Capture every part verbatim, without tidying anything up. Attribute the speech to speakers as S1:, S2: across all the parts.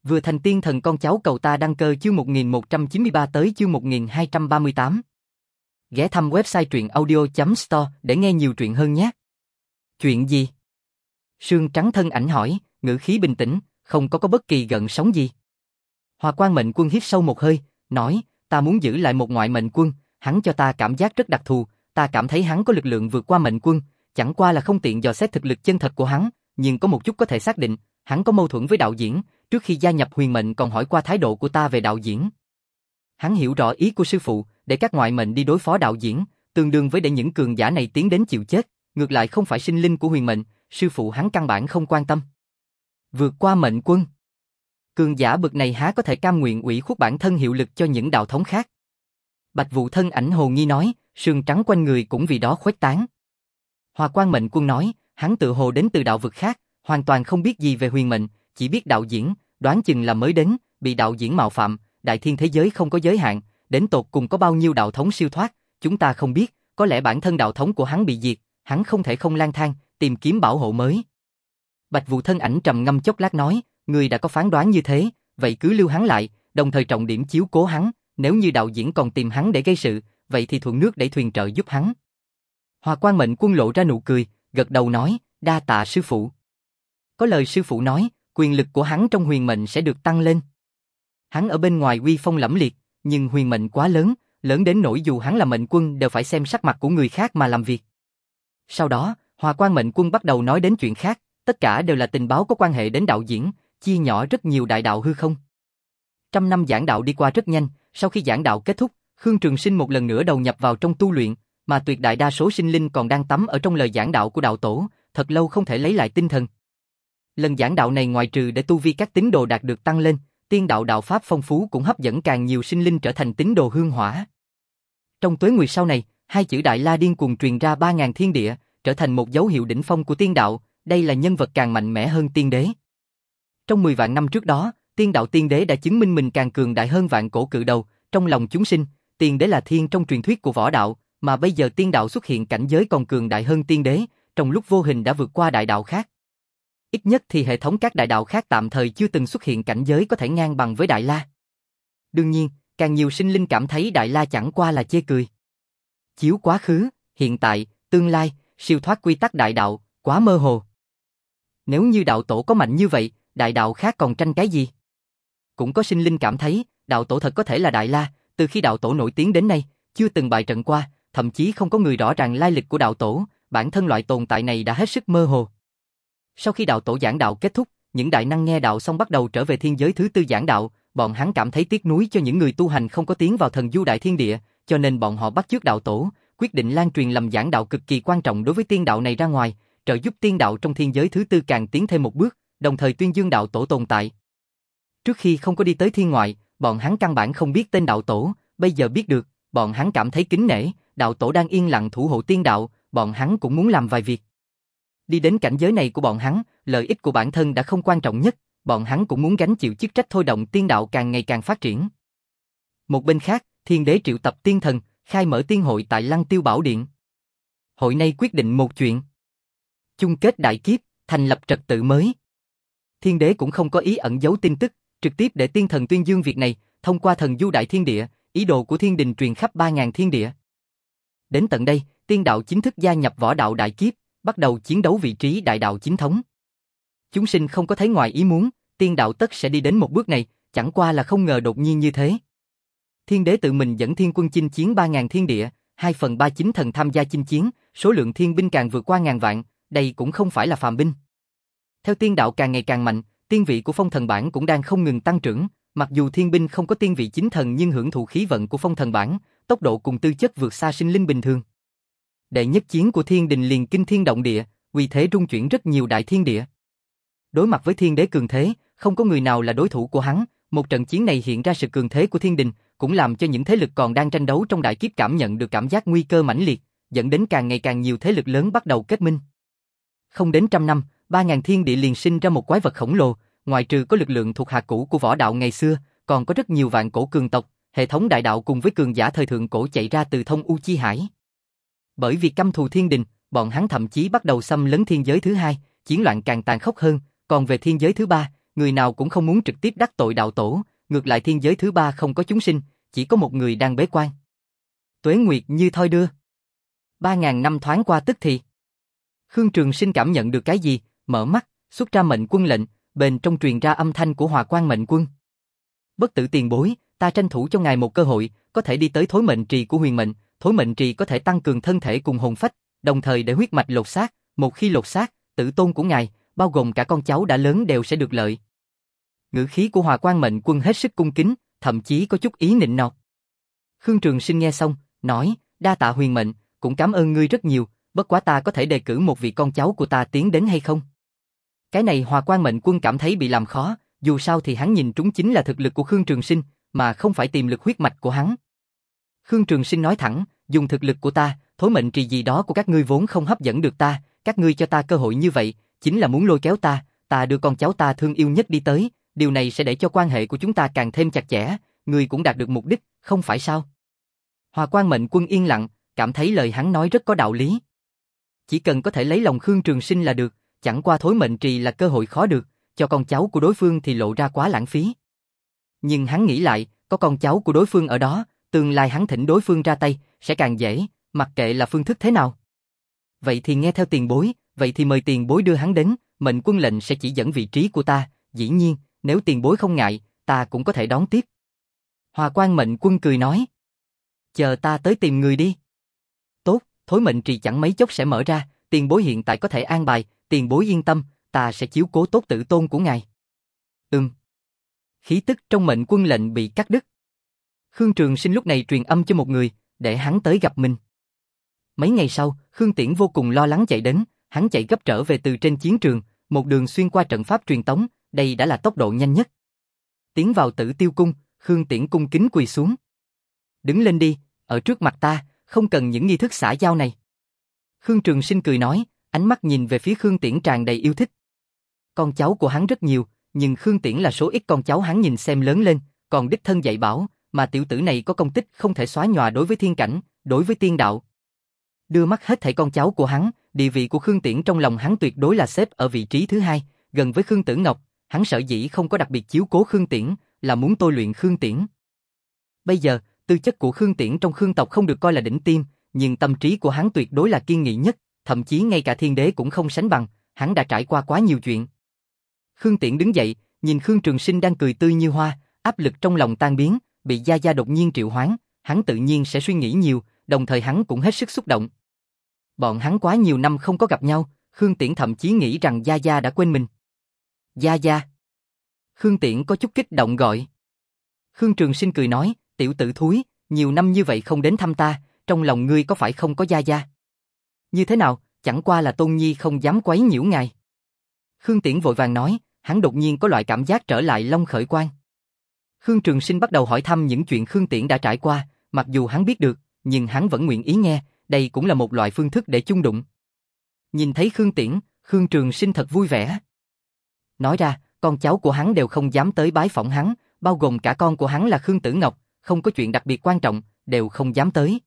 S1: Vừa thành tiên thần con cháu cầu ta đăng cơ chương một nghìn một trăm chín mươi ba tới chương một nghìn hai trăm ba mươi tám. Ghé thăm website truyện audio chấm store để nghe nhiều truyện hơn nhé. Chuyện gì? Sương trắng thân ảnh hỏi, ngữ khí bình tĩnh, không có có bất kỳ gợn sóng gì. Hoa Quan Mệnh Quân hít sâu một hơi, nói, ta muốn giữ lại một ngoại mệnh quân, hắn cho ta cảm giác rất đặc thù, ta cảm thấy hắn có lực lượng vượt qua mệnh quân, chẳng qua là không tiện dò xét thực lực chân thật của hắn, nhưng có một chút có thể xác định, hắn có mâu thuẫn với đạo diễn, trước khi gia nhập Huyền Mệnh còn hỏi qua thái độ của ta về đạo diễn. Hắn hiểu rõ ý của sư phụ, để các ngoại mệnh đi đối phó đạo diễn, tương đương với để những cường giả này tiến đến chịu chết, ngược lại không phải sinh linh của Huyền Mệnh, sư phụ hắn căn bản không quan tâm. Vượt qua mệnh quân. Cường giả bậc này há có thể cam nguyện ủy khuất bản thân hiệu lực cho những đạo thống khác. Bạch Vụ thân ảnh hồ nghi nói, sương trắng quanh người cũng vì đó khuếch tán. Hoa Quan Mệnh Quân nói, hắn tự hồ đến từ đạo vực khác, hoàn toàn không biết gì về Huyền Mệnh, chỉ biết đạo diễn, đoán chừng là mới đến, bị đạo diễn mạo phạm, đại thiên thế giới không có giới hạn, đến tột cùng có bao nhiêu đạo thống siêu thoát, chúng ta không biết, có lẽ bản thân đạo thống của hắn bị diệt, hắn không thể không lang thang, tìm kiếm bảo hộ mới. Bạch Vụ thân ảnh trầm ngâm chốc lát nói, người đã có phán đoán như thế, vậy cứ lưu hắn lại, đồng thời trọng điểm chiếu cố hắn, nếu như đạo diễn còn tìm hắn để gây sự, vậy thì thuận nước đẩy thuyền trợ giúp hắn. Hoa Quan Mệnh Quân lộ ra nụ cười, gật đầu nói, đa tạ sư phụ. Có lời sư phụ nói, quyền lực của hắn trong Huyền Mệnh sẽ được tăng lên. Hắn ở bên ngoài uy phong lẫm liệt, nhưng Huyền Mệnh quá lớn, lớn đến nỗi dù hắn là mệnh quân đều phải xem sắc mặt của người khác mà làm việc. Sau đó, Hoa Quan Mệnh Quân bắt đầu nói đến chuyện khác, tất cả đều là tình báo có quan hệ đến đạo diễn, chia nhỏ rất nhiều đại đạo hư không. Trăm năm giảng đạo đi qua rất nhanh, sau khi giảng đạo kết thúc, Khương Trường Sinh một lần nữa đầu nhập vào trong tu luyện, mà tuyệt đại đa số sinh linh còn đang tắm ở trong lời giảng đạo của đạo tổ, thật lâu không thể lấy lại tinh thần. Lần giảng đạo này ngoại trừ để tu vi các tín đồ đạt được tăng lên, tiên đạo đạo pháp phong phú cũng hấp dẫn càng nhiều sinh linh trở thành tín đồ hương hỏa. Trong tuế nguyệt sau này, hai chữ Đại La điên cuồng truyền ra ba ngàn thiên địa, trở thành một dấu hiệu đỉnh phong của tiên đạo, đây là nhân vật càng mạnh mẽ hơn tiên đế. Trong mười vạn năm trước đó, tiên đạo tiên đế đã chứng minh mình càng cường đại hơn vạn cổ cự đầu, trong lòng chúng sinh, tiên đế là thiên trong truyền thuyết của võ đạo, mà bây giờ tiên đạo xuất hiện cảnh giới còn cường đại hơn tiên đế, trong lúc vô hình đã vượt qua đại đạo khác. Ít nhất thì hệ thống các đại đạo khác tạm thời chưa từng xuất hiện cảnh giới có thể ngang bằng với Đại La. Đương nhiên, càng nhiều sinh linh cảm thấy Đại La chẳng qua là chê cười. Chiếu quá khứ, hiện tại, tương lai, siêu thoát quy tắc đại đạo, quá mơ hồ. Nếu như đạo tổ có mạnh như vậy, đại đạo khác còn tranh cái gì? Cũng có sinh linh cảm thấy, đạo tổ thật có thể là Đại La, từ khi đạo tổ nổi tiếng đến nay, chưa từng bại trận qua, thậm chí không có người rõ ràng lai lịch của đạo tổ, bản thân loại tồn tại này đã hết sức mơ hồ. Sau khi đạo tổ giảng đạo kết thúc, những đại năng nghe đạo xong bắt đầu trở về thiên giới thứ tư giảng đạo, bọn hắn cảm thấy tiếc nuối cho những người tu hành không có tiến vào thần du đại thiên địa, cho nên bọn họ bắt chước đạo tổ, quyết định lan truyền lầm giảng đạo cực kỳ quan trọng đối với tiên đạo này ra ngoài, trợ giúp tiên đạo trong thiên giới thứ tư càng tiến thêm một bước, đồng thời tuyên dương đạo tổ tồn tại. Trước khi không có đi tới thiên ngoại, bọn hắn căn bản không biết tên đạo tổ, bây giờ biết được, bọn hắn cảm thấy kính nể, đạo tổ đang yên lặng thủ hộ tiên đạo, bọn hắn cũng muốn làm vài việc. Đi đến cảnh giới này của bọn hắn, lợi ích của bản thân đã không quan trọng nhất, bọn hắn cũng muốn gánh chịu chức trách thôi động tiên đạo càng ngày càng phát triển. Một bên khác, thiên đế triệu tập tiên thần, khai mở tiên hội tại Lăng Tiêu Bảo Điện. Hội này quyết định một chuyện. Chung kết đại kiếp, thành lập trật tự mới. Thiên đế cũng không có ý ẩn giấu tin tức, trực tiếp để tiên thần tuyên dương việc này, thông qua thần du đại thiên địa, ý đồ của thiên đình truyền khắp ba ngàn thiên địa. Đến tận đây, tiên đạo chính thức gia nhập võ đạo đại kiếp, bắt đầu chiến đấu vị trí đại đạo chính thống. Chúng sinh không có thấy ngoài ý muốn, tiên đạo tất sẽ đi đến một bước này, chẳng qua là không ngờ đột nhiên như thế. Thiên đế tự mình dẫn thiên quân chinh chiến ba ngàn thiên địa, hai phần ba chính thần tham gia chinh chiến, số lượng thiên binh càng vượt qua ngàn vạn, đây cũng không phải là phàm binh. Theo tiên đạo càng ngày càng mạnh, tiên vị của phong thần bảng cũng đang không ngừng tăng trưởng, mặc dù thiên binh không có tiên vị chính thần nhưng hưởng thụ khí vận của phong thần bảng, tốc độ cùng tư chất vượt xa sinh linh bình thường. Đệ nhất chiến của thiên đình liền kinh thiên động địa, uy thế rung chuyển rất nhiều đại thiên địa. Đối mặt với thiên đế cường thế, không có người nào là đối thủ của hắn, một trận chiến này hiện ra sự cường thế của thiên đình, cũng làm cho những thế lực còn đang tranh đấu trong đại kiếp cảm nhận được cảm giác nguy cơ mãnh liệt, dẫn đến càng ngày càng nhiều thế lực lớn bắt đầu kết minh. Không đến trăm năm, ba ngàn thiên địa liền sinh ra một quái vật khổng lồ, ngoại trừ có lực lượng thuộc hạ cũ của võ đạo ngày xưa, còn có rất nhiều vạn cổ cường tộc, hệ thống đại đạo cùng với cường giả thời thượng cổ chạy ra từ thông U Chi Hải. Bởi vì căm thù thiên đình, bọn hắn thậm chí bắt đầu xâm lấn thiên giới thứ hai, chiến loạn càng tàn khốc hơn, còn về thiên giới thứ ba, người nào cũng không muốn trực tiếp đắc tội đạo tổ, ngược lại thiên giới thứ ba không có chúng sinh, chỉ có một người đang bế quan. Tuế nguyệt như thoi đưa. Ba ngàn năm thoáng qua tức thì. Khương Trường Sinh cảm nhận được cái gì, mở mắt, xuất ra mệnh quân lệnh, bên trong truyền ra âm thanh của Hòa Quang mệnh quân. Bất tử tiền bối, ta tranh thủ cho ngài một cơ hội, có thể đi tới thối mệnh trì của huyền mệnh, thối mệnh trì có thể tăng cường thân thể cùng hồn phách, đồng thời để huyết mạch lột xác, một khi lột xác, tử tôn của ngài, bao gồm cả con cháu đã lớn đều sẽ được lợi. Ngữ khí của Hòa Quang mệnh quân hết sức cung kính, thậm chí có chút ý nịnh nọt. Khương Trường Sinh nghe xong, nói, đa tạ huyền mệnh, cũng cảm ơn ngươi rất nhiều, bất quá ta có thể đề cử một vị con cháu của ta tiến đến hay không? Cái này Hòa Quang mệnh quân cảm thấy bị làm khó, dù sao thì hắn nhìn trúng chính là thực lực của Khương Trường Sinh, mà không phải tiềm lực huyết mạch của hắn. Khương Trường Sinh nói thẳng, dùng thực lực của ta, thối mệnh trì gì đó của các ngươi vốn không hấp dẫn được ta, các ngươi cho ta cơ hội như vậy, chính là muốn lôi kéo ta, ta đưa con cháu ta thương yêu nhất đi tới, điều này sẽ để cho quan hệ của chúng ta càng thêm chặt chẽ, ngươi cũng đạt được mục đích, không phải sao? Hòa Quang mệnh quân yên lặng, cảm thấy lời hắn nói rất có đạo lý. Chỉ cần có thể lấy lòng Khương Trường Sinh là được, chẳng qua thối mệnh trì là cơ hội khó được, cho con cháu của đối phương thì lộ ra quá lãng phí. Nhưng hắn nghĩ lại, có con cháu của đối phương ở đó, tương lai hắn thỉnh đối phương ra tay, sẽ càng dễ, mặc kệ là phương thức thế nào. Vậy thì nghe theo tiền bối, vậy thì mời tiền bối đưa hắn đến, mệnh quân lệnh sẽ chỉ dẫn vị trí của ta, dĩ nhiên, nếu tiền bối không ngại, ta cũng có thể đón tiếp. Hòa Quang mệnh quân cười nói, chờ ta tới tìm người đi. Tốt, thối mệnh trì chẳng mấy chốc sẽ mở ra, tiền bối hiện tại có thể an bài, tiền bối yên tâm, ta sẽ chiếu cố tốt tử tôn của ngài. Ừm. Khí tức trong mệnh quân lệnh bị cắt đứt. Khương Trường Sinh lúc này truyền âm cho một người, để hắn tới gặp mình. Mấy ngày sau, Khương Tiễn vô cùng lo lắng chạy đến, hắn chạy gấp trở về từ trên chiến trường, một đường xuyên qua trận pháp truyền tống, đây đã là tốc độ nhanh nhất. Tiến vào Tử Tiêu cung, Khương Tiễn cung kính quỳ xuống. Đứng lên đi, ở trước mặt ta, không cần những nghi thức xã giao này. Khương Trường Sinh cười nói, ánh mắt nhìn về phía Khương Tiễn tràn đầy yêu thích. Con cháu của hắn rất nhiều, nhưng Khương Tiễn là số ít con cháu hắn nhìn xem lớn lên, còn đích thân dạy bảo, mà tiểu tử này có công tích không thể xóa nhòa đối với thiên cảnh, đối với tiên đạo. Đưa mắt hết thảy con cháu của hắn, địa vị của Khương Tiễn trong lòng hắn tuyệt đối là xếp ở vị trí thứ hai, gần với Khương Tử Ngọc, hắn sở dĩ không có đặc biệt chiếu cố Khương Tiễn, là muốn tôi luyện Khương Tiễn. Bây giờ, tư chất của Khương Tiễn trong Khương tộc không được coi là đỉnh tiêm, nhưng tâm trí của hắn tuyệt đối là kiên nghị nhất, thậm chí ngay cả thiên đế cũng không sánh bằng, hắn đã trải qua quá nhiều chuyện. Khương Tiễn đứng dậy, nhìn Khương Trường Sinh đang cười tươi như hoa, áp lực trong lòng tan biến, bị Gia Gia đột nhiên triệu hoán, hắn tự nhiên sẽ suy nghĩ nhiều, đồng thời hắn cũng hết sức xúc động. Bọn hắn quá nhiều năm không có gặp nhau, Khương Tiễn thậm chí nghĩ rằng Gia Gia đã quên mình. Gia Gia. Khương Tiễn có chút kích động gọi. Khương Trường Sinh cười nói, tiểu tử thúi, nhiều năm như vậy không đến thăm ta, trong lòng ngươi có phải không có Gia Gia? Như thế nào, chẳng qua là Tôn Nhi không dám quấy nhiễu ngài. Khương Tiễn vội vàng nói, hắn đột nhiên có loại cảm giác trở lại Long Khởi Quan. Khương Trường Sinh bắt đầu hỏi thăm những chuyện Khương Tiễn đã trải qua, mặc dù hắn biết được, nhưng hắn vẫn nguyện ý nghe, đây cũng là một loại phương thức để chung đụng. Nhìn thấy Khương Tiễn, Khương Trường Sinh thật vui vẻ. Nói ra, con cháu của hắn đều không dám tới bái phỏng hắn, bao gồm cả con của hắn là Khương Tử Ngọc, không có chuyện đặc biệt quan trọng, đều không dám tới.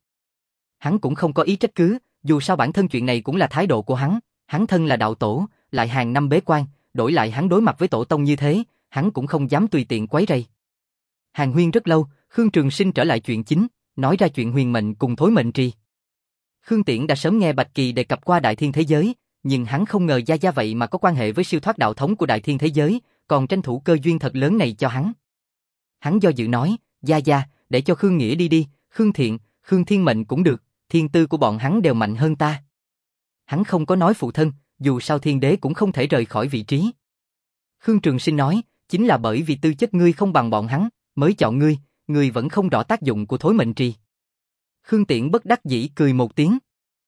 S1: Hắn cũng không có ý trách cứ, dù sao bản thân chuyện này cũng là thái độ của hắn, hắn thân là đạo tổ, lại hàng năm bế quan, đổi lại hắn đối mặt với tổ tông như thế, hắn cũng không dám tùy tiện quấy rầy. Hàn huyên rất lâu, Khương Trường Sinh trở lại chuyện chính, nói ra chuyện huyền mệnh cùng thối mệnh trì. Khương Tiễn đã sớm nghe Bạch Kỳ đề cập qua đại thiên thế giới, nhưng hắn không ngờ Gia Gia vậy mà có quan hệ với siêu thoát đạo thống của đại thiên thế giới, còn tranh thủ cơ duyên thật lớn này cho hắn. Hắn do dự nói, Gia Gia, để cho Khương Nghĩa đi đi, Khương Thiện, Khương Thiên Mệnh cũng được, thiên tư của bọn hắn đều mạnh hơn ta. Hắn không có nói phụ thân, dù sao thiên đế cũng không thể rời khỏi vị trí. Khương Trường Sinh nói, chính là bởi vì tư chất ngươi không bằng bọn hắn, mới chọn ngươi, ngươi vẫn không rõ tác dụng của thối mệnh trì. Khương Tiễn bất đắc dĩ cười một tiếng.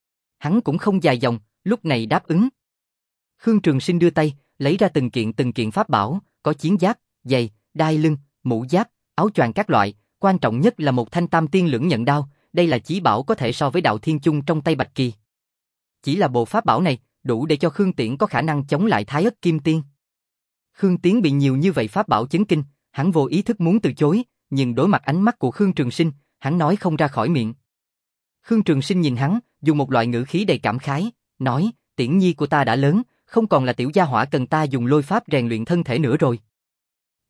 S1: Hắn cũng không dài dòng, lúc này đáp ứng. Khương Trường Sinh đưa tay, lấy ra từng kiện từng kiện pháp bảo, có chiến giáp, giày, đai lưng, mũ giáp, áo choàng các loại, quan trọng nhất là một thanh tam tiên lưỡng nhận đao, đây là chí bảo có thể so với đạo thiên chung trong tay Bạch Kỳ. Chỉ là bộ pháp bảo này, đủ để cho Khương Tiễn có khả năng chống lại Thái Ất Kim Tiên. Khương Tiễn bị nhiều như vậy pháp bảo chấn kinh, hắn vô ý thức muốn từ chối, nhưng đối mặt ánh mắt của Khương Trường Sinh, hắn nói không ra khỏi miệng. Khương Trường Sinh nhìn hắn, dùng một loại ngữ khí đầy cảm khái, nói, Tiễn nhi của ta đã lớn, không còn là tiểu gia hỏa cần ta dùng lôi pháp rèn luyện thân thể nữa rồi.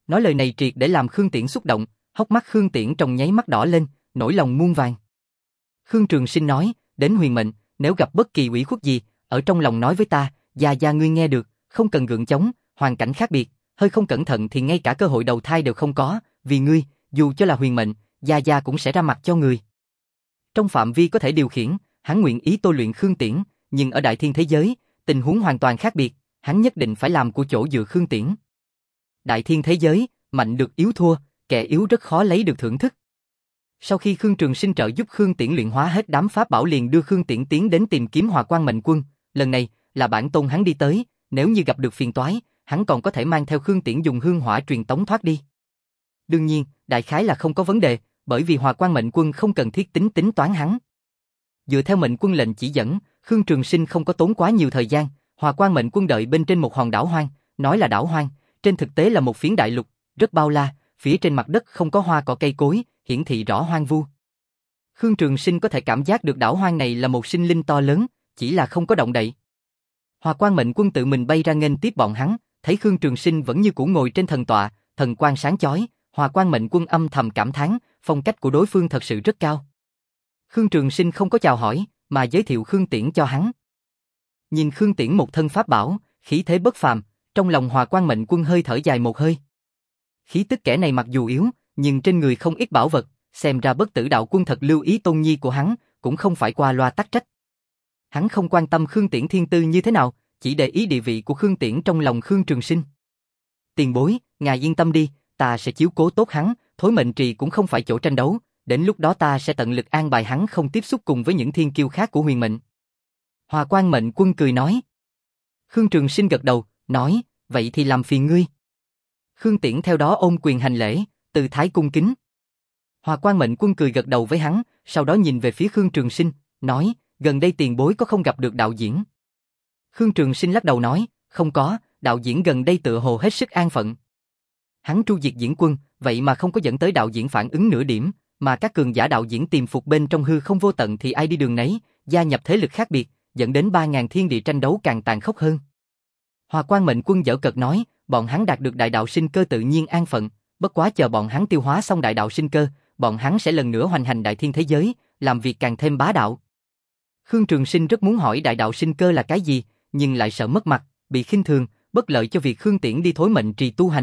S1: Nói lời này triệt để làm Khương Tiễn xúc động, hốc mắt Khương Tiễn trong nháy mắt đỏ lên, nỗi lòng muôn vàn. Khương Trường Sinh nói, đến huyền mệnh, nếu gặp bất kỳ ủy khuất gì, ở trong lòng nói với ta, gia gia ngươi nghe được, không cần gượng chống, hoàn cảnh khác biệt, hơi không cẩn thận thì ngay cả cơ hội đầu thai đều không có, vì ngươi, dù cho là huyền mệnh, gia gia cũng sẽ ra mặt cho người. Trong phạm vi có thể điều khiển, hắn nguyện ý tôi luyện Khương Tiễn, nhưng ở đại thiên thế giới, tình huống hoàn toàn khác biệt, hắn nhất định phải làm của chỗ dựa Khương Tiễn. Đại thiên thế giới, mạnh được yếu thua, kẻ yếu rất khó lấy được thưởng thức. Sau khi Khương Trường Sinh trợ giúp Khương Tiễn luyện hóa hết đám pháp bảo liền đưa Khương Tiễn tiến đến tìm kiếm Hòa Quang Mệnh Quân, lần này là bản tôn hắn đi tới, nếu như gặp được phiền toái, hắn còn có thể mang theo Khương Tiễn dùng hương hỏa truyền tống thoát đi. Đương nhiên, đại khái là không có vấn đề, bởi vì Hòa Quang Mệnh Quân không cần thiết tính tính toán hắn. Dựa theo mệnh quân lệnh chỉ dẫn, Khương Trường Sinh không có tốn quá nhiều thời gian, Hòa Quang Mệnh Quân đợi bên trên một hòn đảo hoang, nói là đảo hoang, trên thực tế là một phiến đại lục, rất bao la, phía trên mặt đất không có hoa cỏ cây cối, hiển thị rõ hoang vu. Khương Trường Sinh có thể cảm giác được đảo hoang này là một sinh linh to lớn, chỉ là không có động đậy. Hòa Quang Mệnh Quân tự mình bay ra nghênh tiếp bọn hắn, thấy Khương Trường Sinh vẫn như cũ ngồi trên thần tọa, thần quang sáng chói, Hòa Quang Mệnh Quân âm thầm cảm thán, phong cách của đối phương thật sự rất cao. Khương Trường Sinh không có chào hỏi, mà giới thiệu Khương Tiễn cho hắn. Nhìn Khương Tiễn một thân pháp bảo, khí thế bất phàm, trong lòng Hòa Quang Mệnh Quân hơi thở dài một hơi. Khí tức kẻ này mặc dù yếu, nhưng trên người không ít bảo vật, xem ra Bất Tử Đạo Quân thật lưu ý tôn nhi của hắn, cũng không phải qua loa tắc trách. Hắn không quan tâm Khương Tiễn thiên tư như thế nào, chỉ để ý địa vị của Khương Tiễn trong lòng Khương Trường Sinh. Tiền bối, ngài yên tâm đi, ta sẽ chiếu cố tốt hắn, thối mệnh trì cũng không phải chỗ tranh đấu, đến lúc đó ta sẽ tận lực an bài hắn không tiếp xúc cùng với những thiên kiêu khác của huyền mệnh. Hòa Quang Mệnh Quân cười nói. Khương Trường Sinh gật đầu, nói, vậy thì làm phiền ngươi. Khương Tiễn theo đó ôm quyền hành lễ, từ thái cung kính. Hòa Quang Mệnh Quân cười gật đầu với hắn, sau đó nhìn về phía Khương Trường Sinh, nói, gần đây tiền bối có không gặp được đạo diễn. Khương Trường Sinh lắc đầu nói, không có, đạo diễn gần đây tựa hồ hết sức an phận. Hắn tru diệt diễn quân, vậy mà không có dẫn tới đạo diễn phản ứng nửa điểm, mà các cường giả đạo diễn tiềm phục bên trong hư không vô tận thì ai đi đường nấy, gia nhập thế lực khác biệt, dẫn đến ba ngàn thiên địa tranh đấu càng tàn khốc hơn. Hòa Quang Mệnh Quân giễu cợt nói, bọn hắn đạt được đại đạo sinh cơ tự nhiên an phận, bất quá chờ bọn hắn tiêu hóa xong đại đạo sinh cơ, bọn hắn sẽ lần nữa hoành hành đại thiên thế giới, làm việc càng thêm bá đạo. Khương Trường Sinh rất muốn hỏi đại đạo sinh cơ là cái gì, nhưng lại sợ mất mặt, bị khinh thường, bất lợi cho việc Khương Tiễn đi thối mệnh trì tu hành.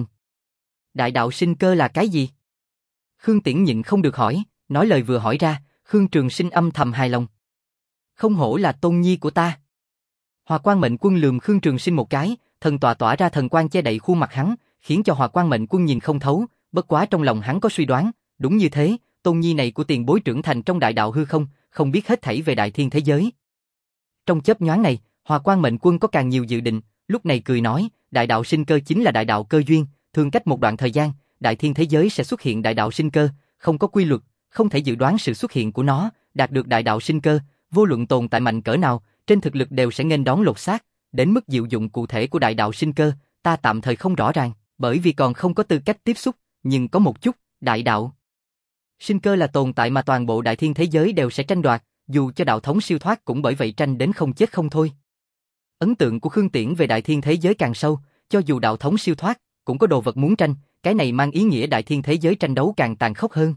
S1: Đại đạo sinh cơ là cái gì? Khương Tiễn nhịn không được hỏi, nói lời vừa hỏi ra, Khương Trường Sinh âm thầm hài lòng. Không hổ là tôn nhi của ta. Hòa Quang Mệnh Quân lườm Khương Trường Sinh một cái, thần tòa tỏa ra thần quang che đậy khuôn mặt hắn, khiến cho Hòa Quang Mệnh Quân nhìn không thấu, bất quá trong lòng hắn có suy đoán, đúng như thế, tôn nhi này của tiền bối trưởng thành trong đại đạo hư không, không biết hết thảy về đại thiên thế giới. Trong chớp nhoáng này, Hòa Quang Mệnh Quân có càng nhiều dự định, lúc này cười nói, đại đạo sinh cơ chính là đại đạo cơ duyên, thường cách một đoạn thời gian, đại thiên thế giới sẽ xuất hiện đại đạo sinh cơ, không có quy luật, không thể dự đoán sự xuất hiện của nó, đạt được đại đạo sinh cơ, vô luận tồn tại mạnh cỡ nào, trên thực lực đều sẽ nghênh đón lột xác, đến mức diệu dụng cụ thể của đại đạo sinh cơ, ta tạm thời không rõ ràng, bởi vì còn không có tư cách tiếp xúc, nhưng có một chút, đại đạo sinh cơ là tồn tại mà toàn bộ đại thiên thế giới đều sẽ tranh đoạt, dù cho đạo thống siêu thoát cũng bởi vậy tranh đến không chết không thôi. Ấn tượng của Khương Tiễn về đại thiên thế giới càng sâu, cho dù đạo thống siêu thoát, cũng có đồ vật muốn tranh, cái này mang ý nghĩa đại thiên thế giới tranh đấu càng tàn khốc hơn.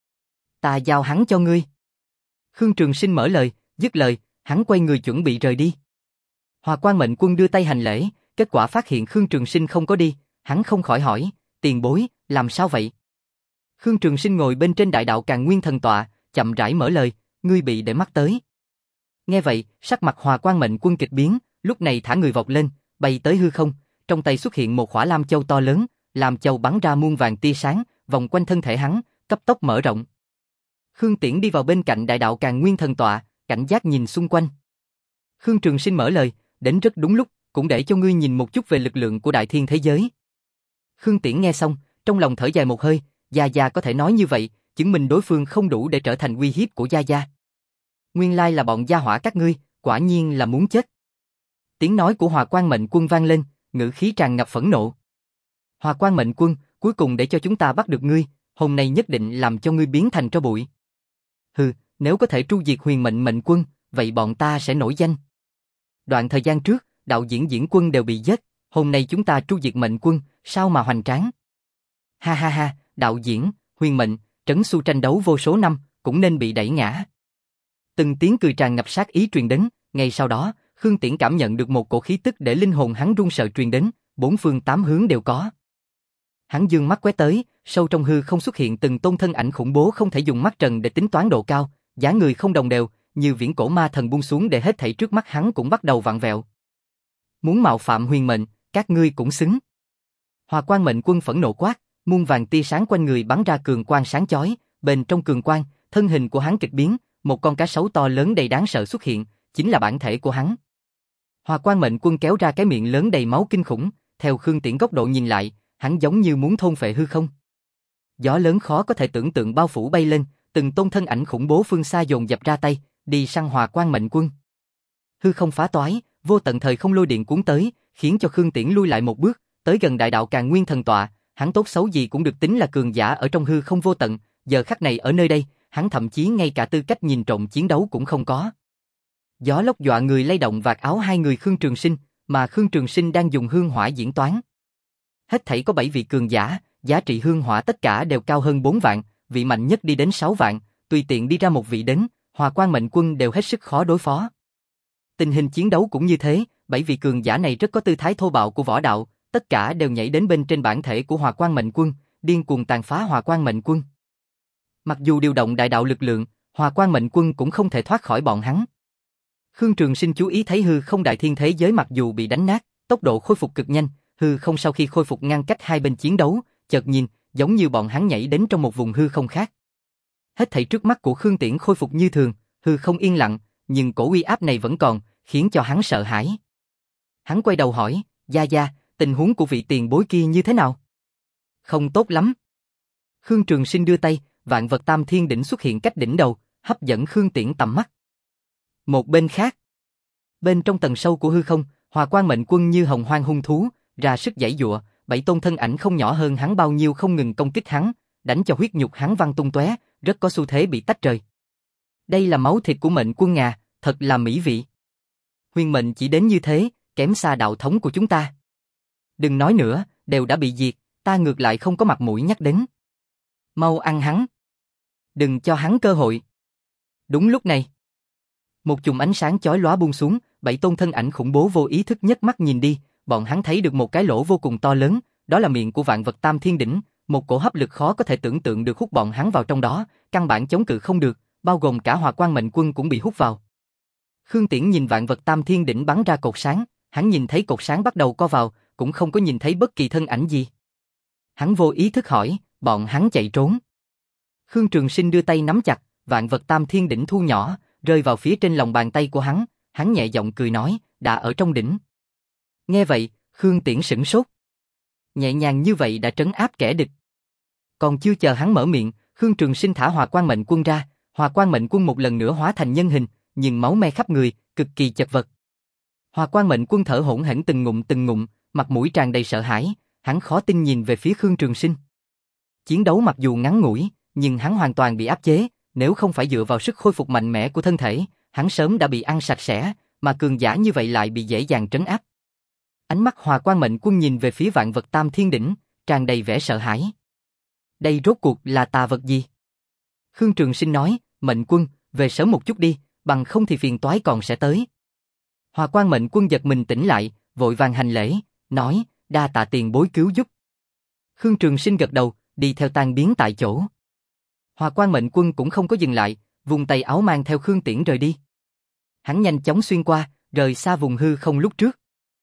S1: Ta giao hắn cho ngươi. Khương Trường Sinh mở lời, dứt lời, hắn quay người chuẩn bị rời đi. Hòa Quang Mệnh Quân đưa tay hành lễ, kết quả phát hiện Khương Trường Sinh không có đi, hắn không khỏi hỏi, tiền bối, làm sao vậy? Khương Trường Sinh ngồi bên trên đại đạo Càn Nguyên thần tọa, chậm rãi mở lời, ngươi bị để mắt tới. Nghe vậy, sắc mặt Hòa Quang Mệnh Quân kịch biến, lúc này thả người vọt lên, bay tới hư không, trong tay xuất hiện một khỏa lam châu to lớn, lam châu bắn ra muôn vàng tia sáng, vòng quanh thân thể hắn, cấp tốc mở rộng. Khương Tiễn đi vào bên cạnh đại đạo Càn Nguyên thần tọa, cảnh giác nhìn xung quanh. Khương Trường Sinh mở lời, đến rất đúng lúc, cũng để cho ngươi nhìn một chút về lực lượng của đại thiên thế giới. Khương Tiễn nghe xong, trong lòng thở dài một hơi, Gia Gia có thể nói như vậy, chứng minh đối phương không đủ để trở thành uy hiếp của Gia Gia. Nguyên lai là bọn gia hỏa các ngươi, quả nhiên là muốn chết. Tiếng nói của Hòa Quang Mệnh Quân vang lên, ngữ khí tràn ngập phẫn nộ. Hòa Quang Mệnh Quân, cuối cùng để cho chúng ta bắt được ngươi, hôm nay nhất định làm cho ngươi biến thành tro bụi. Hừ, nếu có thể tru diệt Huyền Mệnh Mệnh Quân, vậy bọn ta sẽ nổi danh. Đoạn thời gian trước, đạo diễn diễn quân đều bị giết, hôm nay chúng ta tru diệt Mệnh Quân, sao mà hoành tráng. Ha ha ha, đạo diễn, Huyền Mệnh, Trấn Xu tranh đấu vô số năm, cũng nên bị đẩy ngã. Từng tiếng cười tràn ngập sát ý truyền đến, ngay sau đó, Khương Tiễn cảm nhận được một cổ khí tức để linh hồn hắn run sợ truyền đến, bốn phương tám hướng đều có. Hắn dương mắt quét tới, sâu trong hư không xuất hiện từng tôn thân ảnh khủng bố không thể dùng mắt trần để tính toán độ cao, dáng người không đồng đều, như viễn cổ ma thần buông xuống để hết thảy trước mắt hắn cũng bắt đầu vặn vẹo. Muốn mạo phạm Huyền Mệnh, các ngươi cũng xứng. Hòa Quang Mệnh Quân phẫn nộ quát, muôn vàng tia sáng quanh người bắn ra cường quang sáng chói, bên trong cường quang, thân hình của hắn kịch biến, một con cá sấu to lớn đầy đáng sợ xuất hiện, chính là bản thể của hắn. Hòa Quang Mệnh Quân kéo ra cái miệng lớn đầy máu kinh khủng, theo Khương Tiễn góc độ nhìn lại, hắn giống như muốn thôn phệ hư không. Gió lớn khó có thể tưởng tượng bao phủ bay lên, từng tôn thân ảnh khủng bố phương xa dồn dập ra tay, đi săn Hòa Quang Mệnh Quân. Hư không phá toái, vô tận thời không lôi điện cuốn tới, khiến cho Khương Tiễn lui lại một bước, tới gần đại đạo Càn Nguyên thần tọa, hắn tốt xấu gì cũng được tính là cường giả ở trong hư không vô tận, giờ khắc này ở nơi đây, hắn thậm chí ngay cả tư cách nhìn trộm chiến đấu cũng không có. Gió lốc dọa người lay động vạt áo hai người Khương Trường Sinh, mà Khương Trường Sinh đang dùng hương hỏa diễn toán. Hết thảy có bảy vị cường giả, giá trị hương hỏa tất cả đều cao hơn bốn vạn, vị mạnh nhất đi đến sáu vạn, tùy tiện đi ra một vị đến, Hòa Quang Mệnh Quân đều hết sức khó đối phó. Tình hình chiến đấu cũng như thế, bảy vị cường giả này rất có tư thái thô bạo của võ đạo, tất cả đều nhảy đến bên trên bản thể của Hòa Quang Mệnh Quân, điên cuồng tàn phá Hòa Quang Mệnh Quân. Mặc dù điều động đại đạo lực lượng, Hòa Quang Mệnh Quân cũng không thể thoát khỏi bọn hắn. Khương Trường Sinh chú ý thấy hư không đại thiên thế giới mặc dù bị đánh nát, tốc độ khôi phục cực nhanh, hư không sau khi khôi phục ngăn cách hai bên chiến đấu, chợt nhìn, giống như bọn hắn nhảy đến trong một vùng hư không khác. Hết thảy trước mắt của Khương Tiễn khôi phục như thường, hư không yên lặng, nhưng cổ uy áp này vẫn còn, khiến cho hắn sợ hãi. Hắn quay đầu hỏi, Gia Gia, tình huống của vị tiền bối kia như thế nào? Không tốt lắm. Khương Trường Sinh đưa tay, vạn vật tam thiên đỉnh xuất hiện cách đỉnh đầu, hấp dẫn Khương Tiễn tầm mắt. Một bên khác, bên trong tầng sâu của hư không, Hòa Quang Mệnh Quân như hồng hoang hung thú, ra sức giãy giụa, bảy tôn thân ảnh không nhỏ hơn hắn bao nhiêu không ngừng công kích hắn, đánh cho huyết nhục hắn văng tung tóe, rất có xu thế bị tách rời. Đây là máu thịt của Mệnh Quân à, thật là mỹ vị. Huyền Mệnh chỉ đến như thế, kém xa đạo thống của chúng ta. Đừng nói nữa, đều đã bị diệt, ta ngược lại không có mặt mũi nhắc đến. Mau ăn hắn. Đừng cho hắn cơ hội. Đúng lúc này, một chùm ánh sáng chói lóa buông xuống, bảy tôn thân ảnh khủng bố vô ý thức nhấc mắt nhìn đi, bọn hắn thấy được một cái lỗ vô cùng to lớn, đó là miệng của vạn vật tam thiên đỉnh, một cổ hấp lực khó có thể tưởng tượng được hút bọn hắn vào trong đó, căn bản chống cự không được, bao gồm cả Hòa Quang Mệnh Quân cũng bị hút vào. Khương Tiễn nhìn vạn vật tam thiên đỉnh bắn ra cột sáng, hắn nhìn thấy cột sáng bắt đầu co vào, cũng không có nhìn thấy bất kỳ thân ảnh gì. Hắn vô ý thức hỏi, bọn hắn chạy trốn. Khương Trường Sinh đưa tay nắm chặt, vạn vật tam thiên đỉnh thu nhỏ, rơi vào phía trên lòng bàn tay của hắn, hắn nhẹ giọng cười nói, đã ở trong đỉnh. Nghe vậy, Khương Tiễn sửng sốt. Nhẹ nhàng như vậy đã trấn áp kẻ địch. Còn chưa chờ hắn mở miệng, Khương Trường Sinh thả Hòa Quang Mệnh Quân ra, Hòa Quang Mệnh Quân một lần nữa hóa thành nhân hình, nhưng máu me khắp người, cực kỳ chật vật. Hòa Quang Mệnh Quân thở hổn hển từng ngụm từng ngụm, mặt mũi tràn đầy sợ hãi, hắn khó tin nhìn về phía Khương Trường Sinh. Chiến đấu mặc dù ngắn ngủi, nhưng hắn hoàn toàn bị áp chế, nếu không phải dựa vào sức khôi phục mạnh mẽ của thân thể, hắn sớm đã bị ăn sạch sẽ, mà cường giả như vậy lại bị dễ dàng trấn áp. Ánh mắt Hòa Quang Mệnh Quân nhìn về phía vạn vật tam thiên đỉnh, tràn đầy vẻ sợ hãi. Đây rốt cuộc là tà vật gì? Khương Trường Sinh nói, Mệnh Quân, về sớm một chút đi, bằng không thì phiền toái còn sẽ tới. Hòa Quang Mệnh Quân giật mình tỉnh lại, vội vàng hành lễ, nói, đa tạ tiền bối cứu giúp. Khương Trường Sinh gật đầu, đi theo tan biến tại chỗ. Hòa Quang Mệnh Quân cũng không có dừng lại, vùng tay áo mang theo Khương Tiễn rời đi. Hắn nhanh chóng xuyên qua, rời xa vùng hư không lúc trước.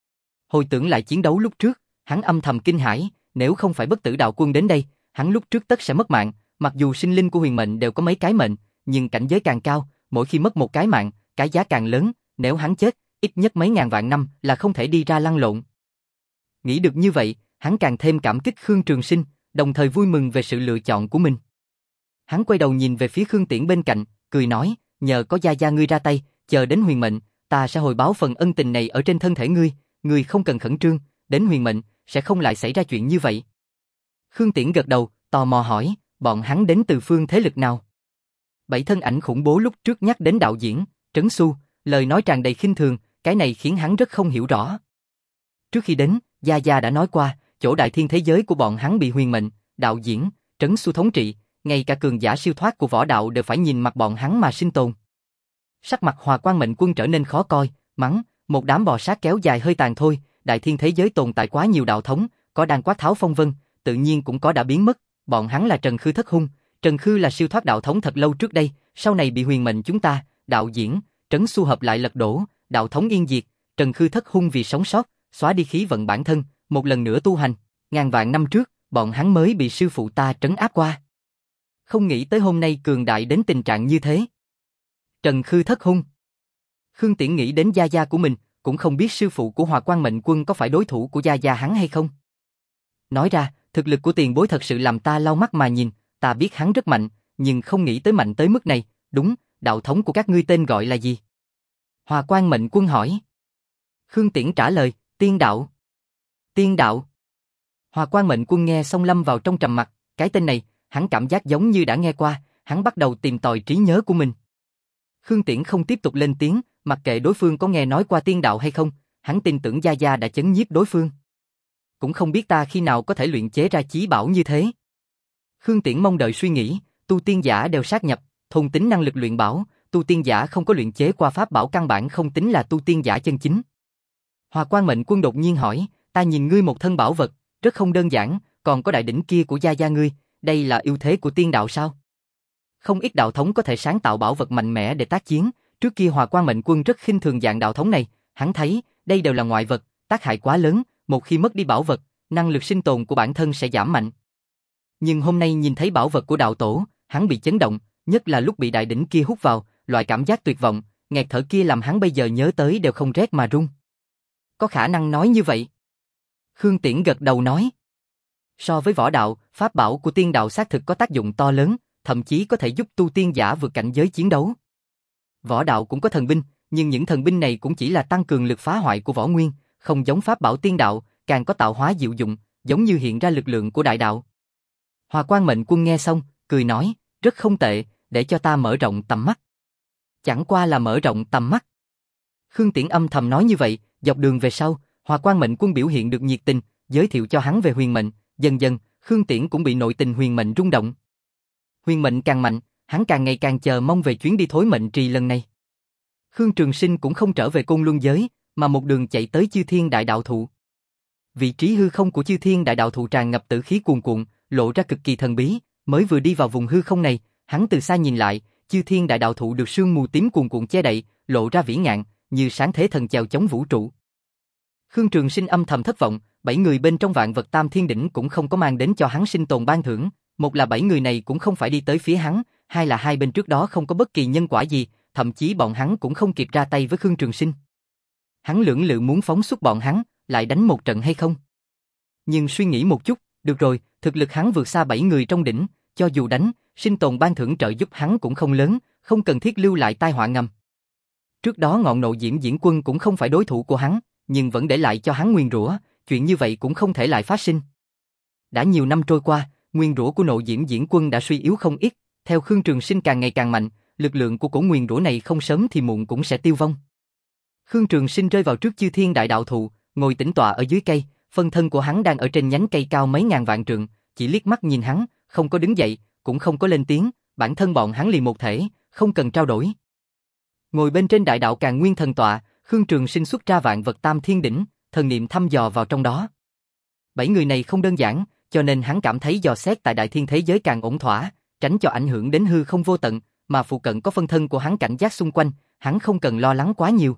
S1: Hồi tưởng lại chiến đấu lúc trước, hắn âm thầm kinh hãi, nếu không phải Bất Tử Đạo Quân đến đây, hắn lúc trước tất sẽ mất mạng, mặc dù sinh linh của Huyền Mệnh đều có mấy cái mệnh, nhưng cảnh giới càng cao, mỗi khi mất một cái mạng, cái giá càng lớn, nếu hắn chết, ít nhất mấy ngàn vạn năm là không thể đi ra lăn lộn. Nghĩ được như vậy, hắn càng thêm cảm kích Khương Trường Sinh, đồng thời vui mừng về sự lựa chọn của mình. Hắn quay đầu nhìn về phía Khương Tiễn bên cạnh, cười nói, nhờ có Gia Gia ngươi ra tay, chờ đến Huyền Mệnh, ta sẽ hồi báo phần ân tình này ở trên thân thể ngươi, ngươi không cần khẩn trương, đến Huyền Mệnh, sẽ không lại xảy ra chuyện như vậy. Khương Tiễn gật đầu, tò mò hỏi, bọn hắn đến từ phương thế lực nào? Bảy thân ảnh khủng bố lúc trước nhắc đến đạo diễn, Trấn Xu, lời nói tràn đầy khinh thường, cái này khiến hắn rất không hiểu rõ. Trước khi đến, Gia Gia đã nói qua, chỗ đại thiên thế giới của bọn hắn bị Huyền Mệnh, đạo diễn, trấn Xu thống trị, ngay cả cường giả siêu thoát của võ đạo đều phải nhìn mặt bọn hắn mà sinh tồn. Sắc mặt Hòa Quang Mệnh Quân trở nên khó coi, mắng, một đám bò sát kéo dài hơi tàn thôi, đại thiên thế giới tồn tại quá nhiều đạo thống, có đang quát tháo phong vân, tự nhiên cũng có đã biến mất, bọn hắn là Trần Khư Thất Hung, Trần Khư là siêu thoát đạo thống thật lâu trước đây, sau này bị huyền mệnh chúng ta, đạo diễn, trấn Xu hợp lại lật đổ, đạo thống yên diệt, Trần Khư Thất Hung vì sống sót, xóa đi khí vận bản thân, một lần nữa tu hành, ngàn vạn năm trước, bọn hắn mới bị sư phụ ta trấn áp qua. Không nghĩ tới hôm nay cường đại đến tình trạng như thế. Trần Khư Thất Hung. Khương Tiễn nghĩ đến gia gia của mình, cũng không biết sư phụ của Hòa Quang Mệnh Quân có phải đối thủ của gia gia hắn hay không. Nói ra, thực lực của tiền bối thật sự làm ta lau mắt mà nhìn, ta biết hắn rất mạnh, nhưng không nghĩ tới mạnh tới mức này, đúng, đạo thống của các ngươi tên gọi là gì? Hòa Quang Mệnh Quân hỏi. Khương Tiễn trả lời, Tiên đạo. Tiên đạo. Hòa Quang Mệnh Quân nghe xong lâm vào trong trầm mặc, cái tên này, hắn cảm giác giống như đã nghe qua, hắn bắt đầu tìm tòi trí nhớ của mình. Khương Tiễn không tiếp tục lên tiếng, mặc kệ đối phương có nghe nói qua tiên đạo hay không, hắn tin tưởng gia gia đã chấn nhiếp đối phương. Cũng không biết ta khi nào có thể luyện chế ra chí bảo như thế. Khương Tiễn mong đợi suy nghĩ, tu tiên giả đều sát nhập, thôn tính năng lực luyện bảo, tu tiên giả không có luyện chế qua pháp bảo căn bản không tính là tu tiên giả chân chính. Hòa Quang Mệnh Quân đột nhiên hỏi, ta nhìn ngươi một thân bảo vật, rất không đơn giản, còn có đại đỉnh kia của gia gia ngươi, đây là ưu thế của tiên đạo sao? Không ít đạo thống có thể sáng tạo bảo vật mạnh mẽ để tác chiến, trước kia Hòa Quang Mệnh Quân rất khinh thường dạng đạo thống này, hắn thấy, đây đều là ngoại vật, tác hại quá lớn, một khi mất đi bảo vật, năng lực sinh tồn của bản thân sẽ giảm mạnh. Nhưng hôm nay nhìn thấy bảo vật của đạo tổ, hắn bị chấn động, nhất là lúc bị đại đỉnh kia hút vào, loại cảm giác tuyệt vọng, nghẹt thở kia làm hắn bây giờ nhớ tới đều không rét mà run. Có khả năng nói như vậy. Khương Tiễn gật đầu nói. So với võ đạo, pháp bảo của tiên đạo xác thực có tác dụng to lớn, thậm chí có thể giúp tu tiên giả vượt cảnh giới chiến đấu. Võ đạo cũng có thần binh, nhưng những thần binh này cũng chỉ là tăng cường lực phá hoại của võ nguyên, không giống pháp bảo tiên đạo, càng có tạo hóa diệu dụng, giống như hiện ra lực lượng của đại đạo. Hòa Quang Mệnh Quân nghe xong, cười nói, rất không tệ, để cho ta mở rộng tầm mắt. Chẳng qua là mở rộng tầm mắt. Khương Tiễn âm thầm nói như vậy, dọc đường về sau, Hòa Quang Mệnh Quân biểu hiện được nhiệt tình, giới thiệu cho hắn về huyền mệnh, dần dần, Khương Tiễn cũng bị nội tình huyền mệnh rung động. Huyền mệnh càng mạnh, hắn càng ngày càng chờ mong về chuyến đi thối mệnh trì lần này. Khương Trường Sinh cũng không trở về Côn Luân giới, mà một đường chạy tới Chư Thiên Đại Đạo Thụ. Vị trí hư không của Chư Thiên Đại Đạo Thụ tràn ngập tử khí cuồn cuộn, lộ ra cực kỳ thần bí, mới vừa đi vào vùng hư không này, hắn từ xa nhìn lại, Chư Thiên Đại Đạo Thụ được sương mù tím cuồn cuộn che đậy, lộ ra vĩ ngạn, như sáng thế thần chèo chống vũ trụ. Khương Trường Sinh âm thầm thất vọng, bảy người bên trong vạn vật tam thiên đỉnh cũng không có mang đến cho hắn sinh tồn ban thưởng, một là bảy người này cũng không phải đi tới phía hắn, hai là hai bên trước đó không có bất kỳ nhân quả gì, thậm chí bọn hắn cũng không kịp ra tay với Khương Trường Sinh. Hắn lưỡng lự muốn phóng xuất bọn hắn, lại đánh một trận hay không? Nhưng suy nghĩ một chút, được rồi, thực lực hắn vượt xa bảy người trong đỉnh, cho dù đánh, sinh tồn ban thưởng trợ giúp hắn cũng không lớn, không cần thiết lưu lại tai họa ngầm. Trước đó Ngọn Nộ Diễm Diễn Quân cũng không phải đối thủ của hắn, nhưng vẫn để lại cho hắn nguyền rủa, chuyện như vậy cũng không thể lại phát sinh. Đã nhiều năm trôi qua, nguyền rủa của Nộ Diễm Diễn Quân đã suy yếu không ít, theo Khương Trường Sinh càng ngày càng mạnh, lực lượng của cổ nguyền rủa này không sớm thì muộn cũng sẽ tiêu vong. Khương Trường Sinh rơi vào trước Chư Thiên Đại Đạo Thụ, ngồi tĩnh tọa ở dưới cây, phân thân của hắn đang ở trên nhánh cây cao mấy ngàn vạn trượng, chỉ liếc mắt nhìn hắn, không có đứng dậy, cũng không có lên tiếng, bản thân bọn hắn liền một thể, không cần trao đổi. Ngồi bên trên Đại Đạo Càn Nguyên Thần Tọa, Khương Trường Sinh xuất ra vạn vật tam thiên đỉnh, thần niệm thăm dò vào trong đó. Bảy người này không đơn giản, cho nên hắn cảm thấy dò xét tại đại thiên thế giới càng ổn thỏa, tránh cho ảnh hưởng đến hư không vô tận, mà phụ cận có phân thân của hắn cảnh giác xung quanh, hắn không cần lo lắng quá nhiều.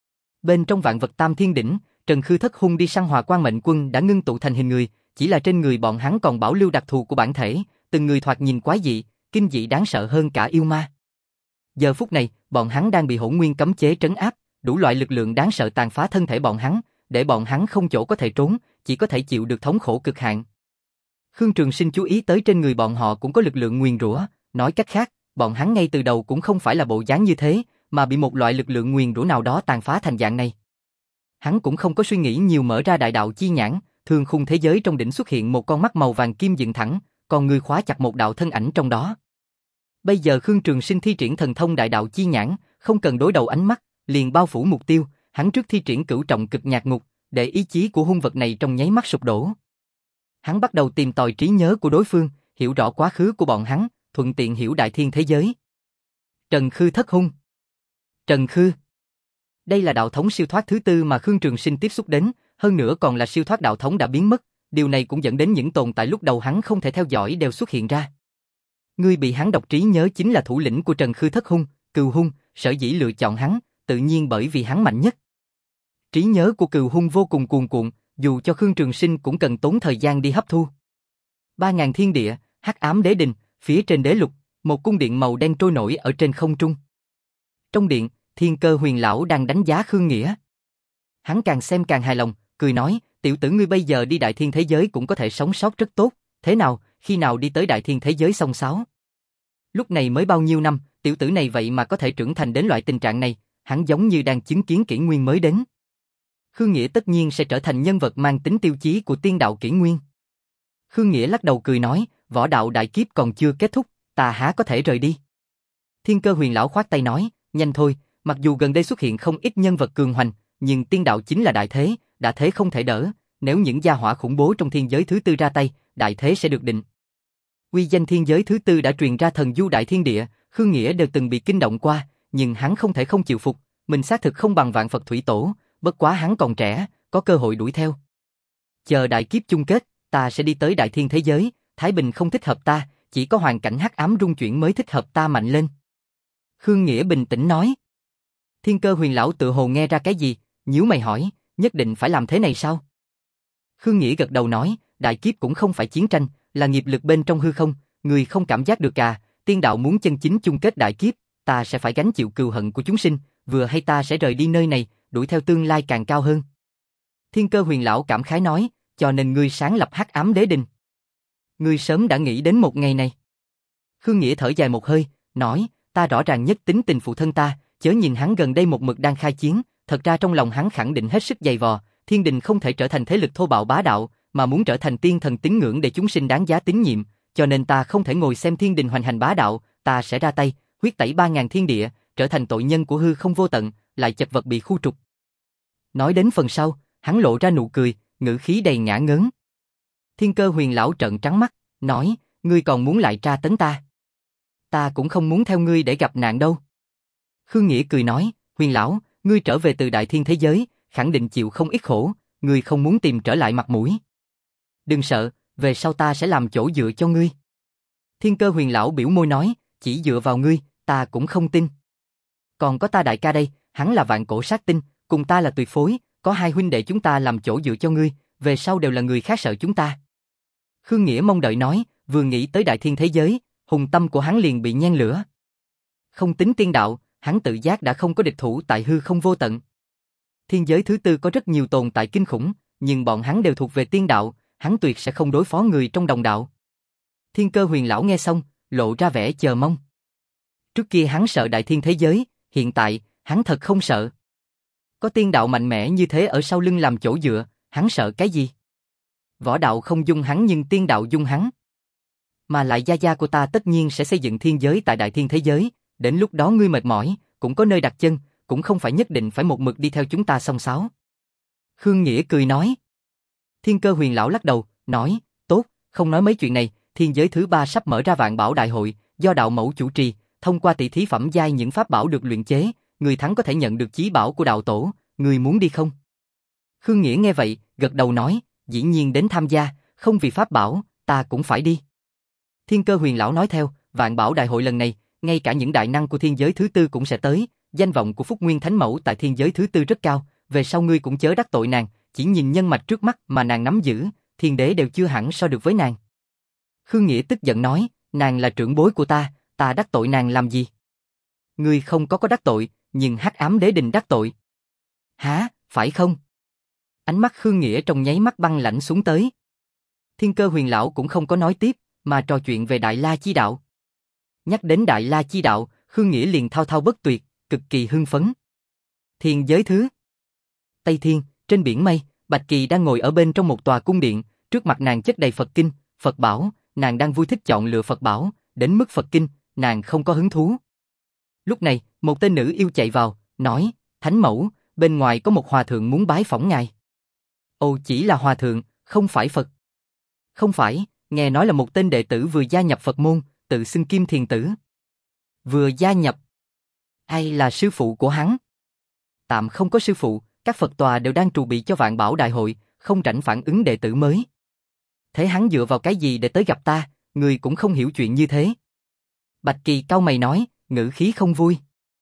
S1: Bên trong vạn vật tam thiên đỉnh, Trần Khư Thất Hung đi săn Hòa Quang Mệnh Quân đã ngưng tụ thành hình người, chỉ là trên người bọn hắn còn bảo lưu đặc thù của bản thể, từng người thoạt nhìn quái dị, kinh dị đáng sợ hơn cả yêu ma. Giờ phút này, bọn hắn đang bị hỗn nguyên cấm chế trấn áp, đủ loại lực lượng đáng sợ tàn phá thân thể bọn hắn, để bọn hắn không chỗ có thể trốn, chỉ có thể chịu được thống khổ cực hạn. Khương Trường Sinh chú ý tới trên người bọn họ cũng có lực lượng nguyền rủa, nói cách khác, bọn hắn ngay từ đầu cũng không phải là bộ dáng như thế, mà bị một loại lực lượng nguyền rủa nào đó tàn phá thành dạng này. Hắn cũng không có suy nghĩ nhiều, mở ra đại đạo chi nhãn, thương khung thế giới trong đỉnh xuất hiện một con mắt màu vàng kim dựng thẳng, còn người khóa chặt một đạo thân ảnh trong đó. Bây giờ Khương Trường Sinh thi triển thần thông đại đạo chi nhãn, không cần đối đầu ánh mắt, liền bao phủ mục tiêu, hắn trước thi triển cửu trọng cực nhạc ngục, để ý chí của hung vật này trong nháy mắt sụp đổ. Hắn bắt đầu tìm tòi trí nhớ của đối phương, hiểu rõ quá khứ của bọn hắn, thuận tiện hiểu đại thiên thế giới. Trần Khư thất hung. Trần Khư. Đây là đạo thống siêu thoát thứ tư mà Khương Trường Sinh tiếp xúc đến, hơn nữa còn là siêu thoát đạo thống đã biến mất, điều này cũng dẫn đến những tồn tại lúc đầu hắn không thể theo dõi đều xuất hiện ra. Ngươi bị hắn đọc trí nhớ chính là thủ lĩnh của Trần Khư thất hung, Cừu hung, sở dĩ lựa chọn hắn, tự nhiên bởi vì hắn mạnh nhất. Trí nhớ của Cừu hung vô cùng cuồn cuộn, dù cho Khương Trường Sinh cũng cần tốn thời gian đi hấp thu. Ba ngàn thiên địa, hắc ám đế đình, phía trên đế lục, một cung điện màu đen trôi nổi ở trên không trung. Trong điện, Thiên Cơ Huyền lão đang đánh giá Khương Nghĩa. Hắn càng xem càng hài lòng, cười nói, tiểu tử ngươi bây giờ đi đại thiên thế giới cũng có thể sống sót rất tốt, thế nào, khi nào đi tới đại thiên thế giới xong sáo? Lúc này mới bao nhiêu năm, tiểu tử này vậy mà có thể trưởng thành đến loại tình trạng này, hắn giống như đang chứng kiến kỷ nguyên mới đến. Khương Nghĩa tất nhiên sẽ trở thành nhân vật mang tính tiêu chí của tiên đạo kỷ nguyên. Khương Nghĩa lắc đầu cười nói, võ đạo đại kiếp còn chưa kết thúc, ta há có thể rời đi. Thiên Cơ Huyền lão khoát tay nói, nhanh thôi, mặc dù gần đây xuất hiện không ít nhân vật cường hoành, nhưng tiên đạo chính là đại thế, đại thế không thể đỡ, nếu những gia hỏa khủng bố trong thiên giới thứ tư ra tay, đại thế sẽ được định. Uy danh thiên giới thứ tư đã truyền ra thần du đại thiên địa, Khương Nghĩa đều từng bị kinh động qua, nhưng hắn không thể không chịu phục, mình xác thực không bằng Vạn Phật Thủy Tổ, bất quá hắn còn trẻ, có cơ hội đuổi theo. Chờ đại kiếp chung kết, ta sẽ đi tới đại thiên thế giới, Thái Bình không thích hợp ta, chỉ có hoàn cảnh hắc ám rung chuyển mới thích hợp ta mạnh lên. Khương Nghĩa bình tĩnh nói. Thiên Cơ Huyền lão tự hồ nghe ra cái gì, nhíu mày hỏi, nhất định phải làm thế này sao? Khương Nghĩa gật đầu nói, đại kiếp cũng không phải chiến tranh, là nghiệp lực bên trong hư không, người không cảm giác được à, tiên đạo muốn chân chính chung kết đại kiếp, ta sẽ phải gánh chịu cừu hận của chúng sinh, vừa hay ta sẽ rời đi nơi này, đuổi theo tương lai càng cao hơn. Thiên Cơ Huyền lão cảm khái nói, cho nên ngươi sáng lập hắc ám đế đình. Ngươi sớm đã nghĩ đến một ngày này. Khương Nghĩa thở dài một hơi, nói, ta rõ ràng nhất tính tình phụ thân ta, chớ nhìn hắn gần đây một mực đang khai chiến, thật ra trong lòng hắn khẳng định hết sức dày vò, thiên đình không thể trở thành thế lực thô bạo bá đạo, mà muốn trở thành tiên thần tín ngưỡng để chúng sinh đáng giá tín nhiệm, cho nên ta không thể ngồi xem thiên đình hoành hành bá đạo, ta sẽ ra tay, huyết tẩy ba ngàn thiên địa, trở thành tội nhân của hư không vô tận, lại chật vật bị khu trục. Nói đến phần sau, hắn lộ ra nụ cười, ngữ khí đầy ngả ngớn. Thiên Cơ Huyền lão trợn trắng mắt, nói, ngươi còn muốn lại tra tấn ta? Ta cũng không muốn theo ngươi để gặp nạn đâu. Khương Nghĩa cười nói, Huyền lão, ngươi trở về từ đại thiên thế giới, khẳng định chịu không ít khổ, ngươi không muốn tìm trở lại mặt mũi. Đừng sợ, về sau ta sẽ làm chỗ dựa cho ngươi. Thiên Cơ Huyền lão biểu môi nói, chỉ dựa vào ngươi, ta cũng không tin. Còn có ta đại ca đây, hắn là vạn cổ sát tinh, cùng ta là tuyệt phối, có hai huynh đệ chúng ta làm chỗ dựa cho ngươi, về sau đều là người khác sợ chúng ta. Khương Nghĩa mong đợi nói, vừa nghĩ tới đại thiên thế giới, hùng tâm của hắn liền bị nhen lửa. Không tính tiên đạo, hắn tự giác đã không có địch thủ tại hư không vô tận. Thiên giới thứ tư có rất nhiều tồn tại kinh khủng, nhưng bọn hắn đều thuộc về tiên đạo, hắn tuyệt sẽ không đối phó người trong đồng đạo. Thiên Cơ Huyền lão nghe xong, lộ ra vẻ chờ mong. Trước kia hắn sợ đại thiên thế giới, hiện tại, hắn thật không sợ. Có tiên đạo mạnh mẽ như thế ở sau lưng làm chỗ dựa, hắn sợ cái gì? Võ đạo không dung hắn nhưng tiên đạo dung hắn. Mà lại gia gia của ta tất nhiên sẽ xây dựng thiên giới tại đại thiên thế giới, đến lúc đó ngươi mệt mỏi, cũng có nơi đặt chân, cũng không phải nhất định phải một mực đi theo chúng ta xông xáo. Khương Nghĩa cười nói. Thiên Cơ Huyền lão lắc đầu, nói, tốt, không nói mấy chuyện này, thiên giới thứ ba sắp mở ra vạn bảo đại hội, do đạo mẫu chủ trì, thông qua tỷ thí phẩm giai những pháp bảo được luyện chế, người thắng có thể nhận được chí bảo của đạo tổ, người muốn đi không? Khương Nghĩa nghe vậy, gật đầu nói, dĩ nhiên đến tham gia, không vì pháp bảo, ta cũng phải đi. Thiên Cơ Huyền lão nói theo, vạn bảo đại hội lần này, ngay cả những đại năng của thiên giới thứ tư cũng sẽ tới, danh vọng của Phúc Nguyên Thánh Mẫu tại thiên giới thứ tư rất cao, về sau ngươi cũng chớ đắc tội nàng, chỉ nhìn nhân mạch trước mắt mà nàng nắm giữ, thiên đế đều chưa hẳn so được với nàng. Khương Nghĩa tức giận nói, nàng là trưởng bối của ta, ta đắc tội nàng làm gì? Ngươi không có có đắc tội, nhưng hắc ám đế đình đắc tội. Hả, phải không? Ánh mắt Khương Nghĩa trong nháy mắt băng lãnh xuống tới. Thiên Cơ Huyền lão cũng không có nói tiếp, mà trò chuyện về Đại La Chi Đạo. Nhắc đến Đại La Chi Đạo, Khương Nghĩa liền thao thao bất tuyệt, cực kỳ hưng phấn. Thiên giới thứ Tây Thiên, trên biển mây, Bạch Kỳ đang ngồi ở bên trong một tòa cung điện, trước mặt nàng chất đầy Phật kinh, Phật bảo, nàng đang vui thích chọn lựa Phật bảo, đến mức Phật kinh, nàng không có hứng thú. Lúc này, một tên nữ yêu chạy vào, nói, Thánh Mẫu, bên ngoài có một hòa thượng muốn bái phỏng ngài. Ồ, chỉ là hòa thượng, không phải Phật. Không phải, nghe nói là một tên đệ tử vừa gia nhập Phật môn, tự xưng Kim Thiền Tử. Vừa gia nhập? Hay là sư phụ của hắn? Tạm không có sư phụ, các Phật tòa đều đang trù bị cho Vạn Bảo Đại hội, không rảnh phản ứng đệ tử mới. Thế hắn dựa vào cái gì để tới gặp ta, người cũng không hiểu chuyện như thế. Bạch Kỳ cau mày nói, ngữ khí không vui.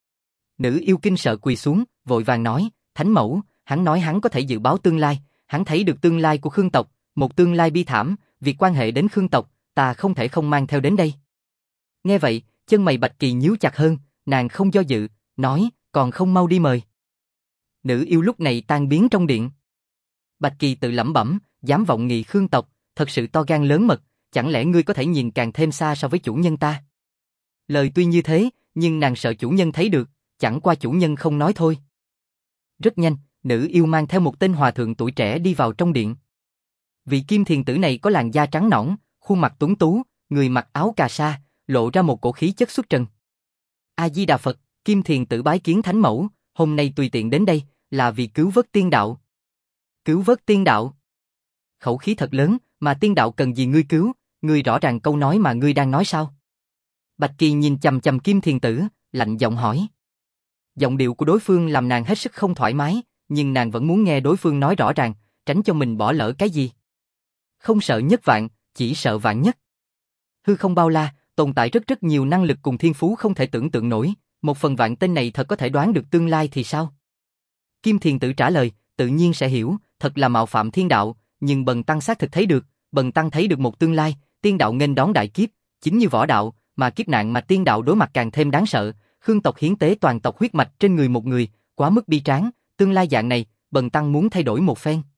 S1: Nữ yêu kinh sợ quỳ xuống, vội vàng nói, Thánh mẫu, hắn nói hắn có thể dự báo tương lai, hắn thấy được tương lai của Khương tộc, một tương lai bi thảm, việc quan hệ đến Khương tộc, ta không thể không mang theo đến đây. Nghe vậy, chân mày Bạch Kỳ nhíu chặt hơn, nàng không do dự, nói, còn không mau đi mời. Nữ yêu lúc này tan biến trong điện. Bạch Kỳ tự lẩm bẩm, dám vọng nghị Khương tộc, thật sự to gan lớn mật, chẳng lẽ ngươi có thể nhìn càng thêm xa so với chủ nhân ta? Lời tuy như thế, nhưng nàng sợ chủ nhân thấy được, chẳng qua chủ nhân không nói thôi. Rất nhanh, nữ yêu mang theo một tên hòa thượng tuổi trẻ đi vào trong điện. Vị Kim Thiền Tử này có làn da trắng nõn, khuôn mặt tuấn tú, người mặc áo cà sa, lộ ra một cổ khí chất xuất trần. A Di Đà Phật, Kim Thiền Tử bái kiến Thánh mẫu, hôm nay tùy tiện đến đây là vì cứu vớt tiên đạo. Cứu vớt tiên đạo? Khẩu khí thật lớn, mà tiên đạo cần gì ngươi cứu, ngươi rõ ràng câu nói mà ngươi đang nói sao? Bạch Kỳ nhìn chằm chằm Kim Thiền Tử, lạnh giọng hỏi. Giọng điệu của đối phương làm nàng hết sức không thoải mái, nhưng nàng vẫn muốn nghe đối phương nói rõ ràng, tránh cho mình bỏ lỡ cái gì. Không sợ nhất vạn, chỉ sợ vạn nhất. Hư không bao la, tồn tại rất rất nhiều năng lực cùng thiên phú không thể tưởng tượng nổi, một phần vạn tên này thật có thể đoán được tương lai thì sao? Kim Thiền Tử trả lời, tự nhiên sẽ hiểu, thật là mạo phạm thiên đạo, nhưng bần tăng xác thực thấy được, bần tăng thấy được một tương lai, tiên đạo nghênh đón đại kiếp, chính như võ đạo, mà kiếp nạn mà tiên đạo đối mặt càng thêm đáng sợ, Khương tộc hiến tế toàn tộc huyết mạch trên người một người, quá mức bi tráng, tương lai dạng này, bần tăng muốn thay đổi một phen.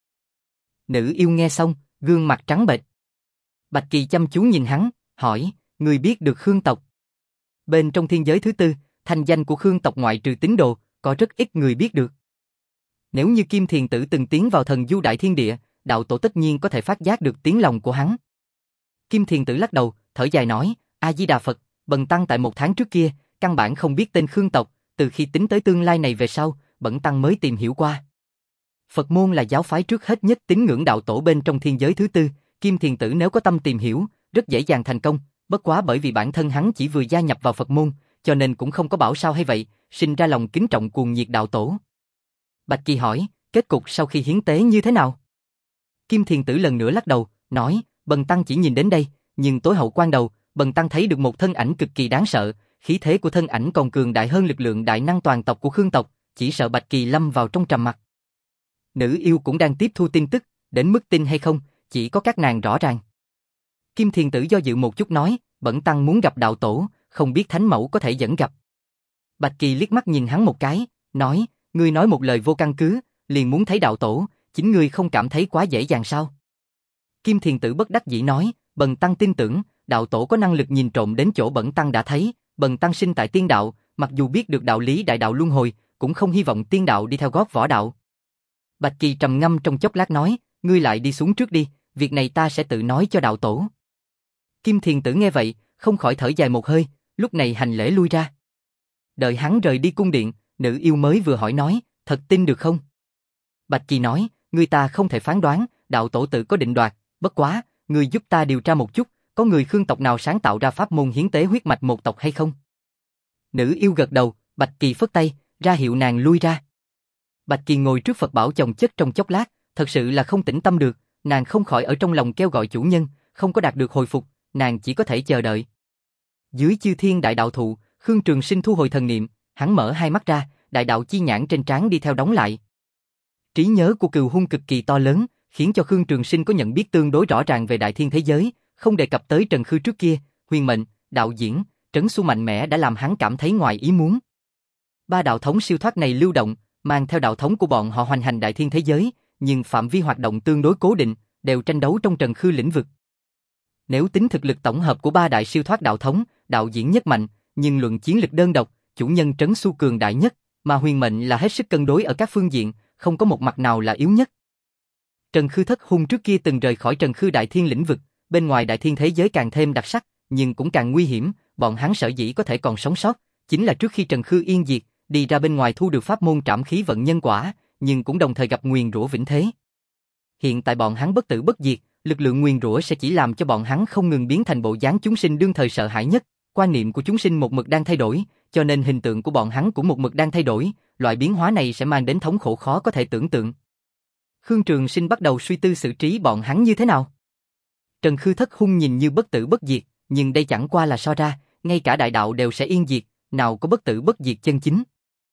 S1: Nữ yêu nghe xong, gương mặt trắng bệch. Bạch Kỳ chăm chú nhìn hắn, hỏi, người biết được Khương tộc? Bên trong thiên giới thứ tư, thành danh của Khương tộc ngoại trừ tín đồ, có rất ít người biết được. Nếu như Kim Thiền Tử từng tiến vào thần du đại thiên địa, đạo tổ tất nhiên có thể phát giác được tiếng lòng của hắn. Kim Thiền Tử lắc đầu, thở dài nói, A Di Đà Phật, bần tăng tại một tháng trước kia, căn bản không biết tên Khương tộc, từ khi tính tới tương lai này về sau, bần tăng mới tìm hiểu qua. Phật môn là giáo phái trước hết nhất tín ngưỡng đạo tổ bên trong thiên giới thứ tư, Kim Thiền Tử nếu có tâm tìm hiểu, rất dễ dàng thành công, bất quá bởi vì bản thân hắn chỉ vừa gia nhập vào Phật môn, cho nên cũng không có bảo sao hay vậy, sinh ra lòng kính trọng cuồng nhiệt đạo tổ. Bạch Kỳ hỏi, kết cục sau khi hiến tế như thế nào? Kim Thiền Tử lần nữa lắc đầu, nói, bần tăng chỉ nhìn đến đây, nhưng tối hậu quan đầu, bần tăng thấy được một thân ảnh cực kỳ đáng sợ, khí thế của thân ảnh còn cường đại hơn lực lượng đại năng toàn tộc của Khương tộc, chỉ sợ Bạch Kỳ lâm vào trong trầm mặc. Nữ yêu cũng đang tiếp thu tin tức, đến mức tin hay không, chỉ có các nàng rõ ràng. Kim Thiền Tử do dự một chút nói, bần tăng muốn gặp đạo tổ, không biết Thánh mẫu có thể dẫn gặp. Bạch Kỳ liếc mắt nhìn hắn một cái, nói, ngươi nói một lời vô căn cứ, liền muốn thấy đạo tổ, chính ngươi không cảm thấy quá dễ dàng sao? Kim Thiền Tử bất đắc dĩ nói, bần tăng tin tưởng, đạo tổ có năng lực nhìn trộm đến chỗ bần tăng đã thấy, bần tăng sinh tại tiên đạo, mặc dù biết được đạo lý đại đạo luân hồi, cũng không hy vọng tiên đạo đi theo gót võ đạo. Bạch Kỳ trầm ngâm trong chốc lát nói, ngươi lại đi xuống trước đi, việc này ta sẽ tự nói cho đạo tổ. Kim Thiền Tử nghe vậy, không khỏi thở dài một hơi, lúc này hành lễ lui ra. Đợi hắn rời đi cung điện, nữ yêu mới vừa hỏi nói, thật tin được không? Bạch Kỳ nói, người ta không thể phán đoán, đạo tổ tự có định đoạt, bất quá, người giúp ta điều tra một chút, có người Khương tộc nào sáng tạo ra pháp môn hiến tế huyết mạch một tộc hay không? Nữ yêu gật đầu, Bạch Kỳ phất tay, ra hiệu nàng lui ra. Bạch Kỳ ngồi trước Phật bảo chồng chất trong chốc lát, thật sự là không tĩnh tâm được, nàng không khỏi ở trong lòng kêu gọi chủ nhân, không có đạt được hồi phục, nàng chỉ có thể chờ đợi. Dưới chư thiên đại đạo thụ, Khương Trường Sinh thu hồi thần niệm, hắn mở hai mắt ra, đại đạo chi nhãn trên trán đi theo đóng lại. Trí nhớ của Cừu Hung cực kỳ to lớn, khiến cho Khương Trường Sinh có nhận biết tương đối rõ ràng về đại thiên thế giới, không đề cập tới Trần Khư trước kia, huyền mệnh, đạo diễn, trấn xu mạnh mẽ đã làm hắn cảm thấy ngoài ý muốn. Ba đạo thống siêu thoát này lưu động, mang theo đạo thống của bọn họ hoành hành đại thiên thế giới, nhưng phạm vi hoạt động tương đối cố định, đều tranh đấu trong Trần Khư lĩnh vực. Nếu tính thực lực tổng hợp của ba đại siêu thoát đạo thống, đạo diễn nhất mạnh, nhưng luận chiến lực đơn độc, chủ nhân trấn xu cường đại nhất, mà huyền mệnh là hết sức cân đối ở các phương diện, không có một mặt nào là yếu nhất. Trần Khư Thất Hung trước kia từng rời khỏi Trần Khư đại thiên lĩnh vực, bên ngoài đại thiên thế giới càng thêm đặc sắc, nhưng cũng càng nguy hiểm, bọn hắn sở dĩ có thể còn sống sót, chính là trước khi Trần Khư yên diệt, đi ra bên ngoài thu được pháp môn trảm khí vận nhân quả, nhưng cũng đồng thời gặp nguyền rủa vĩnh thế. Hiện tại bọn hắn bất tử bất diệt, lực lượng nguyền rủa sẽ chỉ làm cho bọn hắn không ngừng biến thành bộ dáng chúng sinh đương thời sợ hãi nhất, quan niệm của chúng sinh một mực đang thay đổi, cho nên hình tượng của bọn hắn cũng một mực đang thay đổi, loại biến hóa này sẽ mang đến thống khổ khó có thể tưởng tượng. Khương Trường Sinh bắt đầu suy tư xử trí bọn hắn như thế nào. Trần Khư Thất Hung nhìn như bất tử bất diệt, nhưng đây chẳng qua là so ra, ngay cả đại đạo đều sẽ yên diệt, nào có bất tử bất diệt chân chính.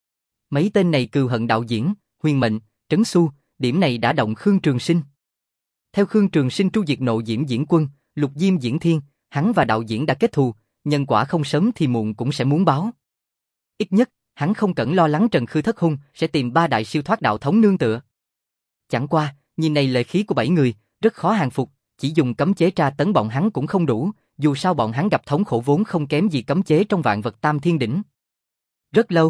S1: Mấy tên này cừu hận đạo diễn, Huyền Mệnh, Trấn Xu, điểm này đã động Khương Trường Sinh. Theo Khương Trường Sinh tru diệt Nộ Diễm Diễn Quân, Lục Diêm Diễn Thiên, hắn và đạo diễn đã kết thù, nhân quả không sớm thì muộn cũng sẽ muốn báo. Ít nhất, hắn không cần lo lắng Trần Khư Thất Hung sẽ tìm ba đại siêu thoát đạo thống nương tựa. Chẳng qua, nhìn này lợi khí của bảy người, rất khó hàng phục, chỉ dùng cấm chế tra tấn bọn hắn cũng không đủ, dù sao bọn hắn gặp thống khổ vốn không kém gì cấm chế trong vạn vật tam thiên đỉnh. Rất lâu,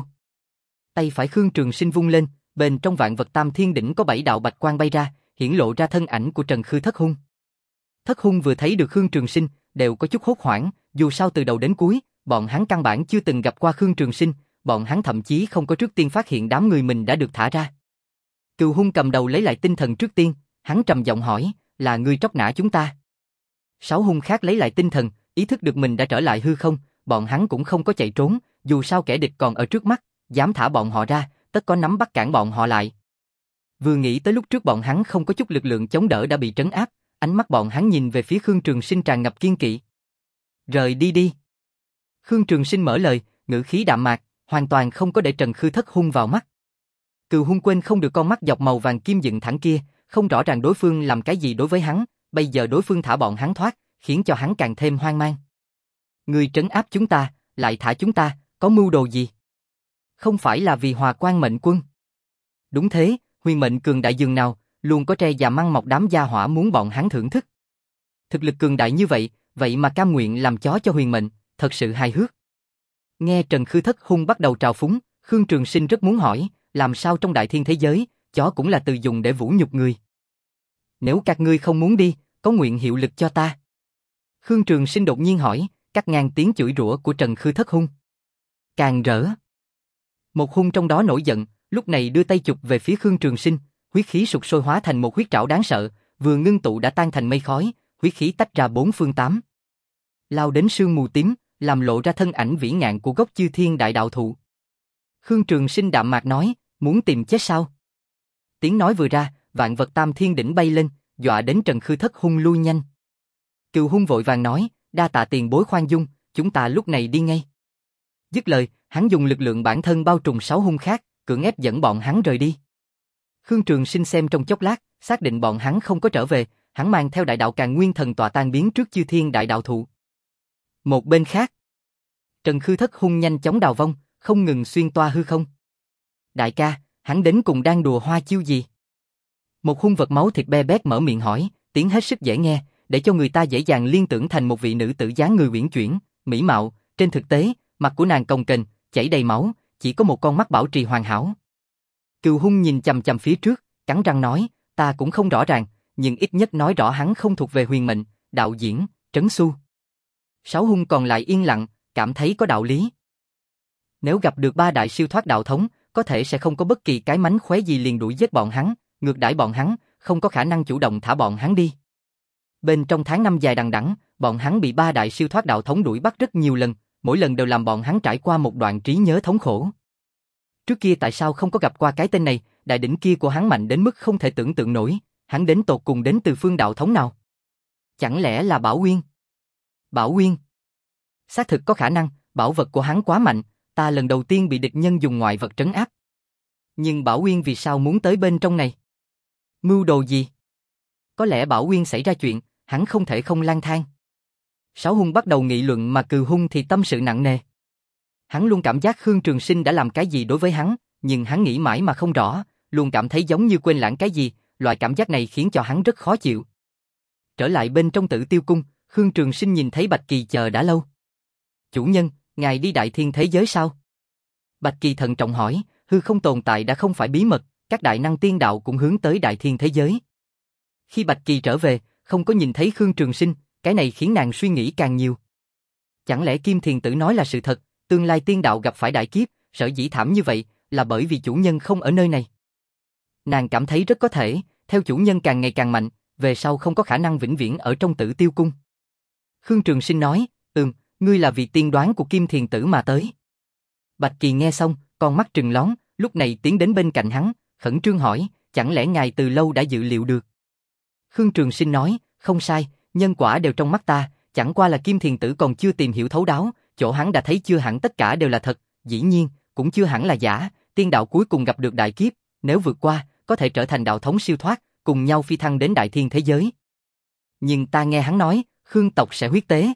S1: tay phải Khương Trường Sinh vung lên, bên trong vạn vật tam thiên đỉnh có bảy đạo bạch quang bay ra, hiển lộ ra thân ảnh của Trần Khư Thất Hung. Thất Hung vừa thấy được Khương Trường Sinh, đều có chút hốt hoảng, dù sao từ đầu đến cuối, bọn hắn căn bản chưa từng gặp qua Khương Trường Sinh, bọn hắn thậm chí không có trước tiên phát hiện đám người mình đã được thả ra. Cừu Hung cầm đầu lấy lại tinh thần trước tiên, hắn trầm giọng hỏi, là ngươi tróc nã chúng ta? Sáu hung khác lấy lại tinh thần, ý thức được mình đã trở lại hư không, bọn hắn cũng không có chạy trốn, dù sao kẻ địch còn ở trước mắt, dám thả bọn họ ra, tất có nắm bắt cản bọn họ lại. Vừa nghĩ tới lúc trước bọn hắn không có chút lực lượng chống đỡ đã bị trấn áp, ánh mắt bọn hắn nhìn về phía Khương Trường Sinh tràn ngập kiên kỵ. Rời đi đi. Khương Trường Sinh mở lời, ngữ khí đạm mạc, hoàn toàn không có để Trần Khư Thất Hung vào mắt. Cừu Hung quên không được con mắt dọc màu vàng kim dựng thẳng kia, không rõ ràng đối phương làm cái gì đối với hắn, bây giờ đối phương thả bọn hắn thoát, khiến cho hắn càng thêm hoang mang. Ngươi trấn áp chúng ta, lại thả chúng ta, có mưu đồ gì? Không phải là vì Hòa Quang Mệnh Quân? Đúng thế, Huyền Mệnh cường đại dường nào, luôn có tre già măng mọc đám gia hỏa muốn bọn hắn thưởng thức. Thực lực cường đại như vậy, vậy mà cam nguyện làm chó cho Huyền Mệnh, thật sự hài hước. Nghe Trần Khư Thất Hung bắt đầu trào phúng, Khương Trường Sinh rất muốn hỏi, làm sao trong đại thiên thế giới, chó cũng là từ dùng để vũ nhục người. Nếu các ngươi không muốn đi, có nguyện hiệu lực cho ta? Khương Trường Sinh đột nhiên hỏi, cắt ngang tiếng chửi rủa của Trần Khư Thất Hung. Càng rỡ. Một hung trong đó nổi giận, lúc này đưa tay chụp về phía Khương Trường Sinh, huyết khí sục sôi hóa thành một huyết trảo đáng sợ, vừa ngưng tụ đã tan thành mây khói, huyết khí tách ra bốn phương tám. Lao đến sương mù tím, làm lộ ra thân ảnh vĩ ngạn của gốc Chư Thiên Đại Đạo Thụ. Khương Trường Sinh đạm mạc nói, muốn tìm chết sao? Tiếng nói vừa ra, vạn vật tam thiên đỉnh bay lên, dọa đến Trần Khư Thất Hung lui nhanh. Cừu Hung vội vàng nói, đa tạ tiền bối khoan dung, chúng ta lúc này đi ngay. Dứt lời, hắn dùng lực lượng bản thân bao trùm sáu hung khác, cưỡng ép dẫn bọn hắn rời đi. Khương Trường Sinh xem trong chốc lát, xác định bọn hắn không có trở về, hắn mang theo đại đạo Càn Nguyên Thần tọa tan biến trước Chư Thiên Đại Đạo Thụ. Một bên khác, Trần Khư Thất Hung nhanh chóng đào vong, không ngừng xuyên toa hư không. Đại ca, hắn đến cùng đang đùa hoa chiêu gì? Một hung vật máu thịt be bét mở miệng hỏi, tiếng hết sức dễ nghe, để cho người ta dễ dàng liên tưởng thành một vị nữ tử dáng người uyển chuyển, mỹ mạo, trên thực tế, mặt của nàng cồng kềnh, chảy đầy máu, chỉ có một con mắt bảo trì hoàn hảo. Cừu Hung nhìn chằm chằm phía trước, cắn răng nói, ta cũng không rõ ràng, nhưng ít nhất nói rõ hắn không thuộc về Huyền Mệnh, đạo diễn, Trấn Xu. Sáu hung còn lại yên lặng, cảm thấy có đạo lý. Nếu gặp được ba đại siêu thoát đạo thống, có thể sẽ không có bất kỳ cái mánh khóe gì liền đuổi giết bọn hắn, ngược đãi bọn hắn, không có khả năng chủ động thả bọn hắn đi. Bên trong tháng năm dài đằng đẵng, bọn hắn bị ba đại siêu thoát đạo thống đuổi bắt rất nhiều lần, mỗi lần đều làm bọn hắn trải qua một đoạn trí nhớ thống khổ. Trước kia tại sao không có gặp qua cái tên này, đại đỉnh kia của hắn mạnh đến mức không thể tưởng tượng nổi, hắn đến tột cùng đến từ phương đạo thống nào? Chẳng lẽ là Bảo Uyên? Bảo Uyên? Xác thực có khả năng, bảo vật của hắn quá mạnh, ta lần đầu tiên bị địch nhân dùng ngoại vật trấn áp. Nhưng Bảo Uyên vì sao muốn tới bên trong này? Mưu đồ gì? Có lẽ Bảo Uyên xảy ra chuyện, hắn không thể không lang thang. Sáu hung bắt đầu nghị luận mà Cừu Hung thì tâm sự nặng nề. Hắn luôn cảm giác Khương Trường Sinh đã làm cái gì đối với hắn, nhưng hắn nghĩ mãi mà không rõ, luôn cảm thấy giống như quên lãng cái gì, loại cảm giác này khiến cho hắn rất khó chịu. Trở lại bên trong Tử Tiêu Cung, Khương Trường Sinh nhìn thấy Bạch Kỳ chờ đã lâu. Chủ nhân, ngài đi đại thiên thế giới sao? Bạch Kỳ thận trọng hỏi, hư không tồn tại đã không phải bí mật, các đại năng tiên đạo cũng hướng tới đại thiên thế giới. Khi Bạch Kỳ trở về, không có nhìn thấy Khương Trường Sinh, cái này khiến nàng suy nghĩ càng nhiều. Chẳng lẽ Kim Thiền Tử nói là sự thật, tương lai tiên đạo gặp phải đại kiếp, sở dĩ thảm như vậy, là bởi vì chủ nhân không ở nơi này. Nàng cảm thấy rất có thể, theo chủ nhân càng ngày càng mạnh, về sau không có khả năng vĩnh viễn ở trong Tử Tiêu Cung. Khương Trường Sinh nói, ừm, ngươi là vì tiên đoán của Kim Thiền Tử mà tới. Bạch Kỳ nghe xong, con mắt trừng lón, lúc này tiến đến bên cạnh hắn, khẩn trương hỏi, chẳng lẽ ngài từ lâu đã dự liệu được? Khương Trường Sinh nói, không sai, nhân quả đều trong mắt ta, chẳng qua là Kim Thiền Tử còn chưa tìm hiểu thấu đáo, chỗ hắn đã thấy chưa hẳn tất cả đều là thật, dĩ nhiên, cũng chưa hẳn là giả, tiên đạo cuối cùng gặp được đại kiếp, nếu vượt qua, có thể trở thành đạo thống siêu thoát, cùng nhau phi thăng đến đại thiên thế giới. Nhưng ta nghe hắn nói, Khương tộc sẽ huyết tế.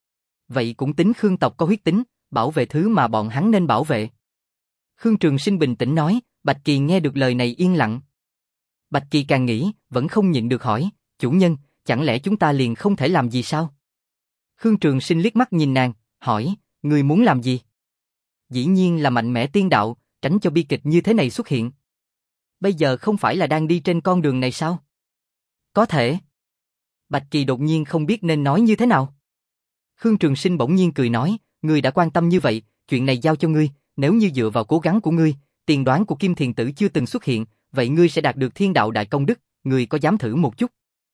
S1: Vậy cũng tính Khương tộc có huyết tính, bảo vệ thứ mà bọn hắn nên bảo vệ. Khương Trường Sinh bình tĩnh nói, Bạch Kỳ nghe được lời này yên lặng. Bạch Kỳ càng nghĩ, vẫn không nhịn được hỏi, chủ nhân, chẳng lẽ chúng ta liền không thể làm gì sao? Khương Trường Sinh liếc mắt nhìn nàng, hỏi, ngươi muốn làm gì? Dĩ nhiên là mạnh mẽ tiên đạo, tránh cho bi kịch như thế này xuất hiện. Bây giờ không phải là đang đi trên con đường này sao? Có thể. Bạch Kỳ đột nhiên không biết nên nói như thế nào. Khương Trường Sinh bỗng nhiên cười nói, ngươi đã quan tâm như vậy, chuyện này giao cho ngươi, nếu như dựa vào cố gắng của ngươi, tiên đoán của Kim Thiền Tử chưa từng xuất hiện, vậy ngươi sẽ đạt được thiên đạo đại công đức, ngươi có dám thử một chút?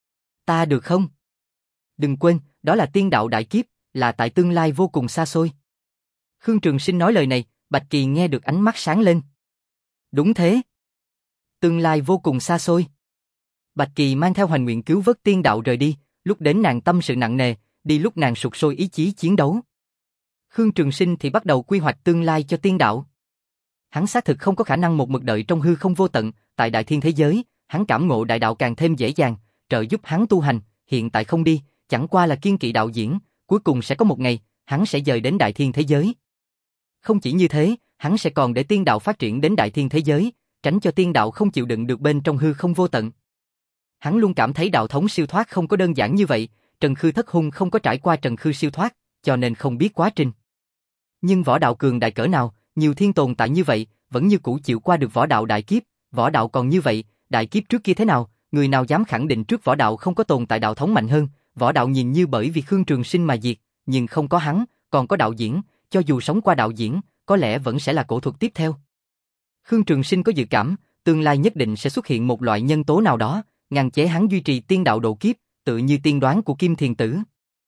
S1: Ta được không? Đừng quên, đó là tiên đạo đại kiếp, là tại tương lai vô cùng xa xôi. Khương Trường Sinh nói lời này, Bạch Kỳ nghe được ánh mắt sáng lên. Đúng thế. Tương lai vô cùng xa xôi. Bạch Kỳ mang theo hoành nguyện cứu vớt tiên đạo rời đi, lúc đến nàng tâm sự nặng nề, đi lúc nàng sục sôi ý chí chiến đấu. Khương Trường Sinh thì bắt đầu quy hoạch tương lai cho tiên đạo. Hắn xác thực không có khả năng một mực đợi trong hư không vô tận, tại đại thiên thế giới, hắn cảm ngộ đại đạo càng thêm dễ dàng, trợ giúp hắn tu hành, hiện tại không đi, chẳng qua là kiên kỵ đạo diễn, cuối cùng sẽ có một ngày, hắn sẽ dời đến đại thiên thế giới. Không chỉ như thế, hắn sẽ còn để tiên đạo phát triển đến đại thiên thế giới, tránh cho tiên đạo không chịu đựng được bên trong hư không vô tận. Hắn luôn cảm thấy đạo thống siêu thoát không có đơn giản như vậy, Trần Khư Thất Hung không có trải qua Trần Khư siêu thoát, cho nên không biết quá trình. Nhưng võ đạo cường đại cỡ nào, nhiều thiên tồn tại như vậy, vẫn như cũ chịu qua được võ đạo đại kiếp, võ đạo còn như vậy, đại kiếp trước kia thế nào, người nào dám khẳng định trước võ đạo không có tồn tại đạo thống mạnh hơn, võ đạo nhìn như bởi vì Khương Trường Sinh mà diệt, nhưng không có hắn, còn có đạo diễn, cho dù sống qua đạo diễn, có lẽ vẫn sẽ là cổ thuật tiếp theo. Khương Trường Sinh có dự cảm, tương lai nhất định sẽ xuất hiện một loại nhân tố nào đó, ngăn chế hắn duy trì tiên đạo độ kiếp, tự như tiên đoán của Kim Thiền Tử.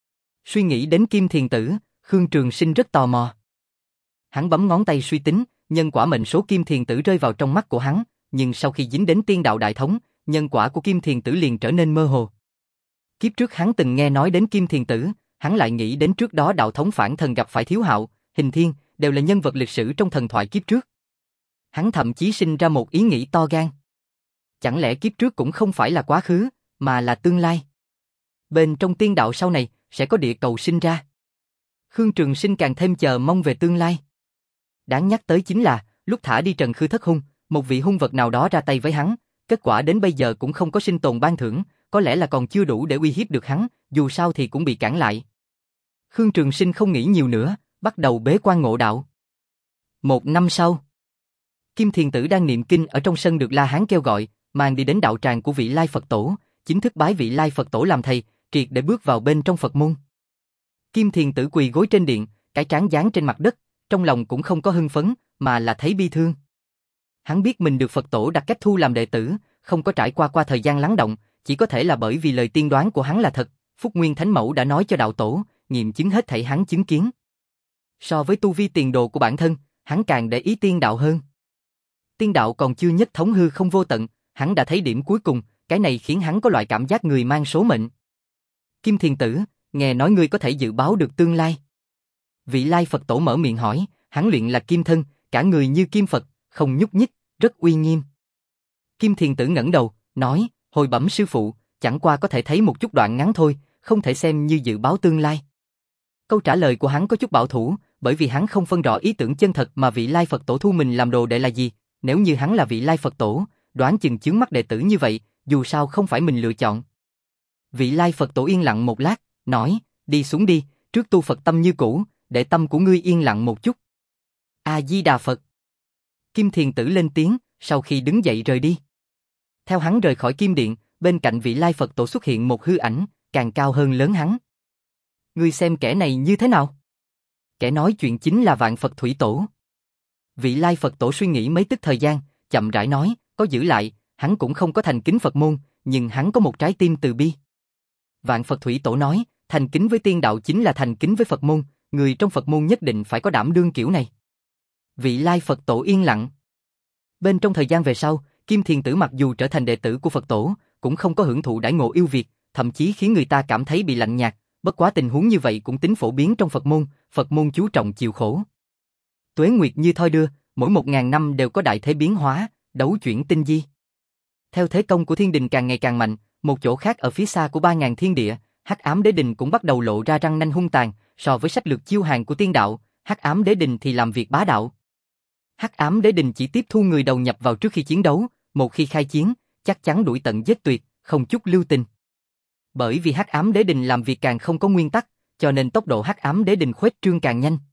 S1: Suy nghĩ đến Kim Thiền Tử, Khương Trường Sinh rất tò mò. Hắn bấm ngón tay suy tính, nhân quả mệnh số Kim Thiền Tử rơi vào trong mắt của hắn, nhưng sau khi dính đến tiên đạo đại thống, nhân quả của Kim Thiền Tử liền trở nên mơ hồ. Kiếp trước hắn từng nghe nói đến Kim Thiền Tử, hắn lại nghĩ đến trước đó đạo thống phản thần gặp phải Thiếu Hạo, Hình Thiên, đều là nhân vật lịch sử trong thần thoại kiếp trước. Hắn thậm chí sinh ra một ý nghĩ to gan. Chẳng lẽ kiếp trước cũng không phải là quá khứ, mà là tương lai? Bên trong tiên đạo sau này, sẽ có địa cầu sinh ra. Khương Trường Sinh càng thêm chờ mong về tương lai. Đáng nhắc tới chính là, lúc thả đi Trần Khư Thất Hung, một vị hung vật nào đó ra tay với hắn, kết quả đến bây giờ cũng không có sinh tồn ban thưởng, có lẽ là còn chưa đủ để uy hiếp được hắn, dù sao thì cũng bị cản lại. Khương Trường Sinh không nghĩ nhiều nữa, bắt đầu bế quan ngộ đạo. Một năm sau, Kim Thiền Tử đang niệm kinh ở trong sân được La Hán kêu gọi, mang đi đến đạo tràng của vị Lai Phật Tổ, chính thức bái vị Lai Phật Tổ làm thầy, triệt để bước vào bên trong Phật môn. Kim Thiền Tử quỳ gối trên điện, cái trán dán trên mặt đất, trong lòng cũng không có hưng phấn, mà là thấy bi thương. Hắn biết mình được Phật Tổ đặt cách thu làm đệ tử, không có trải qua qua thời gian lắng động, chỉ có thể là bởi vì lời tiên đoán của hắn là thật, Phúc Nguyên Thánh Mẫu đã nói cho đạo tổ, nghiệm chứng hết thảy hắn chứng kiến. So với tu vi tiền đồ của bản thân, hắn càng để ý tiên đạo hơn. Tiên đạo còn chưa nhất thống hư không vô tận, hắn đã thấy điểm cuối cùng, cái này khiến hắn có loại cảm giác người mang số mệnh. Kim Thiền Tử, nghe nói ngươi có thể dự báo được tương lai. Vị Lai Phật Tổ mở miệng hỏi, hắn luyện là kim thân, cả người như kim Phật, không nhúc nhích, rất uy nghiêm. Kim Thiền Tử ngẩng đầu, nói, hồi bẩm sư phụ, chẳng qua có thể thấy một chút đoạn ngắn thôi, không thể xem như dự báo tương lai. Câu trả lời của hắn có chút bảo thủ, bởi vì hắn không phân rõ ý tưởng chân thật mà vị Lai Phật Tổ thu mình làm đồ đệ là gì. Nếu như hắn là vị Lai Phật Tổ, đoán chừng chướng mắt đệ tử như vậy, dù sao không phải mình lựa chọn. Vị Lai Phật Tổ yên lặng một lát, nói, đi xuống đi, trước tu Phật tâm như cũ, để tâm của ngươi yên lặng một chút. A-di-đà Phật. Kim Thiền Tử lên tiếng, sau khi đứng dậy rời đi. Theo hắn rời khỏi Kim Điện, bên cạnh vị Lai Phật Tổ xuất hiện một hư ảnh, càng cao hơn lớn hắn. Ngươi xem kẻ này như thế nào? Kẻ nói chuyện chính là Vạn Phật Thủy Tổ. Vị Lai Phật Tổ suy nghĩ mấy tức thời gian, chậm rãi nói, có giữ lại, hắn cũng không có thành kính Phật môn, nhưng hắn có một trái tim từ bi. Vạn Phật Thủy Tổ nói, thành kính với tiên đạo chính là thành kính với Phật môn, người trong Phật môn nhất định phải có đảm đương kiểu này. Vị Lai Phật Tổ yên lặng. Bên trong thời gian về sau, Kim Thiền Tử mặc dù trở thành đệ tử của Phật Tổ, cũng không có hưởng thụ đãi ngộ yêu Việt, thậm chí khiến người ta cảm thấy bị lạnh nhạt, bất quá tình huống như vậy cũng tính phổ biến trong Phật môn, Phật môn chú trọng chịu khổ. Tuế nguyệt như thoi đưa, mỗi một ngàn năm đều có đại thế biến hóa, đấu chuyển tinh di. Theo thế công của thiên đình càng ngày càng mạnh, một chỗ khác ở phía xa của ba ngàn thiên địa, Hắc Ám Đế Đình cũng bắt đầu lộ ra răng nanh hung tàn, so với sách lược chiêu hàng của tiên đạo, Hắc Ám Đế Đình thì làm việc bá đạo. Hắc Ám Đế Đình chỉ tiếp thu người đầu nhập vào trước khi chiến đấu, một khi khai chiến, chắc chắn đuổi tận giết tuyệt, không chút lưu tình. Bởi vì Hắc Ám Đế Đình làm việc càng không có nguyên tắc, cho nên tốc độ Hắc Ám Đế Đình khuếch trương càng nhanh.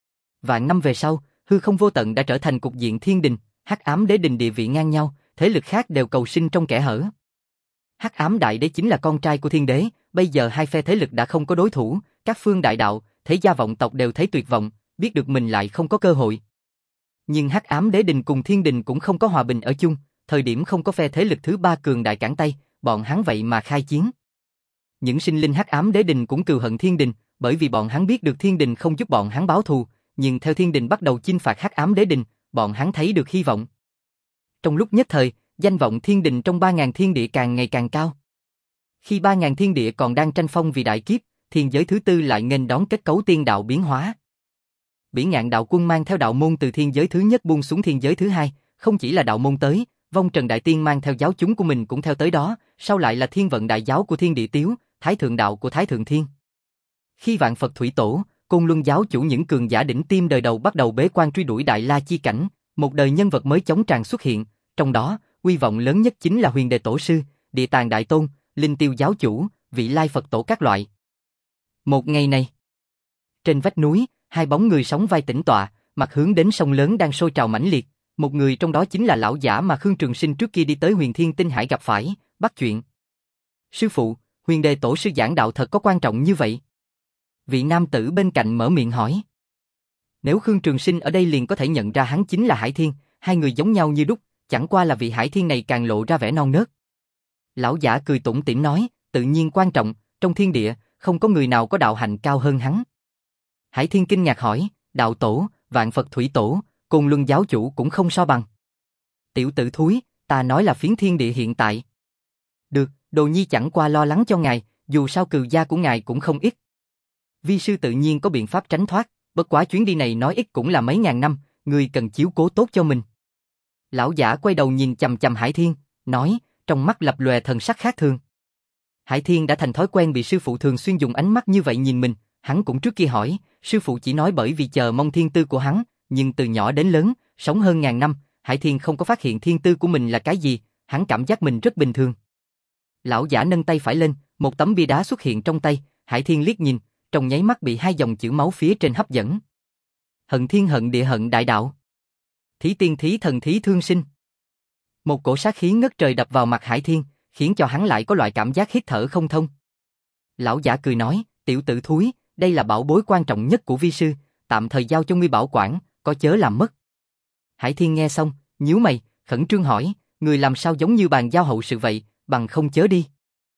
S1: Vạn năm về sau, hư không vô tận đã trở thành cục diện thiên đình, Hắc Ám Đế Đình địa vị ngang nhau, thế lực khác đều cầu sinh trong kẽ hở. Hắc Ám Đại Đế chính là con trai của Thiên Đế, bây giờ hai phe thế lực đã không có đối thủ, các phương đại đạo, thế gia vọng tộc đều thấy tuyệt vọng, biết được mình lại không có cơ hội. Nhưng Hắc Ám Đế Đình cùng Thiên Đình cũng không có hòa bình ở chung, thời điểm không có phe thế lực thứ ba cường đại cản tay, bọn hắn vậy mà khai chiến. Những sinh linh Hắc Ám Đế Đình cũng cừu hận Thiên Đình, bởi vì bọn hắn biết được Thiên Đình không giúp bọn hắn báo thù, nhưng theo Thiên Đình bắt đầu chinh phạt Hắc Ám Đế Đình, bọn hắn thấy được hy vọng. Trong lúc nhất thời, danh vọng Thiên Đình trong ba ngàn thiên địa càng ngày càng cao. Khi ba ngàn thiên địa còn đang tranh phong vì đại kiếp, thiên giới thứ tư lại nghênh đón kết cấu tiên đạo biến hóa. Bỉ Ngạn đạo quân mang theo đạo môn từ thiên giới thứ nhất buông xuống thiên giới thứ hai, không chỉ là đạo môn tới, Vong Trần Đại Tiên mang theo giáo chúng của mình cũng theo tới đó, sau lại là Thiên Vận Đại Giáo của Thiên Địa Tiếu, Thái Thượng Đạo của Thái Thượng Thiên. Khi Vạn Phật Thủy Tổ, Côn Luân Giáo chủ những cường giả đỉnh tiêm đời đầu bắt đầu bế quan truy đuổi Đại La chi cảnh, một đời nhân vật mới chóng tràn xuất hiện, trong đó, uy vọng lớn nhất chính là Huyền Đề Tổ sư, Địa Tạng Đại Tôn, Linh Tiêu Giáo chủ, Vị Lai Phật Tổ các loại. Một ngày này, trên vách núi, hai bóng người sóng vai tĩnh tọa, mặt hướng đến sông lớn đang sôi trào mãnh liệt, một người trong đó chính là lão giả mà Khương Trường Sinh trước kia đi tới Huyền Thiên Tinh Hải gặp phải, bắt chuyện. Sư phụ, Huyền Đề Tổ sư giảng đạo thật có quan trọng như vậy? Vị nam tử bên cạnh mở miệng hỏi. Nếu Khương Trường Sinh ở đây liền có thể nhận ra hắn chính là Hải Thiên, hai người giống nhau như đúc, chẳng qua là vị Hải Thiên này càng lộ ra vẻ non nớt. Lão giả cười tủm tỉm nói, tự nhiên quan trọng, trong thiên địa, không có người nào có đạo hạnh cao hơn hắn. Hải Thiên kinh ngạc hỏi, đạo tổ, Vạn Phật Thủy Tổ, Côn Luân Giáo chủ cũng không so bằng. Tiểu tử thúi, ta nói là phiến thiên địa hiện tại. Được, Đồ Nhi chẳng qua lo lắng cho ngài, dù sao cừu gia của ngài cũng không ít. Vi sư tự nhiên có biện pháp tránh thoát, bất quá chuyến đi này nói ít cũng là mấy ngàn năm, ngươi cần chiếu cố tốt cho mình. Lão giả quay đầu nhìn chằm chằm Hải Thiên, nói, trong mắt lập lòe thần sắc khác thường. Hải Thiên đã thành thói quen bị sư phụ thường xuyên dùng ánh mắt như vậy nhìn mình, hắn cũng trước kia hỏi, sư phụ chỉ nói bởi vì chờ mong thiên tư của hắn, nhưng từ nhỏ đến lớn, sống hơn ngàn năm, Hải Thiên không có phát hiện thiên tư của mình là cái gì, hắn cảm giác mình rất bình thường. Lão giả nâng tay phải lên, một tấm bia đá xuất hiện trong tay, Hải Thiên liếc nhìn, trong nháy mắt bị hai dòng chữ máu phía trên hấp dẫn. Hận thiên hận địa hận đại đạo. Thí tiên thí thần thí thương sinh. Một cổ sát khí ngất trời đập vào mặt Hải Thiên, khiến cho hắn lại có loại cảm giác hít thở không thông. Lão giả cười nói, tiểu tử thúi, đây là bảo bối quan trọng nhất của vi sư, tạm thời giao cho ngươi bảo quản, có chớ làm mất. Hải Thiên nghe xong, nhíu mày, khẩn trương hỏi, người làm sao giống như bàn giao hậu sự vậy, bằng không chớ đi.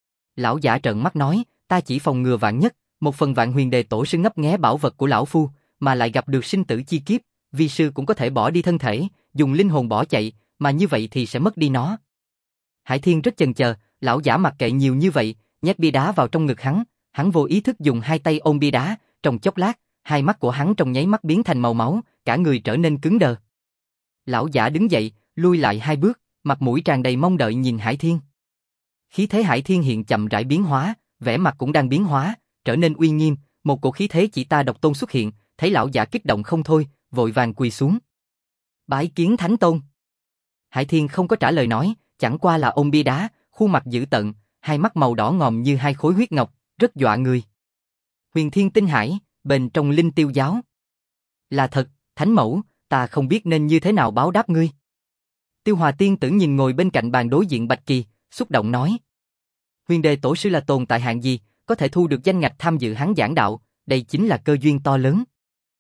S1: Lão giả trợn mắt nói, ta chỉ phòng ngừa vạn nhất, một phần vạn Huyền Đề Tổ sư ngấp nghé bảo vật của lão phu, mà lại gặp được sinh tử chi kiếp, vi sư cũng có thể bỏ đi thân thể, dùng linh hồn bỏ chạy, mà như vậy thì sẽ mất đi nó. Hải Thiên rất chần chờ, lão giả mặc kệ nhiều như vậy, nhét bia đá vào trong ngực hắn, hắn vô ý thức dùng hai tay ôm bia đá, trong chốc lát, hai mắt của hắn trong nháy mắt biến thành màu máu, cả người trở nên cứng đờ. Lão giả đứng dậy, lui lại hai bước, mặt mũi tràn đầy mong đợi nhìn Hải Thiên. Khí thế Hải Thiên hiện chậm rãi biến hóa, vẻ mặt cũng đang biến hóa, trở nên uy nghiêm, một cổ khí thế chỉ ta độc tôn xuất hiện, thấy lão giả kích động không thôi, vội vàng quỳ xuống. Bái kiến Thánh Tôn. Hải Thiên không có trả lời nói, chẳng qua là ôm bia đá, khuôn mặt dữ tợn, hai mắt màu đỏ ngòm như hai khối huyết ngọc, rất dọa người. Huyền Thiên Tinh Hải, bên trong Linh Tiêu Giáo. Là thật, Thánh Mẫu, ta không biết nên như thế nào báo đáp ngươi. Tiêu Hòa Tiên Tử nhìn ngồi bên cạnh bàn đối diện Bạch Kỳ, xúc động nói. Huyền Đề Tổ sư là tồn tại hạng gì, có thể thu được danh ngạch tham dự hắn giảng đạo, đây chính là cơ duyên to lớn.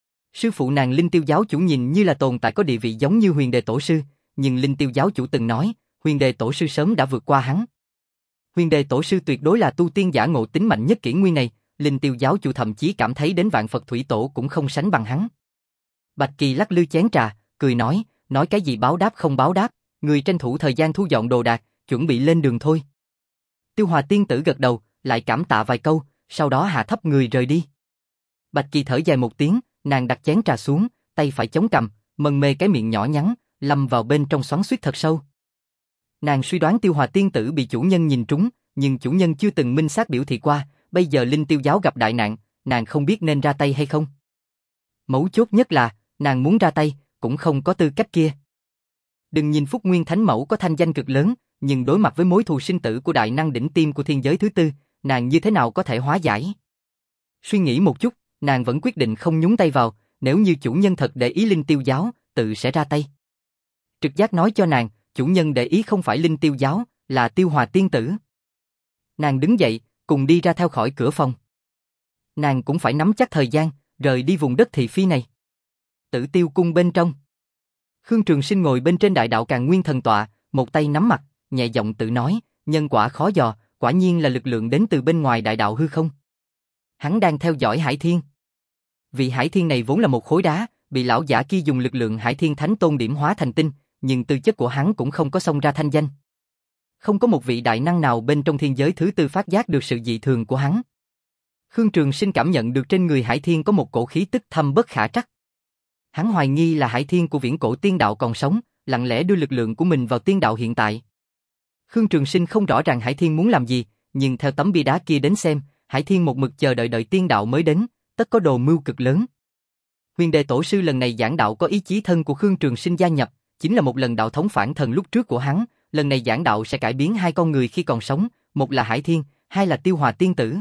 S1: Sư phụ nàng Linh Tiêu Giáo chủ nhìn như là tồn tại có địa vị giống như Huyền Đề Tổ sư, nhưng Linh Tiêu Giáo chủ từng nói, Huyền Đề Tổ sư sớm đã vượt qua hắn. Huyền Đề Tổ sư tuyệt đối là tu tiên giả ngộ tính mạnh nhất kỷ nguyên này, Linh Tiêu giáo chủ thậm chí cảm thấy đến Vạn Phật Thủy Tổ cũng không sánh bằng hắn. Bạch Kỳ lắc lư chén trà, cười nói, nói cái gì báo đáp không báo đáp, người tranh thủ thời gian thu dọn đồ đạc, chuẩn bị lên đường thôi. Tiêu Hòa tiên tử gật đầu, lại cảm tạ vài câu, sau đó hạ thấp người rời đi. Bạch Kỳ thở dài một tiếng, nàng đặt chén trà xuống, tay phải chống cằm, mân mê cái miệng nhỏ nhắn, lâm vào bên trong xoắn xuýt thật sâu. Nàng suy đoán Tiêu Hòa tiên tử bị chủ nhân nhìn trúng, nhưng chủ nhân chưa từng minh xác biểu thị qua, bây giờ Linh Tiêu giáo gặp đại nạn, nàng không biết nên ra tay hay không. Mấu chốt nhất là, nàng muốn ra tay, cũng không có tư cách kia. Đừng nhìn Phúc Nguyên Thánh Mẫu có thanh danh cực lớn, nhưng đối mặt với mối thù sinh tử của đại năng đỉnh tiêm của thiên giới thứ tư, nàng như thế nào có thể hóa giải? Suy nghĩ một chút, nàng vẫn quyết định không nhúng tay vào, nếu như chủ nhân thật để ý Linh Tiêu giáo, tự sẽ ra tay. Trực giác nói cho nàng, chủ nhân để ý không phải Linh Tiêu giáo, là Tiêu Hòa tiên tử. Nàng đứng dậy, cùng đi ra theo khỏi cửa phòng. Nàng cũng phải nắm chắc thời gian, rời đi vùng đất thị phi này. Tử Tiêu cung bên trong. Khương Trường Sinh ngồi bên trên đại đạo Càn Nguyên thần tọa, một tay nắm mặt, nhẹ giọng tự nói, nhân quả khó dò, quả nhiên là lực lượng đến từ bên ngoài đại đạo hư không. Hắn đang theo dõi Hải Thiên. Vị Hải Thiên này vốn là một khối đá, bị lão giả kia dùng lực lượng Hải Thiên Thánh Tôn điểm hóa thành tinh, nhưng tư chất của hắn cũng không có xông ra thanh danh. Không có một vị đại năng nào bên trong thiên giới thứ tư phát giác được sự dị thường của hắn. Khương Trường Sinh cảm nhận được trên người Hải Thiên có một cổ khí tức thâm bất khả trắc. Hắn hoài nghi là Hải Thiên của viễn cổ tiên đạo còn sống, lặng lẽ đưa lực lượng của mình vào tiên đạo hiện tại. Khương Trường Sinh không rõ ràng Hải Thiên muốn làm gì, nhưng theo tấm bia đá kia đến xem, Hải Thiên một mực chờ đợi đợi tiên đạo mới đến, tất có đồ mưu cực lớn. Huyền Đề Tổ sư lần này giảng đạo có ý chí thân của Khương Trường Sinh gia nhập, chính là một lần đạo thống phản thần lúc trước của hắn, lần này giảng đạo sẽ cải biến hai con người khi còn sống, một là Hải Thiên, hai là Tiêu Hòa tiên tử.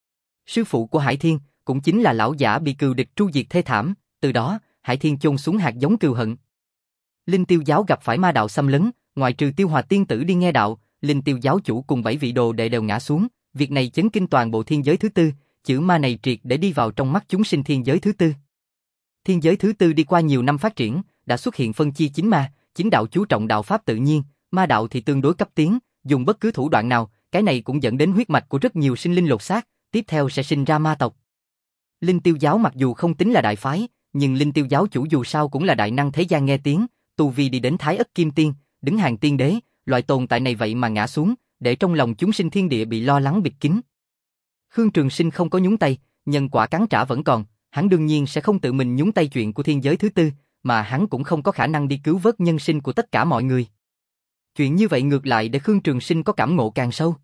S1: Sư phụ của Hải Thiên cũng chính là lão giả bị cừu địch tru diệt thê thảm, từ đó Hải Thiên chôn xuống hạt giống cừu hận. Linh Tiêu giáo gặp phải ma đạo xâm lấn, ngoại trừ Tiêu Hòa tiên tử đi nghe đạo, Linh Tiêu giáo chủ cùng bảy vị đồ đệ đều ngã xuống, việc này chấn kinh toàn bộ thiên giới thứ tư, chữ ma này triệt để đi vào trong mắt chúng sinh thiên giới thứ tư. Thiên giới thứ tư đi qua nhiều năm phát triển, đã xuất hiện phân chia chính ma, chính đạo chú trọng đạo pháp tự nhiên, ma đạo thì tương đối cấp tiến, dùng bất cứ thủ đoạn nào, cái này cũng dẫn đến huyết mạch của rất nhiều sinh linh lột xác, tiếp theo sẽ sinh ra ma tộc. Linh Tiêu giáo mặc dù không tính là đại phái, nhưng Linh Tiêu giáo chủ dù sao cũng là đại năng thế gian nghe tiếng, tu vi đi đến Thái Ất Kim Tiên, đứng hàng tiên đế, loại tồn tại này vậy mà ngã xuống, để trong lòng chúng sinh thiên địa bị lo lắng bịt kín. Khương Trường Sinh không có nhúng tay, nhân quả cắn trả vẫn còn, hắn đương nhiên sẽ không tự mình nhúng tay chuyện của thiên giới thứ tư, mà hắn cũng không có khả năng đi cứu vớt nhân sinh của tất cả mọi người. Chuyện như vậy ngược lại để Khương Trường Sinh có cảm ngộ càng sâu.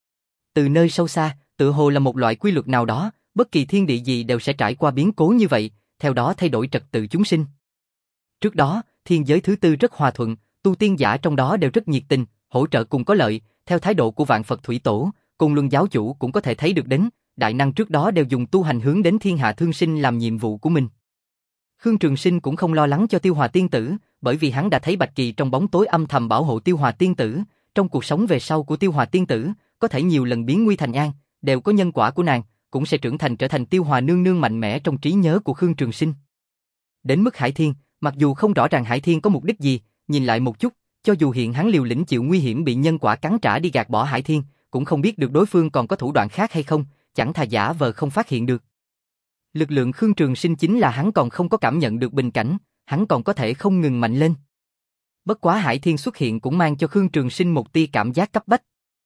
S1: Từ nơi sâu xa, tự hồ là một loại quy luật nào đó, bất kỳ thiên địa gì đều sẽ trải qua biến cố như vậy, theo đó thay đổi trật tự chúng sinh. Trước đó, thiên giới thứ tư rất hòa thuận, tu tiên giả trong đó đều rất nhiệt tình, hỗ trợ cùng có lợi, theo thái độ của Vạn Phật Thủy Tổ, Côn Luân giáo chủ cũng có thể thấy được đến, đại năng trước đó đều dùng tu hành hướng đến thiên hạ thương sinh làm nhiệm vụ của mình. Khương Trường Sinh cũng không lo lắng cho Tiêu Hòa tiên tử, bởi vì hắn đã thấy Bạch Kỳ trong bóng tối âm thầm bảo hộ Tiêu Hòa tiên tử, trong cuộc sống về sau của Tiêu Hòa tiên tử, có thể nhiều lần biến nguy thành an, đều có nhân quả của nàng, cũng sẽ trưởng thành trở thành Tiêu Hòa nương nương mạnh mẽ trong trí nhớ của Khương Trường Sinh. Đến mức Hải Thiên, mặc dù không rõ ràng Hải Thiên có mục đích gì, nhìn lại một chút, cho dù hiện hắn liều lĩnh chịu nguy hiểm bị nhân quả cắn trả đi gạt bỏ Hải Thiên, cũng không biết được đối phương còn có thủ đoạn khác hay không, chẳng thà giả vờ không phát hiện được. Lực lượng Khương Trường Sinh chính là hắn còn không có cảm nhận được bình cảnh, hắn còn có thể không ngừng mạnh lên. Bất quá Hải Thiên xuất hiện cũng mang cho Khương Trường Sinh một tia cảm giác cấp bách.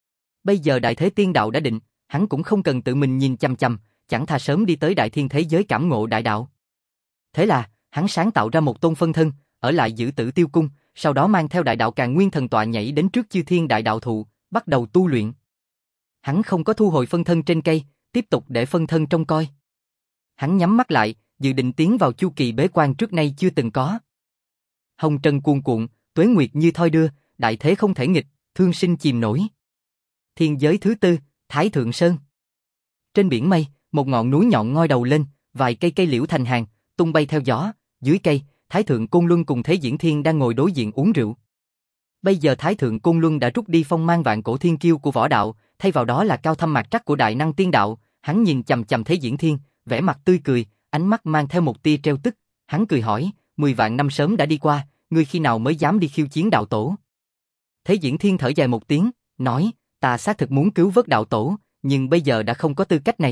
S1: Bây giờ đại thế tiên đạo đã định, hắn cũng không cần tự mình nhìn chằm chằm, chẳng thà sớm đi tới đại thiên thế giới cảm ngộ đại đạo. Thế là, hắn sáng tạo ra một tôn phân thân, ở lại giữ Tử Tiêu cung, sau đó mang theo đại đạo Càn Nguyên thần tọa nhảy đến trước chư thiên đại đạo thụ, bắt đầu tu luyện. Hắn không có thu hồi phân thân trên cây, tiếp tục để phân thân trông coi. Hắn nhắm mắt lại, dự định tiến vào chu kỳ bế quan trước nay chưa từng có. Hồng trần cuồn cuộn, tuế nguyệt như thoi đưa, đại thế không thể nghịch, thương sinh chìm nổi. Thiên giới thứ tư, Thái Thượng Sơn. Trên biển mây, một ngọn núi nhọn ngoi đầu lên, vài cây cây liễu thành hàng, tung bay theo gió. Dưới cây, Thái Thượng Côn Luân cùng Thế Diễn Thiên đang ngồi đối diện uống rượu. Bây giờ Thái Thượng Côn Luân đã rút đi phong mang vạn cổ thiên kiêu của võ đạo, thay vào đó là cao thâm mạc trắc của đại năng tiên đạo. Hắn nhìn chằm chằm Thế Diễn Thiên, vẻ mặt tươi cười, ánh mắt mang theo một tia trêu tức. Hắn cười hỏi, mười vạn năm sớm đã đi qua, ngươi khi nào mới dám đi khiêu chiến đạo tổ? Thế Diễn Thiên thở dài một tiếng, nói, ta xác thực muốn cứu vớt đạo tổ, nhưng bây giờ đã không có tư cách này.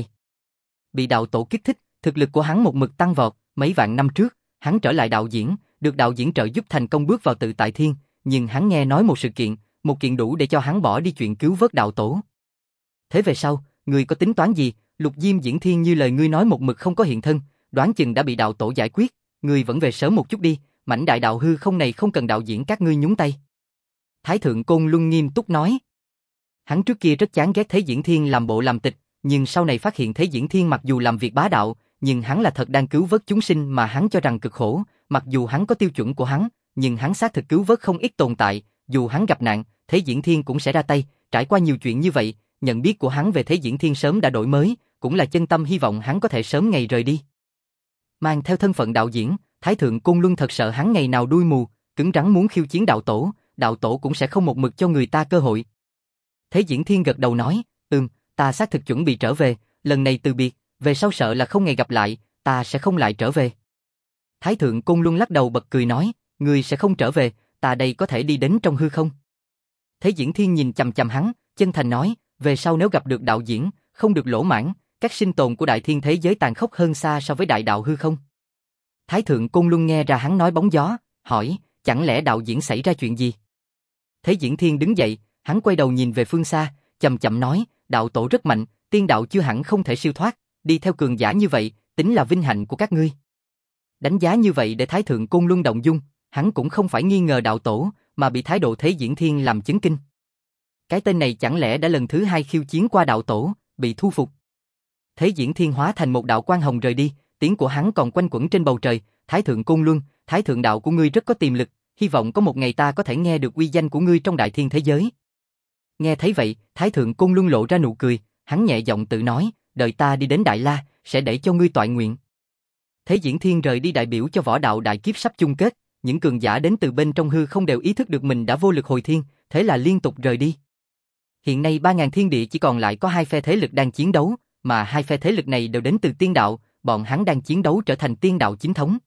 S1: Bị đạo tổ kích thích, thực lực của hắn một mực tăng vọt, mấy vạn năm trước, hắn trở lại đạo diễn, được đạo diễn trợ giúp thành công bước vào tự tại thiên, nhưng hắn nghe nói một sự kiện, một kiện đủ để cho hắn bỏ đi chuyện cứu vớt đạo tổ. Thế về sau, ngươi có tính toán gì? Lục Diêm Diễn Thiên như lời ngươi nói một mực không có hiện thân, đoán chừng đã bị đạo tổ giải quyết, ngươi vẫn về sớm một chút đi, mảnh đại đạo hư không này không cần đạo diễn các ngươi nhúng tay. Thái thượng Côn Luân nghiêm túc nói. Hắn trước kia rất chán ghét Thế Diễn Thiên làm bộ làm tịch, nhưng sau này phát hiện Thế Diễn Thiên mặc dù làm việc bá đạo, nhưng hắn là thật đang cứu vớt chúng sinh mà hắn cho rằng cực khổ, mặc dù hắn có tiêu chuẩn của hắn, nhưng hắn xác thực cứu vớt không ít tồn tại, dù hắn gặp nạn, Thế Diễn Thiên cũng sẽ ra tay, trải qua nhiều chuyện như vậy, nhận biết của hắn về Thế Diễn Thiên sớm đã đổi mới, cũng là chân tâm hy vọng hắn có thể sớm ngày rời đi. Mang theo thân phận đạo diễn, Thái thượng Côn Luân thật sợ hắn ngày nào đuôi mù, cứng rắn muốn khiêu chiến đạo tổ, đạo tổ cũng sẽ không một mực cho người ta cơ hội. Thế Diễn Thiên gật đầu nói, ừm, ta xác thực chuẩn bị trở về, lần này từ biệt, về sau sợ là không ngày gặp lại, ta sẽ không lại trở về. Thái thượng Côn Luân lắc đầu bật cười nói, ngươi sẽ không trở về, ta đây có thể đi đến trong hư không. Thế Diễn Thiên nhìn chằm chằm hắn, chân thành nói, về sau nếu gặp được đạo diễn, không được lỗ mãng, các sinh tồn của đại thiên thế giới tàn khốc hơn xa so với đại đạo hư không. Thái thượng Côn Luân nghe ra hắn nói bóng gió, hỏi, chẳng lẽ đạo diễn xảy ra chuyện gì? Thế Diễn Thiên đứng dậy, hắn quay đầu nhìn về phương xa, chậm chậm nói, đạo tổ rất mạnh, tiên đạo chưa hẳn không thể siêu thoát, đi theo cường giả như vậy, tính là vinh hạnh của các ngươi. Đánh giá như vậy để Thái thượng Côn Luân động dung, hắn cũng không phải nghi ngờ đạo tổ, mà bị thái độ Thế Diễn Thiên làm chấn kinh. Cái tên này chẳng lẽ đã lần thứ hai khiêu chiến qua đạo tổ, bị thu phục. Thế Diễn Thiên hóa thành một đạo quang hồng rời đi, tiếng của hắn còn quanh quẩn trên bầu trời, Thái thượng Côn Luân, Thái thượng đạo của ngươi rất có tiềm lực, hy vọng có một ngày ta có thể nghe được uy danh của ngươi trong đại thiên thế giới. Nghe thấy vậy, Thái thượng Côn Luân lộ ra nụ cười, hắn nhẹ giọng tự nói, đợi ta đi đến Đại La, sẽ để cho ngươi toại nguyện. Thế Diễn Thiên rời đi đại biểu cho võ đạo đại kiếp sắp chung kết, những cường giả đến từ bên trong hư không đều ý thức được mình đã vô lực hồi thiên, thế là liên tục rời đi. Hiện nay ba ngàn thiên địa chỉ còn lại có hai phe thế lực đang chiến đấu, mà hai phe thế lực này đều đến từ tiên đạo, bọn hắn đang chiến đấu trở thành tiên đạo chính thống.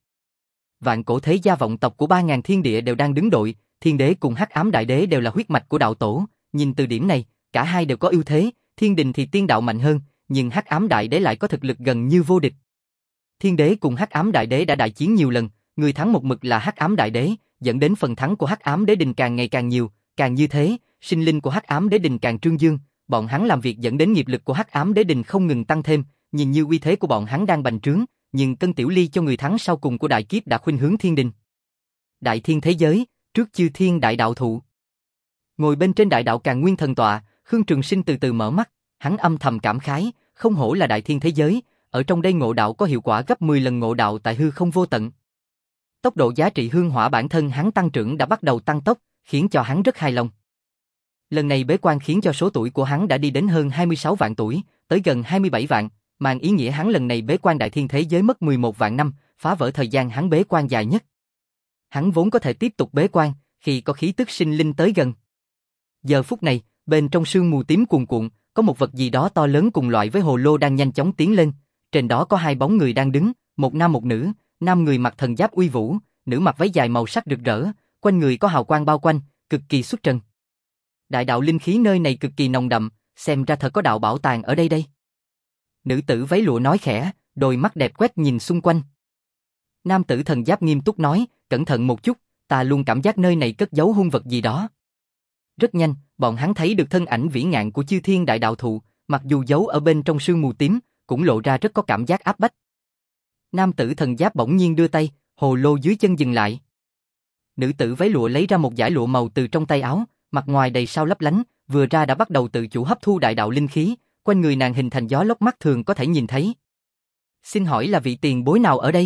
S1: Vạn cổ thế gia vọng tộc của ba ngàn thiên địa đều đang đứng đội, thiên đế cùng hắc ám đại đế đều là huyết mạch của đạo tổ, nhìn từ điểm này, cả hai đều có ưu thế, thiên đình thì tiên đạo mạnh hơn, nhưng hắc ám đại đế lại có thực lực gần như vô địch. Thiên đế cùng hắc ám đại đế đã đại chiến nhiều lần, người thắng một mực là hắc ám đại đế, dẫn đến phần thắng của hắc ám đế đình càng ngày càng nhiều, càng như thế, sinh linh của hắc ám đế đình càng trương dương, bọn hắn làm việc dẫn đến nghiệp lực của hắc ám đế đình không ngừng tăng thêm, nhìn như uy thế của bọn hắn đang bành trướng, nhưng cân tiểu ly cho người thắng sau cùng của đại kiếp đã khuynh hướng thiên đình. Đại thiên thế giới, trước chư thiên đại đạo thụ. Ngồi bên trên đại đạo Càn Nguyên thần tọa, Khương Trường Sinh từ từ mở mắt, hắn âm thầm cảm khái, không hổ là đại thiên thế giới, ở trong đây ngộ đạo có hiệu quả gấp mười lần ngộ đạo tại hư không vô tận. Tốc độ giá trị hương hỏa bản thân hắn tăng trưởng đã bắt đầu tăng tốc, khiến cho hắn rất hài lòng. Lần này bế quan khiến cho số tuổi của hắn đã đi đến hơn hai mươi sáu vạn tuổi, tới gần hai mươi bảy vạn, mang ý nghĩa hắn lần này bế quan đại thiên thế giới mất mười một vạn năm, phá vỡ thời gian hắn bế quan dài nhất. Hắn vốn có thể tiếp tục bế quan, khi có khí tức sinh linh tới gần. Giờ phút này, bên trong sương mù tím cuồn cuộn, có một vật gì đó to lớn cùng loại với hồ lô đang nhanh chóng tiến lên, trên đó có hai bóng người đang đứng, một nam một nữ, nam người mặc thần giáp uy vũ, nữ mặc váy dài màu sắc rực rỡ, quanh người có hào quang bao quanh, cực kỳ xuất trần. Đại đạo linh khí nơi này cực kỳ nồng đậm, xem ra thật có đạo bảo tàng ở đây đây. Nữ tử váy lụa nói khẽ, đôi mắt đẹp quét nhìn xung quanh. Nam tử thần giáp nghiêm túc nói, cẩn thận một chút, ta luôn cảm giác nơi này cất giấu hung vật gì đó. Rất nhanh, bọn hắn thấy được thân ảnh vĩ ngạn của chư thiên đại đạo thụ, mặc dù giấu ở bên trong sương mù tím, cũng lộ ra rất có cảm giác áp bách. Nam tử thần giáp bỗng nhiên đưa tay, hồ lô dưới chân dừng lại. Nữ tử váy lụa lấy ra một dải lụa màu từ trong tay áo, mặt ngoài đầy sao lấp lánh, vừa ra đã bắt đầu tự chủ hấp thu đại đạo linh khí, quanh người nàng hình thành gió lốc mắt thường có thể nhìn thấy. Xin hỏi là vị tiền bối nào ở đây?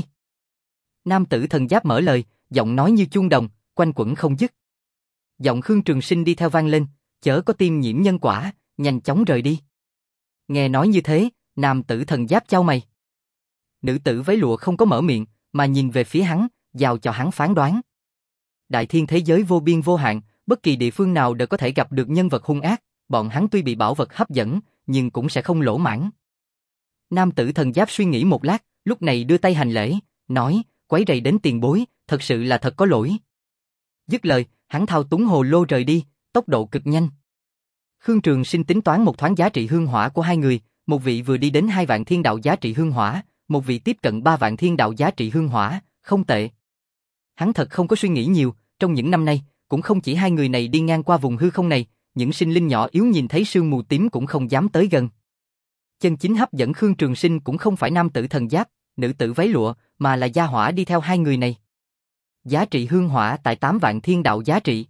S1: Nam tử thần giáp mở lời, giọng nói như chuông đồng, quanh quẩn không dứt. Giọng Khương Trường Sinh đi theo vang lên, chớ có tiêm nhiễm nhân quả, nhanh chóng rời đi. Nghe nói như thế, nam tử thần giáp chau mày. Nữ tử váy lụa không có mở miệng, mà nhìn về phía hắn, giao cho hắn phán đoán. Đại thiên thế giới vô biên vô hạn, bất kỳ địa phương nào đều có thể gặp được nhân vật hung ác, bọn hắn tuy bị bảo vật hấp dẫn, nhưng cũng sẽ không lỗ mãn. Nam tử thần giáp suy nghĩ một lát, lúc này đưa tay hành lễ, nói, quấy rầy đến tiền bối, thật sự là thật có lỗi. Dứt lời, hắn thao túng hồ lô rời đi, tốc độ cực nhanh. Khương Trường Sinh tính toán một thoáng giá trị hương hỏa của hai người, một vị vừa đi đến hai vạn thiên đạo giá trị hương hỏa, một vị tiếp cận ba vạn thiên đạo giá trị hương hỏa, không tệ. Hắn thật không có suy nghĩ nhiều, trong những năm nay, cũng không chỉ hai người này đi ngang qua vùng hư không này, những sinh linh nhỏ yếu nhìn thấy sương mù tím cũng không dám tới gần. Chân chính hấp dẫn Khương Trường Sinh cũng không phải nam tử thần giáp, nữ tử váy lụa, mà là gia hỏa đi theo hai người này. Giá trị hương hỏa tại tám vạn thiên đạo giá trị.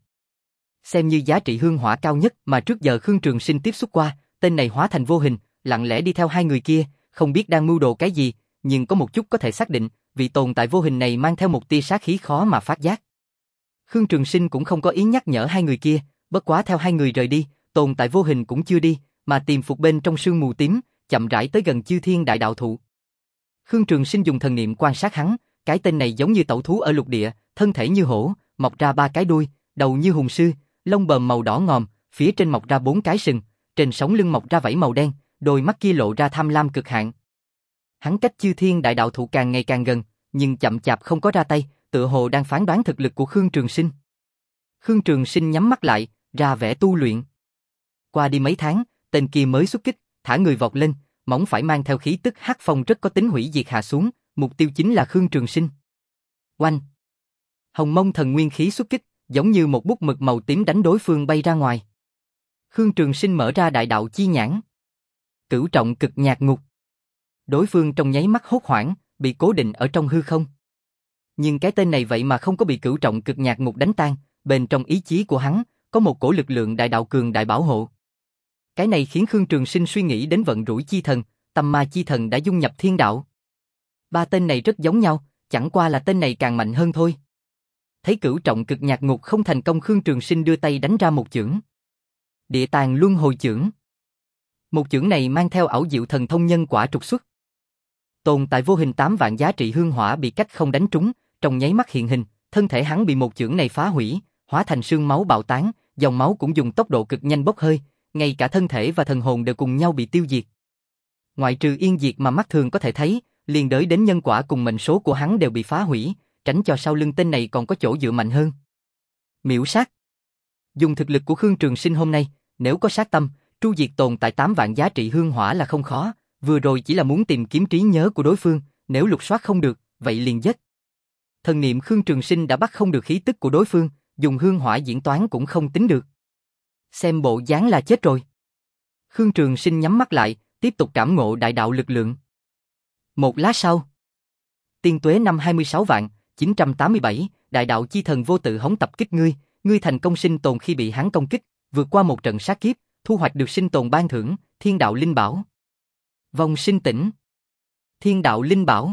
S1: Xem như giá trị hương hỏa cao nhất mà trước giờ Khương Trường Sinh tiếp xúc qua, tên này hóa thành vô hình, lặng lẽ đi theo hai người kia, không biết đang mưu đồ cái gì, nhưng có một chút có thể xác định, vị tồn tại vô hình này mang theo một tia sát khí khó mà phát giác. Khương Trường Sinh cũng không có ý nhắc nhở hai người kia, bất quá theo hai người rời đi, tồn tại vô hình cũng chưa đi, mà tìm phục bên trong sương mù tím, chậm rãi tới gần Chư Thiên Đại Đạo Thụ. Khương Trường Sinh dùng thần niệm quan sát hắn, cái tên này giống như tẩu thú ở lục địa, thân thể như hổ, mọc ra ba cái đuôi, đầu như hùng sư, lông bờm màu đỏ ngòm, phía trên mọc ra bốn cái sừng, trên sống lưng mọc ra vảy màu đen, đôi mắt kia lộ ra tham lam cực hạn. Hắn cách Chư Thiên Đại Đạo Thụ càng ngày càng gần, nhưng chậm chạp không có ra tay, tựa hồ đang phán đoán thực lực của Khương Trường Sinh. Khương Trường Sinh nhắm mắt lại, ra vẻ tu luyện. Qua đi mấy tháng, tên kia mới xuất kích, thả người vọt lên, móng phải mang theo khí tức hắc phong rất có tính hủy diệt hạ xuống, mục tiêu chính là Khương Trường Sinh. Oanh! Hồng Mông Thần Nguyên khí xuất kích, giống như một bút mực màu tím đánh đối phương bay ra ngoài. Khương Trường Sinh mở ra đại đạo chi nhãn. Cửu trọng cực nhạc ngục. Đối phương trong nháy mắt hốt hoảng, bị cố định ở trong hư không. Nhưng cái tên này vậy mà không có bị cửu trọng cực nhạc ngục đánh tan, bên trong ý chí của hắn có một cổ lực lượng đại đạo cường đại bảo hộ. Cái này khiến Khương Trường Sinh suy nghĩ đến vận rủi chi thần, tâm ma chi thần đã dung nhập thiên đạo. Ba tên này rất giống nhau, chẳng qua là tên này càng mạnh hơn thôi. Thấy cửu trọng cực nhạc ngục không thành công, Khương Trường Sinh đưa tay đánh ra một chưởng. Địa tàng luân hồi chưởng. Một chưởng này mang theo ảo diệu thần thông nhân quả trục xuất. Tồn tại vô hình tám vạn giá trị hương hỏa bị cách không đánh trúng, trong nháy mắt hiện hình, thân thể hắn bị một chưởng này phá hủy, hóa thành sương máu bạo tán, dòng máu cũng dùng tốc độ cực nhanh bốc hơi, ngay cả thân thể và thần hồn đều cùng nhau bị tiêu diệt. Ngoại trừ yên diệt mà mắt thường có thể thấy, liền đới đến nhân quả cùng mệnh số của hắn đều bị phá hủy, tránh cho sau lưng tên này còn có chỗ dựa mạnh hơn. Miểu sát. Dùng thực lực của Khương Trường Sinh hôm nay, nếu có sát tâm, tru diệt tồn tại tám vạn giá trị hương hỏa là không khó, vừa rồi chỉ là muốn tìm kiếm trí nhớ của đối phương, nếu lục soát không được, vậy liền giết. Thần niệm Khương Trường Sinh đã bắt không được khí tức của đối phương, dùng hương hỏa diễn toán cũng không tính được. Xem bộ dáng là chết rồi. Khương Trường Sinh nhắm mắt lại, tiếp tục cảm ngộ đại đạo lực lượng. Một lát sau, tiên tuế năm hai mươi sáu vạn, chín trăm tám mươi bảy, đại đạo chi thần vô tự hống tập kích ngươi, ngươi thành công sinh tồn khi bị hắn công kích, vượt qua một trận sát kiếp, thu hoạch được sinh tồn ban thưởng, thiên đạo linh bảo. Vong sinh tỉnh. Thiên đạo linh bảo.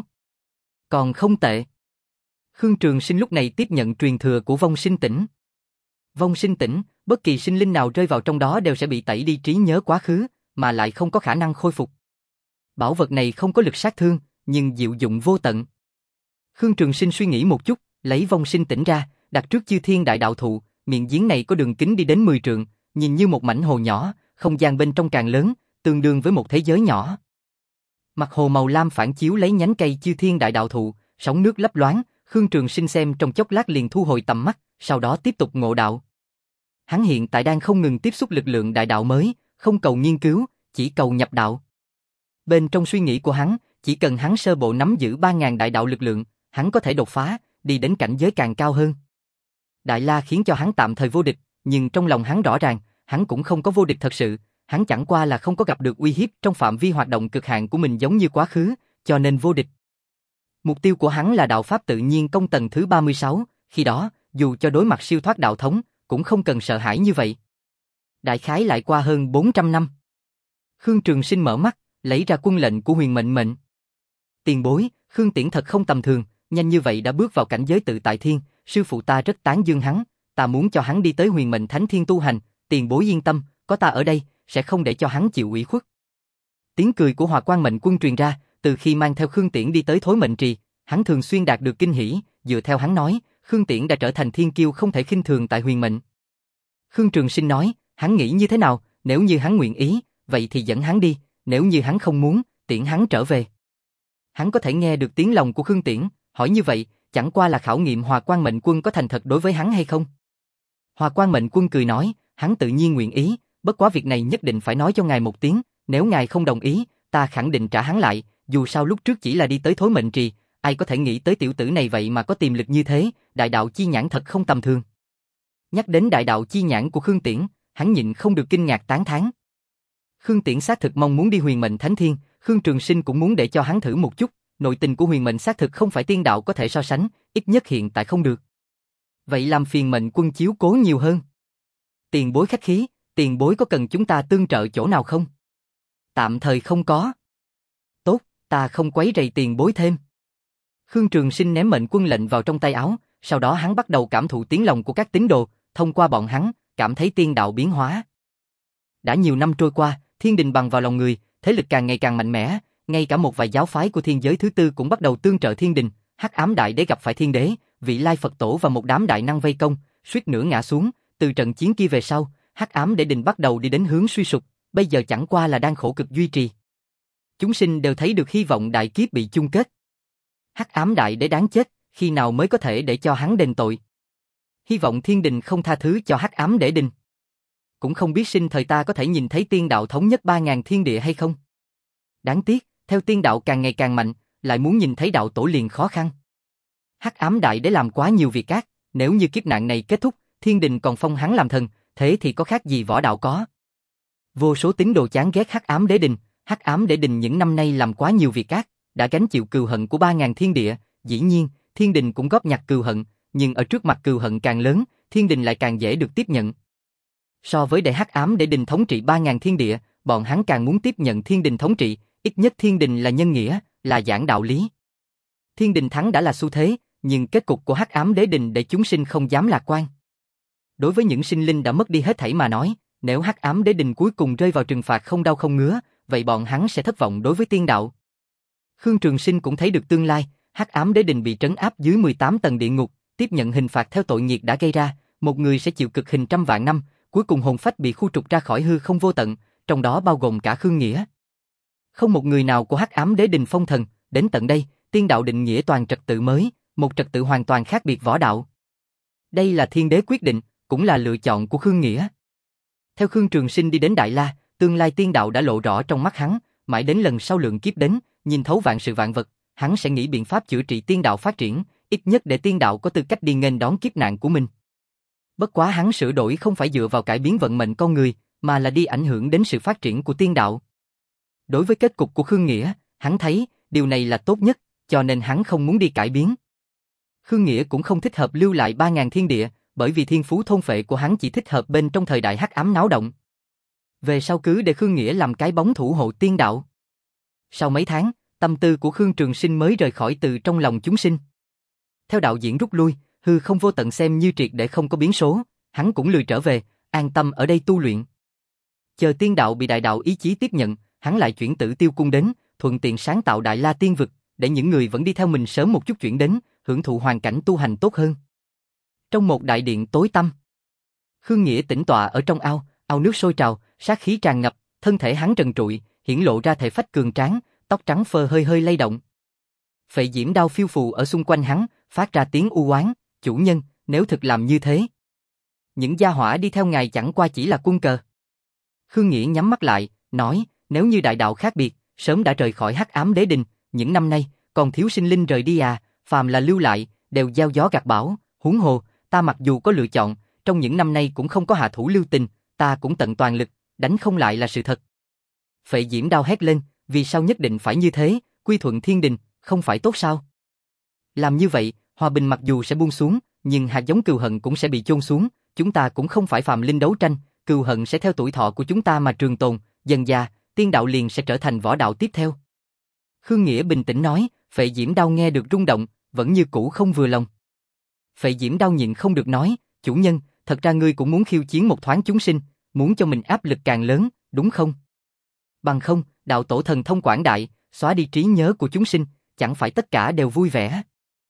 S1: Còn không tệ. Khương Trường Sinh lúc này tiếp nhận truyền thừa của vong sinh tỉnh. Vong sinh tỉnh, bất kỳ sinh linh nào rơi vào trong đó đều sẽ bị tẩy đi trí nhớ quá khứ, mà lại không có khả năng khôi phục. Bảo vật này không có lực sát thương, nhưng diệu dụng vô tận. Khương Trường Sinh suy nghĩ một chút, lấy vong sinh tỉnh ra, đặt trước Chư Thiên Đại Đạo Thụ, miệng giếng này có đường kính đi đến mười trượng, nhìn như một mảnh hồ nhỏ, không gian bên trong càng lớn, tương đương với một thế giới nhỏ. Mặt hồ màu lam phản chiếu lấy nhánh cây Chư Thiên Đại Đạo Thụ, sóng nước lấp loáng, Khương Trường Sinh xem trong chốc lát liền thu hồi tầm mắt, sau đó tiếp tục ngộ đạo. Hắn hiện tại đang không ngừng tiếp xúc lực lượng đại đạo mới, không cầu nghiên cứu, chỉ cầu nhập đạo. Bên trong suy nghĩ của hắn, chỉ cần hắn sơ bộ nắm giữ ba ngàn đại đạo lực lượng, hắn có thể đột phá, đi đến cảnh giới càng cao hơn. Đại La khiến cho hắn tạm thời vô địch, nhưng trong lòng hắn rõ ràng, hắn cũng không có vô địch thật sự, hắn chẳng qua là không có gặp được uy hiếp trong phạm vi hoạt động cực hạn của mình giống như quá khứ, cho nên vô địch. Mục tiêu của hắn là đạo pháp tự nhiên công tầng thứ ba mươi sáu, khi đó, dù cho đối mặt siêu thoát đạo thống, cũng không cần sợ hãi như vậy. Đại khái lại qua hơn bốn trăm năm. Khương Trường Sinh mở mắt, lấy ra quân lệnh của Huyền Mệnh Mệnh. Tiền bối, Khương Tiễn thật không tầm thường, nhanh như vậy đã bước vào cảnh giới tự tại thiên, sư phụ ta rất tán dương hắn, ta muốn cho hắn đi tới Huyền Mệnh Thánh Thiên tu hành, tiền bối yên tâm, có ta ở đây, sẽ không để cho hắn chịu ủy khuất. Tiếng cười của Hòa Quang Mệnh Quân truyền ra, từ khi mang theo Khương Tiễn đi tới Thối Mệnh Trì, hắn thường xuyên đạt được kinh hỉ, dựa theo hắn nói, Khương Tiễn đã trở thành thiên kiêu không thể khinh thường tại Huyền Mệnh. Khương Trường Sinh nói, hắn nghĩ như thế nào, nếu như hắn nguyện ý, vậy thì dẫn hắn đi, nếu như hắn không muốn, tiễn hắn trở về. Hắn có thể nghe được tiếng lòng của Khương Tiễn, hỏi như vậy, chẳng qua là khảo nghiệm Hòa Quang Mệnh Quân có thành thật đối với hắn hay không. Hòa Quang Mệnh Quân cười nói, hắn tự nhiên nguyện ý, bất quá việc này nhất định phải nói cho ngài một tiếng, nếu ngài không đồng ý, ta khẳng định trả hắn lại, dù sao lúc trước chỉ là đi tới thối mệnh trì, ai có thể nghĩ tới tiểu tử này vậy mà có tiềm lực như thế, đại đạo chi nhãn thật không tầm thường. Nhắc đến đại đạo chi nhãn của Khương Tiễn, hắn nhịn không được kinh ngạc tán thán. Khương Tiễn xác thực mong muốn đi Huyền Mệnh Thánh Thiên, Khương Trường Sinh cũng muốn để cho hắn thử một chút, nội tình của Huyền Mệnh xác thực không phải tiên đạo có thể so sánh, ít nhất hiện tại không được. Vậy làm phiền Mệnh Quân chiếu cố nhiều hơn. Tiền bối khách khí, tiền bối có cần chúng ta tương trợ chỗ nào không? Tạm thời không có. Tốt, ta không quấy rầy tiền bối thêm. Khương Trường Sinh ném Mệnh Quân lệnh vào trong tay áo, sau đó hắn bắt đầu cảm thụ tiếng lòng của các tín đồ, thông qua bọn hắn, cảm thấy tiên đạo biến hóa. Đã nhiều năm trôi qua, thiên đình bằng vào lòng người, thế lực càng ngày càng mạnh mẽ, ngay cả một vài giáo phái của thiên giới thứ tư cũng bắt đầu tương trợ thiên đình. Hắc ám đại đế gặp phải thiên đế, vị lai Phật tổ và một đám đại năng vây công, suýt nữa ngã xuống. Từ trận chiến kia về sau, hắc ám đế đình bắt đầu đi đến hướng suy sụp, bây giờ chẳng qua là đang khổ cực duy trì. Chúng sinh đều thấy được hy vọng đại kiếp bị chung kết. Hắc ám đại đế đáng chết, khi nào mới có thể để cho hắn đền tội? Hy vọng thiên đình không tha thứ cho hắc ám đế đình. Cũng không biết sinh thời ta có thể nhìn thấy tiên đạo thống nhất ba ngàn thiên địa hay không? Đáng tiếc, theo tiên đạo càng ngày càng mạnh, lại muốn nhìn thấy đạo tổ liền khó khăn. Hắc ám đại đế làm quá nhiều việc ác, nếu như kiếp nạn này kết thúc, thiên đình còn phong hắn làm thần, thế thì có khác gì võ đạo có. Vô số tín đồ chán ghét hắc ám đế đình, hắc ám đế đình những năm nay làm quá nhiều việc ác, đã gánh chịu cừu hận của ba ngàn thiên địa, dĩ nhiên, thiên đình cũng góp nhặt cừu hận, nhưng ở trước mặt cừu hận càng lớn, thiên đình lại càng dễ được tiếp nhận. So với để hắc ám đế đình thống trị ba ngàn thiên địa, bọn hắn càng muốn tiếp nhận thiên đình thống trị, ít nhất thiên đình là nhân nghĩa, là giảng đạo lý. Thiên đình thắng đã là xu thế, nhưng kết cục của hắc ám đế đình để chúng sinh không dám lạc quan. Đối với những sinh linh đã mất đi hết thảy mà nói, nếu hắc ám đế đình cuối cùng rơi vào trừng phạt không đau không ngứa, vậy bọn hắn sẽ thất vọng đối với tiên đạo. Khương Trường Sinh cũng thấy được tương lai, hắc ám đế đình bị trấn áp dưới mười tám tầng địa ngục, tiếp nhận hình phạt theo tội nghiệp đã gây ra, một người sẽ chịu cực hình trăm vạn năm, cuối cùng hồn phách bị khu trục ra khỏi hư không vô tận, trong đó bao gồm cả Khương Nghĩa. Không một người nào của hắc ám đế đình phong thần, đến tận đây, tiên đạo định nghĩa toàn trật tự mới, một trật tự hoàn toàn khác biệt võ đạo. Đây là thiên đế quyết định, cũng là lựa chọn của Khương Nghĩa. Theo Khương Trường Sinh đi đến Đại La, tương lai tiên đạo đã lộ rõ trong mắt hắn, mãi đến lần sau lượng kiếp đến, nhìn thấu vạn sự vạn vật, hắn sẽ nghĩ biện pháp chữa trị tiên đạo phát triển, ít nhất để tiên đạo có tư cách đi nghênh đón kiếp nạn của mình. Bất quá hắn sửa đổi không phải dựa vào cải biến vận mệnh con người, mà là đi ảnh hưởng đến sự phát triển của tiên đạo. Đối với kết cục của Khương Nghĩa, hắn thấy điều này là tốt nhất, cho nên hắn không muốn đi cải biến. Khương Nghĩa cũng không thích hợp lưu lại ba ngàn thiên địa, bởi vì thiên phú thôn phệ của hắn chỉ thích hợp bên trong thời đại hắc ám náo động. Về sau cứ để Khương Nghĩa làm cái bóng thủ hộ tiên đạo. Sau mấy tháng, tâm tư của Khương Trường Sinh mới rời khỏi từ trong lòng chúng sinh. Theo đạo diễn rút lui, hư không vô tận xem như triệt để không có biến số, hắn cũng lười trở về, an tâm ở đây tu luyện. Chờ tiên đạo bị đại đạo ý chí tiếp nhận, hắn lại chuyển Tử Tiêu cung đến, thuận tiện sáng tạo Đại La tiên vực, để những người vẫn đi theo mình sớm một chút chuyển đến, hưởng thụ hoàn cảnh tu hành tốt hơn. Trong một đại điện tối tăm, Khương Nghĩa tĩnh tọa ở trong ao, ao nước sôi trào, sát khí tràn ngập, thân thể hắn trần trụi, hiển lộ ra thể phách cường tráng, tóc trắng phơ hơi hơi lay động. Phệ diễm đao phiêu phù ở xung quanh hắn, phát ra tiếng u oán, chủ nhân, nếu thực làm như thế, những gia hỏa đi theo ngài chẳng qua chỉ là quân cờ. Khương Nghĩa nhắm mắt lại, nói, nếu như đại đạo khác biệt, sớm đã rời khỏi hắc ám đế đình, những năm nay, còn thiếu sinh linh rời đi à, phàm là lưu lại, đều gieo gió gặt bão, huống hồ, ta mặc dù có lựa chọn, trong những năm nay cũng không có hạ thủ lưu tình, ta cũng tận toàn lực, đánh không lại là sự thật. Phệ diễm đao hét lên, vì sao nhất định phải như thế, quy thuận thiên đình, không phải tốt sao? Làm như vậy, hòa bình mặc dù sẽ buông xuống, nhưng hạt giống cừu hận cũng sẽ bị chôn xuống, chúng ta cũng không phải phàm linh đấu tranh, cừu hận sẽ theo tuổi thọ của chúng ta mà trường tồn, dần già, tiên đạo liền sẽ trở thành võ đạo tiếp theo. Khương Nghĩa bình tĩnh nói, Phệ diễm đao nghe được rung động, vẫn như cũ không vừa lòng. Phệ diễm đao nhịn không được nói, chủ nhân, thật ra ngươi cũng muốn khiêu chiến một thoáng chúng sinh, muốn cho mình áp lực càng lớn, đúng không? Bằng không, đạo tổ thần thông quảng đại, xóa đi trí nhớ của chúng sinh, chẳng phải tất cả đều vui vẻ.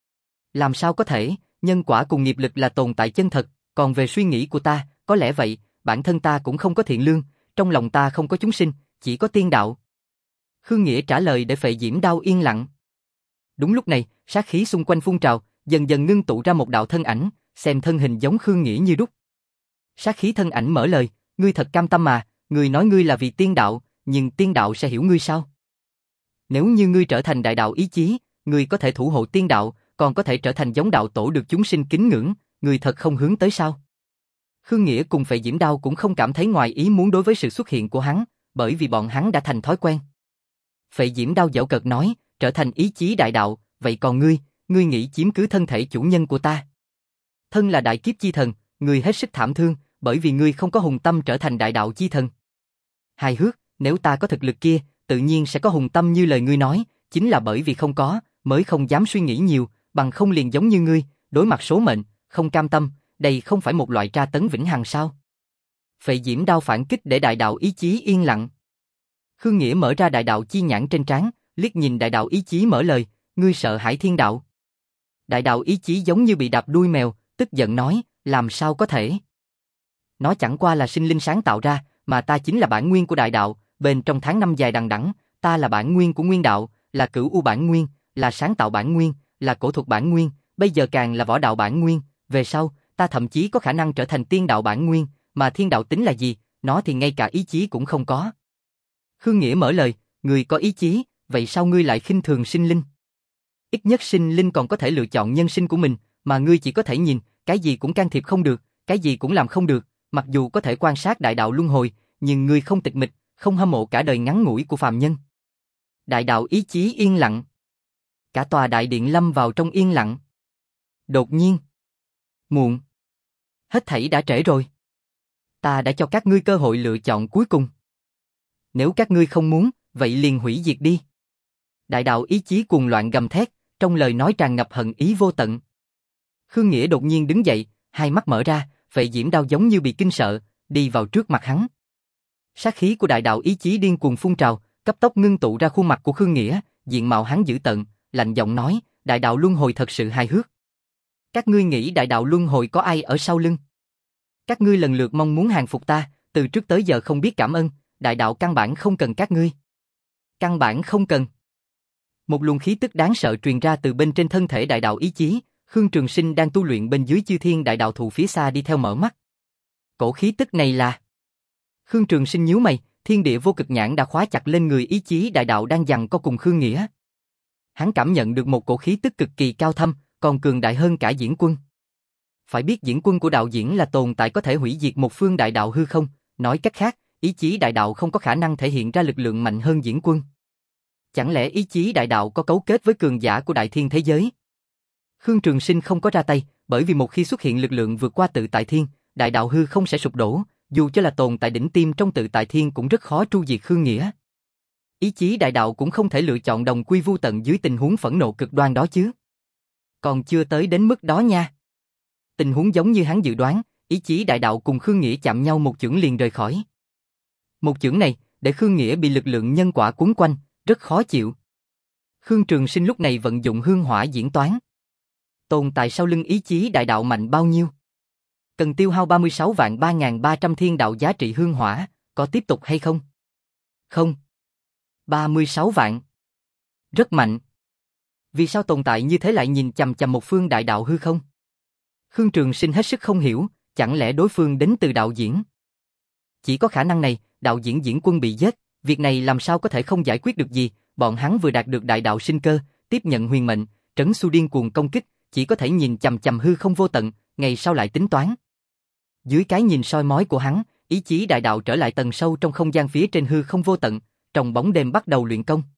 S1: Làm sao có thể, nhân quả cùng nghiệp lực là tồn tại chân thật, còn về suy nghĩ của ta, có lẽ vậy, bản thân ta cũng không có thiện lương, trong lòng ta không có chúng sinh, chỉ có tiên đạo. Khương Nghĩa trả lời để Phệ diễm đao yên lặng. Đúng lúc này, sát khí xung quanh phun trào, dần dần ngưng tụ ra một đạo thân ảnh, xem thân hình giống Khương Nghĩa như đúc. Sát khí thân ảnh mở lời, ngươi thật cam tâm à, ngươi nói ngươi là vì tiên đạo, nhưng tiên đạo sẽ hiểu ngươi sao? Nếu như ngươi trở thành đại đạo ý chí, ngươi có thể thủ hộ tiên đạo, còn có thể trở thành giống đạo tổ được chúng sinh kính ngưỡng, ngươi thật không hướng tới sao? Khương Nghĩa cùng Phệ Diễm Đao cũng không cảm thấy ngoài ý muốn đối với sự xuất hiện của hắn, bởi vì bọn hắn đã thành thói quen. Phệ Diễm Đao giễu cợt nói, trở thành ý chí đại đạo, vậy còn ngươi, ngươi nghĩ chiếm cứ thân thể chủ nhân của ta? Thân là đại kiếp chi thần, ngươi hết sức thảm thương, bởi vì ngươi không có hùng tâm trở thành đại đạo chi thần. Hài hước, nếu ta có thực lực kia, tự nhiên sẽ có hùng tâm như lời ngươi nói, chính là bởi vì không có, mới không dám suy nghĩ nhiều, bằng không liền giống như ngươi, đối mặt số mệnh, không cam tâm, đây không phải một loại tra tấn vĩnh hằng sao? Phệ Diễm Đao phản kích để đại đạo ý chí yên lặng. Khương Nghĩa mở ra đại đạo chi nhãn trên trán, liếc nhìn đại đạo ý chí mở lời, ngươi sợ hãi thiên đạo. Đại đạo ý chí giống như bị đạp đuôi mèo, tức giận nói, làm sao có thể? Nó chẳng qua là sinh linh sáng tạo ra, mà ta chính là bản nguyên của đại đạo, bên trong tháng năm dài đằng đẵng, ta là bản nguyên của nguyên đạo, là cửu u bản nguyên, là sáng tạo bản nguyên, là cổ thuật bản nguyên, bây giờ càng là võ đạo bản nguyên, về sau, ta thậm chí có khả năng trở thành tiên đạo bản nguyên, mà thiên đạo tính là gì, nó thì ngay cả ý chí cũng không có. Khương Nghĩa mở lời, ngươi có ý chí, vậy sao ngươi lại khinh thường sinh linh? Ít nhất sinh linh còn có thể lựa chọn nhân sinh của mình, mà ngươi chỉ có thể nhìn, cái gì cũng can thiệp không được, cái gì cũng làm không được, mặc dù có thể quan sát đại đạo luân hồi, nhưng ngươi không tịch mịch, không hâm mộ cả đời ngắn ngủi của phàm nhân. Đại đạo ý chí yên lặng. Cả tòa đại điện lâm vào trong yên lặng. Đột nhiên. Muộn. Hết thảy đã trễ rồi. Ta đã cho các ngươi cơ hội lựa chọn cuối cùng. Nếu các ngươi không muốn, vậy liền hủy diệt đi. Đại đạo ý chí cuồng loạn gầm thét, trong lời nói tràn ngập hận ý vô tận. Khương Nghĩa đột nhiên đứng dậy, hai mắt mở ra, Phệ Diễm Đao giống như bị kinh sợ, đi vào trước mặt hắn. Sát khí của đại đạo ý chí điên cuồng phun trào, cấp tốc ngưng tụ ra khuôn mặt của Khương Nghĩa, diện mạo hắn dữ tợn, lạnh giọng nói, đại đạo luân hồi thật sự hài hước. Các ngươi nghĩ đại đạo luân hồi có ai ở sau lưng? Các ngươi lần lượt mong muốn hàng phục ta, từ trước tới giờ không biết cảm ơn, đại đạo căn bản không cần các ngươi. Căn bản không cần. Một luồng khí tức đáng sợ truyền ra từ bên trên thân thể đại đạo ý chí, Khương Trường Sinh đang tu luyện bên dưới chư thiên đại đạo thụ phía xa đi theo mở mắt. Cổ khí tức này là... Khương Trường Sinh nhíu mày, thiên địa vô cực nhãn đã khóa chặt lên người ý chí đại đạo đang giằng co cùng Khương Nghĩa. Hắn cảm nhận được một cổ khí tức cực kỳ cao thâm, còn cường đại hơn cả diễn quân. Phải biết diễn quân của đạo diễn là tồn tại có thể hủy diệt một phương đại đạo hư không, nói cách khác, ý chí đại đạo không có khả năng thể hiện ra lực lượng mạnh hơn diễn quân. Chẳng lẽ ý chí đại đạo có cấu kết với cường giả của đại thiên thế giới? Khương Trường Sinh không có ra tay, bởi vì một khi xuất hiện lực lượng vượt qua tự tại thiên, đại đạo hư không sẽ sụp đổ, dù cho là tồn tại đỉnh tiêm trong tự tại thiên cũng rất khó tru diệt Khương Nghĩa. Ý chí đại đạo cũng không thể lựa chọn đồng quy vu tận dưới tình huống phẫn nộ cực đoan đó chứ. Còn chưa tới đến mức đó nha. Tình huống giống như hắn dự đoán, ý chí đại đạo cùng Khương Nghĩa chạm nhau một chưởng liền rời khỏi. Một chưởng này, để Khương Nghĩa bị lực lượng nhân quả cuốn quanh, rất khó chịu. Khương Trường Sinh lúc này vận dụng hương hỏa diễn toán. Tồn tại sau lưng ý chí đại đạo mạnh bao nhiêu? Cần tiêu hao ba mươi sáu vạn ba nghìn ba trăm thiên đạo giá trị hương hỏa, có tiếp tục hay không? Không. ba mươi sáu vạn. Rất mạnh. Vì sao tồn tại như thế lại nhìn chằm chằm một phương đại đạo hư không? Khương Trường Sinh hết sức không hiểu, chẳng lẽ đối phương đến từ đạo diễn? Chỉ có khả năng này, đạo diễn diễn quân bị giết, việc này làm sao có thể không giải quyết được gì, bọn hắn vừa đạt được đại đạo sinh cơ, tiếp nhận huyền mệnh, trấn su điên cuồng công kích, chỉ có thể nhìn chằm chằm hư không vô tận, ngày sau lại tính toán. Dưới cái nhìn soi mói của hắn, ý chí đại đạo trở lại tầng sâu trong không gian phía trên hư không vô tận, trong bóng đêm bắt đầu luyện công.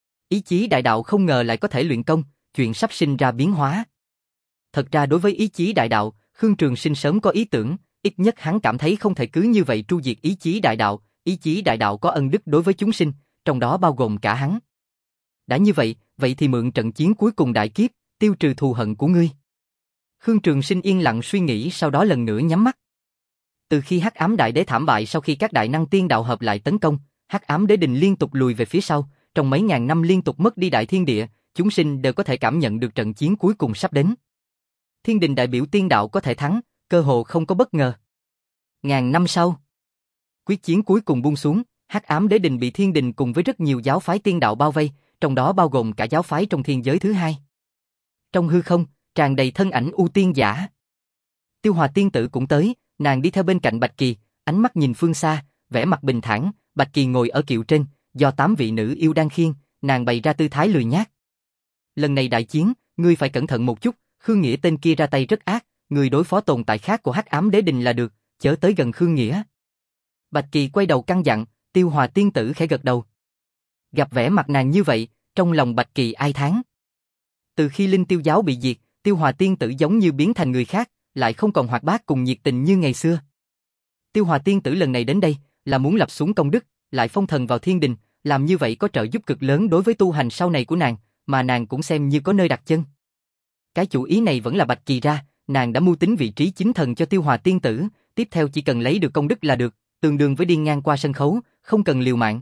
S1: Ý chí đại đạo không ngờ lại có thể luyện công, chuyện sắp sinh ra biến hóa. Thật ra đối với ý chí đại đạo, Khương Trường Sinh sớm có ý tưởng, ít nhất hắn cảm thấy không thể cứ như vậy tru diệt ý chí đại đạo, ý chí đại đạo có ân đức đối với chúng sinh, trong đó bao gồm cả hắn. Đã như vậy, vậy thì mượn trận chiến cuối cùng đại kiếp, tiêu trừ thù hận của ngươi. Khương Trường Sinh yên lặng suy nghĩ, sau đó lần nữa nhắm mắt. Từ khi Hắc Ám Đại Đế thảm bại, sau khi các đại năng tiên đạo hợp lại tấn công, Hắc Ám Đế Đình liên tục lùi về phía sau, trong mấy ngàn năm liên tục mất đi đại thiên địa, chúng sinh đều có thể cảm nhận được trận chiến cuối cùng sắp đến. Thiên đình đại biểu tiên đạo có thể thắng, cơ hồ không có bất ngờ. Ngàn năm sau, quyết chiến cuối cùng buông xuống, Hắc Ám Đế Đình bị Thiên Đình cùng với rất nhiều giáo phái tiên đạo bao vây, trong đó bao gồm cả giáo phái trong thiên giới thứ hai. Trong hư không, tràn đầy thân ảnh ưu tiên giả. Tiêu Hòa tiên tử cũng tới, nàng đi theo bên cạnh Bạch Kỳ, ánh mắt nhìn phương xa, vẻ mặt bình thản. Bạch Kỳ ngồi ở kiệu trên, do tám vị nữ yêu đang khiêng, nàng bày ra tư thái lười nhác. Lần này đại chiến, ngươi phải cẩn thận một chút, Khương Nghĩa tên kia ra tay rất ác, người đối phó tồn tại khác của Hắc Ám Đế Đình là được, chớ tới gần Khương Nghĩa. Bạch Kỳ quay đầu căn dặn, Tiêu Hòa tiên tử khẽ gật đầu. Gặp vẻ mặt nàng như vậy, trong lòng Bạch Kỳ ai thán. Từ khi Linh Tiêu giáo bị diệt, Tiêu Hòa tiên tử giống như biến thành người khác, lại không còn hoạt bát cùng nhiệt tình như ngày xưa. Tiêu Hòa tiên tử lần này đến đây, là muốn lập xuống công đức, lại phong thần vào thiên đình, làm như vậy có trợ giúp cực lớn đối với tu hành sau này của nàng, mà nàng cũng xem như có nơi đặt chân. Cái chủ ý này vẫn là Bạch Kỳ ra, nàng đã mưu tính vị trí chính thần cho Tiêu Hòa tiên tử, tiếp theo chỉ cần lấy được công đức là được, tương đương với đi ngang qua sân khấu, không cần liều mạng.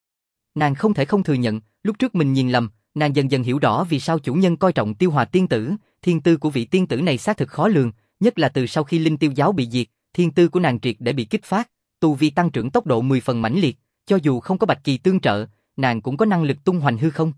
S1: Nàng không thể không thừa nhận, lúc trước mình nhìn lầm, nàng dần dần hiểu rõ vì sao chủ nhân coi trọng Tiêu Hòa tiên tử, thiên tư của vị tiên tử này xác thực khó lường, nhất là từ sau khi Linh Tiêu giáo bị diệt, thiên tư của nàng triệt để bị kích phát, tu vi tăng trưởng tốc độ mười phần mãnh liệt, cho dù không có Bạch Kỳ tương trợ, nàng cũng có năng lực tung hoành hư không.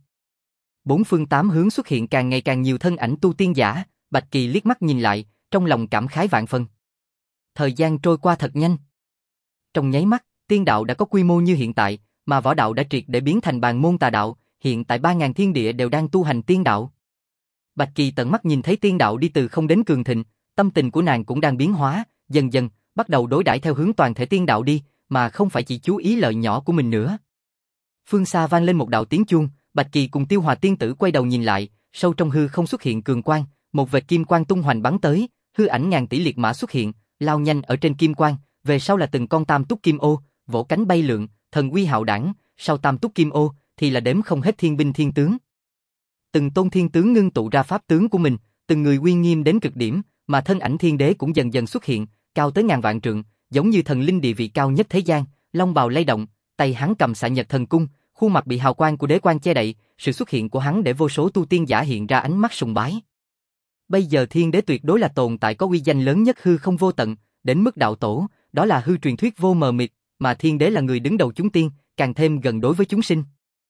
S1: Bốn phương tám hướng xuất hiện càng ngày càng nhiều thân ảnh tu tiên giả, Bạch Kỳ liếc mắt nhìn lại, trong lòng cảm khái vạn phần. Thời gian trôi qua thật nhanh. Trong nháy mắt, tiên đạo đã có quy mô như hiện tại, mà võ đạo đã triệt để biến thành bàn môn tà đạo, hiện tại ba ngàn thiên địa đều đang tu hành tiên đạo. Bạch Kỳ tận mắt nhìn thấy tiên đạo đi từ không đến cường thịnh, tâm tình của nàng cũng đang biến hóa, dần dần bắt đầu đối đãi theo hướng toàn thể tiên đạo đi, mà không phải chỉ chú ý lợi nhỏ của mình nữa. Phương xa vang lên một đạo tiếng chuông, Bạch Kỳ cùng Tiêu Hòa tiên tử quay đầu nhìn lại, sâu trong hư không xuất hiện cường quang, một vệt kim quang tung hoành bắn tới, hư ảnh ngàn tỷ liệt mã xuất hiện, lao nhanh ở trên kim quang, về sau là từng con tam túc kim ô, vỗ cánh bay lượn, thần uy hạo đảng, sau tam túc kim ô thì là đếm không hết thiên binh thiên tướng. Từng tôn thiên tướng ngưng tụ ra pháp tướng của mình, từng người uy nghiêm đến cực điểm, mà thân ảnh thiên đế cũng dần dần xuất hiện, cao tới ngàn vạn trượng, giống như thần linh địa vị cao nhất thế gian, long bào lay động, tay hắn cầm xạ nhật thần cung, khuôn mặt bị hào quang của đế quang che đậy, sự xuất hiện của hắn để vô số tu tiên giả hiện ra ánh mắt sùng bái. Bây giờ thiên đế tuyệt đối là tồn tại có uy danh lớn nhất hư không vô tận, đến mức đạo tổ, đó là hư truyền thuyết vô mờ mịt, mà thiên đế là người đứng đầu chúng tiên, càng thêm gần đối với chúng sinh.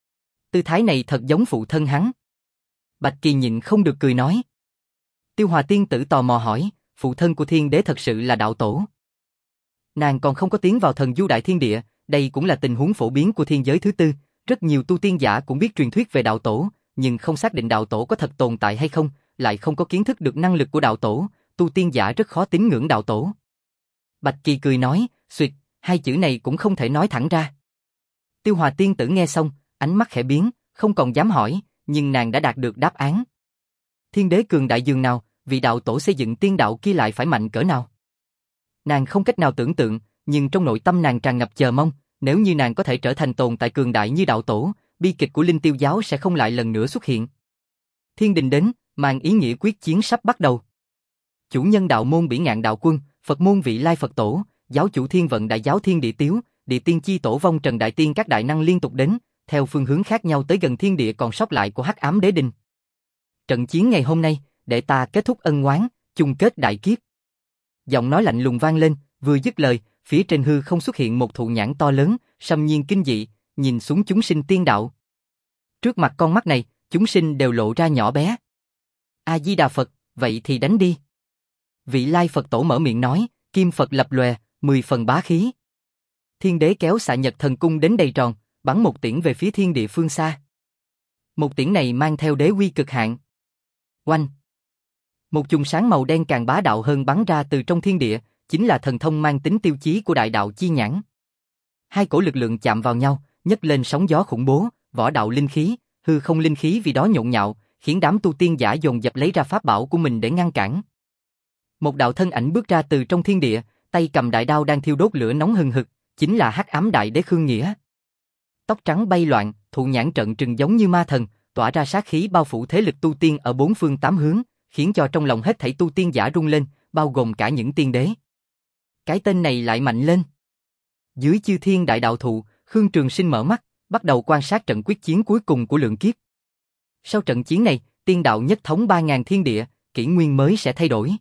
S1: Tư thái này thật giống phụ thân hắn. Bạch Kỳ nhịn không được cười nói. Tiêu Hòa tiên tử tò mò hỏi, phụ thân của thiên đế thật sự là đạo tổ? Nàng còn không có tiến vào thần du đại thiên địa, đây cũng là tình huống phổ biến của thiên giới thứ tư, rất nhiều tu tiên giả cũng biết truyền thuyết về đạo tổ, nhưng không xác định đạo tổ có thật tồn tại hay không, lại không có kiến thức được năng lực của đạo tổ, tu tiên giả rất khó tín ngưỡng đạo tổ. Bạch Kỳ cười nói, xuyệt, hai chữ này cũng không thể nói thẳng ra. Tiêu Hòa tiên tử nghe xong, ánh mắt khẽ biến, không còn dám hỏi, nhưng nàng đã đạt được đáp án. Thiên đế cường đại dường nào, vị đạo tổ xây dựng tiên đạo kia lại phải mạnh cỡ nào? Nàng không cách nào tưởng tượng, nhưng trong nội tâm nàng tràn ngập chờ mong, nếu như nàng có thể trở thành tồn tại cường đại như đạo tổ, bi kịch của Linh Tiêu giáo sẽ không lại lần nữa xuất hiện. Thiên đình đến, mang ý nghĩa quyết chiến sắp bắt đầu. Chủ nhân đạo môn Bỉ Ngạn đạo quân, Phật môn Vị Lai Phật tổ, giáo chủ Thiên vận đại giáo Thiên Địa Tiếu, Địa Tiên chi tổ Vong Trần đại tiên các đại năng liên tục đến, theo phương hướng khác nhau tới gần thiên địa còn sót lại của Hắc Ám Đế Đình. Trận chiến ngày hôm nay, để ta kết thúc ân oán, chung kết đại kiếp. Giọng nói lạnh lùng vang lên, vừa dứt lời, phía trên hư không xuất hiện một thụ nhãn to lớn, xâm nhiên kinh dị, nhìn xuống chúng sinh tiên đạo. Trước mặt con mắt này, chúng sinh đều lộ ra nhỏ bé. A Di Đà Phật, vậy thì đánh đi. Vị Lai Phật tổ mở miệng nói, kim Phật lập lòe, mười phần bá khí. Thiên đế kéo xạ nhật thần cung đến đầy tròn, bắn một tiễn về phía thiên địa phương xa. Một tiễn này mang theo đế uy cực hạn. Oanh! Một chùm sáng màu đen càng bá đạo hơn bắn ra từ trong thiên địa, chính là thần thông mang tính tiêu chí của đại đạo chi nhãn. Hai cổ lực lượng chạm vào nhau, nhấc lên sóng gió khủng bố, võ đạo linh khí, hư không linh khí vì đó nhộn nhạo, khiến đám tu tiên giả dồn dập lấy ra pháp bảo của mình để ngăn cản. Một đạo thân ảnh bước ra từ trong thiên địa, tay cầm đại đao đang thiêu đốt lửa nóng hừng hực, chính là Hắc Ám Đại Đế Khương Nghĩa. Tóc trắng bay loạn, thụ nhãn trận trừng giống như ma thần, tỏa ra sát khí bao phủ thế lực tu tiên ở bốn phương tám hướng, khiến cho trong lòng hết thảy tu tiên giả rung lên, bao gồm cả những tiên đế. Cái tên này lại mạnh lên. Dưới chư thiên đại đạo thụ, Khương Trường Sinh mở mắt, bắt đầu quan sát trận quyết chiến cuối cùng của lượng kiếp. Sau trận chiến này, tiên đạo nhất thống ba ngàn thiên địa, kỷ nguyên mới sẽ thay đổi.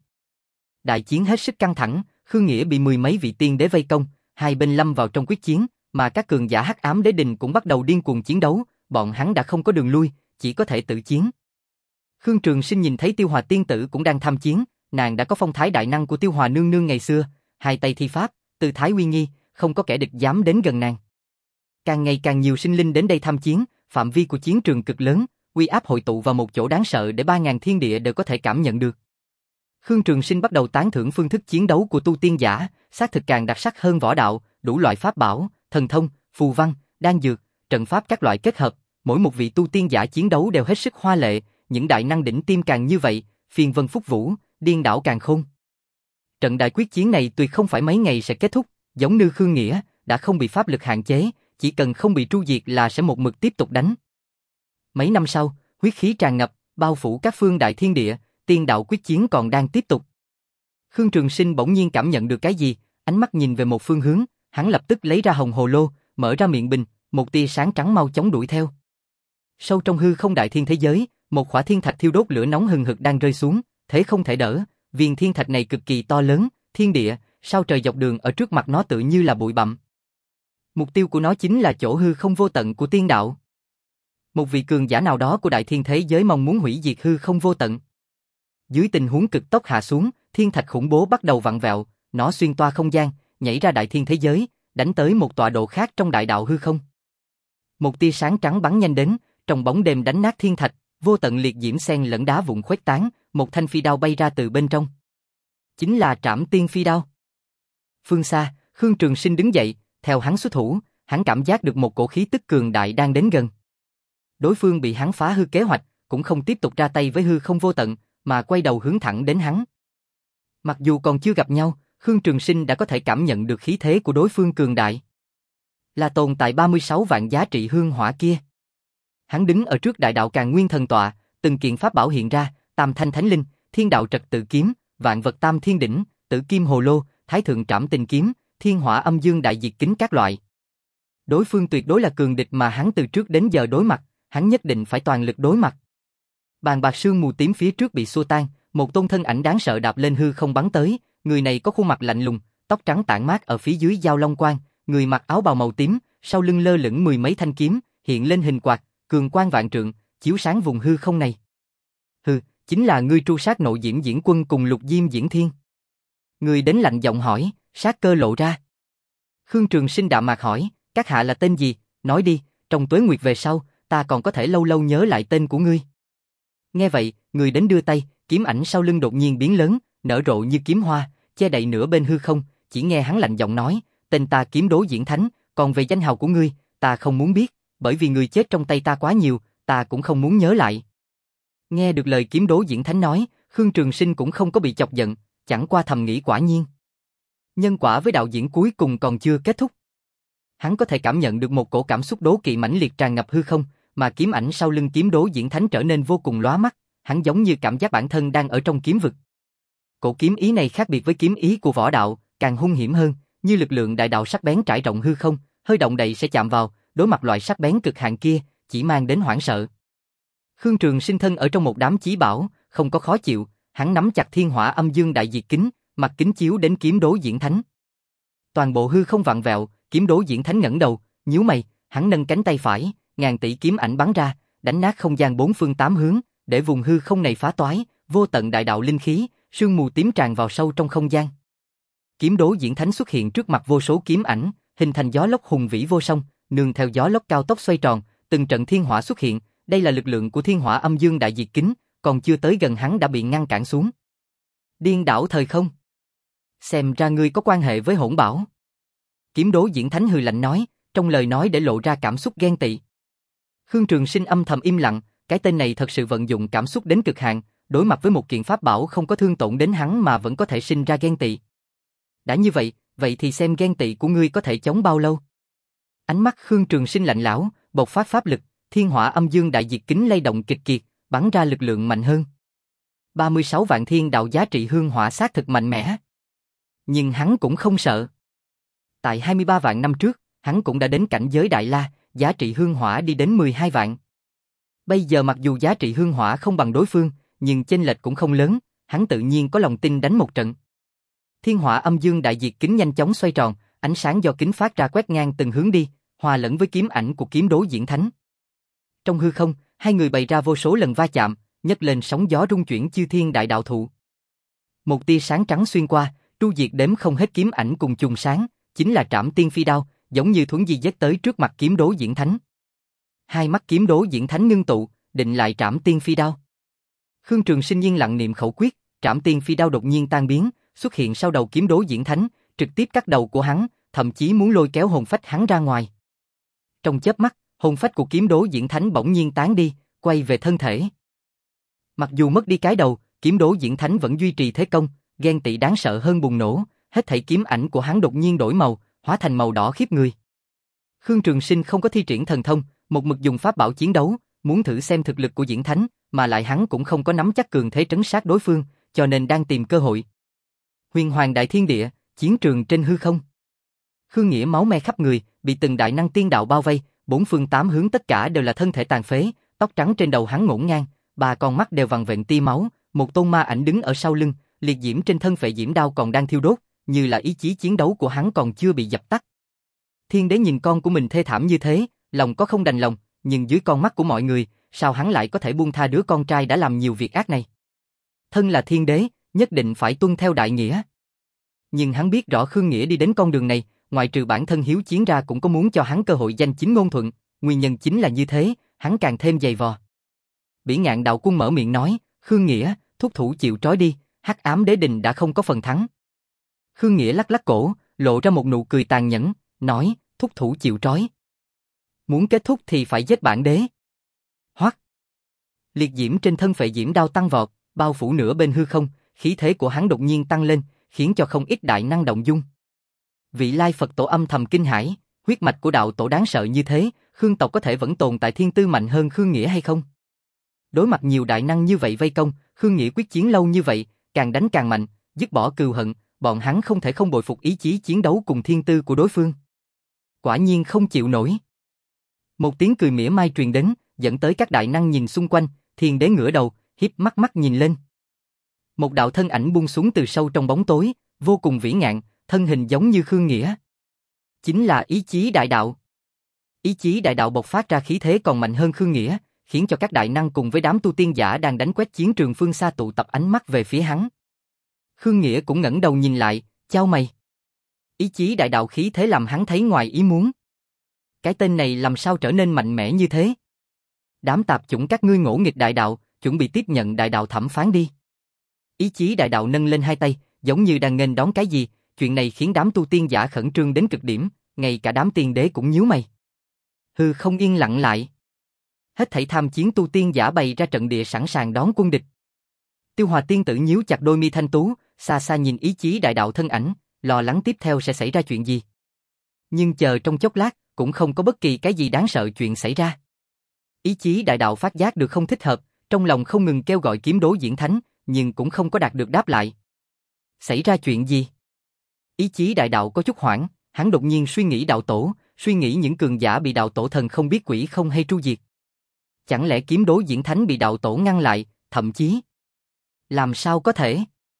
S1: Đại chiến hết sức căng thẳng, Khương Nghĩa bị mười mấy vị tiên đế vây công, hai bên lâm vào trong quyết chiến, mà các cường giả Hắc Ám Đế Đình cũng bắt đầu điên cuồng chiến đấu, bọn hắn đã không có đường lui, chỉ có thể tự chiến. Khương Trường Sinh nhìn thấy Tiêu Hòa tiên tử cũng đang tham chiến, nàng đã có phong thái đại năng của Tiêu Hòa nương nương ngày xưa, hai tay thi pháp, tư thái uy nghi, không có kẻ địch dám đến gần nàng. Càng ngày càng nhiều sinh linh đến đây tham chiến, phạm vi của chiến trường cực lớn, uy áp hội tụ vào một chỗ đáng sợ để ba ngàn thiên địa đều có thể cảm nhận được. Khương Trường Sinh bắt đầu tán thưởng phương thức chiến đấu của tu tiên giả, xác thực càng đặc sắc hơn võ đạo, đủ loại pháp bảo, thần thông, phù văn, đan dược, trận pháp các loại kết hợp, mỗi một vị tu tiên giả chiến đấu đều hết sức hoa lệ, những đại năng đỉnh tiêm càng như vậy, phiên vân phúc vũ, điên đảo càng khôn. Trận đại quyết chiến này tuy không phải mấy ngày sẽ kết thúc, giống như Khương Nghĩa, đã không bị pháp lực hạn chế, chỉ cần không bị tru diệt là sẽ một mực tiếp tục đánh. Mấy năm sau, huyết khí tràn ngập, bao phủ các phương đại thiên địa, tiên đạo quyết chiến còn đang tiếp tục. Khương Trường Sinh bỗng nhiên cảm nhận được cái gì, ánh mắt nhìn về một phương hướng, hắn lập tức lấy ra hồng hồ lô, mở ra miệng bình, một tia sáng trắng mau chóng đuổi theo. Sâu trong hư không đại thiên thế giới, một khỏa thiên thạch thiêu đốt lửa nóng hừng hực đang rơi xuống, thế không thể đỡ, viên thiên thạch này cực kỳ to lớn, thiên địa, sao trời dọc đường ở trước mặt nó tự như là bụi bặm. Mục tiêu của nó chính là chỗ hư không vô tận của tiên đạo. Một vị cường giả nào đó của đại thiên thế giới mong muốn hủy diệt hư không vô tận. Dưới tình huống cực tốc hạ xuống, thiên thạch khủng bố bắt đầu vặn vẹo, nó xuyên toa không gian, nhảy ra đại thiên thế giới, đánh tới một tọa độ khác trong đại đạo hư không. Một tia sáng trắng bắn nhanh đến, trong bóng đêm đánh nát thiên thạch, vô tận liệt diễm xen lẫn đá vụn khuếch tán, một thanh phi đao bay ra từ bên trong. Chính là Trảm Tiên phi đao. Phương xa, Khương Trường Sinh đứng dậy, theo hắn xuất thủ, hắn cảm giác được một cổ khí tức cường đại đang đến gần. Đối phương bị hắn phá hư kế hoạch, cũng không tiếp tục ra tay với hư không vô tận, mà quay đầu hướng thẳng đến hắn. Mặc dù còn chưa gặp nhau, Khương Trường Sinh đã có thể cảm nhận được khí thế của đối phương cường đại. Là tồn tại ba mươi sáu vạn giá trị hương hỏa kia. Hắn đứng ở trước đại đạo Càn Nguyên thần tọa, từng kiện pháp bảo hiện ra, Tam Thanh Thánh Linh, Thiên Đạo Trật Tự Kiếm, Vạn Vật Tam Thiên Đỉnh, Tử Kim Hồ Lô, Thái Thượng Trảm Tình Kiếm, Thiên Hỏa Âm Dương Đại Diệt Kính các loại. Đối phương tuyệt đối là cường địch mà hắn từ trước đến giờ đối mặt, hắn nhất định phải toàn lực đối mặt. Bàn bạc sương mù tím phía trước bị xua tan, một tôn thân ảnh đáng sợ đạp lên hư không bắn tới, người này có khuôn mặt lạnh lùng, tóc trắng tản mát ở phía dưới giao long quang, người mặc áo bào màu tím, sau lưng lơ lửng mười mấy thanh kiếm, hiện lên hình quạt, cường quang vạn trượng, chiếu sáng vùng hư không này. Hừ, chính là ngươi tru sát nội Diễm Diễn Quân cùng Lục Diêm Diễn Thiên. Người đến lạnh giọng hỏi, sát cơ lộ ra. Khương Trường Sinh đạm mạc hỏi, các hạ là tên gì, nói đi, trong tuế nguyệt về sau, ta còn có thể lâu lâu nhớ lại tên của ngươi. Nghe vậy, người đến đưa tay, kiếm ảnh sau lưng đột nhiên biến lớn, nở rộ như kiếm hoa, che đậy nửa bên hư không, chỉ nghe hắn lạnh giọng nói, tên ta Kiếm Đố Diễn Thánh, còn về danh hào của ngươi, ta không muốn biết, bởi vì người chết trong tay ta quá nhiều, ta cũng không muốn nhớ lại. Nghe được lời Kiếm Đố Diễn Thánh nói, Khương Trường Sinh cũng không có bị chọc giận, chẳng qua thầm nghĩ quả nhiên. Nhân quả với đạo diễn cuối cùng còn chưa kết thúc. Hắn có thể cảm nhận được một cổ cảm xúc đố kỵ mãnh liệt tràn ngập hư không, mà kiếm ảnh sau lưng Kiếm Đố Diễn Thánh trở nên vô cùng lóa mắt, hắn giống như cảm giác bản thân đang ở trong kiếm vực. Cổ kiếm ý này khác biệt với kiếm ý của võ đạo, càng hung hiểm hơn, như lực lượng đại đạo sắc bén trải rộng hư không, hơi động đậy sẽ chạm vào, đối mặt loại sắc bén cực hạn kia, chỉ mang đến hoảng sợ. Khương Trường Sinh thân ở trong một đám chí bảo, không có khó chịu, hắn nắm chặt Thiên Hỏa Âm Dương Đại Diệt Kính, mặt kính chiếu đến Kiếm Đố Diễn Thánh. Toàn bộ hư không vặn vẹo, Kiếm Đố Diễn Thánh ngẩng đầu, nhíu mày, hắn nâng cánh tay phải, ngàn tỷ kiếm ảnh bắn ra, đánh nát không gian bốn phương tám hướng, để vùng hư không này phá toái, vô tận đại đạo linh khí, sương mù tím tràn vào sâu trong không gian. Kiếm Đố Diễn Thánh xuất hiện trước mặt vô số kiếm ảnh, hình thành gió lốc hùng vĩ vô song, nương theo gió lốc cao tốc xoay tròn, từng trận thiên hỏa xuất hiện, đây là lực lượng của Thiên Hỏa Âm Dương Đại Diệt Kính, còn chưa tới gần hắn đã bị ngăn cản xuống. Điên đảo thời không. Xem ra ngươi có quan hệ với Hỗn Bảo. Kiếm Đố Diễn Thánh hừ lạnh nói, trong lời nói để lộ ra cảm xúc ghen tị. Khương Trường Sinh âm thầm im lặng, cái tên này thật sự vận dụng cảm xúc đến cực hạn, đối mặt với một kiện pháp bảo không có thương tổn đến hắn mà vẫn có thể sinh ra ghen tị. Đã như vậy, vậy thì xem ghen tị của ngươi có thể chống bao lâu. Ánh mắt Khương Trường Sinh lạnh lẽo, bộc phát pháp lực, Thiên Hỏa Âm Dương Đại Diệt Kính lay động kịch kiệt, bắn ra lực lượng mạnh hơn. ba mươi sáu vạn thiên đạo giá trị hương hỏa xác thực mạnh mẽ. Nhưng hắn cũng không sợ. Tại hai mươi ba vạn năm trước, hắn cũng đã đến cảnh giới Đại La, giá trị hương hỏa đi đến mười hai vạn. Bây giờ mặc dù giá trị hương hỏa không bằng đối phương, nhưng chênh lệch cũng không lớn, hắn tự nhiên có lòng tin đánh một trận. Thiên Hỏa Âm Dương Đại Diệt Kính nhanh chóng xoay tròn, ánh sáng do kính phát ra quét ngang từng hướng đi, hòa lẫn với kiếm ảnh của Kiếm Đố Diễn Thánh. Trong hư không, hai người bày ra vô số lần va chạm, nhấc lên sóng gió rung chuyển chư thiên đại đạo thụ. Một tia sáng trắng xuyên qua, Tru diệt đếm không hết kiếm ảnh cùng chùm sáng, chính là Trảm Tiên Phi Đao, giống như thuấn di giết tới trước mặt Kiếm Đố Diễn Thánh. Hai mắt Kiếm Đố Diễn Thánh ngưng tụ, định lại Trảm Tiên Phi Đao. Khương Trường Sinh yên lặng niệm khẩu quyết, Trảm Tiên Phi Đao đột nhiên tan biến, xuất hiện sau đầu Kiếm Đố Diễn Thánh, trực tiếp cắt đầu của hắn, thậm chí muốn lôi kéo hồn phách hắn ra ngoài. Trong chớp mắt, hồn phách của Kiếm Đố Diễn Thánh bỗng nhiên tán đi, quay về thân thể. Mặc dù mất đi cái đầu, Kiếm Đố Diễn Thánh vẫn duy trì thế công, ghen tị đáng sợ hơn bùng nổ, hết thảy kiếm ảnh của hắn đột nhiên đổi màu, hóa thành màu đỏ khiếp người. Khương Trường Sinh không có thi triển thần thông, một mực dùng pháp bảo chiến đấu, muốn thử xem thực lực của Diễn Thánh, mà lại hắn cũng không có nắm chắc cường thế trấn sát đối phương, cho nên đang tìm cơ hội. Huyền Hoàng Đại Thiên Địa, chiến trường trên hư không. Khương Nghĩa máu me khắp người, bị từng đại năng tiên đạo bao vây, bốn phương tám hướng tất cả đều là thân thể tàn phế, tóc trắng trên đầu hắn ngổn ngang, ba con mắt đều vằn vện tia máu, một tôn ma ảnh đứng ở sau lưng, liệt diễm trên thân phệ diễm đao còn đang thiêu đốt, như là ý chí chiến đấu của hắn còn chưa bị dập tắt. Thiên đế nhìn con của mình thê thảm như thế, lòng có không đành lòng, nhưng dưới con mắt của mọi người, sao hắn lại có thể buông tha đứa con trai đã làm nhiều việc ác này? Thân là thiên đế, nhất định phải tuân theo đại nghĩa. Nhưng hắn biết rõ Khương Nghĩa đi đến con đường này, ngoại trừ bản thân hiếu chiến ra cũng có muốn cho hắn cơ hội danh chính ngôn thuận, nguyên nhân chính là như thế, hắn càng thêm dày vò. Bỉ Ngạn Đạo Quân mở miệng nói, Khương Nghĩa, thúc thủ chịu trói đi, Hắc Ám Đế Đình đã không có phần thắng. Khương Nghĩa lắc lắc cổ, lộ ra một nụ cười tàn nhẫn, nói, thúc thủ chịu trói. Muốn kết thúc thì phải giết bản đế. Hoắc. Liệt diễm trên thân phệ diễm đao tăng vọt, bao phủ nửa bên hư không, khí thế của hắn đột nhiên tăng lên, khiến cho không ít đại năng động dung. Vị Lai Phật Tổ âm thầm kinh hãi, huyết mạch của đạo tổ đáng sợ như thế, Khương tộc có thể vẫn tồn tại thiên tư mạnh hơn Khương Nghĩa hay không? Đối mặt nhiều đại năng như vậy vây công, Khương Nghĩa quyết chiến lâu như vậy, càng đánh càng mạnh, dứt bỏ cừu hận, bọn hắn không thể không bội phục ý chí chiến đấu cùng thiên tư của đối phương. Quả nhiên không chịu nổi. Một tiếng cười mỉa mai truyền đến, dẫn tới các đại năng nhìn xung quanh, Thiên Đế ngửa đầu, híp mắt mắt nhìn lên. Một đạo thân ảnh buông xuống từ sâu trong bóng tối, vô cùng vĩ ngạn, thân hình giống như Khương Nghĩa. Chính là ý chí đại đạo. Ý chí đại đạo bộc phát ra khí thế còn mạnh hơn Khương Nghĩa, khiến cho các đại năng cùng với đám tu tiên giả đang đánh quét chiến trường phương xa tụ tập ánh mắt về phía hắn. Khương Nghĩa cũng ngẩng đầu nhìn lại, chau mày. Ý chí đại đạo khí thế làm hắn thấy ngoài ý muốn. Cái tên này làm sao trở nên mạnh mẽ như thế? Đám tạp chủng các ngươi ngỗ nghịch đại đạo, chuẩn bị tiếp nhận đại đạo thẩm phán đi. Ý chí đại đạo nâng lên hai tay, giống như đang nghênh đón cái gì, chuyện này khiến đám tu tiên giả khẩn trương đến cực điểm, ngay cả đám tiên đế cũng nhíu mày. Hư không yên lặng lại. Hết thảy tham chiến tu tiên giả bày ra trận địa sẵn sàng đón quân địch. Tiêu Hòa tiên tử nhíu chặt đôi mi thanh tú, xa xa nhìn ý chí đại đạo thân ảnh, lo lắng tiếp theo sẽ xảy ra chuyện gì. Nhưng chờ trong chốc lát, cũng không có bất kỳ cái gì đáng sợ chuyện xảy ra. Ý chí đại đạo phát giác được không thích hợp, trong lòng không ngừng kêu gọi Kiếm Đố Diễn Thánh, nhưng cũng không có đạt được đáp lại. Xảy ra chuyện gì? Ý chí đại đạo có chút hoảng, hắn đột nhiên suy nghĩ đạo tổ, suy nghĩ những cường giả bị đạo tổ thần không biết quỷ không hay tru diệt. Chẳng lẽ Kiếm Đố Diễn Thánh bị đạo tổ ngăn lại, thậm chí... Làm sao có thể?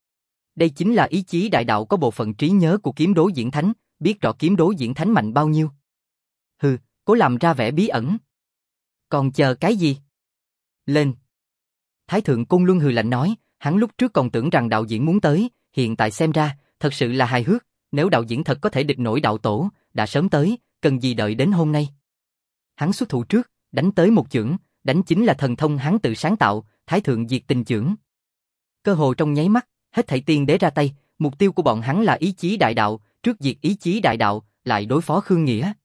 S1: Đây chính là ý chí đại đạo có bộ phận trí nhớ của Kiếm Đố Diễn Thánh, biết rõ Kiếm Đố Diễn Thánh mạnh bao nhiêu. Hừ, cố làm ra vẻ bí ẩn. Còn chờ cái gì? Lên! Thái thượng Côn Luân hừ lạnh nói, hắn lúc trước còn tưởng rằng đạo diễn muốn tới, hiện tại xem ra, thật sự là hài hước, nếu đạo diễn thật có thể địch nổi đạo tổ, đã sớm tới, cần gì đợi đến hôm nay. Hắn xuất thủ trước, đánh tới một chưởng, đánh chính là thần thông hắn tự sáng tạo, Thái thượng diệt tình chưởng. Cơ hồ trong nháy mắt, hết thảy tiên đế ra tay, mục tiêu của bọn hắn là ý chí đại đạo, trước diệt ý chí đại đạo, lại đối phó Khương Nghĩa.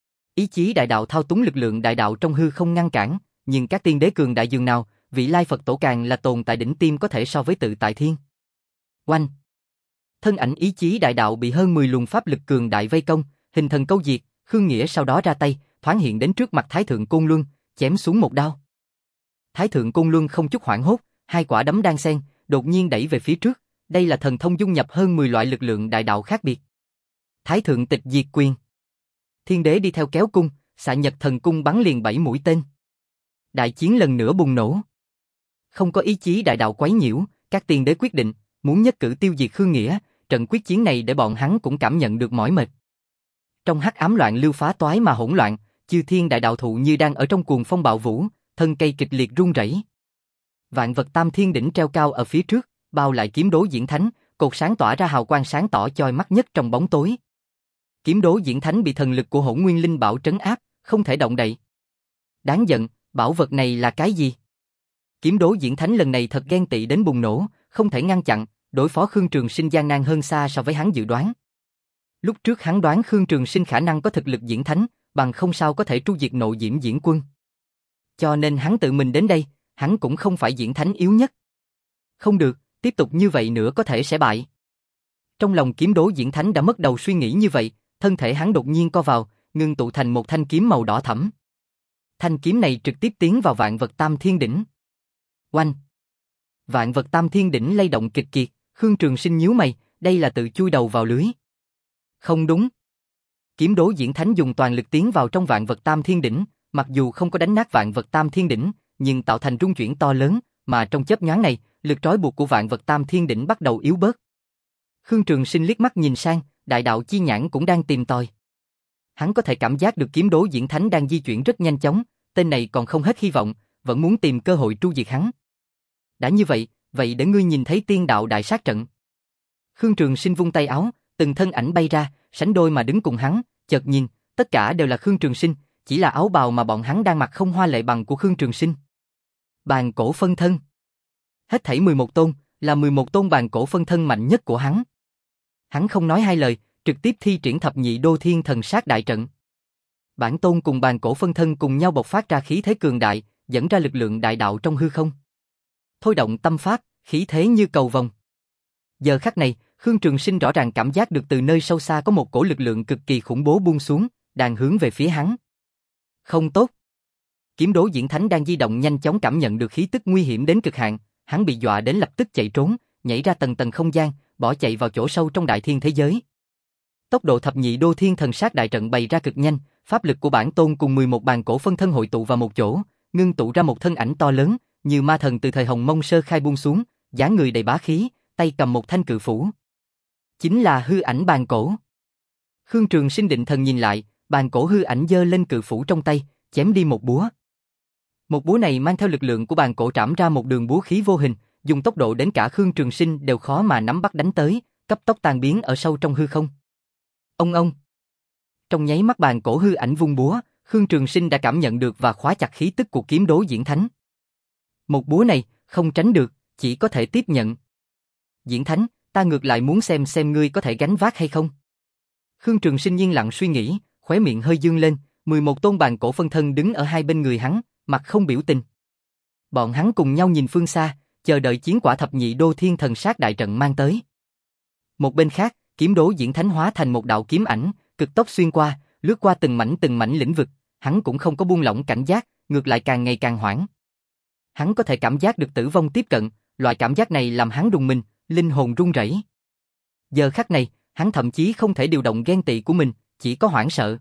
S1: Ý chí đại đạo thao túng lực lượng đại đạo trong hư không ngăn cản, nhưng các tiên đế cường đại dường nào, vị Lai Phật Tổ càng là tồn tại đỉnh tiêm có thể so với tự tại thiên. Oanh! Thân ảnh ý chí đại đạo bị hơn mười luồng pháp lực cường đại vây công, hình thần câu diệt, Khương Nghĩa sau đó ra tay, thoáng hiện đến trước mặt Thái thượng Côn Luân, chém xuống một đao. Thái thượng Côn Luân không chút hoảng hốt, hai quả đấm đan xen, đột nhiên đẩy về phía trước, đây là thần thông dung nhập hơn mười loại lực lượng đại đạo khác biệt. Thái thượng tịch diệt quyền. Thiên đế đi theo kéo cung, xạ nhật thần cung bắn liền bảy mũi tên. Đại chiến lần nữa bùng nổ. Không có ý chí đại đạo quấy nhiễu, các tiên đế quyết định, muốn nhất cử tiêu diệt Khương Nghĩa, trận quyết chiến này để bọn hắn cũng cảm nhận được mỏi mệt. Trong hắc ám loạn lưu phá toái mà hỗn loạn, chư thiên đại đạo thụ như đang ở trong cuồng phong bạo vũ, thân cây kịch liệt rung rẩy. Vạn vật tam thiên đỉnh treo cao ở phía trước, bao lại Kiếm Đố Diễn Thánh, cột sáng tỏa ra hào quang sáng tỏ chói mắt nhất trong bóng tối. Kiếm Đố Diễn Thánh bị thần lực của Hỗn Nguyên Linh Bảo trấn áp, không thể động đậy. Đáng giận, bảo vật này là cái gì? Kiếm Đố Diễn Thánh lần này thật ghen tị đến bùng nổ, không thể ngăn chặn, đối phó Khương Trường Sinh gian nan hơn xa so với hắn dự đoán. Lúc trước hắn đoán Khương Trường Sinh khả năng có thực lực diễn thánh, bằng không sao có thể tru diệt Nộ Diễm Diễn Quân. Cho nên hắn tự mình đến đây, hắn cũng không phải diễn thánh yếu nhất. Không được, tiếp tục như vậy nữa có thể sẽ bại. Trong lòng Kiếm Đố Diễn Thánh đã mất đầu suy nghĩ như vậy, thân thể hắn đột nhiên co vào, ngưng tụ thành một thanh kiếm màu đỏ thẫm. Thanh kiếm này trực tiếp tiến vào Vạn Vật Tam Thiên Đỉnh. Oanh! Vạn Vật Tam Thiên Đỉnh lay động kịch kiệt, Khương Trường Sinh nhíu mày, đây là tự chui đầu vào lưới. Không đúng. Kiếm Đố Diễn Thánh dùng toàn lực tiến vào trong Vạn Vật Tam Thiên Đỉnh, mặc dù không có đánh nát Vạn Vật Tam Thiên Đỉnh, nhưng tạo thành rung chuyển to lớn, mà trong chớp nhoáng này, lực trói buộc của Vạn Vật Tam Thiên Đỉnh bắt đầu yếu bớt. Khương Trường Sinh liếc mắt nhìn sang, đại đạo chi nhãn cũng đang tìm tòi. Hắn có thể cảm giác được Kiếm Đố Diễn Thánh đang di chuyển rất nhanh chóng, tên này còn không hết hy vọng, vẫn muốn tìm cơ hội tru diệt hắn. Đã như vậy, vậy để ngươi nhìn thấy tiên đạo đại sát trận. Khương Trường Sinh vung tay áo, từng thân ảnh bay ra, sánh đôi mà đứng cùng hắn, chợt nhìn, tất cả đều là Khương Trường Sinh, chỉ là áo bào mà bọn hắn đang mặc không hoa lệ bằng của Khương Trường Sinh. Bàn cổ phân thân. Hết thảy mười một tôn, là mười một tôn bàn cổ phân thân mạnh nhất của hắn. Hắn không nói hai lời, trực tiếp thi triển thập nhị đô thiên thần sát đại trận. Bản tôn cùng bàn cổ phân thân cùng nhau bộc phát ra khí thế cường đại, dẫn ra lực lượng đại đạo trong hư không. Thôi động tâm pháp, khí thế như cầu vồng. Giờ khắc này, Khương Trường Sinh rõ ràng cảm giác được từ nơi sâu xa có một cổ lực lượng cực kỳ khủng bố buông xuống, đang hướng về phía hắn. Không tốt. Kiếm Đố Diễn Thánh đang di động nhanh chóng cảm nhận được khí tức nguy hiểm đến cực hạn, hắn bị dọa đến lập tức chạy trốn, nhảy ra tầng tầng không gian, bỏ chạy vào chỗ sâu trong đại thiên thế giới. Tốc độ thập nhị đô thiên thần sát đại trận bày ra cực nhanh, pháp lực của bản tôn cùng mười một bàn cổ phân thân hội tụ vào một chỗ, ngưng tụ ra một thân ảnh to lớn, như ma thần từ thời Hồng Mông sơ khai buông xuống, dáng người đầy bá khí, tay cầm một thanh cự phủ. Chính là hư ảnh bàn cổ. Khương Trường Sinh định thần nhìn lại, bàn cổ hư ảnh giơ lên cự phủ trong tay, chém đi một búa. Một búa này mang theo lực lượng của bàn cổ trảm ra một đường búa khí vô hình, dùng tốc độ đến cả Khương Trường Sinh đều khó mà nắm bắt đánh tới, cấp tốc tan biến ở sâu trong hư không. Ông ông. Trong nháy mắt bàn cổ hư ảnh vung búa, Khương Trường Sinh đã cảm nhận được và khóa chặt khí tức của Kiếm Đố Diễn Thánh. Một búa này, không tránh được, chỉ có thể tiếp nhận. Diễn Thánh, ta ngược lại muốn xem xem ngươi có thể gánh vác hay không. Khương Trường Sinh yên lặng suy nghĩ, khóe miệng hơi dương lên, mười một tôn bàn cổ phân thân đứng ở hai bên người hắn, mặt không biểu tình. Bọn hắn cùng nhau nhìn phương xa, chờ đợi chiến quả thập nhị đô thiên thần sát đại trận mang tới. Một bên khác, Kiếm Đố Diễn Thánh hóa thành một đạo kiếm ảnh, cực tốc xuyên qua, lướt qua từng mảnh từng mảnh lĩnh vực, hắn cũng không có buông lỏng cảnh giác, ngược lại càng ngày càng hoảng. Hắn có thể cảm giác được tử vong tiếp cận, loại cảm giác này làm hắn rùng mình, linh hồn run rẩy. Giờ khắc này, hắn thậm chí không thể điều động ghen tị của mình, chỉ có hoảng sợ.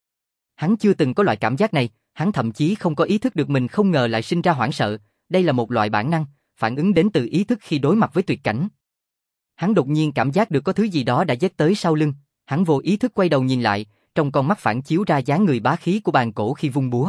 S1: Hắn chưa từng có loại cảm giác này, hắn thậm chí không có ý thức được mình không ngờ lại sinh ra hoảng sợ, đây là một loại bản năng, phản ứng đến từ ý thức khi đối mặt với tuyệt cảnh. Hắn đột nhiên cảm giác được có thứ gì đó đã giết tới sau lưng, hắn vô ý thức quay đầu nhìn lại, trong con mắt phản chiếu ra dáng người bá khí của bàn cổ khi vung búa.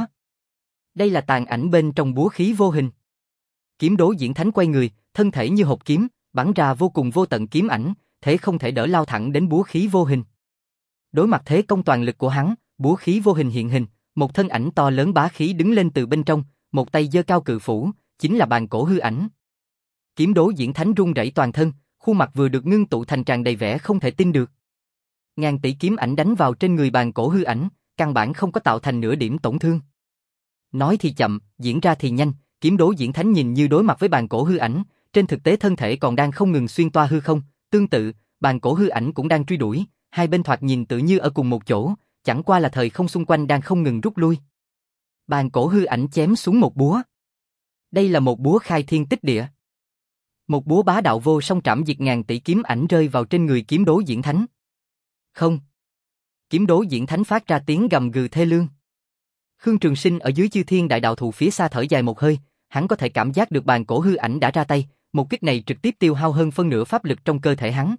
S1: Đây là tàn ảnh bên trong búa khí vô hình. Kiếm Đố Diễn Thánh quay người, thân thể như hộp kiếm, bắn ra vô cùng vô tận kiếm ảnh, thế không thể đỡ lao thẳng đến búa khí vô hình. Đối mặt thế công toàn lực của hắn, búa khí vô hình hiện hình, một thân ảnh to lớn bá khí đứng lên từ bên trong, một tay giơ cao cự phủ, chính là bàn cổ hư ảnh. Kiếm Đố Diễn Thánh run rẩy toàn thân, khuôn mặt vừa được ngưng tụ thành tràn đầy vẻ không thể tin được. Ngàn tỷ kiếm ảnh đánh vào trên người bàn cổ hư ảnh, căn bản không có tạo thành nửa điểm tổn thương. Nói thì chậm, diễn ra thì nhanh, Kiếm Đố Diễn Thánh nhìn như đối mặt với bàn cổ hư ảnh, trên thực tế thân thể còn đang không ngừng xuyên toa hư không, tương tự, bàn cổ hư ảnh cũng đang truy đuổi, hai bên thoạt nhìn tự như ở cùng một chỗ, chẳng qua là thời không xung quanh đang không ngừng rút lui. Bàn cổ hư ảnh chém xuống một búa. Đây là một búa khai thiên tích địa. Một búa bá đạo vô song trảm diệt ngàn tỷ kiếm ảnh rơi vào trên người Kiếm Đố Diễn Thánh. Không. Kiếm Đố Diễn Thánh phát ra tiếng gầm gừ thê lương. Khương Trường Sinh ở dưới Chư Thiên Đại Đạo Thụ phía xa thở dài một hơi, hắn có thể cảm giác được bàn cổ hư ảnh đã ra tay, một kích này trực tiếp tiêu hao hơn phân nửa pháp lực trong cơ thể hắn.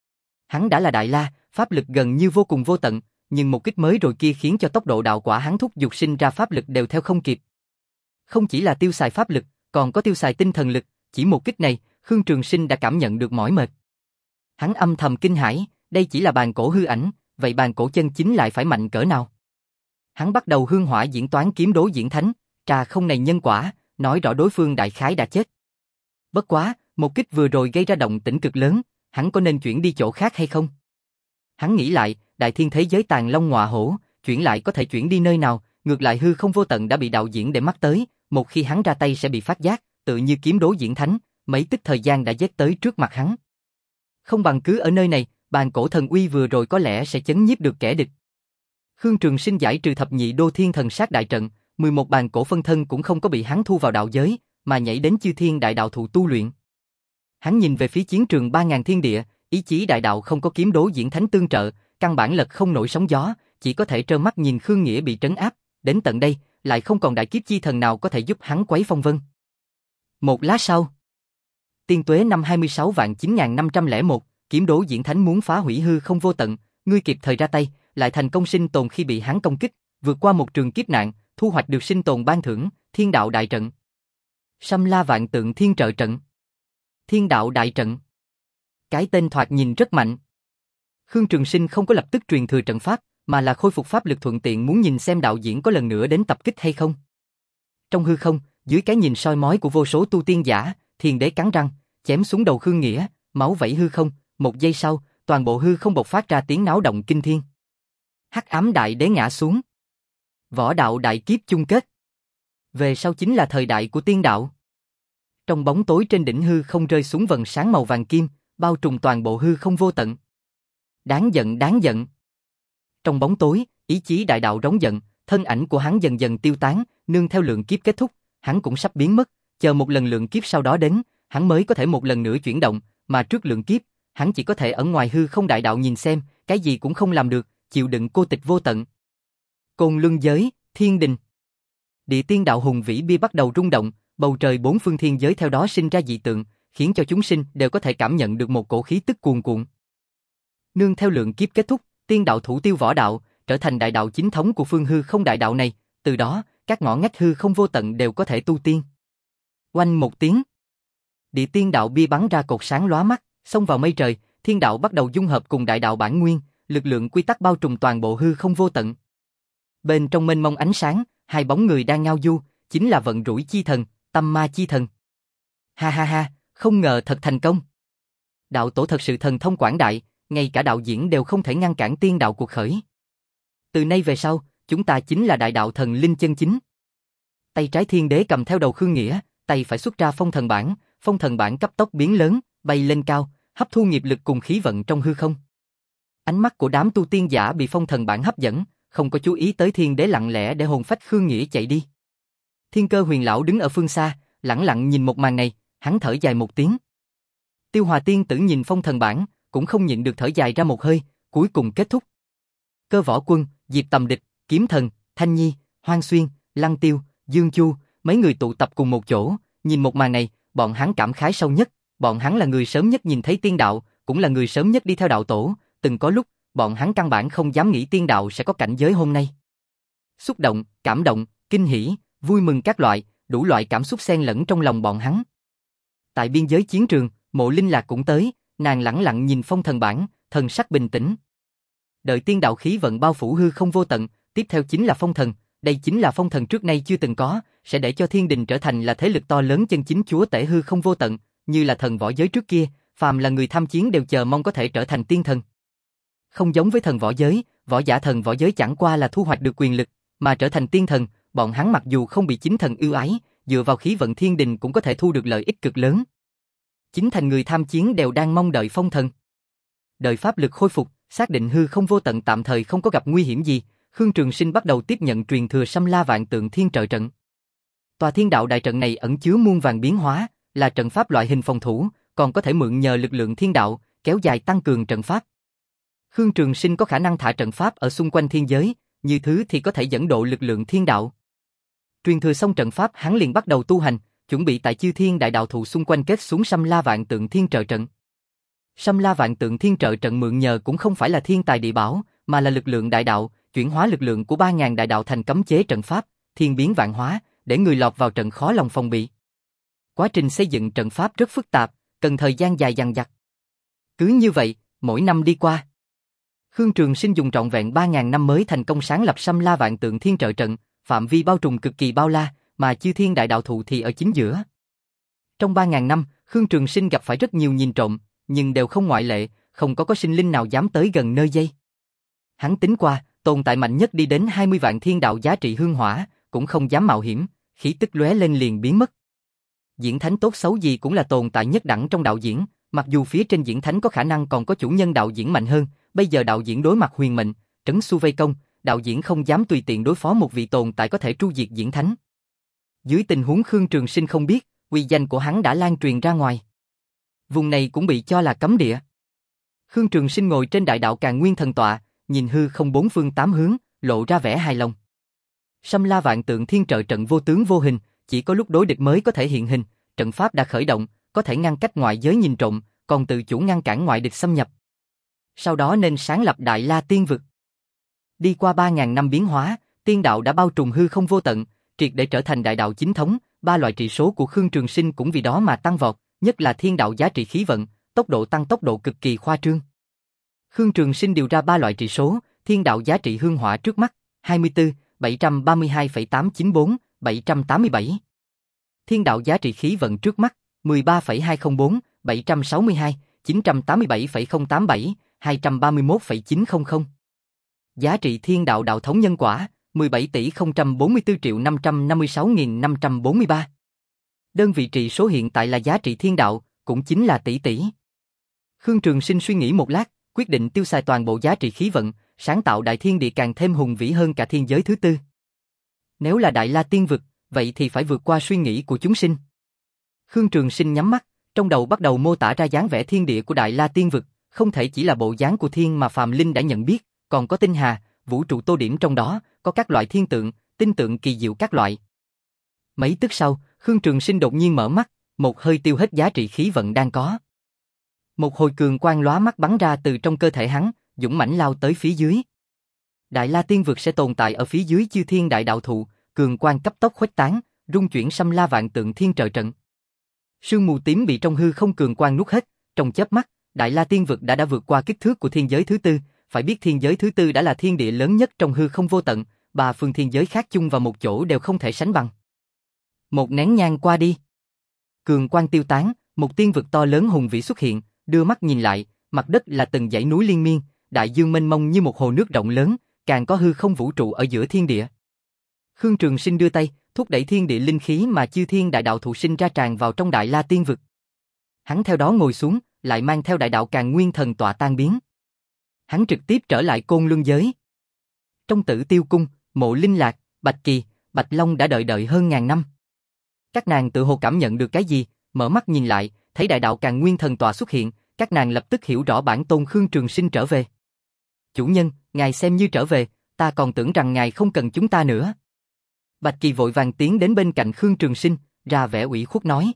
S1: Hắn đã là Đại La, pháp lực gần như vô cùng vô tận, nhưng một kích mới rồi kia khiến cho tốc độ đạo quả hắn thúc giục sinh ra pháp lực đều theo không kịp. Không chỉ là tiêu xài pháp lực, còn có tiêu xài tinh thần lực, chỉ một kích này, Khương Trường Sinh đã cảm nhận được mỏi mệt. Hắn âm thầm kinh hãi, đây chỉ là bàn cổ hư ảnh, vậy bàn cổ chân chính lại phải mạnh cỡ nào? Hắn bắt đầu hương hỏa diễn toán kiếm đố diễn thánh, trà không này nhân quả, nói rõ đối phương đại khái đã chết. Bất quá, một kích vừa rồi gây ra động tĩnh cực lớn, hắn có nên chuyển đi chỗ khác hay không? Hắn nghĩ lại, đại thiên thế giới tàn long ngọa hổ, chuyển lại có thể chuyển đi nơi nào, ngược lại hư không vô tận đã bị đạo diễn để mắt tới, một khi hắn ra tay sẽ bị phát giác, tự như kiếm đố diễn thánh, mấy tức thời gian đã giết tới trước mặt hắn. Không bằng cứ ở nơi này, bàn cổ thần uy vừa rồi có lẽ sẽ chấn nhiếp được kẻ địch. Khương Trường Sinh giải trừ thập nhị đô thiên thần sát đại trận, mười một bàn cổ phân thân cũng không có bị hắn thu vào đạo giới, mà nhảy đến chư thiên đại đạo thụ tu luyện. Hắn nhìn về phía chiến trường ba ngàn thiên địa, ý chí đại đạo không có kiếm đố diễn thánh tương trợ, căn bản lật không nổi sóng gió, chỉ có thể trơ mắt nhìn Khương Nghĩa bị trấn áp, đến tận đây, lại không còn đại kiếp chi thần nào có thể giúp hắn quấy phong vân. Một lát sau, Tiên Tuế năm hai mươi sáu vạn chín nghìn năm trăm lẻ một, kiếm đố diễn thánh muốn phá hủy hư không vô tận, ngươi kịp thời ra tay, lại thành công sinh tồn khi bị hắn công kích, vượt qua một trường kiếp nạn, thu hoạch được sinh tồn ban thưởng, Thiên đạo đại trận. Sâm La Vạn Tượng Thiên trợ trận. Thiên đạo đại trận. Cái tên thoạt nhìn rất mạnh. Khương Trường Sinh không có lập tức truyền thừa trận pháp, mà là khôi phục pháp lực thuận tiện muốn nhìn xem đạo diễn có lần nữa đến tập kích hay không. Trong hư không, dưới cái nhìn soi mói của vô số tu tiên giả, Thiên Đế cắn răng, chém xuống đầu Khương Nghĩa, máu vẩy hư không, một giây sau, toàn bộ hư không bộc phát ra tiếng náo động kinh thiên. Hắc ám đại đế ngã xuống. Võ đạo đại kiếp chung kết. Về sau chính là thời đại của tiên đạo. Trong bóng tối trên đỉnh hư không rơi xuống vầng sáng màu vàng kim, bao trùm toàn bộ hư không vô tận. Đáng giận đáng giận. Trong bóng tối, ý chí đại đạo rống giận, thân ảnh của hắn dần dần tiêu tán, nương theo lượng kiếp kết thúc, hắn cũng sắp biến mất, chờ một lần lượng kiếp sau đó đến, hắn mới có thể một lần nữa chuyển động, mà trước lượng kiếp, hắn chỉ có thể ở ngoài hư không đại đạo nhìn xem, cái gì cũng không làm được, chịu đựng cô tịch vô tận. Côn Luân giới, thiên đình. Địa tiên đạo hùng vĩ bia bắt đầu rung động, bầu trời bốn phương thiên giới theo đó sinh ra dị tượng, khiến cho chúng sinh đều có thể cảm nhận được một cổ khí tức cuồn cuộn. Nương theo lượng kiếp kết thúc, tiên đạo thủ tiêu võ đạo, trở thành đại đạo chính thống của phương hư không đại đạo này, từ đó, các ngõ ngách hư không vô tận đều có thể tu tiên. Oanh một tiếng. Địa tiên đạo bia bắn ra cột sáng lóa mắt, xông vào mây trời, thiên đạo bắt đầu dung hợp cùng đại đạo bản nguyên, lực lượng quy tắc bao trùm toàn bộ hư không vô tận. Bên trong mênh mông ánh sáng, hai bóng người đang ngao du, chính là vận rủi chi thần, tâm ma chi thần. Ha ha ha, không ngờ thật thành công. Đạo tổ thật sự thần thông quảng đại, ngay cả đạo diễn đều không thể ngăn cản tiên đạo cuộc khởi. Từ nay về sau, chúng ta chính là đại đạo thần linh chân chính. Tay trái thiên đế cầm theo đầu Khương Nghĩa, tay phải xuất ra phong thần bản, phong thần bản cấp tốc biến lớn, bay lên cao, hấp thu nghiệp lực cùng khí vận trong hư không. Ánh mắt của đám tu tiên giả bị phong thần bản hấp dẫn, không có chú ý tới thiên đế lặng lẽ để hồn phách Khương Nghĩa chạy đi. Thiên Cơ Huyền lão đứng ở phương xa, lẳng lặng nhìn một màn này, hắn thở dài một tiếng. Tiêu Hòa tiên tử nhìn phong thần bản, cũng không nhịn được thở dài ra một hơi, cuối cùng kết thúc. Cơ Võ Quân, Diệp Tầm Địch, Kiếm Thần, Thanh Nhi, Hoang Xuyên, Lăng Tiêu, Dương Chu, mấy người tụ tập cùng một chỗ, nhìn một màn này, bọn hắn cảm khái sâu nhất, bọn hắn là người sớm nhất nhìn thấy tiên đạo, cũng là người sớm nhất đi theo đạo tổ, từng có lúc, bọn hắn căn bản không dám nghĩ tiên đạo sẽ có cảnh giới hôm nay. Xúc động, cảm động, kinh hỉ, vui mừng các loại, đủ loại cảm xúc xen lẫn trong lòng bọn hắn. Tại biên giới chiến trường, Mộ Linh Lạc cũng tới, nàng lẳng lặng nhìn phong thần bản, thần sắc bình tĩnh. Đợi tiên đạo khí vận bao phủ hư không vô tận, tiếp theo chính là phong thần, đây chính là phong thần trước nay chưa từng có, sẽ để cho thiên đình trở thành là thế lực to lớn chân chính chúa tể hư không vô tận, như là thần võ giới trước kia, phàm là người tham chiến đều chờ mong có thể trở thành tiên thần. Không giống với thần võ giới, võ giả thần võ giới chẳng qua là thu hoạch được quyền lực, mà trở thành tiên thần, bọn hắn mặc dù không bị chính thần ưu ái, dựa vào khí vận thiên đình cũng có thể thu được lợi ích cực lớn. Chính thành người tham chiến đều đang mong đợi phong thần. Đợi pháp lực khôi phục, xác định hư không vô tận tạm thời không có gặp nguy hiểm gì, Khương Trường Sinh bắt đầu tiếp nhận truyền thừa Sâm La Vạn Tượng Thiên trợ trận. Tòa thiên đạo đại trận này ẩn chứa muôn vàn biến hóa, là trận pháp loại hình phòng thủ, còn có thể mượn nhờ lực lượng thiên đạo, kéo dài tăng cường trận pháp. Khương Trường Sinh có khả năng thả trận pháp ở xung quanh thiên giới, như thứ thì có thể dẫn độ lực lượng thiên đạo. Truyền thừa xong trận pháp hắn liền bắt đầu tu hành, chuẩn bị tại chư thiên đại đạo thụ xung quanh kết xuống Sâm La Vạn Tượng Thiên trợ trận. Sâm La Vạn Tượng Thiên trợ trận mượn nhờ cũng không phải là thiên tài địa bảo, mà là lực lượng đại đạo, chuyển hóa lực lượng của ba ngàn đại đạo thành cấm chế trận pháp, thiên biến vạn hóa, để người lọt vào trận khó lòng phòng bị. Quá trình xây dựng trận pháp rất phức tạp, cần thời gian dài dằng dặc. Cứ như vậy, mỗi năm đi qua, Khương Trường Sinh dùng trọn vẹn ba ngàn năm mới thành công sáng lập Sâm La Vạn Tượng Thiên Trợ Trận, phạm vi bao trùm cực kỳ bao la, mà Chư Thiên Đại Đạo Thụ thì ở chính giữa. Trong ba ngàn năm, Khương Trường Sinh gặp phải rất nhiều nhìn trộm, nhưng đều không ngoại lệ, không có có sinh linh nào dám tới gần nơi dây. Hắn tính qua, tồn tại mạnh nhất đi đến hai mươi vạn thiên đạo giá trị hương hỏa, cũng không dám mạo hiểm, khí tức lóe lên liền biến mất. Diễn thánh tốt xấu gì cũng là tồn tại nhất đẳng trong đạo diễn, mặc dù phía trên diễn thánh có khả năng còn có chủ nhân đạo diễn mạnh hơn, bây giờ đạo diễn đối mặt huyền mệnh, trấn su vây công, đạo diễn không dám tùy tiện đối phó một vị tồn tại có thể tru diệt diễn thánh. Dưới tình huống Khương Trường Sinh không biết, uy danh của hắn đã lan truyền ra ngoài. Vùng này cũng bị cho là cấm địa. Khương Trường Sinh ngồi trên đại đạo Càn Nguyên thần tọa, nhìn hư không bốn phương tám hướng, lộ ra vẻ hài lòng. Sâm La Vạn Tượng Thiên Trợ Trận vô tướng vô hình, chỉ có lúc đối địch mới có thể hiện hình, trận pháp đã khởi động, có thể ngăn cách ngoại giới nhìn trộm, còn tự chủ ngăn cản ngoại địch xâm nhập. Sau đó nên sáng lập Đại La Tiên Vực. Đi qua ba ngàn năm biến hóa, tiên đạo đã bao trùm hư không vô tận, triệt để trở thành đại đạo chính thống, ba loại trị số của Khương Trường Sinh cũng vì đó mà tăng vọt, nhất là thiên đạo giá trị khí vận, tốc độ tăng tốc độ cực kỳ khoa trương. Khương Trường Sinh điều ra ba loại trị số, thiên đạo giá trị hương hỏa trước mắt, hai mươi tư, bảy trăm ba mươi hai phẩy tám chín bốn, bảy trăm tám mươi bảy. Thiên đạo giá trị khí vận trước mắt, mười ba phẩy hai không bốn, bảy trăm sáu mươi hai, chín trăm tám mươi bảy phẩy không tám bảy, hai trăm ba mươi mốt phẩy chín không không. Giá trị thiên đạo đạo thống nhân quả, mười bảy tỷ không trăm bốn mươi tư triệu năm trăm năm mươi sáu nghìn năm trăm bốn mươi ba. Đơn vị trị số hiện tại là giá trị thiên đạo, cũng chính là tỷ tỷ. Khương Trường Sinh suy nghĩ một lát, quyết định tiêu xài toàn bộ giá trị khí vận, sáng tạo đại thiên địa càng thêm hùng vĩ hơn cả thiên giới thứ tư. Nếu là Đại La Tiên Vực, vậy thì phải vượt qua suy nghĩ của chúng sinh. Khương Trường Sinh nhắm mắt, trong đầu bắt đầu mô tả ra dáng vẻ thiên địa của Đại La Tiên Vực, không thể chỉ là bộ dáng của thiên mà phàm linh đã nhận biết, còn có tinh hà, vũ trụ tô điểm trong đó, có các loại thiên tượng, tinh tượng kỳ diệu các loại. Mấy tức sau, Khương Trường Sinh đột nhiên mở mắt, một hơi tiêu hết giá trị khí vận đang có. Một hồi cường quang lóa mắt bắn ra từ trong cơ thể hắn, dũng mãnh lao tới phía dưới. Đại La Tiên Vực sẽ tồn tại ở phía dưới Chư Thiên Đại Đạo Thụ, cường quang cấp tốc khuếch tán, rung chuyển Sâm La Vạn Tượng Thiên Trợ Trận. Sương mù tím bị trong hư không cường quang nuốt hết, trong chớp mắt, Đại La Tiên Vực đã đã vượt qua kích thước của thiên giới thứ tư, phải biết thiên giới thứ tư đã là thiên địa lớn nhất trong hư không vô tận, ba phương thiên giới khác chung vào một chỗ đều không thể sánh bằng. Một nén nhang qua đi, cường quang tiêu tán, một tiên vực to lớn hùng vĩ xuất hiện, đưa mắt nhìn lại, mặt đất là từng dãy núi liên miên, đại dương mênh mông như một hồ nước rộng lớn, càng có hư không vũ trụ ở giữa thiên địa. Khương Trường Sinh đưa tay, thúc đẩy thiên địa linh khí mà Chư Thiên Đại Đạo Thụ sinh ra tràn vào trong Đại La Tiên Vực. Hắn theo đó ngồi xuống, lại mang theo đại đạo Càn Nguyên thần tọa tan biến. Hắn trực tiếp trở lại Côn Luân giới. Trong Tử Tiêu Cung, Mộ Linh Lạc, Bạch Kỳ, Bạch Long đã đợi đợi hơn ngàn năm. Các nàng tự hồ cảm nhận được cái gì, mở mắt nhìn lại, thấy đại đạo Càn Nguyên thần tọa xuất hiện, các nàng lập tức hiểu rõ bản tôn Khương Trường Sinh trở về. Chủ nhân, ngài xem như trở về, ta còn tưởng rằng ngài không cần chúng ta nữa. Bạch Kỳ vội vàng tiến đến bên cạnh Khương Trường Sinh, ra vẻ ủy khuất nói.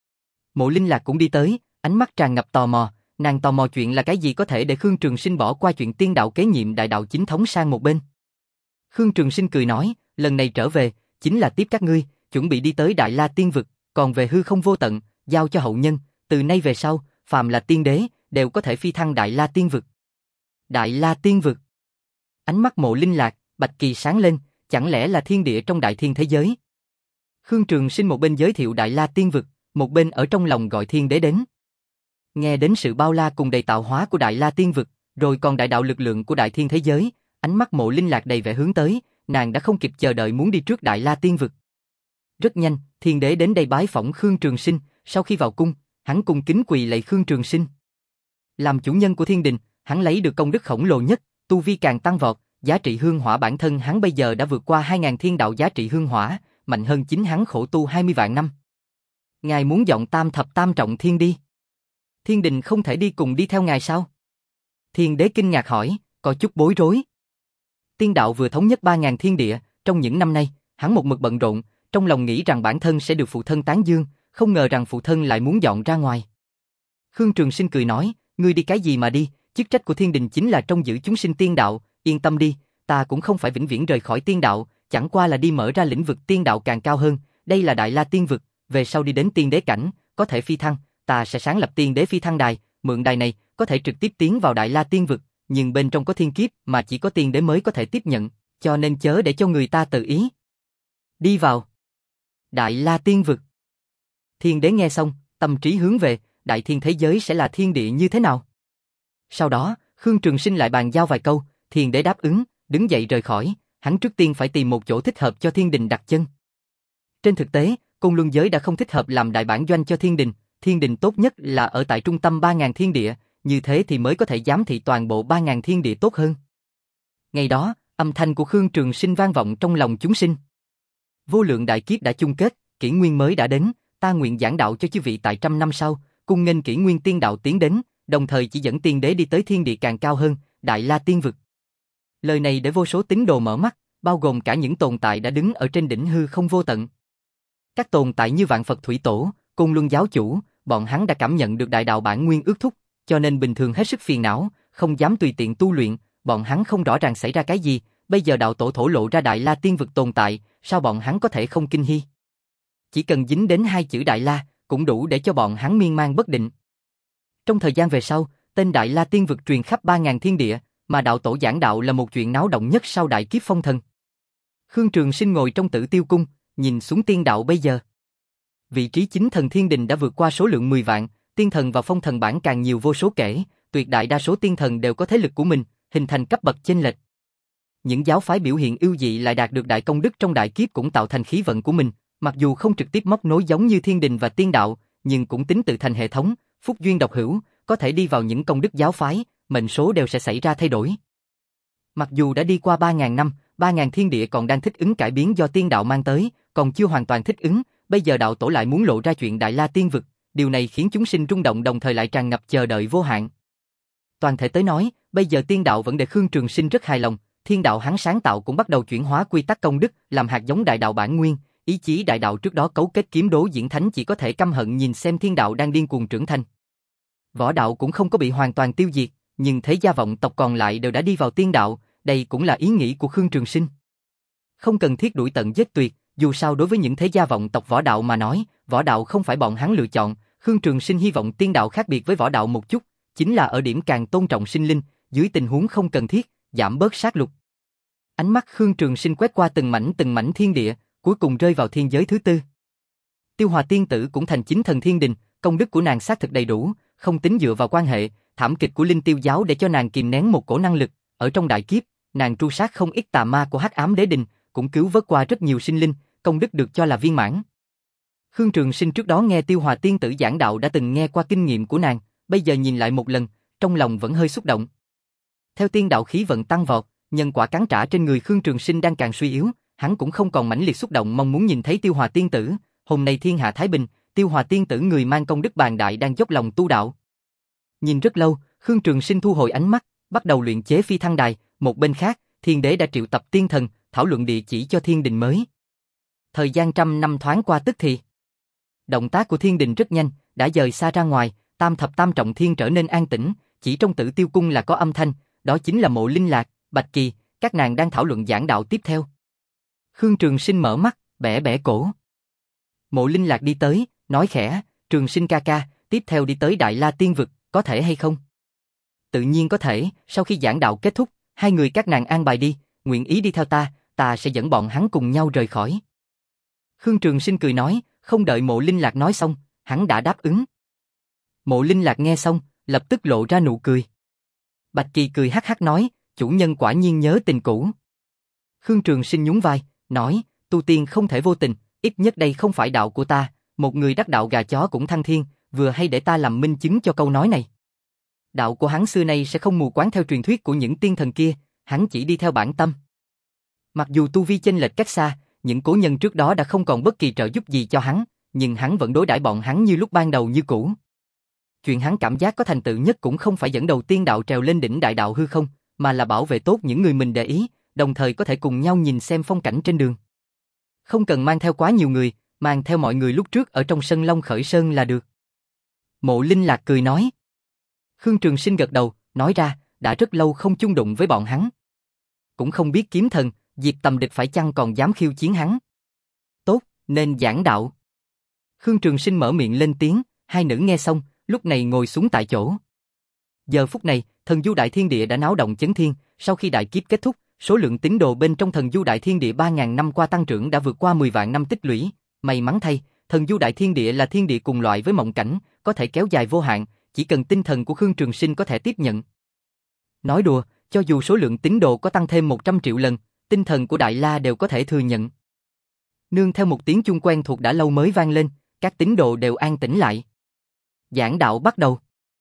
S1: Mộ Linh Lạc cũng đi tới, ánh mắt tràn ngập tò mò, nàng tò mò chuyện là cái gì có thể để Khương Trường Sinh bỏ qua chuyện tiên đạo kế nhiệm đại đạo chính thống sang một bên. Khương Trường Sinh cười nói, lần này trở về, chính là tiếp các ngươi, chuẩn bị đi tới Đại La Tiên Vực, còn về hư không vô tận, giao cho hậu nhân, từ nay về sau, phàm là tiên đế, đều có thể phi thăng Đại La Tiên Vực. Đại La Tiên Vực. Ánh mắt Mộ Linh Lạc, Bạch Kỳ sáng lên, chẳng lẽ là thiên địa trong đại thiên thế giới? Khương Trường Sinh một bên giới thiệu Đại La Tiên Vực, một bên ở trong lòng gọi thiên đế đến. Nghe đến sự bao la cùng đầy tạo hóa của Đại La Tiên Vực, rồi còn đại đạo lực lượng của đại thiên thế giới, ánh mắt Mộ Linh Lạc đầy vẻ hướng tới, nàng đã không kịp chờ đợi muốn đi trước Đại La Tiên Vực. Rất nhanh, thiên đế đến đây bái phỏng Khương Trường Sinh, sau khi vào cung, hắn cung kính quỳ lạy Khương Trường Sinh. Làm chủ nhân của thiên đình, hắn lấy được công đức khổng lồ nhất, tu vi càng tăng vọt, giá trị hương hỏa bản thân hắn bây giờ đã vượt qua hai ngàn thiên đạo giá trị hương hỏa, mạnh hơn chính hắn khổ tu hai mươi vạn năm. Ngài muốn dọn tam thập tam trọng thiên đi? Thiên đình không thể đi cùng đi theo ngài sao? Thiên đế kinh ngạc hỏi, có chút bối rối. Tiên đạo vừa thống nhất ba ngàn thiên địa, trong những năm nay, hắn một mực bận rộn, trong lòng nghĩ rằng bản thân sẽ được phụ thân tán dương, không ngờ rằng phụ thân lại muốn dọn ra ngoài. Khương Trường Sinh cười nói, ngươi đi cái gì mà đi, chức trách của thiên đình chính là trông giữ chúng sinh tiên đạo, yên tâm đi, ta cũng không phải vĩnh viễn rời khỏi tiên đạo, chẳng qua là đi mở ra lĩnh vực tiên đạo càng cao hơn, đây là Đại La Tiên Vực, về sau đi đến tiên đế cảnh, có thể phi thăng, ta sẽ sáng lập tiên đế phi thăng đài, mượn đài này, có thể trực tiếp tiến vào Đại La Tiên Vực, nhưng bên trong có thiên kiếp mà chỉ có tiên đế mới có thể tiếp nhận, cho nên chớ để cho người ta tự ý. Đi vào. Đại La Tiên Vực. Thiên đế nghe xong, tâm trí hướng về, đại thiên thế giới sẽ là thiên địa như thế nào? Sau đó, Khương Trường Sinh lại bàn giao vài câu, thiên đế đáp ứng, đứng dậy rời khỏi, hắn trước tiên phải tìm một chỗ thích hợp cho thiên đình đặt chân. Trên thực tế, Côn Luân giới đã không thích hợp làm đại bản doanh cho thiên đình, thiên đình tốt nhất là ở tại trung tâm ba ngàn thiên địa, như thế thì mới có thể giám thị toàn bộ ba ngàn thiên địa tốt hơn. Ngày đó, âm thanh của Khương Trường Sinh vang vọng trong lòng chúng sinh. Vô lượng đại kiếp đã chung kết, kỷ nguyên mới đã đến, ta nguyện giảng đạo cho chư vị tại trăm năm sau, cung nghênh kỷ nguyên tiên đạo tiến đến, đồng thời chỉ dẫn tiên đế đi tới thiên địa càng cao hơn, Đại La Tiên Vực. Lời này để vô số tín đồ mở mắt, bao gồm cả những tồn tại đã đứng ở trên đỉnh hư không vô tận. Các tồn tại như Vạn Phật Thủy Tổ, Côn Luân giáo chủ, bọn hắn đã cảm nhận được đại đạo bản nguyên ước thúc, cho nên bình thường hết sức phiền não, không dám tùy tiện tu luyện, bọn hắn không rõ ràng xảy ra cái gì, bây giờ đạo tổ thổ lộ ra Đại La Tiên Vực tồn tại, sao bọn hắn có thể không kinh hi? Chỉ cần dính đến hai chữ Đại La, cũng đủ để cho bọn hắn miên man bất định. Trong thời gian về sau, tên Đại La Tiên Vực truyền khắp ba ngàn thiên địa, mà đạo tổ giảng đạo là một chuyện náo động nhất sau đại kiếp phong thần. Khương Trường Sinh ngồi trong Tử Tiêu Cung, nhìn xuống tiên đạo bây giờ. Vị trí chính thần thiên đình đã vượt qua số lượng mười vạn, tiên thần và phong thần bản càng nhiều vô số kể, tuyệt đại đa số tiên thần đều có thế lực của mình, hình thành cấp bậc chênh lệch. Những giáo phái biểu hiện ưu dị lại đạt được đại công đức trong đại kiếp cũng tạo thành khí vận của mình, mặc dù không trực tiếp móc nối giống như thiên đình và tiên đạo, nhưng cũng tính tự thành hệ thống, phúc duyên độc hữu, có thể đi vào những công đức giáo phái, mệnh số đều sẽ xảy ra thay đổi. Mặc dù đã đi qua ba ngàn năm, ba ngàn thiên địa còn đang thích ứng cải biến do tiên đạo mang tới, còn chưa hoàn toàn thích ứng, bây giờ đạo tổ lại muốn lộ ra chuyện Đại La Tiên Vực, điều này khiến chúng sinh rung động đồng thời lại tràn ngập chờ đợi vô hạn. Toàn thể tới nói, bây giờ tiên đạo vẫn để Khương Trường Sinh rất hài lòng, thiên đạo hắn sáng tạo cũng bắt đầu chuyển hóa quy tắc công đức, làm hạt giống đại đạo bản nguyên, ý chí đại đạo trước đó cấu kết kiếm đố diễn thánh chỉ có thể căm hận nhìn xem thiên đạo đang điên cuồng trưởng thành. Võ đạo cũng không có bị hoàn toàn tiêu diệt, nhưng thế gia vọng tộc còn lại đều đã đi vào tiên đạo, đây cũng là ý nghĩ của Khương Trường Sinh. Không cần thiết đuổi tận giết tuyệt, dù sao đối với những thế gia vọng tộc võ đạo mà nói, võ đạo không phải bọn hắn lựa chọn, Khương Trường Sinh hy vọng tiên đạo khác biệt với võ đạo một chút, chính là ở điểm càng tôn trọng sinh linh, dưới tình huống không cần thiết, giảm bớt sát lục. Ánh mắt Khương Trường Sinh quét qua từng mảnh từng mảnh thiên địa, cuối cùng rơi vào thiên giới thứ tư. Tiêu Hòa tiên tử cũng thành chính thần thiên đình, công đức của nàng xác thực đầy đủ, không tính dựa vào quan hệ, thảm kịch của Linh Tiêu giáo để cho nàng kìm nén một cổ năng lực, ở trong đại kiếp, nàng tru sát không ít tà ma của Hắc Ám Đế Đình, cũng cứu vớt qua rất nhiều sinh linh, công đức được cho là viên mãn. Khương Trường Sinh trước đó nghe Tiêu Hòa tiên tử giảng đạo đã từng nghe qua kinh nghiệm của nàng, bây giờ nhìn lại một lần, trong lòng vẫn hơi xúc động. Theo tiên đạo khí vận tăng vọt, nhân quả cắn trả trên người Khương Trường Sinh đang càng suy yếu, hắn cũng không còn mãnh liệt xúc động mong muốn nhìn thấy Tiêu Hòa tiên tử. Hôm nay thiên hạ thái bình, Tiêu Hòa tiên tử người mang công đức bàn đại đang dốc lòng tu đạo. Nhìn rất lâu, Khương Trường Sinh thu hồi ánh mắt, bắt đầu luyện chế phi thăng đài. Một bên khác, thiên đế đã triệu tập tiên thần, thảo luận địa chỉ cho thiên đình mới. Thời gian trăm năm thoáng qua tức thì. Động tác của thiên đình rất nhanh, đã dời xa ra ngoài, tam thập tam trọng thiên trở nên an tĩnh, chỉ trong Tử Tiêu Cung là có âm thanh, đó chính là Mộ Linh Lạc, Bạch Kỳ, các nàng đang thảo luận giảng đạo tiếp theo. Khương Trường Sinh mở mắt, bẻ bẻ cổ. Mộ Linh Lạc đi tới, nói khẽ, Trường Sinh ca ca, tiếp theo đi tới Đại La Tiên Vực, có thể hay không? Tự nhiên có thể, sau khi giảng đạo kết thúc, hai người các nàng an bài đi, nguyện ý đi theo ta, ta sẽ dẫn bọn hắn cùng nhau rời khỏi. Khương Trường Sinh cười nói, không đợi Mộ Linh Lạc nói xong, hắn đã đáp ứng. Mộ Linh Lạc nghe xong, lập tức lộ ra nụ cười. Bạch Kỳ cười hắc hắc nói, chủ nhân quả nhiên nhớ tình cũ. Khương Trường Sinh nhún vai, nói, tu tiên không thể vô tình, ít nhất đây không phải đạo của ta, một người đắc đạo gà chó cũng thăng thiên, vừa hay để ta làm minh chứng cho câu nói này. Đạo của hắn xưa nay sẽ không mù quáng theo truyền thuyết của những tiên thần kia, hắn chỉ đi theo bản tâm. Mặc dù tu vi chênh lệch cách xa, những cố nhân trước đó đã không còn bất kỳ trợ giúp gì cho hắn, nhưng hắn vẫn đối đãi bọn hắn như lúc ban đầu như cũ. Chuyện hắn cảm giác có thành tựu nhất cũng không phải dẫn đầu tiên đạo trèo lên đỉnh đại đạo hư không, mà là bảo vệ tốt những người mình để ý, đồng thời có thể cùng nhau nhìn xem phong cảnh trên đường. Không cần mang theo quá nhiều người, mang theo mọi người lúc trước ở trong sân Long Khởi Sơn là được. Mộ Linh Lạc cười nói. Khương Trường Sinh gật đầu, nói ra, đã rất lâu không chung đụng với bọn hắn. Cũng không biết kiếm thần, Diệp Tầm Địch phải chăng còn dám khiêu chiến hắn. Tốt, nên giảng đạo. Khương Trường Sinh mở miệng lên tiếng, hai nữ nghe xong, lúc này ngồi xuống tại chỗ. Giờ phút này, thần du đại thiên địa đã náo động chấn thiên, sau khi đại kiếp kết thúc, số lượng tín đồ bên trong thần du đại thiên địa ba ngàn năm qua tăng trưởng đã vượt qua mười vạn năm tích lũy. May mắn thay, thần du đại thiên địa là thiên địa cùng loại với mộng cảnh, có thể kéo dài vô hạn, chỉ cần tinh thần của Khương Trường Sinh có thể tiếp nhận. Nói đùa, cho dù số lượng tín đồ có tăng thêm một trăm triệu lần, tinh thần của Đại La đều có thể thừa nhận. Nương theo một tiếng chuông quen thuộc đã lâu mới vang lên, các tín đồ đều an tĩnh lại. Giảng đạo bắt đầu.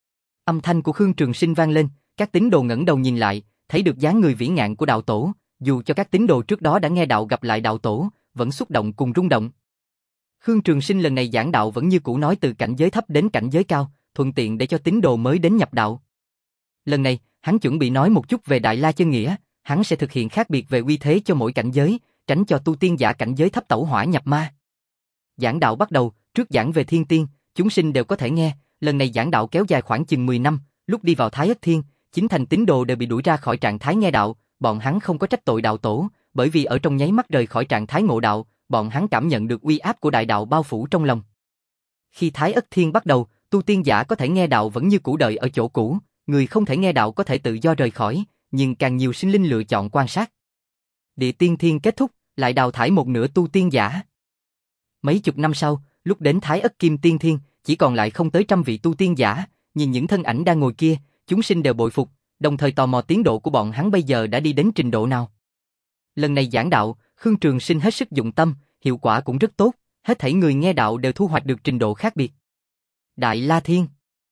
S1: Âm thanh của Khương Trường Sinh vang lên, các tín đồ ngẩng đầu nhìn lại, thấy được dáng người vĩ ngạn của đạo tổ, dù cho các tín đồ trước đó đã nghe đạo gặp lại đạo tổ, vẫn xúc động cùng rung động. Khương Trường Sinh lần này giảng đạo vẫn như cũ nói từ cảnh giới thấp đến cảnh giới cao, thuận tiện để cho tín đồ mới đến nhập đạo. Lần này, hắn chuẩn bị nói một chút về Đại La chân nghĩa, hắn sẽ thực hiện khác biệt về uy thế cho mỗi cảnh giới, tránh cho tu tiên giả cảnh giới thấp tẩu hỏa nhập ma. Giảng đạo bắt đầu, trước giảng về thiên tiên, chúng sinh đều có thể nghe, lần này giảng đạo kéo dài khoảng chừng mười năm, lúc đi vào Thái Ất Thiên, chính thành tín đồ đều bị đuổi ra khỏi trạng thái nghe đạo, bọn hắn không có trách tội đạo tổ, bởi vì ở trong nháy mắt rời khỏi trạng thái ngộ đạo, bọn hắn cảm nhận được uy áp của đại đạo bao phủ trong lòng. Khi Thái Ất Thiên bắt đầu, tu tiên giả có thể nghe đạo vẫn như cũ đợi ở chỗ cũ, người không thể nghe đạo có thể tự do rời khỏi, nhưng càng nhiều sinh linh lựa chọn quan sát. Địa Tiên Thiên kết thúc, lại đào thải một nửa tu tiên giả. Mấy chục năm sau, lúc đến Thái Ất Kim Tiên Thiên, chỉ còn lại không tới trăm vị tu tiên giả, nhìn những thân ảnh đang ngồi kia, chúng sinh đều bội phục, đồng thời tò mò tiến độ của bọn hắn bây giờ đã đi đến trình độ nào. Lần này giảng đạo, Khương Trường Sinh hết sức dụng tâm, hiệu quả cũng rất tốt, hết thảy người nghe đạo đều thu hoạch được trình độ khác biệt. Đại La Thiên.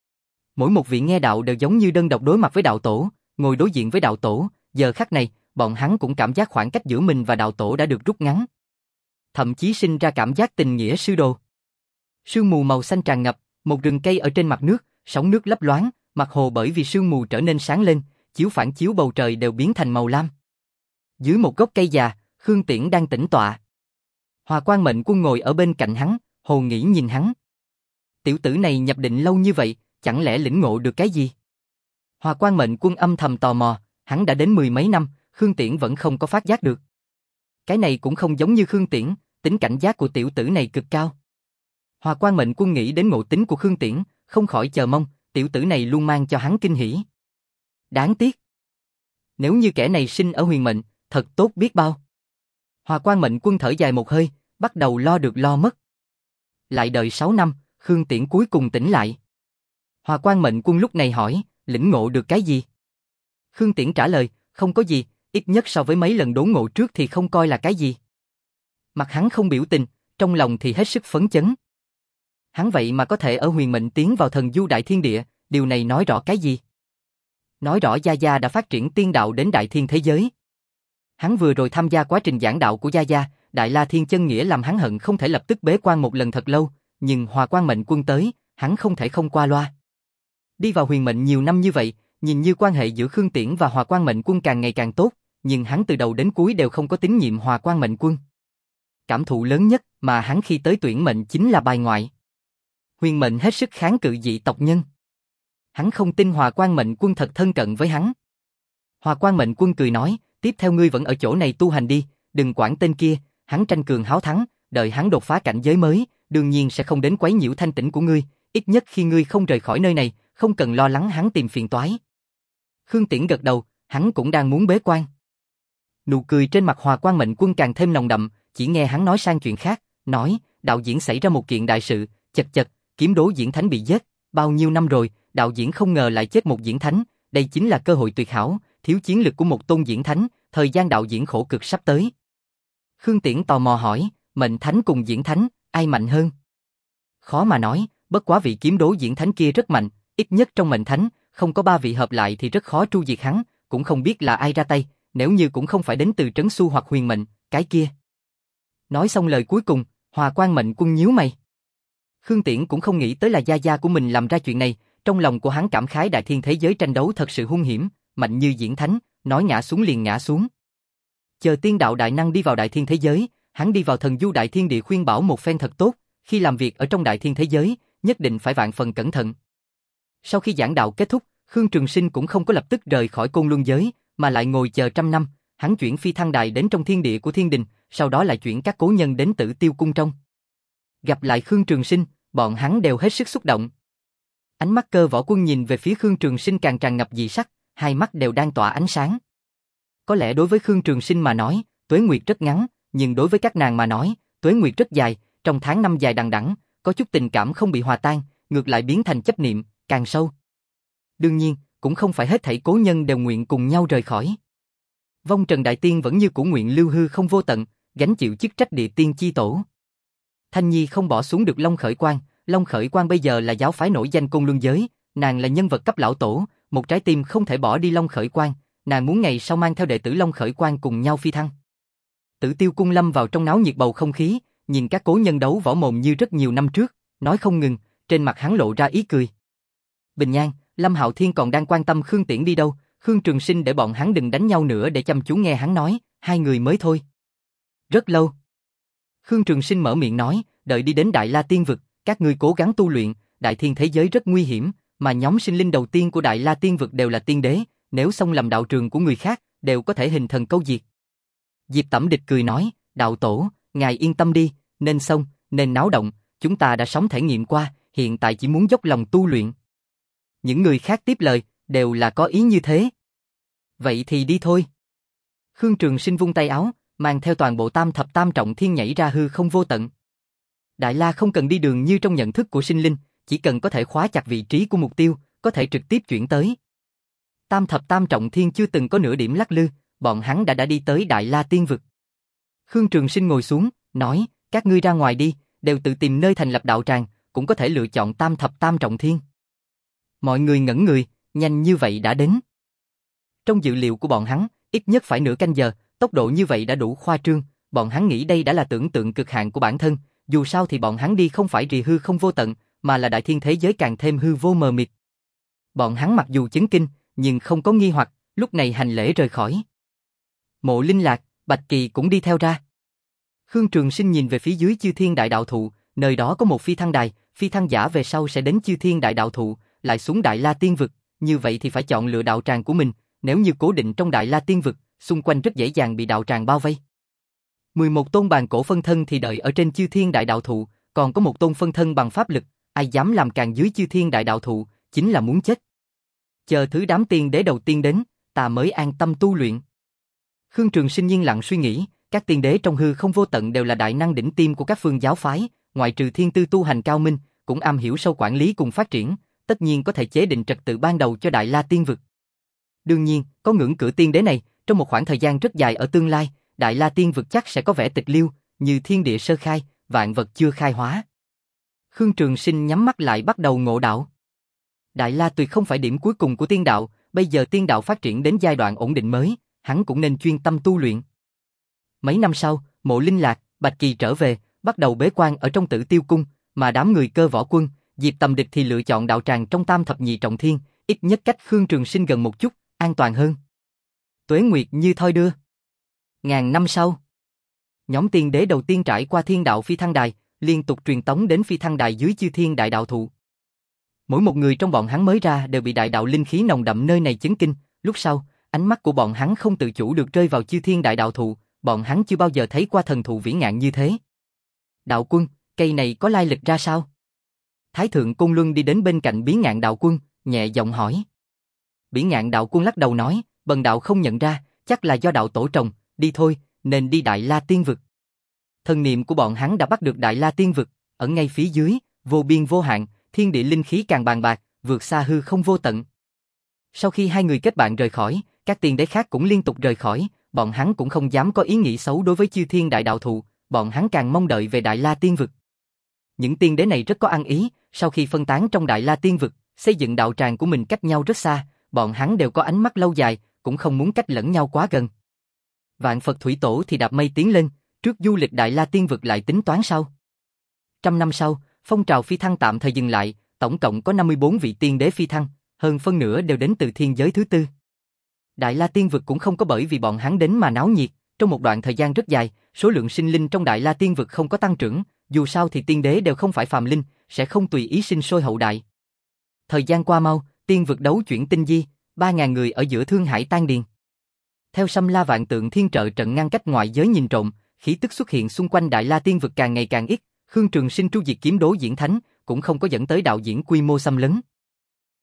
S1: Mỗi một vị nghe đạo đều giống như đơn độc đối mặt với đạo tổ, ngồi đối diện với đạo tổ, giờ khắc này, bọn hắn cũng cảm giác khoảng cách giữa mình và đạo tổ đã được rút ngắn. Thậm chí sinh ra cảm giác tình nghĩa sư đồ. Sương mù màu xanh tràn ngập, một rừng cây ở trên mặt nước, sóng nước lấp loáng, mặt hồ bởi vì sương mù trở nên sáng lên, chiếu phản chiếu bầu trời đều biến thành màu lam. Dưới một gốc cây già, Khương Tiễn đang tĩnh tọa. Hòa Quang Mệnh Quân ngồi ở bên cạnh hắn, hồ nghĩ nhìn hắn. Tiểu tử này nhập định lâu như vậy, chẳng lẽ lĩnh ngộ được cái gì? Hòa Quang Mệnh Quân âm thầm tò mò, hắn đã đến mười mấy năm, Khương Tiễn vẫn không có phát giác được. Cái này cũng không giống như Khương Tiễn, tính cảnh giác của tiểu tử này cực cao. Hòa Quang Mệnh Quân nghĩ đến ngộ tính của Khương Tiễn, không khỏi chờ mong, tiểu tử này luôn mang cho hắn kinh hỉ. Đáng tiếc. Nếu như kẻ này sinh ở huyền mệnh, thật tốt biết bao. Hòa Quang Mệnh Quân thở dài một hơi, bắt đầu lo được lo mất. Lại đợi sáu năm, Khương Tiễn cuối cùng tỉnh lại. Hòa Quang Mệnh Quân lúc này hỏi, lĩnh ngộ được cái gì? Khương Tiễn trả lời, không có gì, ít nhất so với mấy lần đốn ngộ trước thì không coi là cái gì. Mặt hắn không biểu tình, trong lòng thì hết sức phấn chấn. Hắn vậy mà có thể ở huyền mệnh tiến vào thần du đại thiên địa, điều này nói rõ cái gì? Nói rõ Gia Gia đã phát triển tiên đạo đến đại thiên thế giới. Hắn vừa rồi tham gia quá trình giảng đạo của Gia Gia, Đại La Thiên chân nghĩa làm hắn hận không thể lập tức bế quan một lần thật lâu, nhưng Hòa Quang Mệnh Quân tới, hắn không thể không qua loa. Đi vào huyền mệnh nhiều năm như vậy, nhìn như quan hệ giữa Khương Tiễn và Hòa Quang Mệnh Quân càng ngày càng tốt, nhưng hắn từ đầu đến cuối đều không có tín nhiệm Hòa Quang Mệnh Quân. Cảm thụ lớn nhất mà hắn khi tới tuyển mệnh chính là bài ngoại. Huyền mệnh hết sức kháng cự dị tộc nhân. Hắn không tin Hòa Quang Mệnh Quân thật thân cận với hắn. Hòa Quang Mệnh Quân cười nói, tiếp theo ngươi vẫn ở chỗ này tu hành đi, đừng quản tên kia, hắn tranh cường háo thắng, đợi hắn đột phá cảnh giới mới, đương nhiên sẽ không đến quấy nhiễu thanh tĩnh của ngươi, ít nhất khi ngươi không rời khỏi nơi này, không cần lo lắng hắn tìm phiền toái. Khương Tiễn gật đầu, hắn cũng đang muốn bế quan. Nụ cười trên mặt Hòa Quang Mệnh Quân càng thêm nồng đậm, chỉ nghe hắn nói sang chuyện khác, nói, đạo diễn xảy ra một kiện đại sự, chật chật, kiếm đố diễn thánh bị giết, bao nhiêu năm rồi, đạo diễn không ngờ lại chết một diễn thánh, đây chính là cơ hội tuyệt hảo, thiếu chiến lực của một tôn diễn thánh, thời gian đạo diễn khổ cực sắp tới. Khương Tiễn tò mò hỏi, mệnh thánh cùng diễn thánh, ai mạnh hơn? Khó mà nói, bất quá vị kiếm đố diễn thánh kia rất mạnh, ít nhất trong mệnh thánh, không có ba vị hợp lại thì rất khó tru diệt hắn, cũng không biết là ai ra tay, nếu như cũng không phải đến từ Trấn Xu hoặc Huyền Mệnh, cái kia. Nói xong lời cuối cùng, Hòa Quang Mệnh Quân nhíu mày. Khương Tiễn cũng không nghĩ tới là Gia Gia của mình làm ra chuyện này, trong lòng của hắn cảm khái đại thiên thế giới tranh đấu thật sự hung hiểm, mạnh như diễn thánh, nói ngã xuống liền ngã xuống. Chờ tiên đạo đại năng đi vào đại thiên thế giới, hắn đi vào thần du đại thiên địa khuyên bảo một phen thật tốt, khi làm việc ở trong đại thiên thế giới, nhất định phải vạn phần cẩn thận. Sau khi giảng đạo kết thúc, Khương Trường Sinh cũng không có lập tức rời khỏi Côn Luân giới, mà lại ngồi chờ trăm năm, hắn chuyển phi thăng đài đến trong thiên địa của thiên đình, sau đó lại chuyển các cố nhân đến Tử Tiêu cung trong. Gặp lại Khương Trường Sinh, bọn hắn đều hết sức xúc động. Ánh mắt Cơ Võ Quân nhìn về phía Khương Trường Sinh càng tràn ngập dị sắc, hai mắt đều đang tỏa ánh sáng. Có lẽ đối với Khương Trường Sinh mà nói, tuế nguyệt rất ngắn, nhưng đối với các nàng mà nói, tuế nguyệt rất dài, trong tháng năm dài đằng đẵng, có chút tình cảm không bị hòa tan, ngược lại biến thành chấp niệm, càng sâu. Đương nhiên, cũng không phải hết thảy cố nhân đều nguyện cùng nhau rời khỏi. Vong Trần Đại Tiên vẫn như cũ nguyện lưu hư không vô tận, gánh chịu chức trách địa tiên chi tổ. Thanh Nhi không bỏ xuống được Long Khởi Quang, Long Khởi Quang bây giờ là giáo phái nổi danh Côn Luân giới, nàng là nhân vật cấp lão tổ, một trái tim không thể bỏ đi Long Khởi Quang, nàng muốn ngày sau mang theo đệ tử Long Khởi Quang cùng nhau phi thăng. Tử Tiêu Cung lâm vào trong náo nhiệt bầu không khí, nhìn các cố nhân đấu võ mồm như rất nhiều năm trước, nói không ngừng, trên mặt hắn lộ ra ý cười. Bình Nhan, Lâm Hạo Thiên còn đang quan tâm Khương Tiễn đi đâu, Khương Trường Sinh để bọn hắn đừng đánh nhau nữa để chăm chú nghe hắn nói, hai người mới thôi. Rất lâu. Khương Trường Sinh mở miệng nói, đợi đi đến Đại La Tiên Vực, các ngươi cố gắng tu luyện, đại thiên thế giới rất nguy hiểm, mà nhóm sinh linh đầu tiên của Đại La Tiên Vực đều là tiên đế, nếu xông lầm đạo trường của người khác, đều có thể hình thần câu diệt. Diệp Tẩm Địch cười nói, đạo tổ, ngài yên tâm đi, nên xông, nên náo động, chúng ta đã sống thể nghiệm qua, hiện tại chỉ muốn dốc lòng tu luyện. Những người khác tiếp lời, đều là có ý như thế. Vậy thì đi thôi. Khương Trường Sinh vung tay áo, mang theo toàn bộ tam thập tam trọng thiên nhảy ra hư không vô tận. Đại La không cần đi đường như trong nhận thức của sinh linh, chỉ cần có thể khóa chặt vị trí của mục tiêu, có thể trực tiếp chuyển tới. Tam thập tam trọng thiên chưa từng có nửa điểm lắc lư, bọn hắn đã đã đi tới Đại La Tiên Vực. Khương Trường Sinh ngồi xuống, nói, các ngươi ra ngoài đi, đều tự tìm nơi thành lập đạo tràng, cũng có thể lựa chọn tam thập tam trọng thiên. Mọi người ngẩn người, nhanh như vậy đã đến. Trong dự liệu của bọn hắn, ít nhất phải nửa canh giờ, tốc độ như vậy đã đủ khoa trương, bọn hắn nghĩ đây đã là tưởng tượng cực hạn của bản thân, dù sao thì bọn hắn đi không phải rì hư không vô tận, mà là đại thiên thế giới càng thêm hư vô mờ mịt. Bọn hắn mặc dù chấn kinh, nhưng không có nghi hoặc, lúc này hành lễ rời khỏi. Mộ Linh Lạc, Bạch Kỳ cũng đi theo ra. Khương Trường Sinh nhìn về phía dưới Chư Thiên Đại Đạo Thụ, nơi đó có một phi thăng đài, phi thăng giả về sau sẽ đến Chư Thiên Đại Đạo Thụ, lại xuống Đại La Tiên Vực, như vậy thì phải chọn lựa đạo tràng của mình, nếu như cố định trong Đại La Tiên Vực, xung quanh rất dễ dàng bị đạo tràng bao vây. mười một tôn bàn cổ phân thân thì đợi ở trên Chư Thiên Đại Đạo Thụ, còn có một tôn phân thân bằng pháp lực, ai dám làm càng dưới Chư Thiên Đại Đạo Thụ, chính là muốn chết. Chờ thứ đám tiên đế đầu tiên đến, ta mới an tâm tu luyện. Khương Trường Sinh yên lặng suy nghĩ, các tiên đế trong hư không vô tận đều là đại năng đỉnh tiêm của các phương giáo phái, ngoại trừ thiên tư tu hành cao minh, cũng am hiểu sâu quản lý cùng phát triển, tất nhiên có thể chế định trật tự ban đầu cho Đại La Tiên Vực. Đương nhiên, có ngưỡng cửa tiên đế này, trong một khoảng thời gian rất dài ở tương lai, Đại La Tiên Vực chắc sẽ có vẻ tịch liêu, như thiên địa sơ khai, vạn vật chưa khai hóa. Khương Trường Sinh nhắm mắt lại bắt đầu ngộ đạo. Đại La tuyệt không phải điểm cuối cùng của tiên đạo, bây giờ tiên đạo phát triển đến giai đoạn ổn định mới, hắn cũng nên chuyên tâm tu luyện. Mấy năm sau, Mộ Linh Lạc, Bạch Kỳ trở về, bắt đầu bế quan ở trong Tử Tiêu Cung, mà đám người Cơ Võ Quân, Diệp Tầm Địch thì lựa chọn đạo tràng trong Tam Thập Nhị Trọng Thiên, ít nhất cách Khương Trường Sinh gần một chút, an toàn hơn. Tuế nguyệt như thoi đưa. Ngàn năm sau, nhóm tiên đế đầu tiên trải qua thiên đạo phi thăng đài, liên tục truyền tống đến phi thăng đài dưới Chư Thiên Đại Đạo Thụ. Mỗi một người trong bọn hắn mới ra đều bị đại đạo linh khí nồng đậm nơi này chấn kinh, lúc sau, ánh mắt của bọn hắn không tự chủ được rơi vào Chư Thiên Đại Đạo Thụ, bọn hắn chưa bao giờ thấy qua thần thụ vĩ ngạn như thế. Đạo Quân, cây này có lai lịch ra sao? Thái thượng Côn Luân đi đến bên cạnh Bí Ngạn Đạo Quân, nhẹ giọng hỏi. Bí Ngạn Đạo Quân lắc đầu nói, bần đạo không nhận ra, chắc là do đạo tổ trồng, đi thôi, nên đi Đại La Tiên Vực. Thần niệm của bọn hắn đã bắt được Đại La Tiên Vực, ở ngay phía dưới, vô biên vô hạn, thiên địa linh khí càng bàn bạc, vượt xa hư không vô tận. Sau khi hai người kết bạn rời khỏi, các tiên đế khác cũng liên tục rời khỏi, bọn hắn cũng không dám có ý nghĩ xấu đối với Chư Thiên Đại Đạo Thụ, bọn hắn càng mong đợi về Đại La Tiên Vực. Những tiên đế này rất có ăn ý, sau khi phân tán trong Đại La Tiên Vực, xây dựng đạo tràng của mình cách nhau rất xa, bọn hắn đều có ánh mắt lâu dài, cũng không muốn cách lẫn nhau quá gần. Vạn Phật Thủy Tổ thì đạp mây tiến lên, trước du lịch Đại La Tiên Vực lại tính toán sau. Trăm năm sau, phong trào phi thăng tạm thời dừng lại, tổng cộng có năm mươi bốn vị tiên đế phi thăng, hơn phân nửa đều đến từ thiên giới thứ tư. Đại La Tiên Vực cũng không có bởi vì bọn hắn đến mà náo nhiệt, trong một đoạn thời gian rất dài, số lượng sinh linh trong Đại La Tiên Vực không có tăng trưởng, dù sao thì tiên đế đều không phải phàm linh, sẽ không tùy ý sinh sôi hậu đại. Thời gian qua mau, tiên vực đấu chuyển tinh di, ba ngàn người ở giữa Thương Hải tan điền. Theo Xâm La Vạn Tượng Thiên trợ trận ngăn cách ngoại giới nhìn trộm, khí tức xuất hiện xung quanh Đại La Tiên Vực càng ngày càng ít, Khương Trường Sinh tru diệt kiếm Đố Diễn Thánh cũng không có dẫn tới đạo diễn quy mô xâm lấn.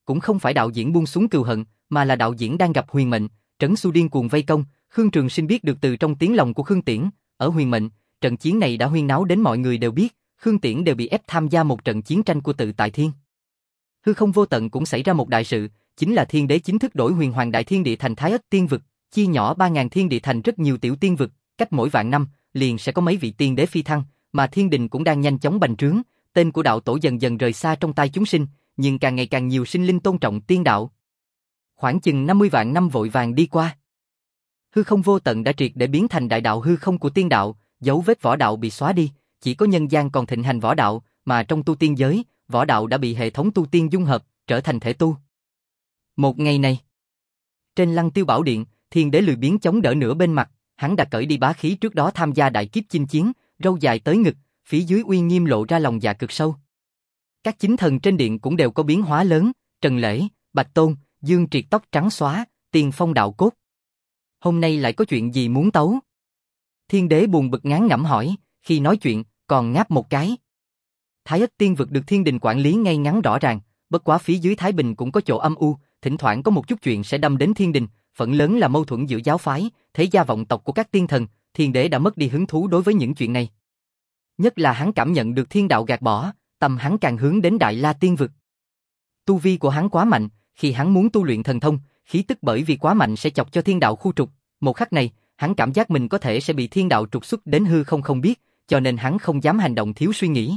S1: cũng không phải đạo diễn buông xuống cừu hận, mà là đạo diễn đang gặp huyền mệnh, Trấn Xu điên cuồng vây công. Khương Trường Sinh biết được từ trong tiếng lòng của Khương Tiễn, ở huyền mệnh, trận chiến này đã huyên náo đến mọi người đều biết, Khương Tiễn đều bị ép tham gia một trận chiến tranh của tự tại thiên. Hư không vô tận cũng xảy ra một đại sự, chính là thiên đế chính thức đổi huyền hoàng đại thiên địa thành Thái Ất tiên vực, chia nhỏ ba ngàn thiên địa thành rất nhiều tiểu tiên vực, cách mỗi vạn năm, liền sẽ có mấy vị tiên đế phi thăng, mà thiên đình cũng đang nhanh chóng bành trướng, tên của đạo tổ dần dần rời xa trong tay chúng sinh, nhưng càng ngày càng nhiều sinh linh tôn trọng tiên đạo. Khoảng chừng năm mươi vạn năm vội vàng đi qua. Hư không vô tận đã triệt để biến thành đại đạo hư không của tiên đạo, dấu vết võ đạo bị xóa đi, chỉ có nhân gian còn thịnh hành võ đạo, mà trong tu tiên giới, võ đạo đã bị hệ thống tu tiên dung hợp, trở thành thể tu. Một ngày này, trên Lăng Tiêu Bảo Điện, thiên đế lười biếng chống đỡ nửa bên mặt, hắn đã cởi đi bá khí trước đó tham gia đại kiếp chinh chiến, râu dài tới ngực, phía dưới uy nghiêm lộ ra lòng dạ cực sâu. Các chính thần trên điện cũng đều có biến hóa lớn, Trần Lễ, Bạch Tôn, Dương Triệt tóc trắng xóa, Tiền Phong đạo cốt. Hôm nay lại có chuyện gì muốn tấu? Thiên đế buồn bực ngán ngẩm hỏi, khi nói chuyện, còn ngáp một cái. Thái Ất tiên vực được thiên đình quản lý ngay ngắn rõ ràng, bất quá phía dưới Thái Bình cũng có chỗ âm u, thỉnh thoảng có một chút chuyện sẽ đâm đến thiên đình, phần lớn là mâu thuẫn giữa giáo phái, thế gia vọng tộc của các tiên thần, thiên đế đã mất đi hứng thú đối với những chuyện này. Nhất là hắn cảm nhận được thiên đạo gạt bỏ, tâm hắn càng hướng đến Đại La tiên vực. Tu vi của hắn quá mạnh, khi hắn muốn tu luyện thần thông, khí tức bởi vì quá mạnh sẽ chọc cho thiên đạo khu trục, một khắc này, hắn cảm giác mình có thể sẽ bị thiên đạo trục xuất đến hư không không biết, cho nên hắn không dám hành động thiếu suy nghĩ.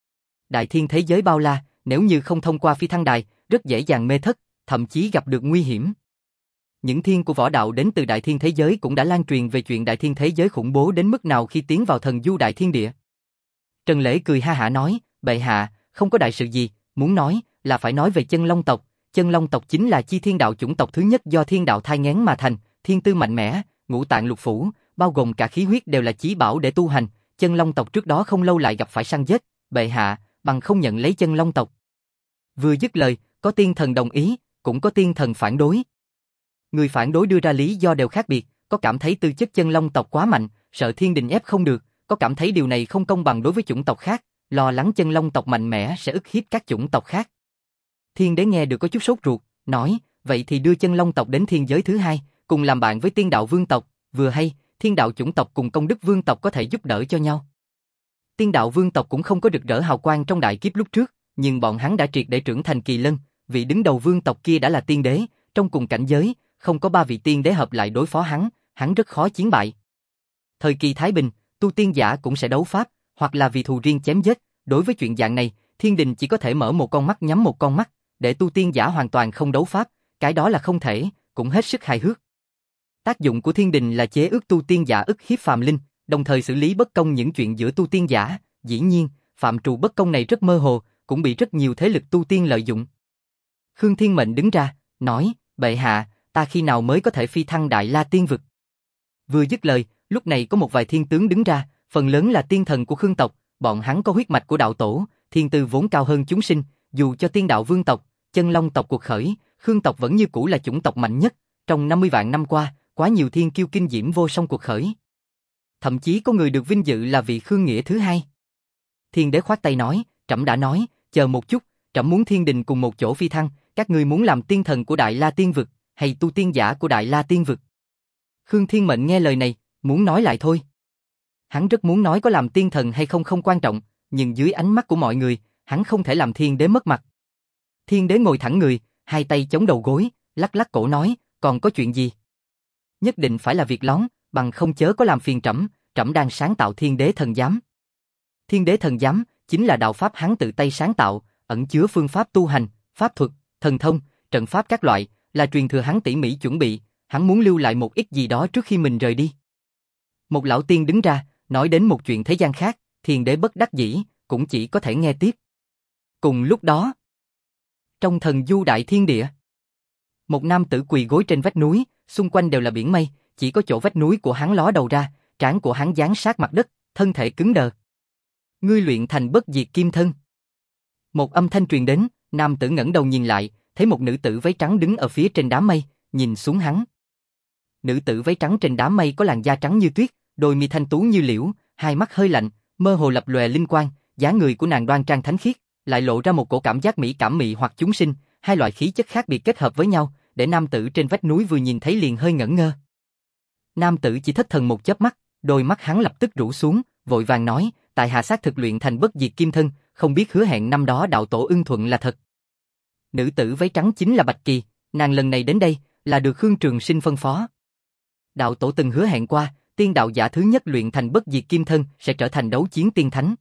S1: Đại thiên thế giới bao la, nếu như không thông qua phi thăng đài, rất dễ dàng mê thất, thậm chí gặp được nguy hiểm. Những thiên của võ đạo đến từ đại thiên thế giới cũng đã lan truyền về chuyện đại thiên thế giới khủng bố đến mức nào khi tiến vào thần du đại thiên địa. Trần Lễ cười ha hả nói, bệ hạ, không có đại sự gì, muốn nói là phải nói về chân long tộc. Chân long tộc chính là chi thiên đạo chủng tộc thứ nhất do thiên đạo thai nghén mà thành, thiên tư mạnh mẽ, ngũ tạng lục phủ, bao gồm cả khí huyết đều là chí bảo để tu hành. Chân long tộc trước đó không lâu lại gặp phải săn giết, bệ hạ, bằng không nhận lấy chân long tộc. Vừa dứt lời, có tiên thần đồng ý, cũng có tiên thần phản đối. Người phản đối đưa ra lý do đều khác biệt, có cảm thấy tư chất chân long tộc quá mạnh, sợ thiên đình ép không được, có cảm thấy điều này không công bằng đối với chủng tộc khác, lo lắng chân long tộc mạnh mẽ sẽ ức hiếp các chủng tộc khác. Thiên đế nghe được có chút sốt ruột, nói, vậy thì đưa chân long tộc đến thiên giới thứ hai, cùng làm bạn với tiên đạo vương tộc, vừa hay, thiên đạo chủng tộc cùng công đức vương tộc có thể giúp đỡ cho nhau. Tiên đạo vương tộc cũng không có rực rỡ hào quang trong đại kiếp lúc trước, nhưng bọn hắn đã triệt để trưởng thành kỳ lân, vị đứng đầu vương tộc kia đã là tiên đế, trong cùng cảnh giới, không có ba vị tiên đế hợp lại đối phó hắn, hắn rất khó chiến bại. Thời kỳ Thái Bình, tu tiên giả cũng sẽ đấu pháp, hoặc là vì thù riêng chém giết, đối với chuyện dạng này, thiên đình chỉ có thể mở một con mắt nhắm một con mắt, để tu tiên giả hoàn toàn không đấu pháp, cái đó là không thể, cũng hết sức hài hước. Tác dụng của thiên đình là chế ước tu tiên giả ức hiếp phàm linh, đồng thời xử lý bất công những chuyện giữa tu tiên giả, dĩ nhiên, phạm trù bất công này rất mơ hồ, cũng bị rất nhiều thế lực tu tiên lợi dụng. Khương Thiên Mệnh đứng ra, nói, bệ hạ, ta khi nào mới có thể phi thăng Đại La tiên vực? Vừa dứt lời, lúc này có một vài thiên tướng đứng ra, phần lớn là tiên thần của Khương tộc, bọn hắn có huyết mạch của đạo tổ, thiên tư vốn cao hơn chúng sinh, dù cho tiên đạo vương tộc, chân long tộc cuộc khởi, Khương tộc vẫn như cũ là chủng tộc mạnh nhất, trong năm mươi vạn năm qua, quá nhiều thiên kiêu kinh diễm vô song cuộc khởi. Thậm chí có người được vinh dự là vị Khương Nghĩa thứ hai. Thiên đế khoát tay nói, trẫm đã nói, chờ một chút, trẫm muốn thiên đình cùng một chỗ phi thăng, các ngươi muốn làm tiên thần của Đại La tiên vực, hay tu tiên giả của Đại La tiên vực? Khương Thiên Mệnh nghe lời này, muốn nói lại thôi. Hắn rất muốn nói có làm tiên thần hay không không quan trọng, nhưng dưới ánh mắt của mọi người, hắn không thể làm thiên đế mất mặt. Thiên đế ngồi thẳng người, hai tay chống đầu gối, lắc lắc cổ nói, còn có chuyện gì? Nhất định phải là việc lón, bằng không chớ có làm phiền trẫm, trẫm đang sáng tạo thiên đế thần giám. Thiên đế thần giám chính là đạo pháp hắn tự tay sáng tạo, ẩn chứa phương pháp tu hành, pháp thuật, thần thông, trận pháp các loại, là truyền thừa hắn tỉ mỉ chuẩn bị, hắn muốn lưu lại một ít gì đó trước khi mình rời đi. Một lão tiên đứng ra, nói đến một chuyện thế gian khác, thiên đế bất đắc dĩ, cũng chỉ có thể nghe tiếp. Cùng lúc đó, trong thần du đại thiên địa, một nam tử quỳ gối trên vách núi, xung quanh đều là biển mây, chỉ có chỗ vách núi của hắn ló đầu ra, trán của hắn dán sát mặt đất, thân thể cứng đờ. Ngươi luyện thành bất diệt kim thân. Một âm thanh truyền đến, nam tử ngẩng đầu nhìn lại, thấy một nữ tử váy trắng đứng ở phía trên đám mây, nhìn xuống hắn. Nữ tử váy trắng trên đám mây có làn da trắng như tuyết, đôi mi thanh tú như liễu, hai mắt hơi lạnh, mơ hồ lập lòe linh quang, dáng người của nàng đoan trang thánh khiết, lại lộ ra một cổ cảm giác mỹ cảm mị hoặc chúng sinh, hai loại khí chất khác biệt kết hợp với nhau, để nam tử trên vách núi vừa nhìn thấy liền hơi ngẩn ngơ. Nam tử chỉ thất thần một chớp mắt, đôi mắt hắn lập tức rũ xuống, vội vàng nói, tại hạ xác thực luyện thành bất diệt kim thân, không biết hứa hẹn năm đó đạo tổ ưng thuận là thật. Nữ tử váy trắng chính là Bạch Kỳ, nàng lần này đến đây, là được Khương Trường Sinh phân phó. Đạo tổ từng hứa hẹn qua, tiên đạo giả thứ nhất luyện thành bất diệt kim thân sẽ trở thành đấu chiến tiên thánh.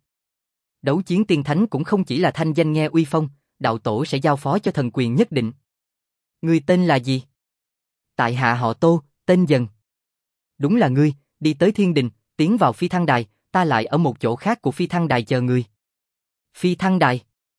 S1: Đấu chiến tiên thánh cũng không chỉ là thanh danh nghe uy phong, đạo tổ sẽ giao phó cho thần quyền nhất định. Ngươi tên là gì? Tại hạ họ Tô, tên Dần. Đúng là ngươi, đi tới thiên đình, tiến vào phi thăng đài, ta lại ở một chỗ khác của phi thăng đài chờ ngươi. Phi thăng đài?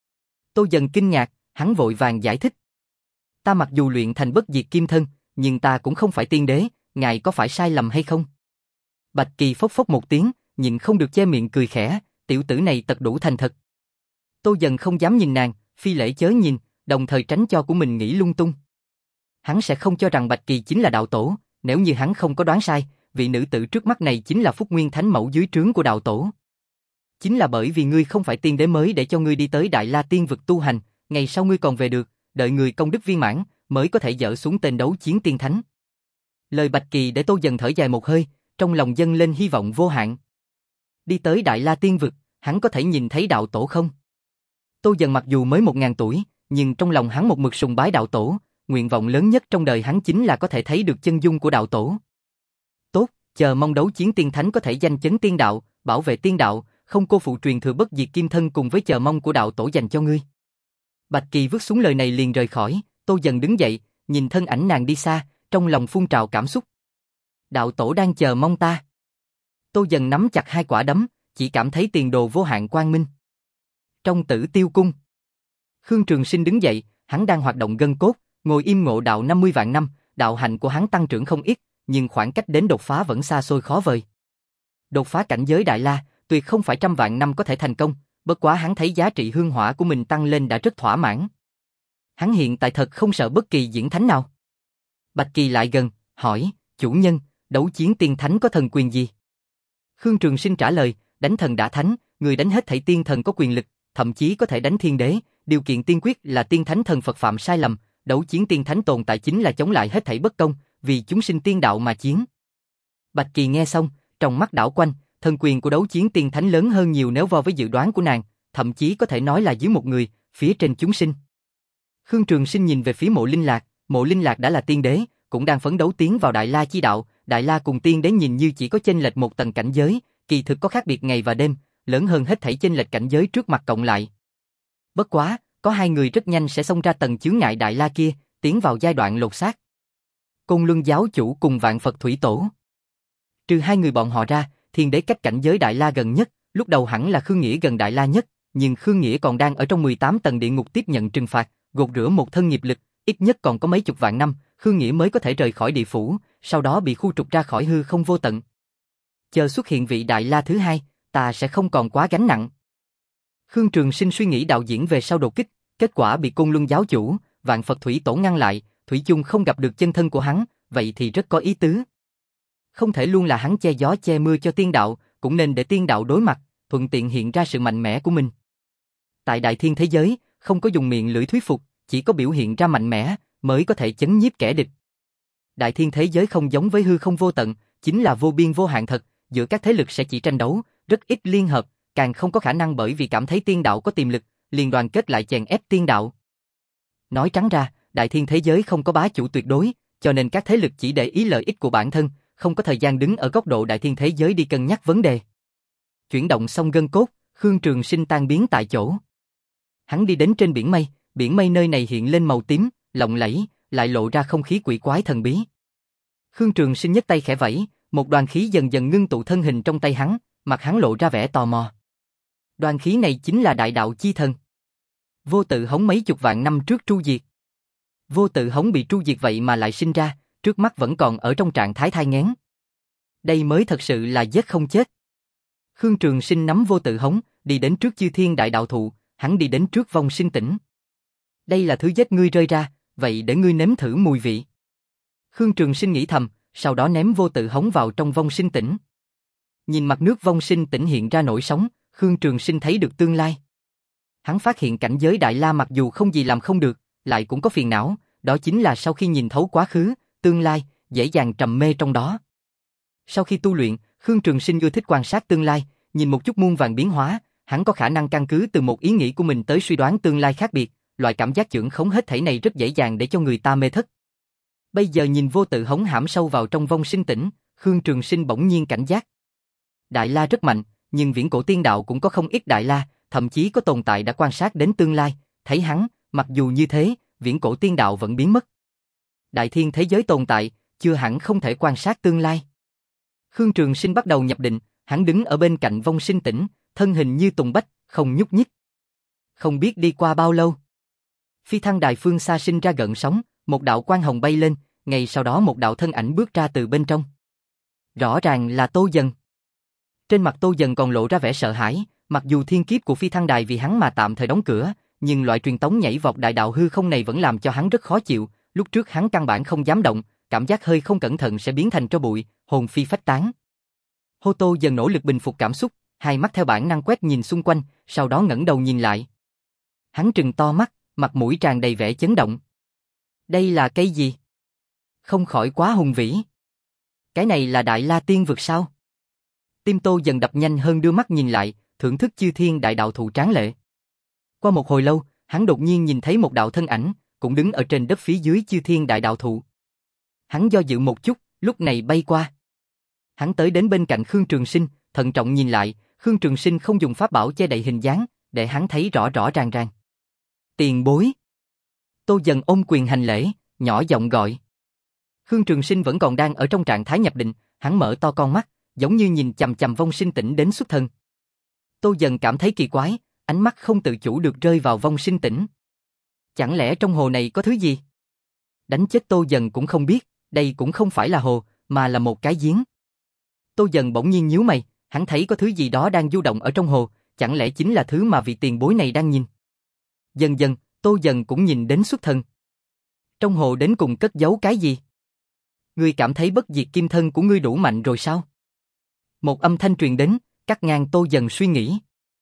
S1: Tô Dần kinh ngạc, hắn vội vàng giải thích. Ta mặc dù luyện thành bất diệt kim thân, nhưng ta cũng không phải tiên đế, ngài có phải sai lầm hay không? Bạch Kỳ phốc phốc một tiếng, nhịn không được che miệng cười khẽ, tiểu tử này tật đủ thành thật. Tô Dần không dám nhìn nàng, phi lễ chớ nhìn, đồng thời tránh cho của mình nghĩ lung tung. Hắn sẽ không cho rằng Bạch Kỳ chính là đạo tổ, nếu như hắn không có đoán sai, vị nữ tử trước mắt này chính là Phúc Nguyên Thánh Mẫu dưới trướng của đạo tổ. Chính là bởi vì ngươi không phải tiên đế mới để cho ngươi đi tới Đại La Tiên vực tu hành, ngày sau ngươi còn về được, đợi người công đức viên mãn, mới có thể dỡ xuống tên đấu chiến tiên thánh. Lời Bạch Kỳ để Tô Dần thở dài một hơi, trong lòng dâng lên hy vọng vô hạn. Đi tới Đại La Tiên vực, hắn có thể nhìn thấy đạo tổ không? Tô Dần mặc dù mới một ngàn tuổi, nhưng trong lòng hắn một mực sùng bái đạo tổ, nguyện vọng lớn nhất trong đời hắn chính là có thể thấy được chân dung của đạo tổ. Tốt, chờ mong đấu chiến tiên thánh có thể danh chấn tiên đạo, bảo vệ tiên đạo, không cô phụ truyền thừa bất diệt kim thân cùng với chờ mong của đạo tổ dành cho ngươi. Bạch Kỳ vứt xuống lời này liền rời khỏi, Tô Dần đứng dậy, nhìn thân ảnh nàng đi xa, trong lòng phun trào cảm xúc. Đạo tổ đang chờ mong ta. Tô Dần nắm chặt hai quả đấm, chỉ cảm thấy tiền đồ vô hạn quang minh. Trong Tử Tiêu cung, Khương Trường Sinh đứng dậy, hắn đang hoạt động gân cốt, ngồi im ngộ đạo năm mươi vạn năm, đạo hạnh của hắn tăng trưởng không ít, nhưng khoảng cách đến đột phá vẫn xa xôi khó vời. Đột phá cảnh giới Đại La, tuyệt không phải trăm vạn năm có thể thành công, bất quá hắn thấy giá trị hương hỏa của mình tăng lên đã rất thỏa mãn. Hắn hiện tại thật không sợ bất kỳ diễn thánh nào. Bạch Kỳ lại gần, hỏi, chủ nhân, đấu chiến tiên thánh có thần quyền gì? Khương Trường Sinh trả lời, đánh thần đả thánh, người đánh hết thảy tiên thần có quyền lực, thậm chí có thể đánh thiên đế, điều kiện tiên quyết là tiên thánh thần Phật phạm sai lầm, đấu chiến tiên thánh tồn tại chính là chống lại hết thảy bất công, vì chúng sinh tiên đạo mà chiến. Bạch Kỳ nghe xong, trong mắt đảo quanh, thần quyền của đấu chiến tiên thánh lớn hơn nhiều nếu so với dự đoán của nàng, thậm chí có thể nói là dưới một người, phía trên chúng sinh. Khương Trường Sinh nhìn về phía Mộ Linh Lạc, Mộ Linh Lạc đã là tiên đế, cũng đang phấn đấu tiến vào Đại La chi đạo, Đại La cùng tiên đế nhìn như chỉ có chênh lệch một tầng cảnh giới, kỳ thực có khác biệt ngày và đêm, lớn hơn hết thảy chênh lệch cảnh giới trước mặt cộng lại. Bất quá, có hai người rất nhanh sẽ xông ra tầng chướng ngại Đại La kia, tiến vào giai đoạn lột xác. Côn Luân giáo chủ cùng Vạn Phật Thủy Tổ. Trừ hai người bọn họ ra, thiên đế cách cảnh giới Đại La gần nhất, lúc đầu hẳn là Khương Nghĩa gần Đại La nhất, nhưng Khương Nghĩa còn đang ở trong mười tám tầng địa ngục tiếp nhận trừng phạt, gột rửa một thân nghiệp lực, ít nhất còn có mấy chục vạn năm, Khương Nghĩa mới có thể rời khỏi địa phủ, sau đó bị khu trục ra khỏi hư không vô tận. Chờ xuất hiện vị Đại La thứ hai, ta sẽ không còn quá gánh nặng. Khương Trường Sinh suy nghĩ đạo diễn về sau đột kích, kết quả bị Côn Luân giáo chủ, Vạn Phật Thủy Tổ ngăn lại, thủy chung không gặp được chân thân của hắn, vậy thì rất có ý tứ. Không thể luôn là hắn che gió che mưa cho tiên đạo, cũng nên để tiên đạo đối mặt, thuận tiện hiện ra sự mạnh mẽ của mình. Tại đại thiên thế giới, không có dùng miệng lưỡi thuyết phục, chỉ có biểu hiện ra mạnh mẽ, mới có thể chấn nhiếp kẻ địch. Đại thiên thế giới không giống với hư không vô tận, chính là vô biên vô hạn thật, giữa các thế lực sẽ chỉ tranh đấu, rất ít liên hợp, càng không có khả năng bởi vì cảm thấy tiên đạo có tiềm lực, liền đoàn kết lại chèn ép tiên đạo. Nói trắng ra, đại thiên thế giới không có bá chủ tuyệt đối, cho nên các thế lực chỉ để ý lợi ích của bản thân, không có thời gian đứng ở góc độ đại thiên thế giới đi cân nhắc vấn đề. Chuyển động xong gân cốt, Khương Trường Sinh tan biến tại chỗ. Hắn đi đến trên biển mây, biển mây nơi này hiện lên màu tím, lộng lẫy, lại lộ ra không khí quỷ quái thần bí. Khương Trường Sinh nhấc tay khẽ vẫy, một đoàn khí dần dần ngưng tụ thân hình trong tay hắn, mặt hắn lộ ra vẻ tò mò. Đoàn khí này chính là đại đạo chi thần. Vô Tự Hống mấy chục vạn năm trước tru diệt. Vô Tự Hống bị tru diệt vậy mà lại sinh ra, trước mắt vẫn còn ở trong trạng thái thai nghén. Đây mới thật sự là giết không chết. Khương Trường Sinh nắm Vô Tự Hống, đi đến trước chư thiên đại đạo thụ, hắn đi đến trước vong sinh tỉnh. Đây là thứ giết ngươi rơi ra, vậy để ngươi nếm thử mùi vị. Khương Trường Sinh nghĩ thầm, sau đó ném Vô Tự Hống vào trong vong sinh tỉnh. Nhìn mặt nước vong sinh tỉnh hiện ra nổi sóng, Khương Trường Sinh thấy được tương lai. Hắn phát hiện cảnh giới Đại La mặc dù không gì làm không được, lại cũng có phiền não, đó chính là sau khi nhìn thấu quá khứ, tương lai, dễ dàng trầm mê trong đó. Sau khi tu luyện, Khương Trường Sinh ưa thích quan sát tương lai, nhìn một chút muôn vàn biến hóa, hắn có khả năng căn cứ từ một ý nghĩ của mình tới suy đoán tương lai khác biệt, loại cảm giác chưởng khống hết thảy này rất dễ dàng để cho người ta mê thất. Bây giờ nhìn vô tự hống hãm sâu vào trong vong sinh tỉnh, Khương Trường Sinh bỗng nhiên cảnh giác. Đại La rất mạnh, nhưng viễn cổ tiên đạo cũng có không ít Đại La, thậm chí có tồn tại đã quan sát đến tương lai, thấy hắn, mặc dù như thế, viễn cổ tiên đạo vẫn biến mất. Đại thiên thế giới tồn tại, chưa hẳn không thể quan sát tương lai. Khương Trường Sinh bắt đầu nhập định, hắn đứng ở bên cạnh vong sinh tỉnh, thân hình như tùng bách, không nhúc nhích. Không biết đi qua bao lâu, phi thăng đài phương xa sinh ra gợn sóng, một đạo quang hồng bay lên, ngay sau đó một đạo thân ảnh bước ra từ bên trong. Rõ ràng là Tô Dần. Trên mặt Tô Dần còn lộ ra vẻ sợ hãi, mặc dù thiên kiếp của phi thăng đài vì hắn mà tạm thời đóng cửa, nhưng loại truyền tống nhảy vọt đại đạo hư không này vẫn làm cho hắn rất khó chịu, lúc trước hắn căn bản không dám động, cảm giác hơi không cẩn thận sẽ biến thành tro bụi, hồn phi phách tán. Hô Tô Dần nỗ lực bình phục cảm xúc, hai mắt theo bản năng quét nhìn xung quanh, sau đó ngẩng đầu nhìn lại. Hắn trừng to mắt, mặt mũi tràn đầy vẻ chấn động. Đây là cái gì? Không khỏi quá hùng vĩ. Cái này là Đại La Tiên vực sao? Tim Tô Dần đập nhanh hơn đưa mắt nhìn lại, thưởng thức chư thiên đại đạo thụ tráng lệ. Qua một hồi lâu, hắn đột nhiên nhìn thấy một đạo thân ảnh, cũng đứng ở trên đất phía dưới chư thiên đại đạo thụ. Hắn do dự một chút, lúc này bay qua. Hắn tới đến bên cạnh Khương Trường Sinh, thận trọng nhìn lại, Khương Trường Sinh không dùng pháp bảo che đậy hình dáng, để hắn thấy rõ rõ ràng ràng. Tiền bối. Tô Dần ôm quyền hành lễ, nhỏ giọng gọi. Khương Trường Sinh vẫn còn đang ở trong trạng thái nhập định, hắn mở to con mắt, giống như nhìn chằm chằm vong sinh tỉnh đến xuất thân. Tô Dần cảm thấy kỳ quái, ánh mắt không tự chủ được rơi vào vong sinh tỉnh. Chẳng lẽ trong hồ này có thứ gì? Đánh chết Tô Dần cũng không biết, đây cũng không phải là hồ, mà là một cái giếng. Tô Dần bỗng nhiên nhíu mày, hắn thấy có thứ gì đó đang du động ở trong hồ, chẳng lẽ chính là thứ mà vị tiền bối này đang nhìn. Dần dần, Tô Dần cũng nhìn đến xuất thân. Trong hồ đến cùng cất giấu cái gì? Ngươi cảm thấy bất diệt kim thân của ngươi đủ mạnh rồi sao? Một âm thanh truyền đến, cắt ngang Tô Dần suy nghĩ.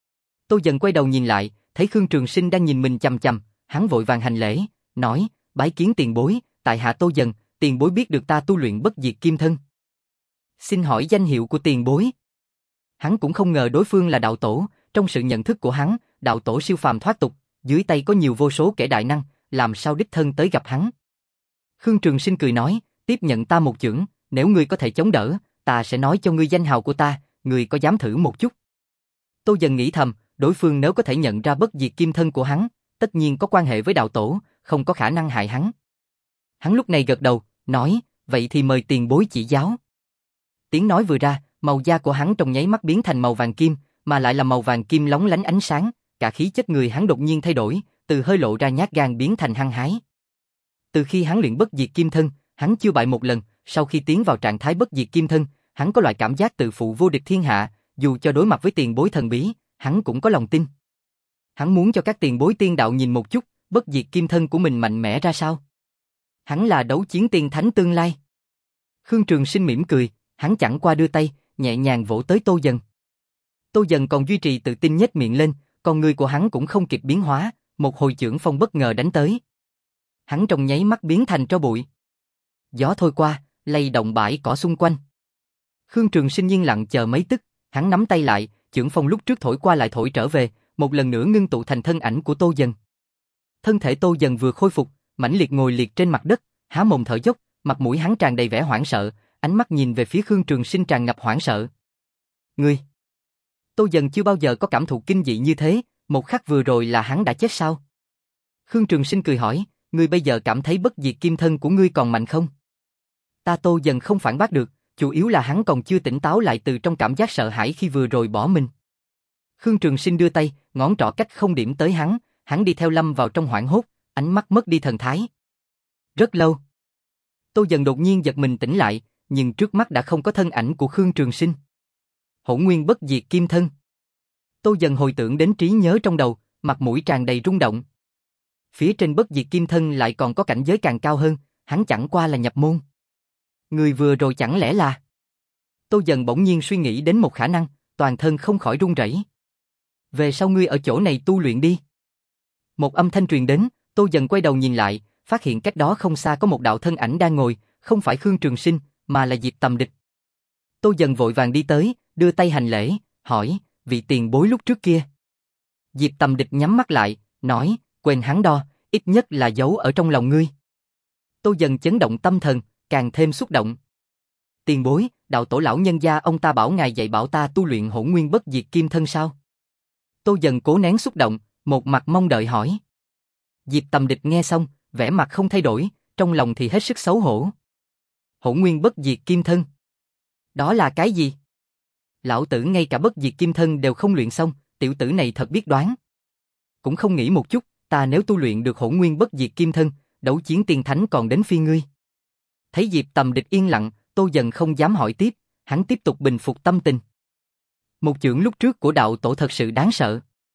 S1: Tô Dần quay đầu nhìn lại, thấy Khương Trường Sinh đang nhìn mình chằm chằm, hắn vội vàng hành lễ, nói, bái kiến tiền bối, tại hạ Tô Dần, tiền bối biết được ta tu luyện bất diệt kim thân. Xin hỏi danh hiệu của tiền bối. Hắn cũng không ngờ đối phương là đạo tổ, trong sự nhận thức của hắn, đạo tổ siêu phàm thoát tục, dưới tay có nhiều vô số kẻ đại năng, làm sao đích thân tới gặp hắn. Khương Trường Sinh cười nói, tiếp nhận ta một chưởng, nếu ngươi có thể chống đỡ, ta sẽ nói cho ngươi danh hào của ta, ngươi có dám thử một chút. Tô Dần nghĩ thầm, đối phương nếu có thể nhận ra bất diệt kim thân của hắn, tất nhiên có quan hệ với đạo tổ, không có khả năng hại hắn. Hắn lúc này gật đầu, nói, vậy thì mời tiền bối chỉ giáo. Tiếng nói vừa ra, màu da của hắn trong nháy mắt biến thành màu vàng kim, mà lại là màu vàng kim lóng lánh ánh sáng, cả khí chất người hắn đột nhiên thay đổi, từ hơi lộ ra nhát gan biến thành hăng hái. Từ khi hắn luyện bất diệt kim thân, hắn chưa bại một lần, sau khi tiến vào trạng thái bất diệt kim thân, hắn có loại cảm giác tự phụ vô địch thiên hạ, dù cho đối mặt với tiền bối thần bí, hắn cũng có lòng tin. Hắn muốn cho các tiền bối tiên đạo nhìn một chút, bất diệt kim thân của mình mạnh mẽ ra sao. Hắn là đấu chiến tiên thánh tương lai. Khương Trường Sinh mỉm cười, hắn chẳng qua đưa tay, nhẹ nhàng vỗ tới Tô Dần. Tô Dần còn duy trì tự tin nhếch miệng lên, còn người của hắn cũng không kịp biến hóa, một hồi chưởng phong bất ngờ đánh tới. Hắn trong nháy mắt biến thành tro bụi. Gió thôi qua, lay động bãi cỏ xung quanh. Khương Trường Sinh yên lặng chờ mấy tức, hắn nắm tay lại, chưởng phong lúc trước thổi qua lại thổi trở về, một lần nữa ngưng tụ thành thân ảnh của Tô Dần. Thân thể Tô Dần vừa khôi phục, mãnh liệt ngồi liệt trên mặt đất, há mồm thở dốc, mặt mũi hắn tràn đầy vẻ hoảng sợ, ánh mắt nhìn về phía Khương Trường Sinh tràn ngập hoảng sợ. Ngươi! Tô Dần chưa bao giờ có cảm thụ kinh dị như thế, một khắc vừa rồi là hắn đã chết sao? Khương Trường Sinh cười hỏi, ngươi bây giờ cảm thấy bất diệt kim thân của ngươi còn mạnh không? Ta Tô Dần không phản bác được, chủ yếu là hắn còn chưa tỉnh táo lại từ trong cảm giác sợ hãi khi vừa rồi bỏ mình. Khương Trường Sinh đưa tay, ngón trỏ cách không điểm tới hắn, hắn đi theo lâm vào trong hoảng hốt, ánh mắt mất đi thần thái. Rất lâu. Tô Dần đột nhiên giật mình tỉnh lại, nhưng trước mắt đã không có thân ảnh của Khương Trường Sinh. Hỗn nguyên bất diệt kim thân. Tô Dần hồi tưởng đến trí nhớ trong đầu, mặt mũi tràn đầy rung động. Phía trên bất diệt kim thân lại còn có cảnh giới càng cao hơn, hắn chẳng qua là nhập môn. Người vừa rồi chẳng lẽ là... Tô Dần bỗng nhiên suy nghĩ đến một khả năng, toàn thân không khỏi run rẩy. Về sau ngươi ở chỗ này tu luyện đi. Một âm thanh truyền đến, Tô Dần quay đầu nhìn lại, phát hiện cách đó không xa có một đạo thân ảnh đang ngồi, không phải Khương Trường Sinh, mà là Diệp Tầm Địch. Tô Dần vội vàng đi tới, đưa tay hành lễ, hỏi, vị tiền bối lúc trước kia. Diệp Tầm Địch nhắm mắt lại, nói, quên hắn đo, ít nhất là giấu ở trong lòng ngươi. Tô Dần chấn động tâm thần, càng thêm xúc động. Tiền bối, đạo tổ lão nhân gia ông ta bảo ngài dạy bảo ta tu luyện Hỗn Nguyên Bất Diệt Kim Thân sao? Tô Dần cố nén xúc động, một mặt mong đợi hỏi. Diệp Tầm Địch nghe xong, vẻ mặt không thay đổi, trong lòng thì hết sức xấu hổ. Hỗn Nguyên Bất Diệt Kim Thân? Đó là cái gì? Lão tử ngay cả Bất Diệt Kim Thân đều không luyện xong, tiểu tử này thật biết đoán. Cũng không nghĩ một chút, ta nếu tu luyện được Hỗn Nguyên Bất Diệt Kim Thân, đấu chiến tiên thánh còn đến phiên ngươi. Thấy Diệp Tầm Địch yên lặng, Tô Dần không dám hỏi tiếp, hắn tiếp tục bình phục tâm tình. Một chưởng lúc trước của đạo tổ thật sự đáng sợ.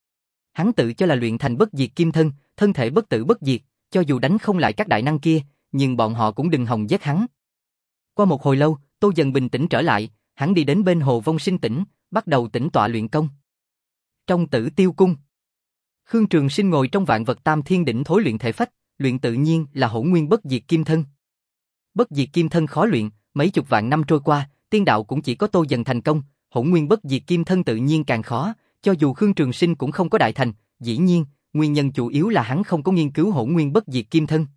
S1: Hắn tự cho là luyện thành Bất Diệt Kim Thân, thân thể bất tử bất diệt, cho dù đánh không lại các đại năng kia, nhưng bọn họ cũng đừng hòng giết hắn. Qua một hồi lâu, Tô Dần bình tĩnh trở lại, hắn đi đến bên hồ Vong Sinh Tỉnh, bắt đầu tĩnh tọa luyện công. Trong Tử Tiêu Cung, Khương Trường Sinh ngồi trong Vạn Vật Tam Thiên Đỉnh thối luyện thể phách, luyện tự nhiên là Hỗn Nguyên Bất Diệt Kim Thân. Bất Diệt Kim Thân khó luyện, mấy chục vạn năm trôi qua, tiên đạo cũng chỉ có Tô Dần thành công, Hỗn Nguyên Bất Diệt Kim Thân tự nhiên càng khó, cho dù Khương Trường Sinh cũng không có đại thành, dĩ nhiên, nguyên nhân chủ yếu là hắn không có nghiên cứu Hỗn Nguyên Bất Diệt Kim Thân.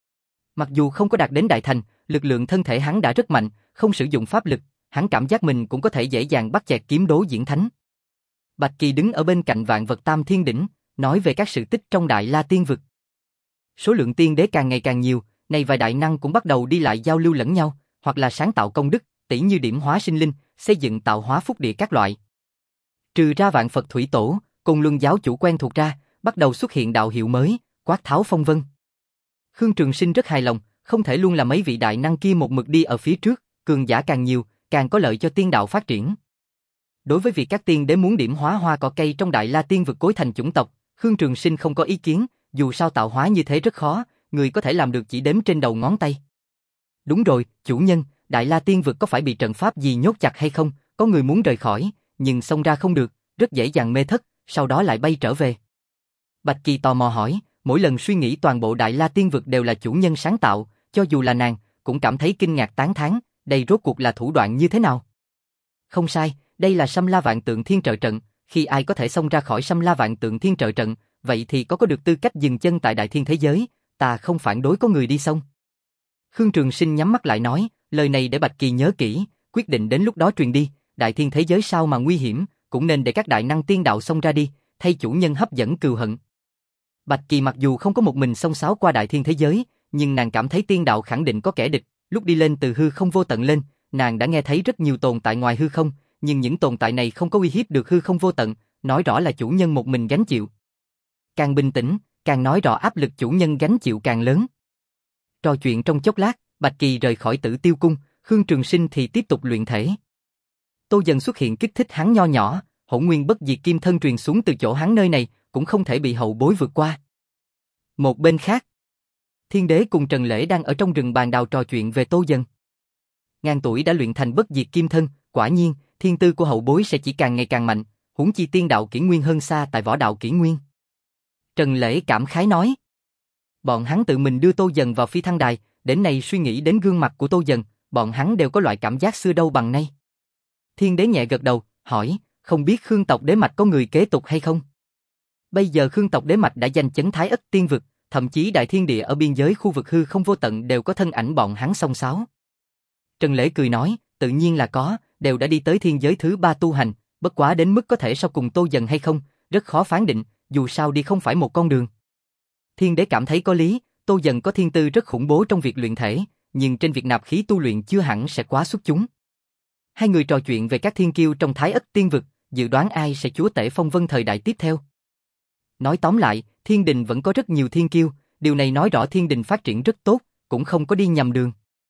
S1: Mặc dù không có đạt đến đại thành, lực lượng thân thể hắn đã rất mạnh, không sử dụng pháp lực, hắn cảm giác mình cũng có thể dễ dàng bắt chẹt kiếm đố diễn thánh. Bạch Kỳ đứng ở bên cạnh Vạn Vật Tam Thiên Đỉnh, nói về các sự tích trong Đại La Tiên Vực. Số lượng tiên đế càng ngày càng nhiều, này vài đại năng cũng bắt đầu đi lại giao lưu lẫn nhau, hoặc là sáng tạo công đức, tỉ như điểm hóa sinh linh, xây dựng tạo hóa phúc địa các loại. Trừ ra Vạn Phật Thủy Tổ, cùng Luân giáo chủ quen thuộc ra, bắt đầu xuất hiện đạo hiệu mới, Quát Tháo Phong Vân. Khương Trường Sinh rất hài lòng, không thể luôn là mấy vị đại năng kia một mực đi ở phía trước, cường giả càng nhiều, càng có lợi cho tiên đạo phát triển. Đối với việc các tiên đế muốn điểm hóa hoa cỏ cây trong Đại La Tiên Vực cối thành chủng tộc, Khương Trường Sinh không có ý kiến, dù sao tạo hóa như thế rất khó, người có thể làm được chỉ đếm trên đầu ngón tay. Đúng rồi, chủ nhân, Đại La Tiên Vực có phải bị trận pháp gì nhốt chặt hay không? Có người muốn rời khỏi, nhưng xông ra không được, rất dễ dàng mê thất, sau đó lại bay trở về. Bạch Kỳ tò mò hỏi, mỗi lần suy nghĩ toàn bộ Đại La Tiên Vực đều là chủ nhân sáng tạo, cho dù là nàng, cũng cảm thấy kinh ngạc tán thán, đây rốt cuộc là thủ đoạn như thế nào? Không sai, đây là Xâm La Vạn Tượng Thiên Trợ Trận, khi ai có thể xông ra khỏi Xâm La Vạn Tượng Thiên Trợ Trận, vậy thì có có được tư cách dừng chân tại Đại Thiên thế giới, ta không phản đối có người đi xông. Khương Trường Sinh nhắm mắt lại nói, lời này để Bạch Kỳ nhớ kỹ, quyết định đến lúc đó truyền đi, Đại Thiên thế giới sao mà nguy hiểm, cũng nên để các đại năng tiên đạo xông ra đi, thay chủ nhân hấp dẫn cừu hận. Bạch Kỳ mặc dù không có một mình xông xáo qua Đại Thiên thế giới, nhưng nàng cảm thấy tiên đạo khẳng định có kẻ địch, lúc đi lên từ hư không vô tận lên, nàng đã nghe thấy rất nhiều tồn tại ngoài hư không, nhưng những tồn tại này không có uy hiếp được hư không vô tận, nói rõ là chủ nhân một mình gánh chịu. Càng bình tĩnh, càng nói rõ áp lực chủ nhân gánh chịu càng lớn. Trò chuyện trong chốc lát, Bạch Kỳ rời khỏi Tử Tiêu Cung, Khương Trường Sinh thì tiếp tục luyện thể. Tô Dần xuất hiện kích thích hắn nho nhỏ, Hỗn Nguyên Bất Diệt Kim Thân truyền xuống từ chỗ hắn nơi này, cũng không thể bị hậu bối vượt qua. Một bên khác, Thiên Đế cùng Trần Lễ đang ở trong rừng bàn đào trò chuyện về Tô Dần. Ngàn tuổi đã luyện thành Bất Diệt Kim Thân, quả nhiên, thiên tư của hậu bối sẽ chỉ càng ngày càng mạnh, huống chi tiên đạo kỷ nguyên hơn xa tại võ đạo kỷ nguyên. Trần Lễ cảm khái nói. Bọn hắn tự mình đưa Tô Dần vào phi thăng đài, đến nay suy nghĩ đến gương mặt của Tô Dần, bọn hắn đều có loại cảm giác xưa đâu bằng nay. Thiên Đế nhẹ gật đầu, hỏi, không biết Khương tộc đế mạch có người kế tục hay không? Bây giờ Khương tộc đế mạch đã giành chấn Thái Ất Tiên Vực, thậm chí đại thiên địa ở biên giới khu vực hư không vô tận đều có thân ảnh bọn hắn xông xáo. Trần Lễ cười nói, tự nhiên là có, đều đã đi tới thiên giới thứ ba tu hành, bất quá đến mức có thể sau cùng Tô Dần hay không, rất khó phán định, dù sao đi không phải một con đường. Thiên Đế cảm thấy có lý, Tô Dần có thiên tư rất khủng bố trong việc luyện thể, nhưng trên việc nạp khí tu luyện chưa hẳn sẽ quá xuất chúng. Hai người trò chuyện về các thiên kiêu trong Thái Ất Tiên Vực, dự đoán ai sẽ chúa tể phong vân thời đại tiếp theo. Nói tóm lại, thiên đình vẫn có rất nhiều thiên kiêu, điều này nói rõ thiên đình phát triển rất tốt, cũng không có đi nhầm đường.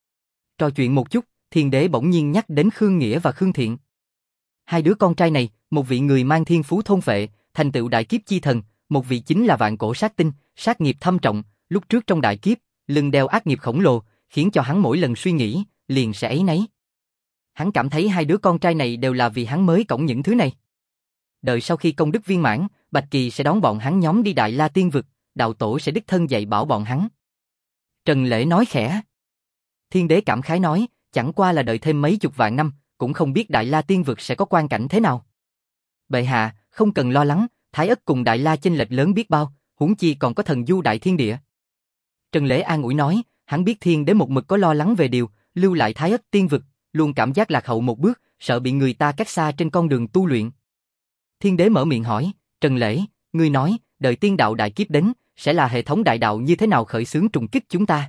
S1: Trò chuyện một chút, Thiên Đế bỗng nhiên nhắc đến Khương Nghĩa và Khương Thiện. Hai đứa con trai này, một vị người mang thiên phú thôn phệ, thành tựu đại kiếp chi thần, một vị chính là vạn cổ sát tinh, sát nghiệp thâm trọng, lúc trước trong đại kiếp, lưng đeo ác nghiệp khổng lồ, khiến cho hắn mỗi lần suy nghĩ, liền sẽ áy náy. Hắn cảm thấy hai đứa con trai này đều là vì hắn mới cõng những thứ này. Đợi sau khi công đức viên mãn, Bạch Kỳ sẽ đón bọn hắn nhóm đi Đại La Tiên Vực, đạo tổ sẽ đích thân dạy bảo bọn hắn. Trần Lễ nói khẽ. Thiên đế cảm khái nói, chẳng qua là đợi thêm mấy chục vạn năm, cũng không biết Đại La Tiên Vực sẽ có quan cảnh thế nào. Bệ hạ, không cần lo lắng, Thái Ất cùng Đại La chênh lệch lớn biết bao, huống chi còn có thần du đại thiên địa. Trần Lễ an ủi nói, hắn biết thiên đế một mực có lo lắng về điều, lưu lại Thái Ất Tiên Vực, luôn cảm giác lạc hậu một bước, sợ bị người ta cách xa trên con đường tu luyện. Thiên đế mở miệng hỏi, Trần Lễ, ngươi nói, đợi tiên đạo đại kiếp đến, sẽ là hệ thống đại đạo như thế nào khởi xướng trùng kích chúng ta?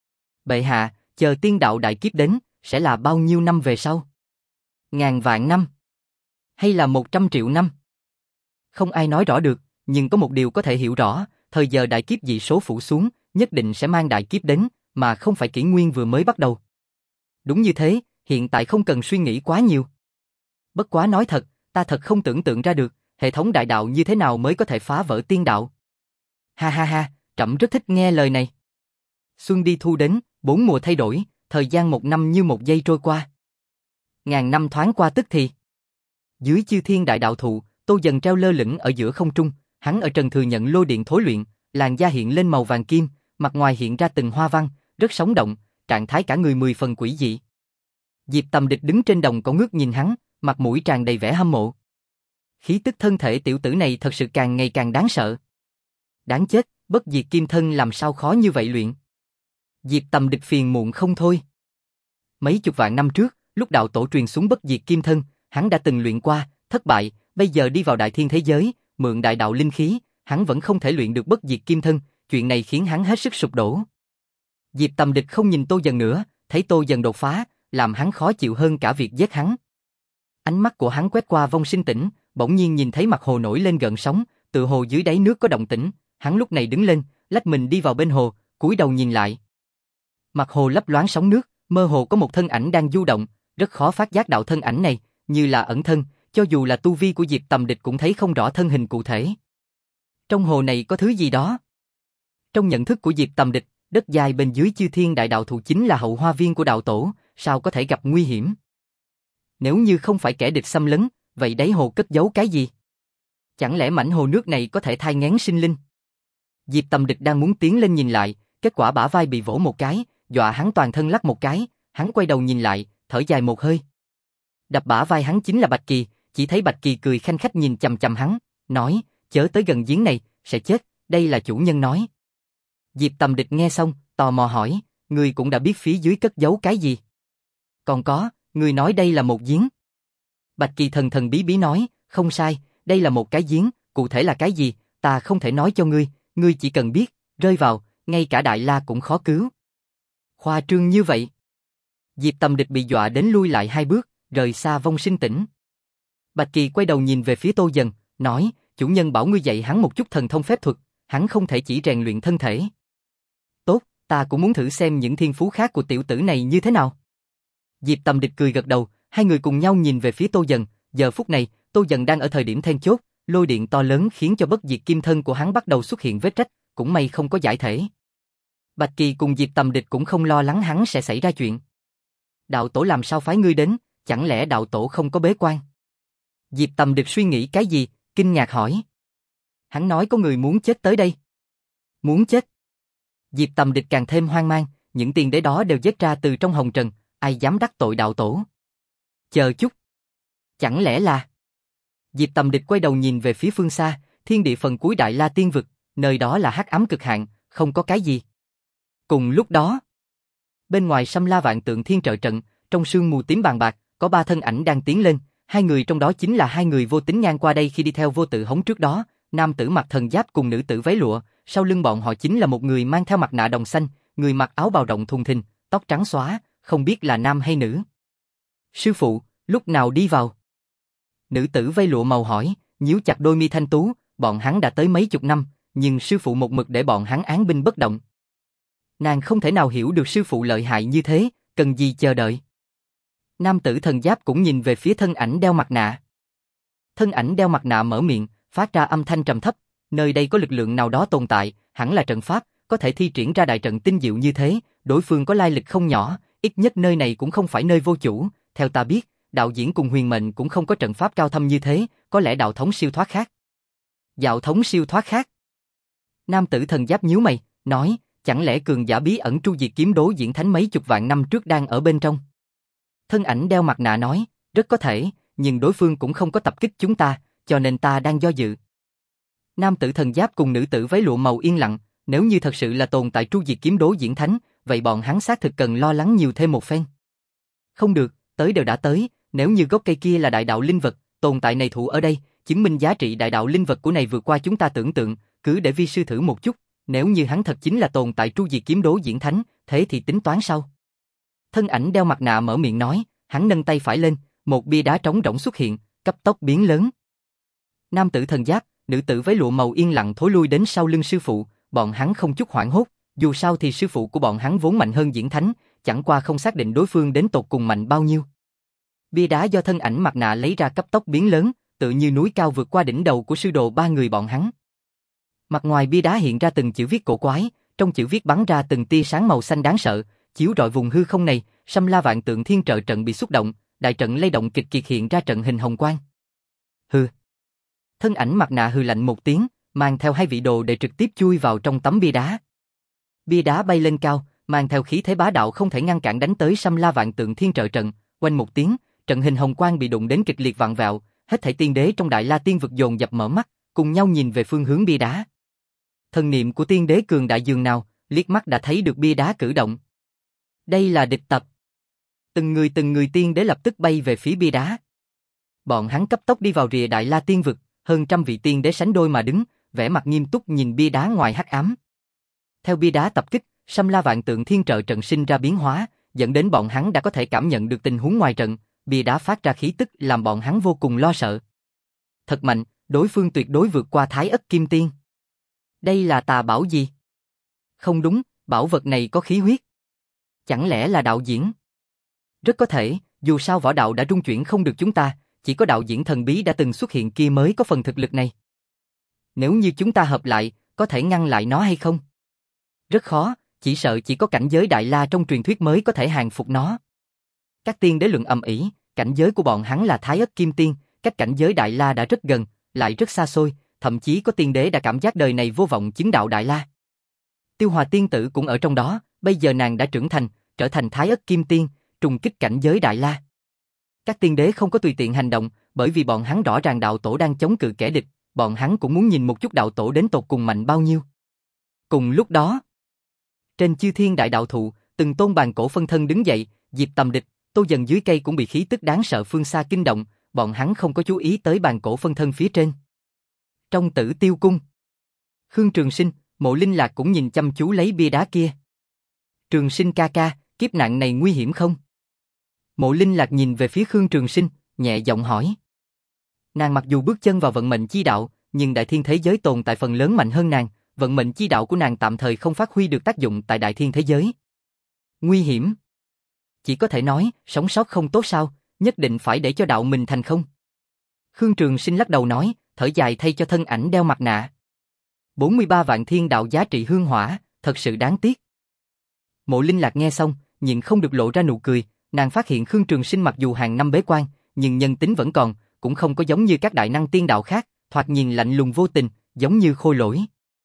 S1: Bệ hạ, chờ tiên đạo đại kiếp đến, sẽ là bao nhiêu năm về sau? Ngàn vạn năm? Hay là một trăm triệu năm? Không ai nói rõ được, nhưng có một điều có thể hiểu rõ, thời giờ đại kiếp dị số phủ xuống, nhất định sẽ mang đại kiếp đến, mà không phải kỷ nguyên vừa mới bắt đầu. Đúng như thế, hiện tại không cần suy nghĩ quá nhiều. Bất quá nói thật, ta thật không tưởng tượng ra được, hệ thống đại đạo như thế nào mới có thể phá vỡ tiên đạo. Ha ha ha, trẫm rất thích nghe lời này. Xuân đi thu đến, bốn mùa thay đổi, thời gian một năm như một giây trôi qua. Ngàn năm thoáng qua tức thì. Dưới chư thiên đại đạo thụ, Tô Dần treo lơ lửng ở giữa không trung, hắn ở trần thừa nhận lôi điện thối luyện, làn da hiện lên màu vàng kim, mặt ngoài hiện ra từng hoa văn, rất sống động, trạng thái cả người mười phần quỷ dị. Diệp Tầm Địch đứng trên đồng cỏ ngước nhìn hắn, mặt mũi tràn đầy vẻ hâm mộ. Khí tức thân thể tiểu tử này thật sự càng ngày càng đáng sợ. Đáng chết, bất diệt kim thân làm sao khó như vậy luyện. Diệp Tầm Địch phiền muộn không thôi. Mấy chục vạn năm trước, lúc đạo tổ truyền xuống bất diệt kim thân, hắn đã từng luyện qua, thất bại, bây giờ đi vào đại thiên thế giới, mượn đại đạo linh khí, hắn vẫn không thể luyện được bất diệt kim thân, chuyện này khiến hắn hết sức sụp đổ. Diệp Tầm Địch không nhìn Tô Dần nữa, thấy Tô Dần đột phá, làm hắn khó chịu hơn cả việc giết hắn. Ánh mắt của hắn quét qua Vong Sinh Tỉnh, bỗng nhiên nhìn thấy mặt hồ nổi lên gợn sóng, tự hồ dưới đáy nước có động tĩnh, hắn lúc này đứng lên, lách mình đi vào bên hồ, cúi đầu nhìn lại. Mặt hồ lấp loáng sóng nước, mơ hồ có một thân ảnh đang du động, rất khó phát giác đạo thân ảnh này, như là ẩn thân, cho dù là tu vi của Diệp Tầm Địch cũng thấy không rõ thân hình cụ thể. Trong hồ này có thứ gì đó. Trong nhận thức của Diệp Tầm Địch, đất dài bên dưới chư thiên đại đạo thụ chính là hậu hoa viên của đạo tổ, sao có thể gặp nguy hiểm? Nếu như không phải kẻ địch xâm lấn, vậy đáy hồ cất giấu cái gì? Chẳng lẽ mảnh hồ nước này có thể thai nghén sinh linh? Diệp Tầm Địch đang muốn tiến lên nhìn lại, kết quả bả vai bị vỗ một cái, dọa hắn toàn thân lắc một cái, hắn quay đầu nhìn lại, thở dài một hơi. Đập bả vai hắn chính là Bạch Kỳ, chỉ thấy Bạch Kỳ cười khanh khách nhìn chằm chằm hắn, nói, chớ tới gần giếng này, sẽ chết, đây là chủ nhân nói. Diệp Tầm Địch nghe xong, tò mò hỏi, ngươi cũng đã biết phía dưới cất giấu cái gì? Còn có, ngươi nói đây là một giếng. Bạch Kỳ thần thần bí bí nói, không sai, đây là một cái giếng, cụ thể là cái gì, ta không thể nói cho ngươi, ngươi chỉ cần biết, rơi vào, ngay cả Đại La cũng khó cứu. Khoa trương như vậy. Diệp Tầm Địch bị dọa đến lui lại hai bước, rời xa Vong Sinh Tỉnh. Bạch Kỳ quay đầu nhìn về phía Tô Dần, nói, chủ nhân bảo ngươi dạy hắn một chút thần thông phép thuật, hắn không thể chỉ rèn luyện thân thể. Tốt, ta cũng muốn thử xem những thiên phú khác của tiểu tử này như thế nào. Diệp Tầm Địch cười gật đầu, hai người cùng nhau nhìn về phía Tô Dần, giờ phút này, Tô Dần đang ở thời điểm then chốt, lôi điện to lớn khiến cho bất diệt kim thân của hắn bắt đầu xuất hiện vết rách, cũng may không có giải thể. Bạch Kỳ cùng Diệp Tầm Địch cũng không lo lắng hắn sẽ xảy ra chuyện. Đạo tổ làm sao phái ngươi đến, chẳng lẽ đạo tổ không có bế quan? Diệp Tầm Địch suy nghĩ cái gì, kinh ngạc hỏi. Hắn nói có người muốn chết tới đây. Muốn chết? Diệp Tầm Địch càng thêm hoang mang, những tiền đế đó đều giết ra từ trong hồng trần, ai dám đắc tội đạo tổ? Chờ chút. Chẳng lẽ là... Diệp Tầm Địch quay đầu nhìn về phía phương xa, thiên địa phần cuối Đại La Tiên Vực, nơi đó là hắc ám cực hạn, không có cái gì. Cùng lúc đó, bên ngoài Sâm La Vạn Tượng Thiên trợ trận, trong sương mù tím bàn bạc, có ba thân ảnh đang tiến lên, hai người trong đó chính là hai người vô tính ngang qua đây khi đi theo Vô Tự Hống trước đó, nam tử mặc thần giáp cùng nữ tử váy lụa, sau lưng bọn họ chính là một người mang theo mặt nạ đồng xanh, người mặc áo bào rộng thùng thình, tóc trắng xóa, không biết là nam hay nữ. Sư phụ, lúc nào đi vào? Nữ tử váy lụa màu hỏi, nhíu chặt đôi mi thanh tú, bọn hắn đã tới mấy chục năm, nhưng sư phụ một mực để bọn hắn án binh bất động. Nàng không thể nào hiểu được sư phụ lợi hại như thế, cần gì chờ đợi. Nam tử thần giáp cũng nhìn về phía thân ảnh đeo mặt nạ. Thân ảnh đeo mặt nạ mở miệng, phát ra âm thanh trầm thấp, nơi đây có lực lượng nào đó tồn tại, hẳn là trận pháp, có thể thi triển ra đại trận tinh diệu như thế, đối phương có lai lịch không nhỏ, ít nhất nơi này cũng không phải nơi vô chủ, theo ta biết, đạo diễn cùng huyền mệnh cũng không có trận pháp cao thâm như thế, có lẽ đạo thống siêu thoát khác. Đạo thống siêu thoát khác? Nam tử thần giáp nhíu mày, nói, chẳng lẽ cường giả bí ẩn tru diệt kiếm đố diễn thánh mấy chục vạn năm trước đang ở bên trong? Thân ảnh đeo mặt nạ nói, rất có thể, nhưng đối phương cũng không có tập kích chúng ta, cho nên ta đang do dự. Nam tử thần giáp cùng nữ tử váy lụa màu yên lặng, nếu như thật sự là tồn tại tru diệt kiếm đố diễn thánh, vậy bọn hắn xác thực cần lo lắng nhiều thêm một phen. Không được, tới đều đã tới, nếu như gốc cây kia là đại đạo linh vật, tồn tại này thụ ở đây, chứng minh giá trị đại đạo linh vật của này vượt qua chúng ta tưởng tượng, cứ để vi sư thử một chút, nếu như hắn thật chính là tồn tại tru diệt kiếm đố diễn thánh, thế thì tính toán sau. Thân ảnh đeo mặt nạ mở miệng nói, hắn nâng tay phải lên, một bia đá trống rỗng xuất hiện, cấp tốc biến lớn. Nam tử thần giáp, nữ tử váy lụa màu yên lặng thối lui đến sau lưng sư phụ, bọn hắn không chút hoảng hốt, dù sao thì sư phụ của bọn hắn vốn mạnh hơn diễn thánh, chẳng qua không xác định đối phương đến tột cùng mạnh bao nhiêu. Bia đá do thân ảnh mặt nạ lấy ra cấp tốc biến lớn, tự như núi cao vượt qua đỉnh đầu của sư đồ ba người bọn hắn. Mặt ngoài bia đá hiện ra từng chữ viết cổ quái, trong chữ viết bắn ra từng tia sáng màu xanh đáng sợ, chiếu rọi vùng hư không này, Sâm La Vạn Tượng Thiên Trợ Trận bị xúc động, đại trận lay động kịch kiệt hiện ra trận hình hồng quang. Hừ. Thân ảnh mặt nạ hừ lạnh một tiếng, mang theo hai vị đồ để trực tiếp chui vào trong tấm bia đá. Bia đá bay lên cao, mang theo khí thế bá đạo không thể ngăn cản đánh tới Sâm La Vạn Tượng Thiên Trợ Trận, oanh một tiếng, trận hình hồng quang bị đụng đến kịch liệt vặn vẹo, hết thảy tiên đế trong Đại La Tiên vực dồn dập mở mắt, cùng nhau nhìn về phương hướng bia đá. Thần niệm của tiên đế cường đại dường nào, liếc mắt đã thấy được bia đá cử động. Đây là địch tập. Từng người từng người tiên đế lập tức bay về phía bia đá. Bọn hắn cấp tốc đi vào rìa Đại La Tiên vực, hơn trăm vị tiên đế sánh đôi mà đứng, vẻ mặt nghiêm túc nhìn bia đá ngoài hắc ám. Theo bia đá tập kích, Sâm La Vạn Tượng Thiên Trợ Trận sinh ra biến hóa, dẫn đến bọn hắn đã có thể cảm nhận được tình huống ngoài trận, bia đá phát ra khí tức làm bọn hắn vô cùng lo sợ. Thật mạnh, đối phương tuyệt đối vượt qua Thái Ất Kim Tiên. Đây là tà bảo gì? Không đúng, bảo vật này có khí huyết. Chẳng lẽ là đạo diễn? Rất có thể, dù sao võ đạo đã rung chuyển không được chúng ta, chỉ có đạo diễn thần bí đã từng xuất hiện kia mới có phần thực lực này. Nếu như chúng ta hợp lại, có thể ngăn lại nó hay không? Rất khó, chỉ sợ chỉ có cảnh giới Đại La trong truyền thuyết mới có thể hàng phục nó. Các tiên đế luận ầm ĩ, cảnh giới của bọn hắn là Thái Ất Kim Tiên, cách cảnh giới Đại La đã rất gần, lại rất xa xôi, thậm chí có tiên đế đã cảm giác đời này vô vọng chứng đạo Đại La. Tiêu Hòa tiên tử cũng ở trong đó, bây giờ nàng đã trưởng thành, trở thành Thái Ất Kim Tiên, trùng kích cảnh giới Đại La. Các tiên đế không có tùy tiện hành động, bởi vì bọn hắn rõ ràng đạo tổ đang chống cự kẻ địch, bọn hắn cũng muốn nhìn một chút đạo tổ đến tột cùng mạnh bao nhiêu. Cùng lúc đó, trên Chư Thiên Đại Đạo Thụ, từng tôn bàn cổ phân thân đứng dậy, Diệp Tầm Địch, Tô Dần dưới cây cũng bị khí tức đáng sợ phương xa kinh động, bọn hắn không có chú ý tới bàn cổ phân thân phía trên. Trong Tử Tiêu Cung, Khương Trường Sinh, Mộ Linh Lạc cũng nhìn chăm chú lấy bia đá kia. Trường Sinh ca ca, kiếp nạn này nguy hiểm không? Mộ Linh Lạc nhìn về phía Khương Trường Sinh, nhẹ giọng hỏi. Nàng mặc dù bước chân vào vận mệnh chi đạo, nhưng đại thiên thế giới tồn tại phần lớn mạnh hơn nàng, vận mệnh chi đạo của nàng tạm thời không phát huy được tác dụng tại đại thiên thế giới. Nguy hiểm? Chỉ có thể nói, sống sót không tốt sao, nhất định phải để cho đạo mình thành không? Khương Trường Sinh lắc đầu nói, thở dài thay cho thân ảnh đeo mặt nạ. bốn mươi ba vạn thiên đạo giá trị hương hỏa, thật sự đáng tiếc. Mộ Linh Lạc nghe xong, nhịn không được lộ ra nụ cười, nàng phát hiện Khương Trường Sinh mặc dù hàng năm bế quan, nhưng nhân tính vẫn còn, cũng không có giống như các đại năng tiên đạo khác, thoạt nhìn lạnh lùng vô tình, giống như khôi lỗi.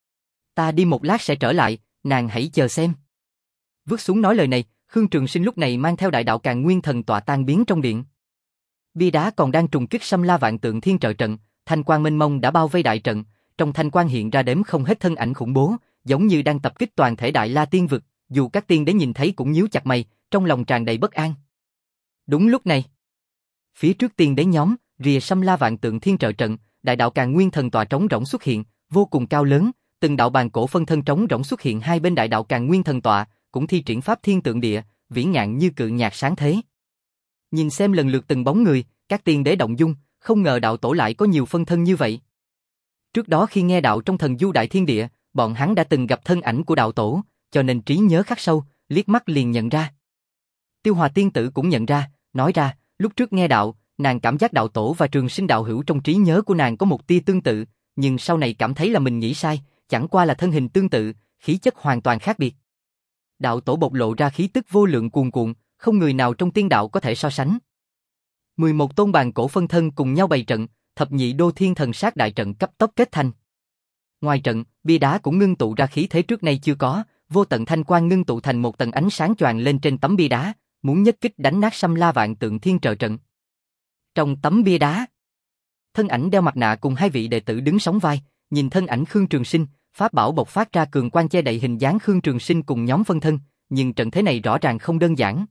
S1: Ta đi một lát sẽ trở lại, nàng hãy chờ xem. Vứt xuống nói lời này, Khương Trường Sinh lúc này mang theo đại đạo Càn Nguyên Thần tọa tan biến trong điện. Bia đá còn đang trùng kích Sâm La Vạn Tượng Thiên Trợ Trận, thanh quang mênh mông đã bao vây đại trận, trong thanh quang hiện ra đếm không hết thân ảnh khủng bố, giống như đang tập kích toàn thể Đại La Tiên vực, dù các tiên đế nhìn thấy cũng nhíu chặt mày, trong lòng tràn đầy bất an. Đúng lúc này, phía trước tiên đế nhóm, rìa Sâm La Vạn Tượng Thiên Trợ Trận, đại đạo Càn Nguyên Thần tọa trống rỗng xuất hiện, vô cùng cao lớn, từng đạo bàn cổ phân thân trống rỗng xuất hiện hai bên đại đạo Càn Nguyên Thần tọa, cũng thi triển pháp thiên tượng địa, vĩ ngạn như cự nhạc sáng thế. Nhìn xem lần lượt từng bóng người, các tiên đế động dung, không ngờ đạo tổ lại có nhiều phân thân như vậy. Trước đó khi nghe đạo trong thần du đại thiên địa, bọn hắn đã từng gặp thân ảnh của đạo tổ, cho nên trí nhớ khắc sâu, liếc mắt liền nhận ra. Tiêu Hòa tiên tử cũng nhận ra, nói ra, lúc trước nghe đạo, nàng cảm giác đạo tổ và Trường Sinh đạo hữu trong trí nhớ của nàng có một tia tương tự, nhưng sau này cảm thấy là mình nghĩ sai, chẳng qua là thân hình tương tự, khí chất hoàn toàn khác biệt. Đạo tổ bộc lộ ra khí tức vô lượng cuồn cuộn, không người nào trong tiên đạo có thể so sánh. mười một tôn bàn cổ phân thân cùng nhau bày trận, thập nhị đô thiên thần sát đại trận cấp tốc kết thành. Ngoài trận, bia đá cũng ngưng tụ ra khí thế trước nay chưa có, vô tận thanh quang ngưng tụ thành một tầng ánh sáng choàng lên trên tấm bia đá, muốn nhất kích đánh nát Sâm La Vạn Tượng Thiên Trợ Trận. Trong tấm bia đá, thân ảnh đeo mặt nạ cùng hai vị đệ tử đứng sóng vai, nhìn thân ảnh Khương Trường Sinh, pháp bảo bộc phát ra cường quang che đậy hình dáng Khương Trường Sinh cùng nhóm phân thân, nhưng trận thế này rõ ràng không đơn giản.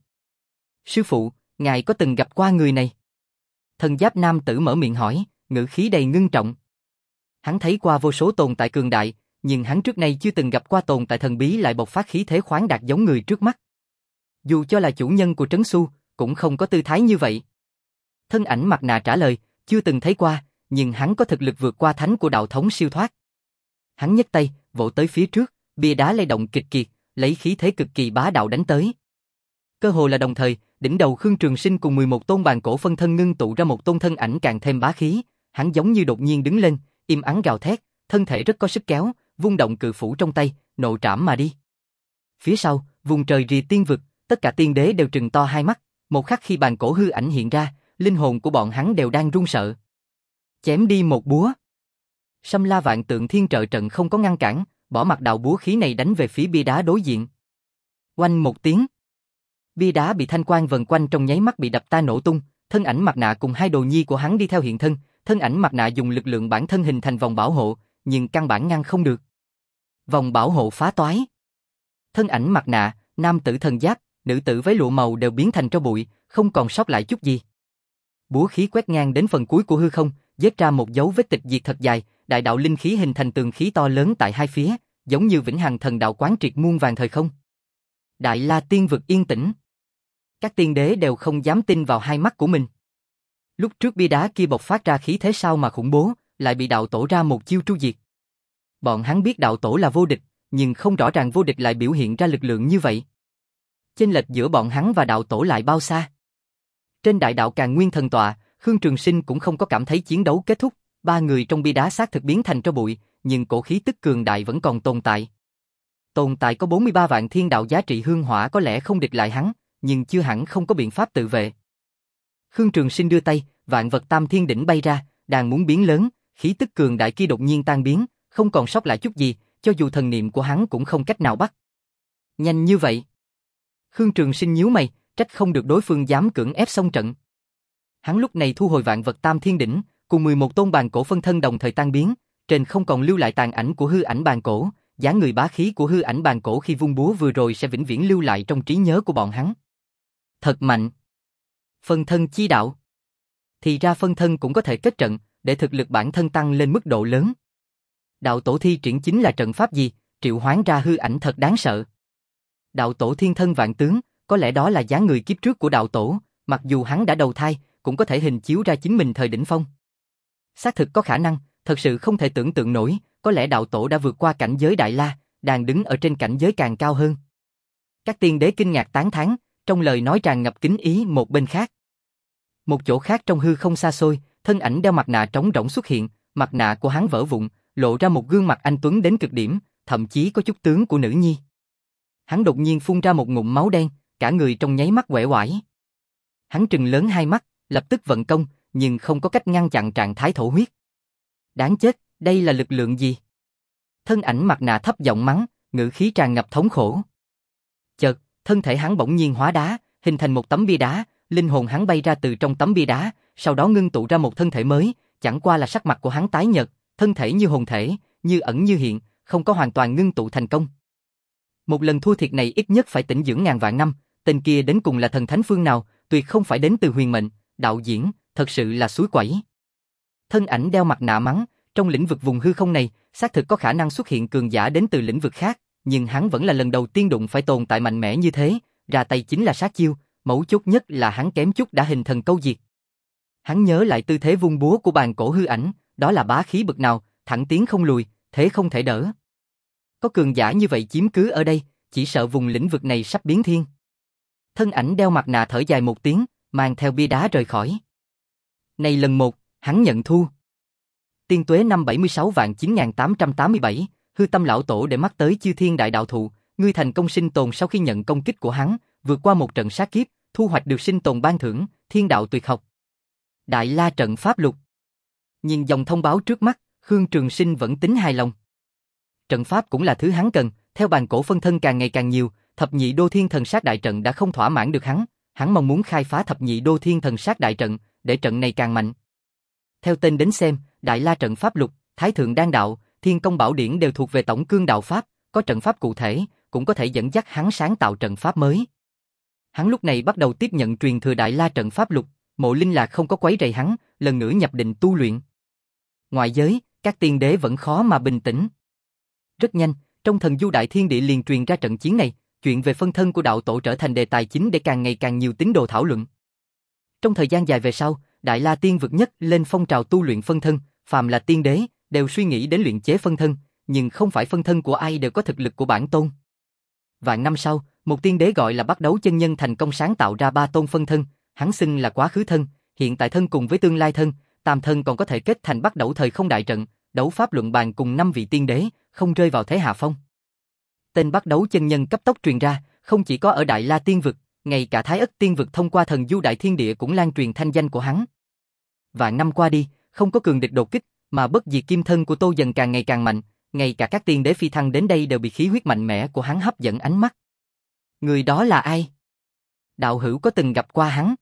S1: Sư phụ, ngài có từng gặp qua người này? Thần giáp nam tử mở miệng hỏi, ngữ khí đầy ngưng trọng. Hắn thấy qua vô số tồn tại cường đại, nhưng hắn trước nay chưa từng gặp qua tồn tại thần bí lại bộc phát khí thế khoáng đạt giống người trước mắt. Dù cho là chủ nhân của Trấn Xu, cũng không có tư thái như vậy. Thân ảnh mặt nạ trả lời, chưa từng thấy qua, nhưng hắn có thực lực vượt qua thánh của đạo thống siêu thoát. Hắn nhấc tay, vỗ tới phía trước, bia đá lay động kịch kiệt, lấy khí thế cực kỳ bá đạo đánh tới. Cơ hồ là đồng thời, đỉnh đầu Khương Trường Sinh cùng mười một tôn bàn cổ phân thân ngưng tụ ra một tôn thân ảnh càng thêm bá khí, hắn giống như đột nhiên đứng lên, im ắng gào thét, thân thể rất có sức kéo, vung động cự phủ trong tay, nộ trảm mà đi. Phía sau, vùng trời rìa tiên vực, tất cả tiên đế đều trừng to hai mắt, một khắc khi bàn cổ hư ảnh hiện ra, linh hồn của bọn hắn đều đang run sợ. Chém đi một búa. Sâm La Vạn Tượng Thiên Trợ Trận không có ngăn cản, bỏ mặc đạo búa khí này đánh về phía bia đá đối diện. Oanh một tiếng. Bia đá bị thanh quang vần quanh trong nháy mắt bị đập tan nổ tung, thân ảnh mặt nạ cùng hai đồ nhi của hắn đi theo hiện thân, thân ảnh mặt nạ dùng lực lượng bản thân hình thành vòng bảo hộ, nhưng căn bản ngăn không được. Vòng bảo hộ phá toái. Thân ảnh mặt nạ, nam tử thần giáp, nữ tử váy lụa màu đều biến thành tro bụi, không còn sót lại chút gì. Búa khí quét ngang đến phần cuối của hư không, vết ra một dấu vết tịch diệt thật dài, đại đạo linh khí hình thành tường khí to lớn tại hai phía, giống như vĩnh hằng thần đạo quán triệt muôn vàng thời không. Đại La tiên vực yên tĩnh. Các tiên đế đều không dám tin vào hai mắt của mình. Lúc trước bia đá kia bộc phát ra khí thế sao mà khủng bố, lại bị đạo tổ ra một chiêu tru diệt. Bọn hắn biết đạo tổ là vô địch, nhưng không rõ ràng vô địch lại biểu hiện ra lực lượng như vậy. Chênh lệch giữa bọn hắn và đạo tổ lại bao xa? Trên đại đạo Càn Nguyên thần tọa, Khương Trường Sinh cũng không có cảm thấy chiến đấu kết thúc, ba người trong bia đá xác thực biến thành tro bụi, nhưng cổ khí tức cường đại vẫn còn tồn tại. Tồn tại có bốn mươi ba vạn thiên đạo giá trị hương hỏa có lẽ không địch lại hắn, nhưng chưa hẳn không có biện pháp tự vệ. Khương Trường Sinh đưa tay, vạn vật tam thiên đỉnh bay ra, đang muốn biến lớn, khí tức cường đại kia đột nhiên tan biến, không còn sót lại chút gì, cho dù thần niệm của hắn cũng không cách nào bắt. Nhanh như vậy. Khương Trường Sinh nhíu mày, trách không được đối phương dám cưỡng ép xông trận. Hắn lúc này thu hồi vạn vật tam thiên đỉnh, cùng mười một tôn bàn cổ phân thân đồng thời tan biến, trên không còn lưu lại tàn ảnh của hư ảnh bàn cổ, dáng người bá khí của hư ảnh bàn cổ khi vung búa vừa rồi sẽ vĩnh viễn lưu lại trong trí nhớ của bọn hắn. Thật mạnh. Phân thân chi đạo. Thì ra phân thân cũng có thể kết trận, để thực lực bản thân tăng lên mức độ lớn. Đạo tổ thi triển chính là trận pháp gì, triệu hoán ra hư ảnh thật đáng sợ. Đạo tổ thiên thân vạn tướng, có lẽ đó là dáng người kiếp trước của đạo tổ, mặc dù hắn đã đầu thai, cũng có thể hình chiếu ra chính mình thời đỉnh phong. Xác thực có khả năng, thật sự không thể tưởng tượng nổi, có lẽ đạo tổ đã vượt qua cảnh giới Đại La, đang đứng ở trên cảnh giới càng cao hơn. Các tiên đế kinh ngạc tán thán, trong lời nói tràn ngập kính ý một bên khác. Một chỗ khác trong hư không xa xôi, thân ảnh đeo mặt nạ trống rỗng xuất hiện, mặt nạ của hắn vỡ vụn, lộ ra một gương mặt anh tuấn đến cực điểm, thậm chí có chút tướng của nữ nhi. Hắn đột nhiên phun ra một ngụm máu đen, cả người trong nháy mắt uể oải. Hắn trừng lớn hai mắt, lập tức vận công, nhưng không có cách ngăn chặn trạng thái thổ huyết. Đáng chết, đây là lực lượng gì? Thân ảnh mặt nạ thấp giọng mắng, ngữ khí tràn ngập thống khổ. Chợt, thân thể hắn bỗng nhiên hóa đá, hình thành một tấm bia đá, linh hồn hắn bay ra từ trong tấm bia đá, sau đó ngưng tụ ra một thân thể mới, chẳng qua là sắc mặt của hắn tái nhợt, thân thể như hồn thể, như ẩn như hiện, không có hoàn toàn ngưng tụ thành công. Một lần thua thiệt này ít nhất phải tĩnh dưỡng ngàn vạn năm, tên kia đến cùng là thần thánh phương nào, tuyệt không phải đến từ huyền mệnh, đạo diễn, thật sự là suối quẩy. Thân ảnh đeo mặt nạ mắng, trong lĩnh vực vùng hư không này, xác thực có khả năng xuất hiện cường giả đến từ lĩnh vực khác, nhưng hắn vẫn là lần đầu tiên đụng phải tồn tại mạnh mẽ như thế, ra tay chính là sát chiêu, mấu chốt nhất là hắn kém chút đã hình thần câu diệt. Hắn nhớ lại tư thế vung búa của bàn cổ hư ảnh, đó là bá khí bực nào, thẳng tiến không lùi, thế không thể đỡ. Có cường giả như vậy chiếm cứ ở đây, chỉ sợ vùng lĩnh vực này sắp biến thiên. Thân ảnh đeo mặt nạ thở dài một tiếng, mang theo bia đá rời khỏi. Này lần một, hắn nhận thua. Tiên tuế năm bảy mươi sáu vạn chín nghìn tám trăm tám mươi bảy, hư tâm lão tổ để mắt tới chư thiên đại đạo thụ, ngươi thành công sinh tồn sau khi nhận công kích của hắn, vượt qua một trận sát kiếp, thu hoạch được sinh tồn ban thưởng, thiên đạo tuyệt học. Đại La trận pháp lục. Nhìn dòng thông báo trước mắt, Khương Trường Sinh vẫn tính hài lòng. trận pháp cũng là thứ hắn cần, theo bàn cổ phân thân càng ngày càng nhiều, thập nhị đô thiên thần sát đại trận đã không thỏa mãn được hắn, hắn mong muốn khai phá thập nhị đô thiên thần sát đại trận, để trận này càng mạnh. Theo tên đến xem, Đại La trận pháp lục, Thái thượng đan đạo, Thiên công bảo điển đều thuộc về tổng cương đạo pháp, có trận pháp cụ thể, cũng có thể dẫn dắt hắn sáng tạo trận pháp mới. Hắn lúc này bắt đầu tiếp nhận truyền thừa Đại La trận pháp lục, Mộ Linh Lạc không có quấy rầy hắn, lần nữa nhập định tu luyện. Ngoại giới, các tiên đế vẫn khó mà bình tĩnh. Rất nhanh, trong thần du đại thiên địa liền truyền ra trận chiến này, chuyện về phân thân của đạo tổ trở thành đề tài chính để càng ngày càng nhiều tín đồ thảo luận. Trong thời gian dài về sau, Đại La tiên vực nhất lên phong trào tu luyện phân thân, phàm là tiên đế đều suy nghĩ đến luyện chế phân thân, nhưng không phải phân thân của ai đều có thực lực của bản tôn. Vạn năm sau, một tiên đế gọi là Bắt Đấu chân nhân thành công sáng tạo ra ba tôn phân thân, hắn xưng là quá khứ thân, hiện tại thân cùng với tương lai thân, tam thân còn có thể kết thành Bắt Đấu thời không đại trận, đấu pháp luận bàn cùng năm vị tiên đế, không rơi vào thế hạ phong. Tên Bắt Đấu chân nhân cấp tốc truyền ra, không chỉ có ở Đại La tiên vực, ngay cả Thái Ất tiên vực thông qua thần du đại thiên địa cũng lan truyền thanh danh của hắn. Vạn năm qua đi, không có cường địch đột kích, mà bất diệt kim thân của Tô Dần càng ngày càng mạnh, ngay cả các tiên đế phi thăng đến đây đều bị khí huyết mạnh mẽ của hắn hấp dẫn ánh mắt. Người đó là ai? Đạo hữu có từng gặp qua hắn?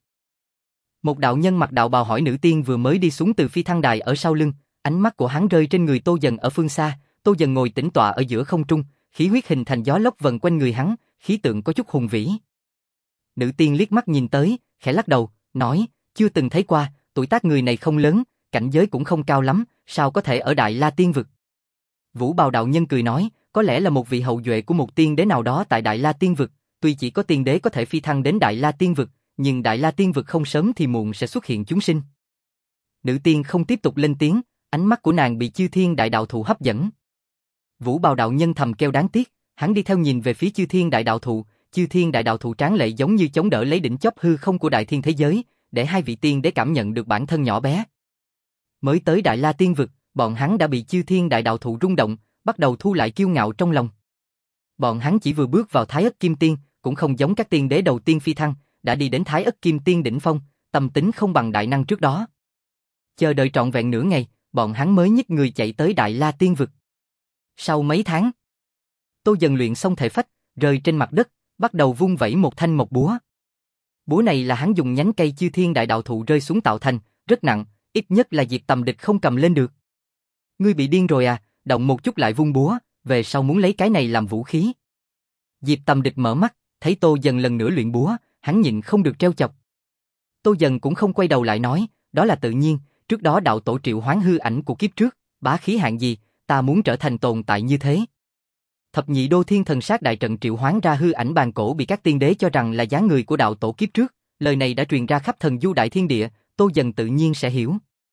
S1: Một đạo nhân mặc đạo bào hỏi nữ tiên vừa mới đi xuống từ phi thăng đài ở sau lưng, ánh mắt của hắn rơi trên người Tô Dần ở phương xa, Tô Dần ngồi tĩnh tọa ở giữa không trung, khí huyết hình thành gió lốc vần quanh người hắn, khí tượng có chút hùng vĩ. Nữ tiên liếc mắt nhìn tới, khẽ lắc đầu, nói, chưa từng thấy qua, tuổi tác người này không lớn, cảnh giới cũng không cao lắm, sao có thể ở Đại La tiên vực? Vũ Bào đạo nhân cười nói, có lẽ là một vị hậu duệ của một tiên đế nào đó tại Đại La tiên vực, tuy chỉ có tiên đế có thể phi thăng đến Đại La tiên vực, nhưng Đại La tiên vực không sớm thì muộn sẽ xuất hiện chúng sinh. Nữ tiên không tiếp tục lên tiếng, ánh mắt của nàng bị Chư Thiên Đại đạo thụ hấp dẫn. Vũ Bào đạo nhân thầm kêu đáng tiếc, hắn đi theo nhìn về phía Chư Thiên Đại đạo thụ, Chư Thiên Đại đạo thụ tráng lệ giống như chống đỡ lấy đỉnh chóp hư không của đại thiên thế giới, để hai vị tiên đế cảm nhận được bản thân nhỏ bé. Mới tới Đại La tiên vực, bọn hắn đã bị Chư Thiên Đại đạo thụ rung động, bắt đầu thu lại kiêu ngạo trong lòng. Bọn hắn chỉ vừa bước vào Thái Ất Kim Tiên, cũng không giống các tiên đế đầu tiên phi thăng, đã đi đến Thái Ất Kim Tiên đỉnh phong, tâm tính không bằng đại năng trước đó. Chờ đợi trọn vẹn nửa ngày, bọn hắn mới nhích người chạy tới Đại La tiên vực. Sau mấy tháng, Tô Dần luyện xong thể phách, rơi trên mặt đất, bắt đầu vung vẩy một thanh mộc búa. Búa này là hắn dùng nhánh cây Chư Thiên Đại đạo thụ rơi xuống tạo thành, rất nặng, ít nhất là Diệp Tầm Địch không cầm lên được. Ngươi bị điên rồi à, động một chút lại vung búa, về sau muốn lấy cái này làm vũ khí. Diệp Tầm Địch mở mắt, thấy Tô Dần lần nữa luyện búa, hắn nhịn không được trêu chọc. Tô Dần cũng không quay đầu lại nói, đó là tự nhiên, trước đó đạo tổ triệu hoán hư ảnh của kiếp trước, bá khí hạng gì, ta muốn trở thành tồn tại như thế. Thập nhị đô thiên thần sát đại trận triệu hoán ra hư ảnh bàn cổ bị các tiên đế cho rằng là dáng người của đạo tổ kiếp trước, lời này đã truyền ra khắp thần du đại thiên địa, Tô Dần tự nhiên sẽ hiểu.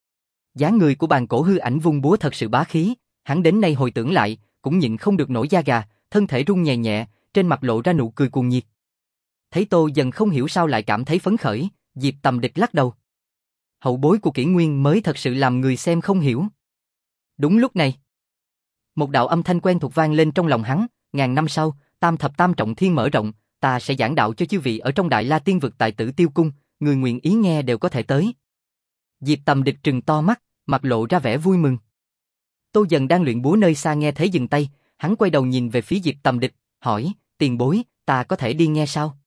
S1: Dáng người của bàn cổ hư ảnh vung búa thật sự bá khí, hắn đến nay hồi tưởng lại, cũng nhịn không được nổi da gà, thân thể rung nhẹ nhẹ, trên mặt lộ ra nụ cười cuồng nhiệt. Thấy Tô Dần không hiểu sao lại cảm thấy phấn khởi, Diệp Tầm Địch lắc đầu. Hậu bối của Kỷ Nguyên mới thật sự làm người xem không hiểu. Đúng lúc này, một đạo âm thanh quen thuộc vang lên trong lòng hắn, ngàn năm sau, tam thập tam trọng thiên mở rộng, ta sẽ giảng đạo cho chư vị ở trong Đại La tiên vực tại Tử Tiêu cung, người nguyện ý nghe đều có thể tới. Diệp Tầm Địch trừng to mắt, mặt lộ ra vẻ vui mừng. Tô Dần đang luyện búa nơi xa nghe thấy dừng tay, hắn quay đầu nhìn về phía Diệp Tầm Địch, hỏi, tiền bối, ta có thể đi nghe sao?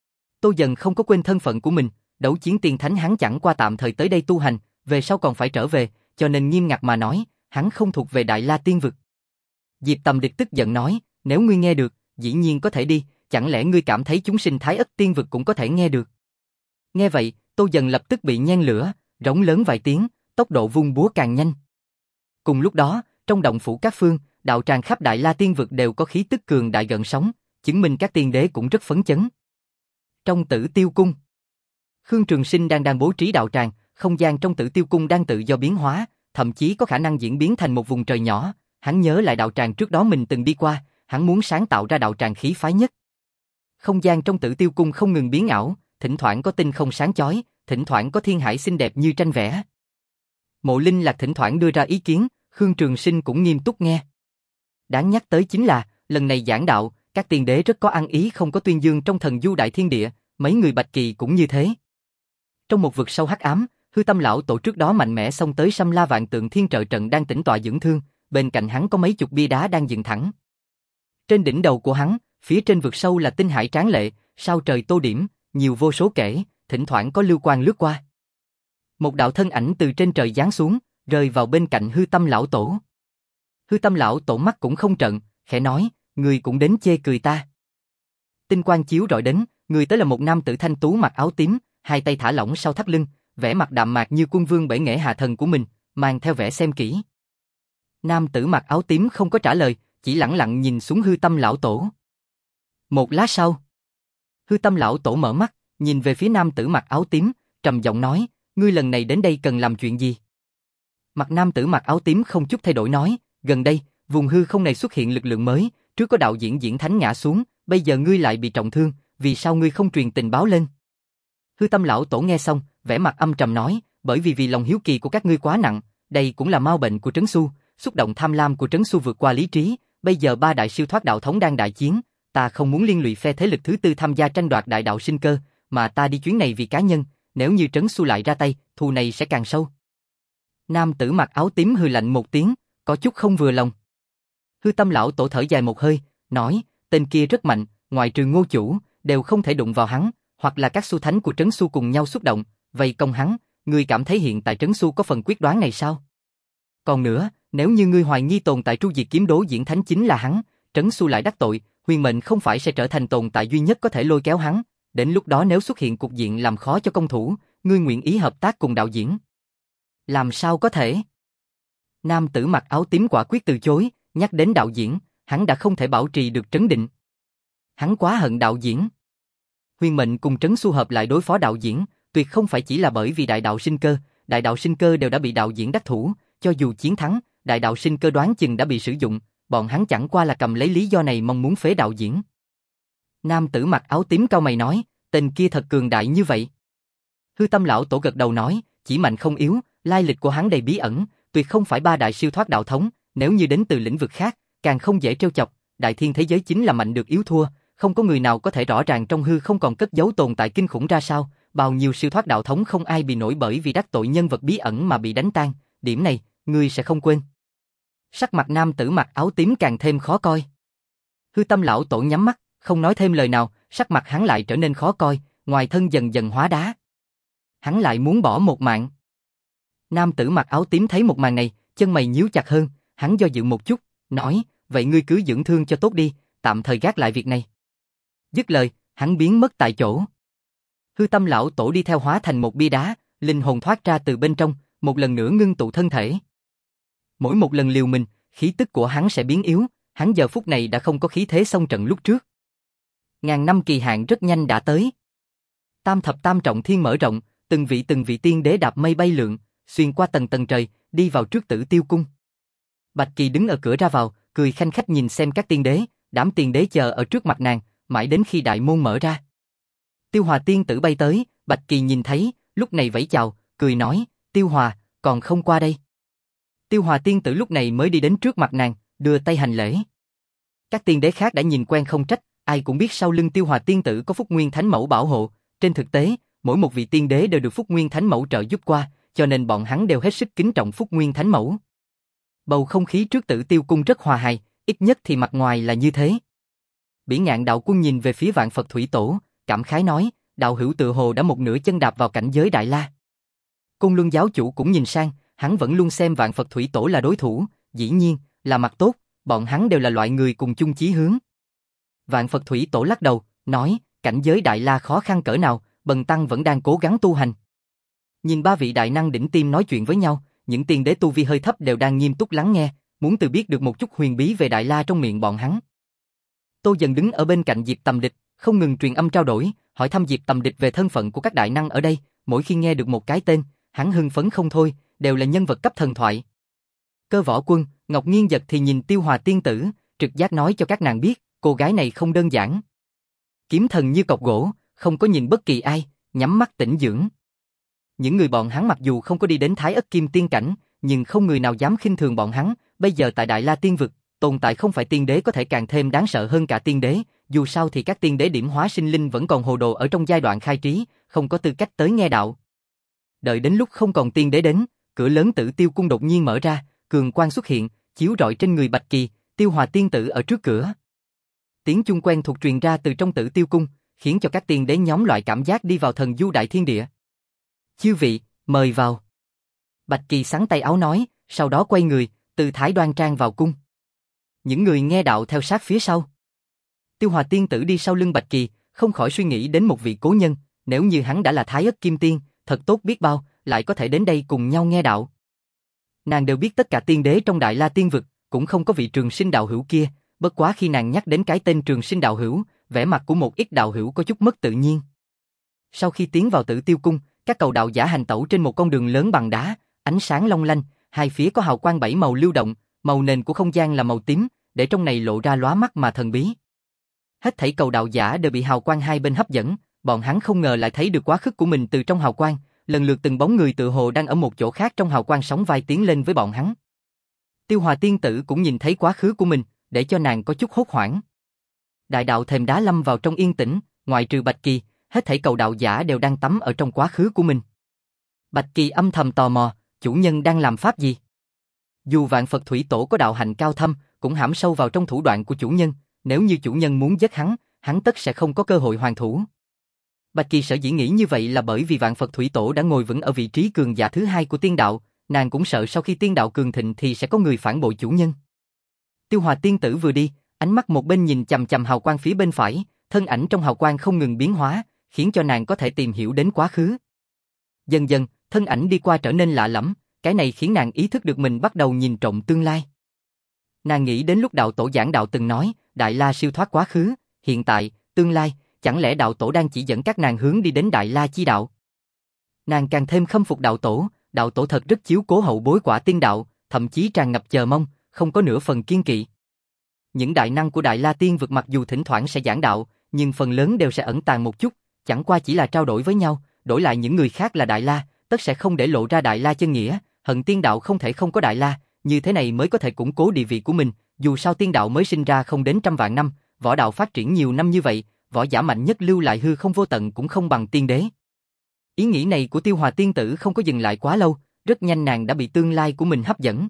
S1: Tô Dần không có quên thân phận của mình, đấu chiến tiên thánh hắn chẳng qua tạm thời tới đây tu hành, về sau còn phải trở về, cho nên nghiêm ngặt mà nói, hắn không thuộc về Đại La tiên vực. Diệp Tầm Địch tức giận nói, nếu ngươi nghe được, dĩ nhiên có thể đi, chẳng lẽ ngươi cảm thấy chúng sinh Thái Ất tiên vực cũng có thể nghe được? Nghe vậy, Tô Dần lập tức bị nhen lửa, rống lớn vài tiếng, tốc độ vung búa càng nhanh. Cùng lúc đó, trong động phủ các phương, đạo tràng khắp Đại La tiên vực đều có khí tức cường đại gợn sóng, chứng minh các tiên đế cũng rất phấn chấn. Trong Tử Tiêu cung, Khương Trường Sinh đang đang bố trí đạo tràng, không gian trong Tử Tiêu cung đang tự do biến hóa, thậm chí có khả năng diễn biến thành một vùng trời nhỏ. Hắn nhớ lại đạo tràng trước đó mình từng đi qua, hắn muốn sáng tạo ra đạo tràng khí phái nhất. Không gian trong Tử Tiêu cung không ngừng biến ảo, thỉnh thoảng có tinh không sáng chói, thỉnh thoảng có thiên hải xinh đẹp như tranh vẽ. Mộ Linh Lạc thỉnh thoảng đưa ra ý kiến, Khương Trường Sinh cũng nghiêm túc nghe. Đáng nhắc tới chính là, lần này giảng đạo, các tiên đế rất có ăn ý không có tuyên dương trong thần du đại thiên địa, mấy người Bạch Kỳ cũng như thế. Trong một vực sâu hắc ám, Hư Tâm lão tổ trước đó mạnh mẽ xông tới Sâm La Vạn Tượng Thiên trợ trận đang tĩnh tọa dưỡng thương, bên cạnh hắn có mấy chục bia đá đang dựng thẳng. Trên đỉnh đầu của hắn, phía trên vực sâu là tinh hải tráng lệ, sao trời tô điểm, nhiều vô số kể, thỉnh thoảng có lưu quang lướt qua. Một đạo thân ảnh từ trên trời giáng xuống, rơi vào bên cạnh Hư Tâm lão tổ. Hư Tâm lão tổ mắt cũng không trợn, khẽ nói, người cũng đến chê cười ta. Tinh quang chiếu rọi đến, người tới là một nam tử thanh tú mặc áo tím, hai tay thả lỏng sau thắt lưng, vẻ mặt đạm mạc như quân vương bể nghệ hạ thần của mình, mang theo vẻ xem kỹ. Nam tử mặc áo tím không có trả lời, chỉ lẳng lặng nhìn xuống Hư Tâm lão tổ. Một lát sau, Hư Tâm lão tổ mở mắt, nhìn về phía nam tử mặc áo tím, trầm giọng nói, ngươi lần này đến đây cần làm chuyện gì? Mặt nam tử mặc áo tím không chút thay đổi nói, gần đây, vùng hư không này xuất hiện lực lượng mới, trước có đạo diễn diễn thánh ngã xuống, bây giờ ngươi lại bị trọng thương, vì sao ngươi không truyền tình báo lên? Hư Tâm lão tổ nghe xong, vẻ mặt âm trầm nói, bởi vì vì lòng hiếu kỳ của các ngươi quá nặng, đây cũng là mau bệnh của Trấn Xu, xúc động tham lam của Trấn Xu vượt qua lý trí, bây giờ ba đại siêu thoát đạo thống đang đại chiến, ta không muốn liên lụy phe thế lực thứ tư tham gia tranh đoạt đại đạo sinh cơ, mà ta đi chuyến này vì cá nhân, nếu như Trấn Xu lại ra tay, thù này sẽ càng sâu. Nam tử mặc áo tím hừ lạnh một tiếng, có chút không vừa lòng. Hư Tâm lão tổ thở dài một hơi, nói, tên kia rất mạnh, ngoại trừ Ngô chủ, đều không thể đụng vào hắn, hoặc là các Xu thánh của Trấn Xu cùng nhau xúc động, vây công hắn, ngươi cảm thấy hiện tại Trấn Xu có phần quyết đoán này sao? Còn nữa, nếu như ngươi hoài nghi tồn tại Tru Diệt Kiếm Đố diễn thánh chính là hắn, Trấn Xu lại đắc tội, Huyền Mệnh không phải sẽ trở thành tồn tại duy nhất có thể lôi kéo hắn, đến lúc đó nếu xuất hiện cục diện làm khó cho công thủ, ngươi nguyện ý hợp tác cùng đạo diễn? Làm sao có thể? Nam tử mặc áo tím quả quyết từ chối, nhắc đến đạo diễn, hắn đã không thể bảo trì được trấn định. Hắn quá hận đạo diễn. Huyền Mệnh cùng Trấn Xu hợp lại đối phó đạo diễn, tuyệt không phải chỉ là bởi vì đại đạo sinh cơ, đại đạo sinh cơ đều đã bị đạo diễn đắc thủ, cho dù chiến thắng, đại đạo sinh cơ đoán chừng đã bị sử dụng, bọn hắn chẳng qua là cầm lấy lý do này mong muốn phế đạo diễn. Nam tử mặc áo tím cau mày nói, tên kia thật cường đại như vậy. Hư Tâm lão tổ gật đầu nói, chỉ mạnh không yếu, lai lịch của hắn đầy bí ẩn, tuyệt không phải ba đại siêu thoát đạo thống, nếu như đến từ lĩnh vực khác, càng không dễ trêu chọc, đại thiên thế giới chính là mạnh được yếu thua, không có người nào có thể rõ ràng trong hư không còn cất giấu tồn tại kinh khủng ra sao, bao nhiêu siêu thoát đạo thống không ai bị nổi bởi vì đắc tội nhân vật bí ẩn mà bị đánh tan, điểm này, ngươi sẽ không quên. Sắc mặt nam tử mặc áo tím càng thêm khó coi. Hư Tâm lão tổ nhắm mắt, không nói thêm lời nào, sắc mặt hắn lại trở nên khó coi, ngoài thân dần dần hóa đá. Hắn lại muốn bỏ một mạng. Nam tử mặc áo tím thấy một màn này, chân mày nhíu chặt hơn, hắn do dự một chút, nói, vậy ngươi cứ dưỡng thương cho tốt đi, tạm thời gác lại việc này. Dứt lời, hắn biến mất tại chỗ. Hư Tâm lão tổ đi theo hóa thành một bia đá, linh hồn thoát ra từ bên trong, một lần nữa ngưng tụ thân thể. Mỗi một lần liều mình, khí tức của hắn sẽ biến yếu, hắn giờ phút này đã không có khí thế xông trận lúc trước. Ngàn năm kỳ hạn rất nhanh đã tới. Tam thập tam trọng thiên mở rộng, từng vị từng vị tiên đế đạp mây bay lượn, xuyên qua tầng tầng trời, đi vào trước Tử Tiêu cung. Bạch Kỳ đứng ở cửa ra vào, cười khanh khách nhìn xem các tiên đế, đám tiên đế chờ ở trước mặt nàng, mãi đến khi đại môn mở ra. Tiêu Hòa tiên tử bay tới, Bạch Kỳ nhìn thấy, lúc này vẫy chào, cười nói, Tiêu Hòa, còn không qua đây. Tiêu Hòa tiên tử lúc này mới đi đến trước mặt nàng, đưa tay hành lễ. Các tiên đế khác đã nhìn quen không trách, ai cũng biết sau lưng Tiêu Hòa tiên tử có Phúc Nguyên Thánh Mẫu bảo hộ, trên thực tế, mỗi một vị tiên đế đều được Phúc Nguyên Thánh Mẫu trợ giúp qua, cho nên bọn hắn đều hết sức kính trọng Phúc Nguyên Thánh Mẫu. Bầu không khí trước Tử Tiêu cung rất hòa hài, ít nhất thì mặt ngoài là như thế. Bỉ Ngạn đạo quân nhìn về phía Vạn Phật Thủy Tổ, cảm khái nói, đạo hữu tự hồ đã một nửa chân đạp vào cảnh giới Đại La. Côn Luân giáo chủ cũng nhìn sang, hắn vẫn luôn xem Vạn Phật Thủy Tổ là đối thủ, dĩ nhiên, là mặt tốt, bọn hắn đều là loại người cùng chung chí hướng. Vạn Phật Thủy Tổ lắc đầu, nói, cảnh giới Đại La khó khăn cỡ nào, Bần Tăng vẫn đang cố gắng tu hành. Nhìn ba vị đại năng đỉnh tiêm nói chuyện với nhau, những tiên đế tu vi hơi thấp đều đang nghiêm túc lắng nghe, muốn từ biết được một chút huyền bí về Đại La trong miệng bọn hắn. Tô Dần đứng ở bên cạnh Diệp Tầm Địch, không ngừng truyền âm trao đổi, hỏi thăm Diệp Tầm Địch về thân phận của các đại năng ở đây, mỗi khi nghe được một cái tên, hắn hưng phấn không thôi, đều là nhân vật cấp thần thoại. Cơ Võ Quân, Ngọc Nghiên Giật thì nhìn Tiêu Hòa tiên tử, trực giác nói cho các nàng biết, cô gái này không đơn giản. Kiếm thần như cọc gỗ, không có nhìn bất kỳ ai, nhắm mắt tĩnh dưỡng. Những người bọn hắn mặc dù không có đi đến Thái Ất Kim Tiên cảnh, nhưng không người nào dám khinh thường bọn hắn, bây giờ tại Đại La Tiên vực, tồn tại không phải tiên đế có thể càng thêm đáng sợ hơn cả tiên đế, dù sao thì các tiên đế điểm hóa sinh linh vẫn còn hồ đồ ở trong giai đoạn khai trí, không có tư cách tới nghe đạo. Đợi đến lúc không còn tiên đế đến, cửa lớn Tử Tiêu cung đột nhiên mở ra, cường quang xuất hiện, chiếu rọi trên người Bạch Kỳ, Tiêu Hòa tiên tử ở trước cửa. Tiếng chuông quen thuộc truyền ra từ trong Tử Tiêu cung, khiến cho các tiên đế nhóm loại cảm giác đi vào thần du đại thiên địa. Chư vị, mời vào. Bạch Kỳ xắn tay áo nói, sau đó quay người, từ thái đoan trang vào cung. Những người nghe đạo theo sát phía sau. Tiêu Hòa tiên tử đi sau lưng Bạch Kỳ, không khỏi suy nghĩ đến một vị cố nhân, nếu như hắn đã là Thái Ất Kim Tiên, thật tốt biết bao, lại có thể đến đây cùng nhau nghe đạo. Nàng đều biết tất cả tiên đế trong Đại La Tiên Vực, cũng không có vị Trường Sinh đạo hữu kia, bất quá khi nàng nhắc đến cái tên Trường Sinh đạo hữu, vẻ mặt của một ít đạo hữu có chút mất tự nhiên. Sau khi tiến vào Tử Tiêu cung, các cầu đạo giả hành tẩu trên một con đường lớn bằng đá, ánh sáng long lanh, hai phía có hào quang bảy màu lưu động, màu nền của không gian là màu tím, để trong này lộ ra lóa mắt mà thần bí. Hết thảy cầu đạo giả đều bị hào quang hai bên hấp dẫn, bọn hắn không ngờ lại thấy được quá khứ của mình từ trong hào quang, lần lượt từng bóng người tự hồ đang ở một chỗ khác trong hào quang sóng vai tiến lên với bọn hắn. Tiêu Hòa tiên tử cũng nhìn thấy quá khứ của mình, để cho nàng có chút hốt hoảng. Đại đạo thềm đá lâm vào trong yên tĩnh, ngoại trừ Bạch Kỳ, hết thảy cầu đạo giả đều đang tắm ở trong quá khứ của mình. Bạch Kỳ âm thầm tò mò, chủ nhân đang làm pháp gì? Dù Vạn Phật Thủy Tổ có đạo hạnh cao thâm, cũng hãm sâu vào trong thủ đoạn của chủ nhân, nếu như chủ nhân muốn giết hắn, hắn tất sẽ không có cơ hội hoàn thủ. Bạch Kỳ sở dĩ nghĩ như vậy là bởi vì Vạn Phật Thủy Tổ đã ngồi vững ở vị trí cường giả thứ hai của tiên đạo, nàng cũng sợ sau khi tiên đạo cường thịnh thì sẽ có người phản bội chủ nhân. Tiêu Hòa tiên tử vừa đi, ánh mắt một bên nhìn chằm chằm hào quang phía bên phải, thân ảnh trong hào quang không ngừng biến hóa, khiến cho nàng có thể tìm hiểu đến quá khứ. Dần dần, thân ảnh đi qua trở nên lạ lẫm, cái này khiến nàng ý thức được mình bắt đầu nhìn trộm tương lai. Nàng nghĩ đến lúc đạo tổ giảng đạo từng nói, Đại La siêu thoát quá khứ, hiện tại, tương lai, chẳng lẽ đạo tổ đang chỉ dẫn các nàng hướng đi đến Đại La chi đạo? Nàng càng thêm khâm phục đạo tổ, đạo tổ thật rất chiếu cố hậu bối quả tiên đạo, thậm chí tràn ngập chờ mong, không có nửa phần kiên kỵ. Những đại năng của Đại La Tiên Vực mặc dù thỉnh thoảng sẽ giảng đạo, nhưng phần lớn đều sẽ ẩn tàng một chút, chẳng qua chỉ là trao đổi với nhau, đổi lại những người khác là Đại La, tất sẽ không để lộ ra Đại La chân nghĩa, hận tiên đạo không thể không có Đại La, như thế này mới có thể củng cố địa vị của mình, dù sao tiên đạo mới sinh ra không đến trăm vạn năm, võ đạo phát triển nhiều năm như vậy, võ giả mạnh nhất lưu lại hư không vô tận cũng không bằng tiên đế. Ý nghĩ này của Tiêu Hòa tiên tử không có dừng lại quá lâu, rất nhanh nàng đã bị tương lai của mình hấp dẫn.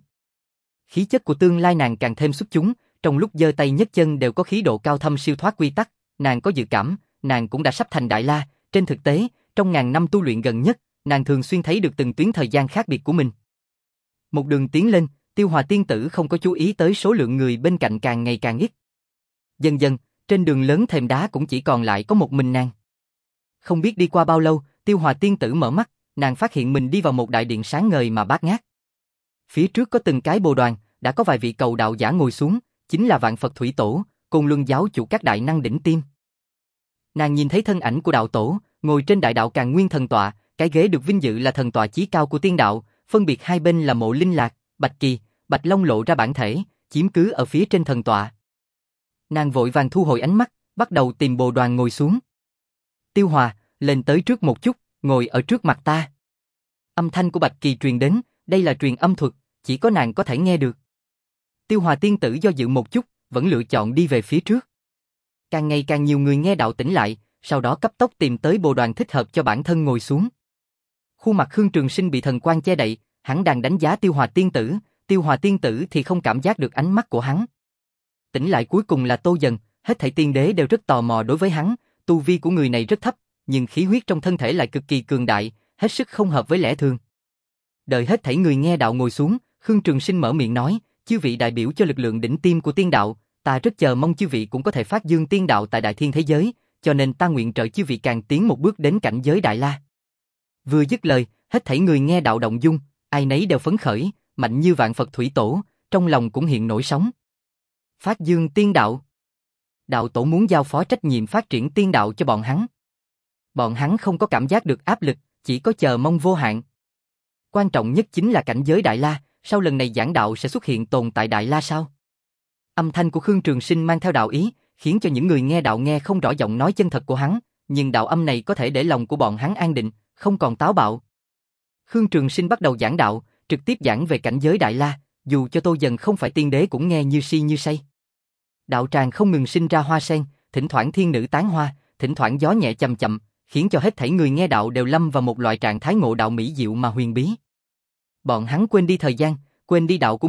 S1: Khí chất của tương lai nàng càng thêm xuất chúng, trong lúc giơ tay nhấc chân đều có khí độ cao thâm siêu thoát quy tắc, nàng có dự cảm, nàng cũng đã sắp thành Đại La, trên thực tế, trong ngàn năm tu luyện gần nhất, nàng thường xuyên thấy được từng tuyến thời gian khác biệt của mình. Một đường tiến lên, Tiêu Hòa tiên tử không có chú ý tới số lượng người bên cạnh càng ngày càng ít. Dần dần, trên đường lớn thềm đá cũng chỉ còn lại có một mình nàng. Không biết đi qua bao lâu, Tiêu Hòa tiên tử mở mắt, nàng phát hiện mình đi vào một đại điện sáng ngời mà bát ngát. Phía trước có từng cái bồ đoàn, đã có vài vị cầu đạo giả ngồi xuống, chính là Vạn Phật Thủy Tổ, Côn Luân giáo chủ các đại năng đỉnh tiêm. Nàng nhìn thấy thân ảnh của đạo tổ, ngồi trên đại đạo Càn Nguyên thần tọa, cái ghế được vinh dự là thần tọa chí cao của tiên đạo, phân biệt hai bên là Mộ Linh Lạc, Bạch Kỳ, Bạch Long lộ ra bản thể, chiếm cứ ở phía trên thần tọa. Nàng vội vàng thu hồi ánh mắt, bắt đầu tìm bồ đoàn ngồi xuống. Tiêu Hòa, lên tới trước một chút, ngồi ở trước mặt ta. Âm thanh của Bạch Kỳ truyền đến, đây là truyền âm thuật, chỉ có nàng có thể nghe được. Tiêu Hòa tiên tử do dự một chút, vẫn lựa chọn đi về phía trước. Càng ngày càng nhiều người nghe đạo tỉnh lại, sau đó cấp tốc tìm tới bồ đoàn thích hợp cho bản thân ngồi xuống. Khuôn mặt Khương Trường Sinh bị thần quang che đậy, hắn đang đánh giá Tiêu Hòa tiên tử, Tiêu Hòa tiên tử thì không cảm giác được ánh mắt của hắn. Tỉnh lại cuối cùng là Tô Dần, hết thảy tiên đế đều rất tò mò đối với hắn, tu vi của người này rất thấp, nhưng khí huyết trong thân thể lại cực kỳ cường đại, hết sức không hợp với lẽ thường. Đợi hết thảy người nghe đạo ngồi xuống, Khương Trường Sinh mở miệng nói, chư vị đại biểu cho lực lượng đỉnh tiêm của tiên đạo, ta rất chờ mong chư vị cũng có thể phát dương tiên đạo tại đại thiên thế giới, cho nên ta nguyện trợ chư vị càng tiến một bước đến cảnh giới Đại La. Vừa dứt lời, hết thảy người nghe đạo động dung, ai nấy đều phấn khởi, mạnh như Vạn Phật Thủy Tổ, trong lòng cũng hiện nổi sóng. Phát dương tiên đạo. Đạo tổ muốn giao phó trách nhiệm phát triển tiên đạo cho bọn hắn. Bọn hắn không có cảm giác được áp lực, chỉ có chờ mong vô hạn. Quan trọng nhất chính là cảnh giới Đại La, sau lần này giảng đạo sẽ xuất hiện tồn tại Đại La sao? Âm thanh của Khương Trường Sinh mang theo đạo ý, khiến cho những người nghe đạo nghe không rõ giọng nói chân thật của hắn, nhưng đạo âm này có thể để lòng của bọn hắn an định, không còn táo bạo. Khương Trường Sinh bắt đầu giảng đạo, trực tiếp giảng về cảnh giới Đại La, dù cho Tô Dần không phải tiên đế cũng nghe như si như say. Đạo tràng không ngừng sinh ra hoa sen, thỉnh thoảng thiên nữ tán hoa, thỉnh thoảng gió nhẹ chậm chậm, khiến cho hết thảy người nghe đạo đều lâm vào một loại trạng thái ngộ đạo mỹ diệu mà huyền bí. Bọn hắn quên đi thời gian, quên đi đạo của mình,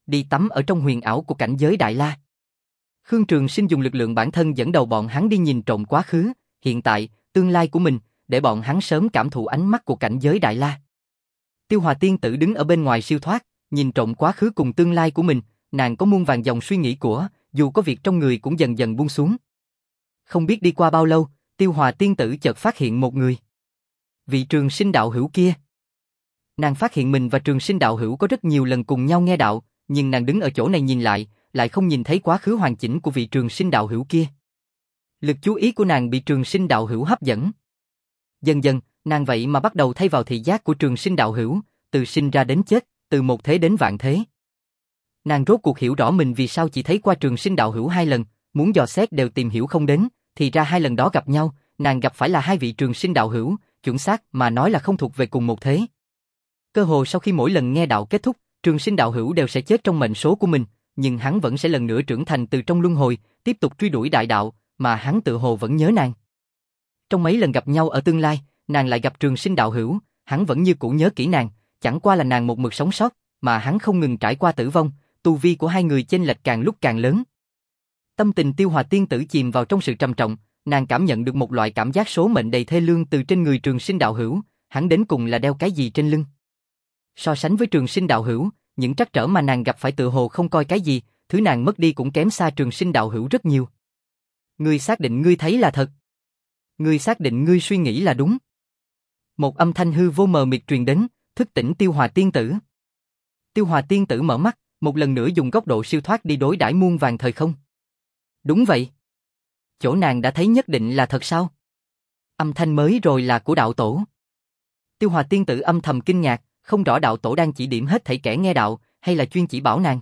S1: đi tắm ở trong huyền ảo của cảnh giới Đại La. Khương Trường Sinh dùng lực lượng bản thân dẫn đầu bọn hắn đi nhìn trộm quá khứ, hiện tại, tương lai của mình, để bọn hắn sớm cảm thụ ánh mắt của cảnh giới Đại La. Tiêu Hòa tiên tử đứng ở bên ngoài siêu thoát, nhìn trộm quá khứ cùng tương lai của mình, nàng có muôn vàng dòng suy nghĩ của, dù có việc trong người cũng dần dần buông xuống. Không biết đi qua bao lâu, Tiêu Hòa tiên tử chợt phát hiện một người. Vị Trường Sinh đạo hữu kia. Nàng phát hiện mình và Trường Sinh đạo hữu có rất nhiều lần cùng nhau nghe đạo, nhưng nàng đứng ở chỗ này nhìn lại, lại không nhìn thấy quá khứ hoàn chỉnh của vị Trường Sinh đạo hữu kia. Lực chú ý của nàng bị Trường Sinh đạo hữu hấp dẫn. Dần dần, nàng vậy mà bắt đầu thay vào thị giác của Trường Sinh đạo hữu, từ sinh ra đến chết, từ một thế đến vạn thế. Nàng rốt cuộc hiểu rõ mình vì sao chỉ thấy qua Trường Sinh đạo hữu hai lần, muốn dò xét đều tìm hiểu không đến, thì ra hai lần đó gặp nhau, nàng gặp phải là hai vị Trường Sinh đạo hữu, chuẩn xác mà nói là không thuộc về cùng một thế. Cơ hồ sau khi mỗi lần nghe đạo kết thúc, Trường Sinh đạo hữu đều sẽ chết trong mệnh số của mình, nhưng hắn vẫn sẽ lần nữa trưởng thành từ trong luân hồi, tiếp tục truy đuổi đại đạo, mà hắn tự hồ vẫn nhớ nàng. Trong mấy lần gặp nhau ở tương lai, nàng lại gặp Trường Sinh đạo hữu, hắn vẫn như cũ nhớ kỹ nàng, chẳng qua là nàng một mực sống sót, mà hắn không ngừng trải qua tử vong, tu vi của hai người chênh lệch càng lúc càng lớn. Tâm tình Tiêu Hòa tiên tử chìm vào trong sự trầm trọng, nàng cảm nhận được một loại cảm giác số mệnh đầy thê lương từ trên người Trường Sinh đạo hữu, hắn đến cùng là đeo cái gì trên lưng? So sánh với Trường Sinh đạo hữu, những trắc trở mà nàng gặp phải tự hồ không coi cái gì, thứ nàng mất đi cũng kém xa Trường Sinh đạo hữu rất nhiều. Ngươi xác định ngươi thấy là thật? Ngươi xác định ngươi suy nghĩ là đúng? Một âm thanh hư vô mờ mịt truyền đến, thức tỉnh Tiêu Hòa tiên tử. Tiêu Hòa tiên tử mở mắt, một lần nữa dùng góc độ siêu thoát đi đối đãi muôn vàng thời không. Đúng vậy. Chỗ nàng đã thấy nhất định là thật sao? Âm thanh mới rồi là của đạo tổ. Tiêu Hòa tiên tử âm thầm kinh ngạc, không rõ đạo tổ đang chỉ điểm hết thảy kẻ nghe đạo, hay là chuyên chỉ bảo nàng.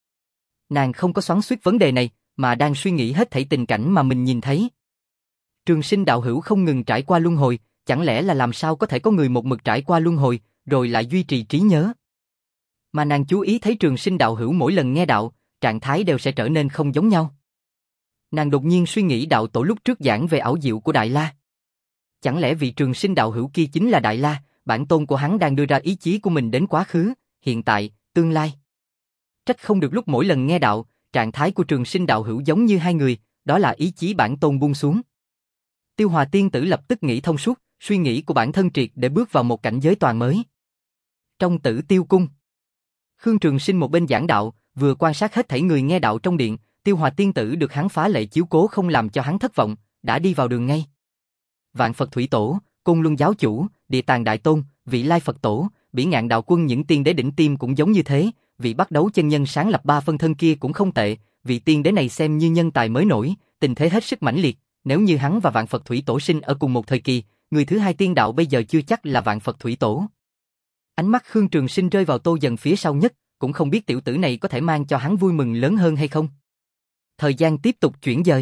S1: Nàng không có xoắn xuýt vấn đề này, mà đang suy nghĩ hết thảy tình cảnh mà mình nhìn thấy. Trường Sinh đạo hữu không ngừng trải qua luân hồi, chẳng lẽ là làm sao có thể có người một mực trải qua luân hồi, rồi lại duy trì trí nhớ? Mà nàng chú ý thấy Trường Sinh đạo hữu mỗi lần nghe đạo, trạng thái đều sẽ trở nên không giống nhau. Nàng đột nhiên suy nghĩ đạo tổ lúc trước giảng về ảo diệu của Đại La. Chẳng lẽ vị Trường Sinh đạo hữu kia chính là Đại La, bản tôn của hắn đang đưa ra ý chí của mình đến quá khứ, hiện tại, tương lai. Trách không được lúc mỗi lần nghe đạo, trạng thái của Trường Sinh đạo hữu giống như hai người, đó là ý chí bản tôn buông xuống. Tiêu Hòa tiên tử lập tức nghĩ thông suốt, suy nghĩ của bản thân triệt để bước vào một cảnh giới toàn mới. Trong Tử Tiêu cung, Khương Trường Sinh một bên giảng đạo, vừa quan sát hết thảy người nghe đạo trong điện, Tiêu Hòa tiên tử được hắn phá lệ chiếu cố không làm cho hắn thất vọng, đã đi vào đường ngay. Vạn Phật Thủy Tổ, Côn Luân giáo chủ, Địa Tàng Đại Tôn, Vị Lai Phật Tổ, Bỉ Ngạn Đạo Quân những tiên đế đỉnh tiêm cũng giống như thế, vị bắt đấu chân nhân sáng lập ba phân thân kia cũng không tệ, vị tiên đế này xem như nhân tài mới nổi, tình thế hết sức mãnh liệt, nếu như hắn và Vạn Phật Thủy Tổ sinh ở cùng một thời kỳ, người thứ hai tiên đạo bây giờ chưa chắc là Vạn Phật Thủy Tổ. Ánh mắt Khương Trường Sinh rơi vào Tô Dần phía sau nhất, cũng không biết tiểu tử này có thể mang cho hắn vui mừng lớn hơn hay không. Thời gian tiếp tục chuyển dời.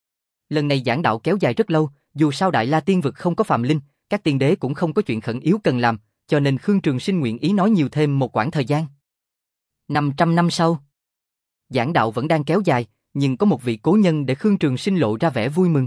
S1: Lần này giảng đạo kéo dài rất lâu, dù sao Đại La tiên vực không có phàm linh, các tiên đế cũng không có chuyện khẩn yếu cần làm, cho nên Khương Trường Sinh nguyện ý nói nhiều thêm một quãng thời gian. năm trăm năm sau, giảng đạo vẫn đang kéo dài, nhưng có một vị cố nhân để Khương Trường Sinh lộ ra vẻ vui mừng.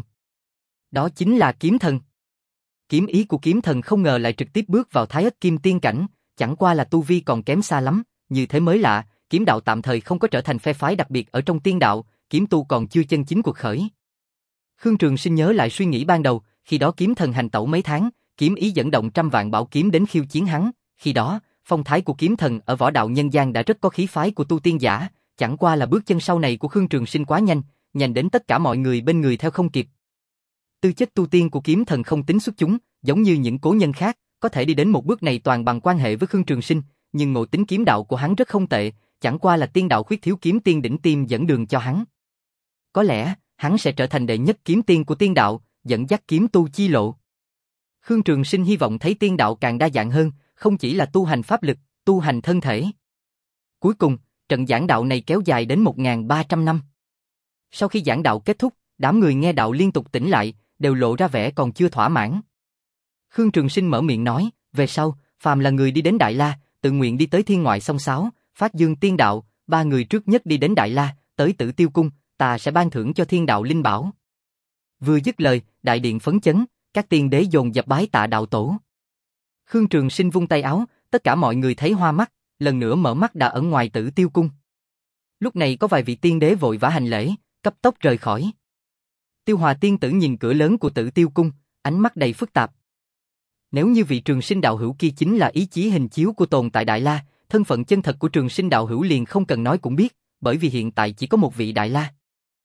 S1: Đó chính là Kiếm Thần. Kiếm ý của Kiếm Thần không ngờ lại trực tiếp bước vào Thái Ất Kim Tiên cảnh, chẳng qua là tu vi còn kém xa lắm, như thế mới lạ, kiếm đạo tạm thời không có trở thành phe phái đặc biệt ở trong tiên đạo, kiếm tu còn chưa chân chính cuộc khởi. Khương Trường Sinh nhớ lại suy nghĩ ban đầu, khi đó Kiếm Thần hành tẩu mấy tháng, kiếm ý dẫn động trăm vạn bảo kiếm đến khiêu chiến hắn, khi đó, phong thái của Kiếm Thần ở võ đạo nhân gian đã rất có khí phái của tu tiên giả, chẳng qua là bước chân sau này của Khương Trường Sinh quá nhanh, nhanh đến tất cả mọi người bên người theo không kịp. Tư chất tu tiên của Kiếm Thần không tính xuất chúng, giống như những cố nhân khác, có thể đi đến một bước này toàn bằng quan hệ với Khương Trường Sinh, nhưng ngộ tính kiếm đạo của hắn rất không tệ, chẳng qua là tiên đạo khuyết thiếu kiếm tiên đỉnh tiêm dẫn đường cho hắn. Có lẽ, hắn sẽ trở thành đệ nhất kiếm tiên của tiên đạo, dẫn dắt kiếm tu chi lộ. Khương Trường Sinh hy vọng thấy tiên đạo càng đa dạng hơn, không chỉ là tu hành pháp lực, tu hành thân thể. Cuối cùng, trận giảng đạo này kéo dài đến một nghìn ba trăm năm. Sau khi giảng đạo kết thúc, đám người nghe đạo liên tục tỉnh lại, đều lộ ra vẻ còn chưa thỏa mãn. Khương Trường Sinh mở miệng nói, về sau, phàm là người đi đến Đại La, tự nguyện đi tới thiên ngoại sông sáo, phát dương tiên đạo, ba người trước nhất đi đến Đại La, tới Tử Tiêu cung, ta sẽ ban thưởng cho thiên đạo linh bảo. Vừa dứt lời, đại điện phấn chấn, các tiên đế dồn dập bái tạ đạo tổ. Khương Trường Sinh vung tay áo, tất cả mọi người thấy hoa mắt, lần nữa mở mắt đã ở ngoài Tử Tiêu cung. Lúc này có vài vị tiên đế vội vã hành lễ, cấp tốc rời khỏi. Tiêu Hòa tiên tử nhìn cửa lớn của Tử Tiêu cung, ánh mắt đầy phức tạp. Nếu như vị Trường Sinh đạo hữu kia chính là ý chí hình chiếu của tồn tại Đại La, thân phận chân thật của Trường Sinh đạo hữu liền không cần nói cũng biết, bởi vì hiện tại chỉ có một vị Đại La.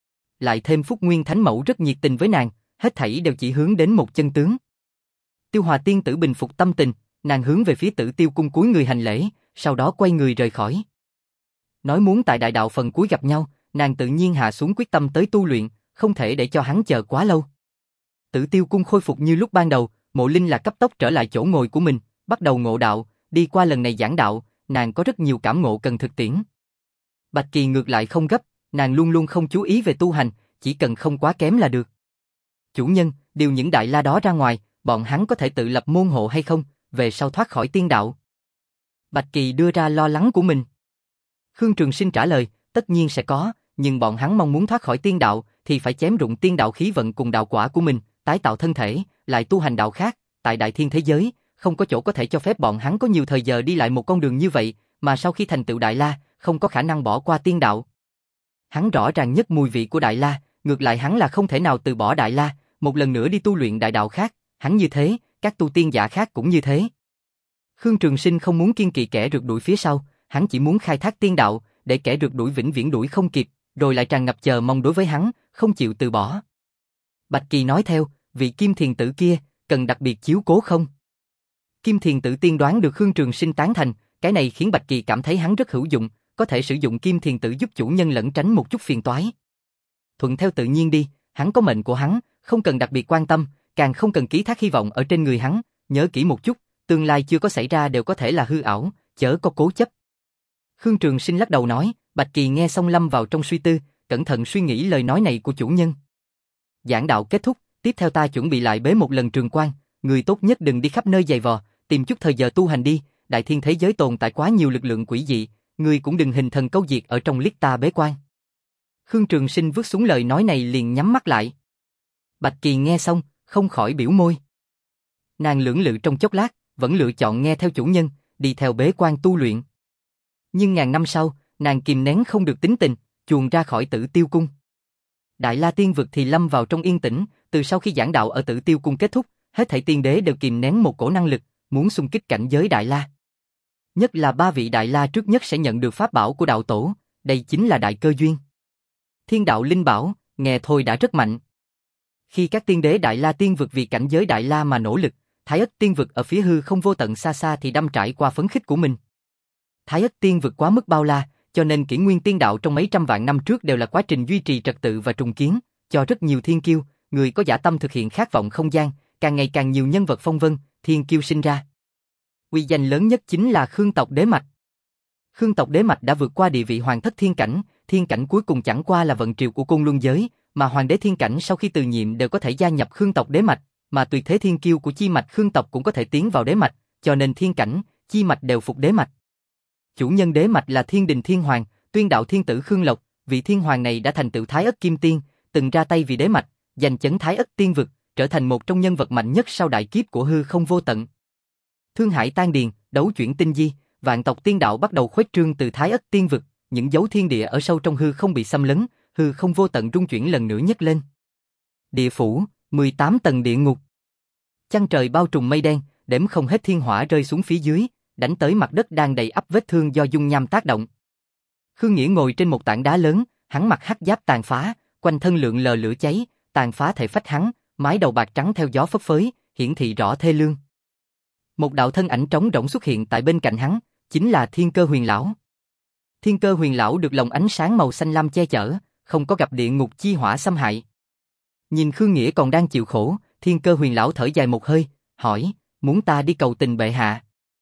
S1: Lại thêm Phúc Nguyên Thánh Mẫu rất nhiệt tình với nàng, hết thảy đều chỉ hướng đến một chân tướng. Tiêu Hòa tiên tử bình phục tâm tình, nàng hướng về phía Tử Tiêu cung cúi người hành lễ, sau đó quay người rời khỏi. Nói muốn tại đại đạo phần cuối gặp nhau, nàng tự nhiên hạ xuống quyết tâm tới tu luyện, không thể để cho hắn chờ quá lâu. Tử Tiêu cung khôi phục như lúc ban đầu, Mộ Linh là cấp tốc trở lại chỗ ngồi của mình, bắt đầu ngộ đạo, đi qua lần này giảng đạo, nàng có rất nhiều cảm ngộ cần thực tiễn. Bạch Kỳ ngược lại không gấp, nàng luôn luôn không chú ý về tu hành, chỉ cần không quá kém là được. Chủ nhân, điều những Đại La đó ra ngoài, bọn hắn có thể tự lập môn hộ hay không, về sau thoát khỏi tiên đạo? Bạch Kỳ đưa ra lo lắng của mình. Khương Trường Sinh trả lời, tất nhiên sẽ có, nhưng bọn hắn mong muốn thoát khỏi tiên đạo, thì phải chém rụng tiên đạo khí vận cùng đạo quả của mình, tái tạo thân thể, lại tu hành đạo khác, tại đại thiên thế giới, không có chỗ có thể cho phép bọn hắn có nhiều thời giờ đi lại một con đường như vậy, mà sau khi thành tựu Đại La, không có khả năng bỏ qua tiên đạo. Hắn rõ ràng nhất mùi vị của Đại La, ngược lại hắn là không thể nào từ bỏ Đại La, một lần nữa đi tu luyện đại đạo khác, hắn như thế, các tu tiên giả khác cũng như thế. Khương Trường Sinh không muốn kiên kỵ kẻ rượt đuổi phía sau, hắn chỉ muốn khai thác tiên đạo, để kẻ rượt đuổi vĩnh viễn đuổi không kịp, rồi lại tràn ngập chờ mong đối với hắn, không chịu từ bỏ. Bạch Kỳ nói theo, vị Kim Thiền tử kia, cần đặc biệt chiếu cố không? Kim Thiền tử tiên đoán được Khương Trường Sinh tán thành, cái này khiến Bạch Kỳ cảm thấy hắn rất hữu dụng, có thể sử dụng Kim Thiền tử giúp chủ nhân lẩn tránh một chút phiền toái. Thuận theo tự nhiên đi, hắn có mệnh của hắn, không cần đặc biệt quan tâm, càng không cần ký thác hy vọng ở trên người hắn, nhớ kỹ một chút, tương lai chưa có xảy ra đều có thể là hư ảo, chớ có cố chấp. Khương Trường Sinh lắc đầu nói, Bạch Kỳ nghe xong lâm vào trong suy tư, cẩn thận suy nghĩ lời nói này của chủ nhân. Giảng đạo kết thúc, tiếp theo ta chuẩn bị lại bế một lần trường quan, người tốt nhất đừng đi khắp nơi giày vò, tìm chút thời giờ tu hành đi, đại thiên thế giới tồn tại quá nhiều lực lượng quỷ dị, người cũng đừng hình thần câu diệt ở trong liếc ta bế quan. Khương Trường Sinh vứt xuống lời nói này liền nhắm mắt lại. Bạch Kỳ nghe xong, không khỏi biểu môi. Nàng lưỡng lự trong chốc lát, vẫn lựa chọn nghe theo chủ nhân, đi theo bế quan tu luyện. Nhưng ngàn năm sau, nàng kìm nén không được tính tình, chuồn ra khỏi Tử Tiêu cung. Đại La tiên vực thì lâm vào trong yên tĩnh, từ sau khi giảng đạo ở Tử Tiêu cung kết thúc, hết thảy tiên đế đều kìm nén một cổ năng lực, muốn xung kích cảnh giới Đại La. Nhất là ba vị Đại La trước nhất sẽ nhận được pháp bảo của đạo tổ, đây chính là đại cơ duyên. Thiên đạo linh bảo, nghe thôi đã rất mạnh. Khi các tiên đế Đại La tiên vực vì cảnh giới Đại La mà nỗ lực, Thái Ất tiên vực ở phía hư không vô tận xa xa thì đâm trải qua phấn khích của mình. Thái Ất tiên vực quá mức bao la, cho nên kỷ nguyên tiên đạo trong mấy trăm vạn năm trước đều là quá trình duy trì trật tự và trùng kiến, cho rất nhiều thiên kiêu, người có dã tâm thực hiện khát vọng không gian, càng ngày càng nhiều nhân vật phong vân, thiên kiêu sinh ra. Uy danh lớn nhất chính là Khương tộc đế mạch. Khương tộc đế mạch đã vượt qua địa vị hoàng thất thiên cảnh, thiên cảnh cuối cùng chẳng qua là vận triều của côn luân giới, mà hoàng đế thiên cảnh sau khi từ nhiệm đều có thể gia nhập Khương tộc đế mạch, mà tuyệt thế thiên kiêu của chi mạch Khương tộc cũng có thể tiến vào đế mạch, cho nên thiên cảnh, chi mạch đều phục đế mạch. Chủ nhân đế mạch là Thiên Đình Thiên Hoàng, Tuyên Đạo Thiên Tử Khương Lộc, vị thiên hoàng này đã thành tựu Thái Ất Kim Tiên, từng ra tay vì đế mạch, giành chấn Thái Ất Tiên vực, trở thành một trong nhân vật mạnh nhất sau đại kiếp của hư không vô tận. Thương Hải tan điền, đấu chuyển tinh di, vạn tộc tiên đạo bắt đầu khuếch trương từ Thái Ất Tiên vực, những dấu thiên địa ở sâu trong hư không bị xâm lấn, hư không vô tận rung chuyển lần nữa nhấc lên. Địa phủ, mười tám tầng địa ngục. Chân trời bao trùm mây đen, đếm không hết thiên hỏa rơi xuống phía dưới, đánh tới mặt đất đang đầy ắp vết thương do dung nham tác động. Khương Nghĩa ngồi trên một tảng đá lớn, hắn mặc hắc giáp tàn phá, quanh thân lượn lờ lửa cháy, tàn phá thể phách hắn, mái đầu bạc trắng theo gió phấp phới, hiển thị rõ thê lương. Một đạo thân ảnh trống rỗng xuất hiện tại bên cạnh hắn, chính là Thiên Cơ Huyền Lão. Thiên Cơ Huyền Lão được lồng ánh sáng màu xanh lam che chở, không có gặp địa ngục chi hỏa xâm hại. Nhìn Khương Nghĩa còn đang chịu khổ, Thiên Cơ Huyền Lão thở dài một hơi, hỏi, muốn ta đi cầu tình bệ hạ?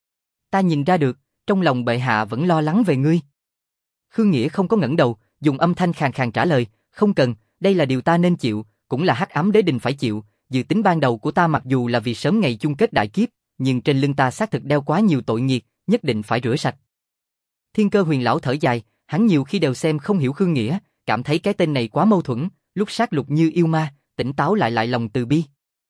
S1: Ta nhìn ra được, trong lòng bệ hạ vẫn lo lắng về ngươi. Khương Nghĩa không có ngẩng đầu, dùng âm thanh khàn khàn trả lời, không cần, đây là điều ta nên chịu, cũng là hắc ám đế đình phải chịu, dự tính ban đầu của ta mặc dù là vì sớm ngày chung kết đại kiếp, nhưng trên lưng ta xác thực đeo quá nhiều tội nghiệt, nhất định phải rửa sạch. Thiên Cơ Huyền Lão thở dài, hắn nhiều khi đều xem không hiểu Khương Nghĩa, cảm thấy cái tên này quá mâu thuẫn, lúc sát lục như yêu ma, tỉnh táo lại lại lòng từ bi.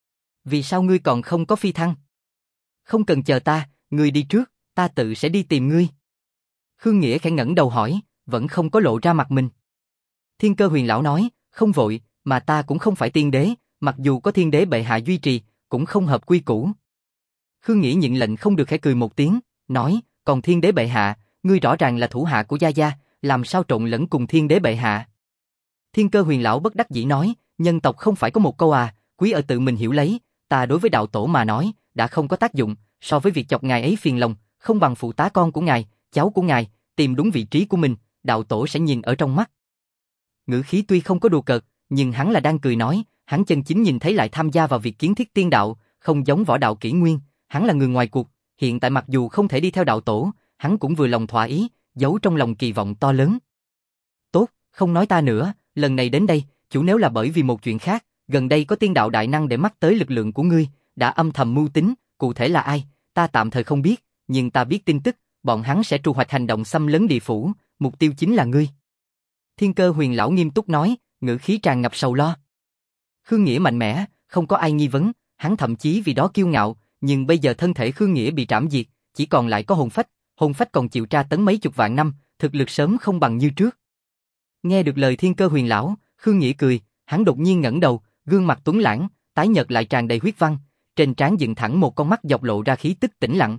S1: Vì sao ngươi còn không có phi thăng? Không cần chờ ta, ngươi đi trước, ta tự sẽ đi tìm ngươi. Khương Nghĩa khẽ ngẩng đầu hỏi, vẫn không có lộ ra mặt mình. Thiên Cơ Huyền lão nói, không vội, mà ta cũng không phải tiên đế, mặc dù có thiên đế bệ hạ duy trì, cũng không hợp quy củ. Khương Nghĩa nhận lệnh không được khẽ cười một tiếng, nói, còn thiên đế bệ hạ, ngươi rõ ràng là thủ hạ của Gia Gia, làm sao trộn lẫn cùng thiên đế bệ hạ. Thiên Cơ Huyền lão bất đắc dĩ nói, nhân tộc không phải có một câu à, quý ở tự mình hiểu lấy, ta đối với đạo tổ mà nói, đã không có tác dụng, so với việc chọc ngài ấy phiền lòng, không bằng phụ tá con của ngài, cháu của ngài, tìm đúng vị trí của mình, đạo tổ sẽ nhìn ở trong mắt. Ngữ khí tuy không có đùa cợt, nhưng hắn là đang cười nói, hắn chân chính nhìn thấy lại tham gia vào việc kiến thiết tiên đạo, không giống võ đạo kỷ nguyên, hắn là người ngoài cuộc, hiện tại mặc dù không thể đi theo đạo tổ, hắn cũng vừa lòng thỏa ý, giấu trong lòng kỳ vọng to lớn. Tốt, không nói ta nữa, lần này đến đây, chủ nếu là bởi vì một chuyện khác, gần đây có tiên đạo đại năng để mắt tới lực lượng của ngươi, đã âm thầm mưu tính, cụ thể là ai, ta tạm thời không biết, nhưng ta biết tin tức, bọn hắn sẽ trụ hoạch hành động xâm lấn địa phủ, mục tiêu chính là ngươi. Thiên Cơ Huyền lão nghiêm túc nói, ngữ khí tràn ngập sầu lo. Khương Nghĩa mạnh mẽ, không có ai nghi vấn, hắn thậm chí vì đó kiêu ngạo, nhưng bây giờ thân thể Khương Nghĩa bị trảm diệt, chỉ còn lại có hồn phách, hồn phách còn chịu tra tấn mấy chục vạn năm, thực lực sớm không bằng như trước. Nghe được lời Thiên Cơ Huyền lão, Khương Nghĩa cười, hắn đột nhiên ngẩng đầu, gương mặt tuấn lãng, tái nhợt lại tràn đầy huyết văn, trên trán dựng thẳng một con mắt dọc lộ ra khí tức tĩnh lặng.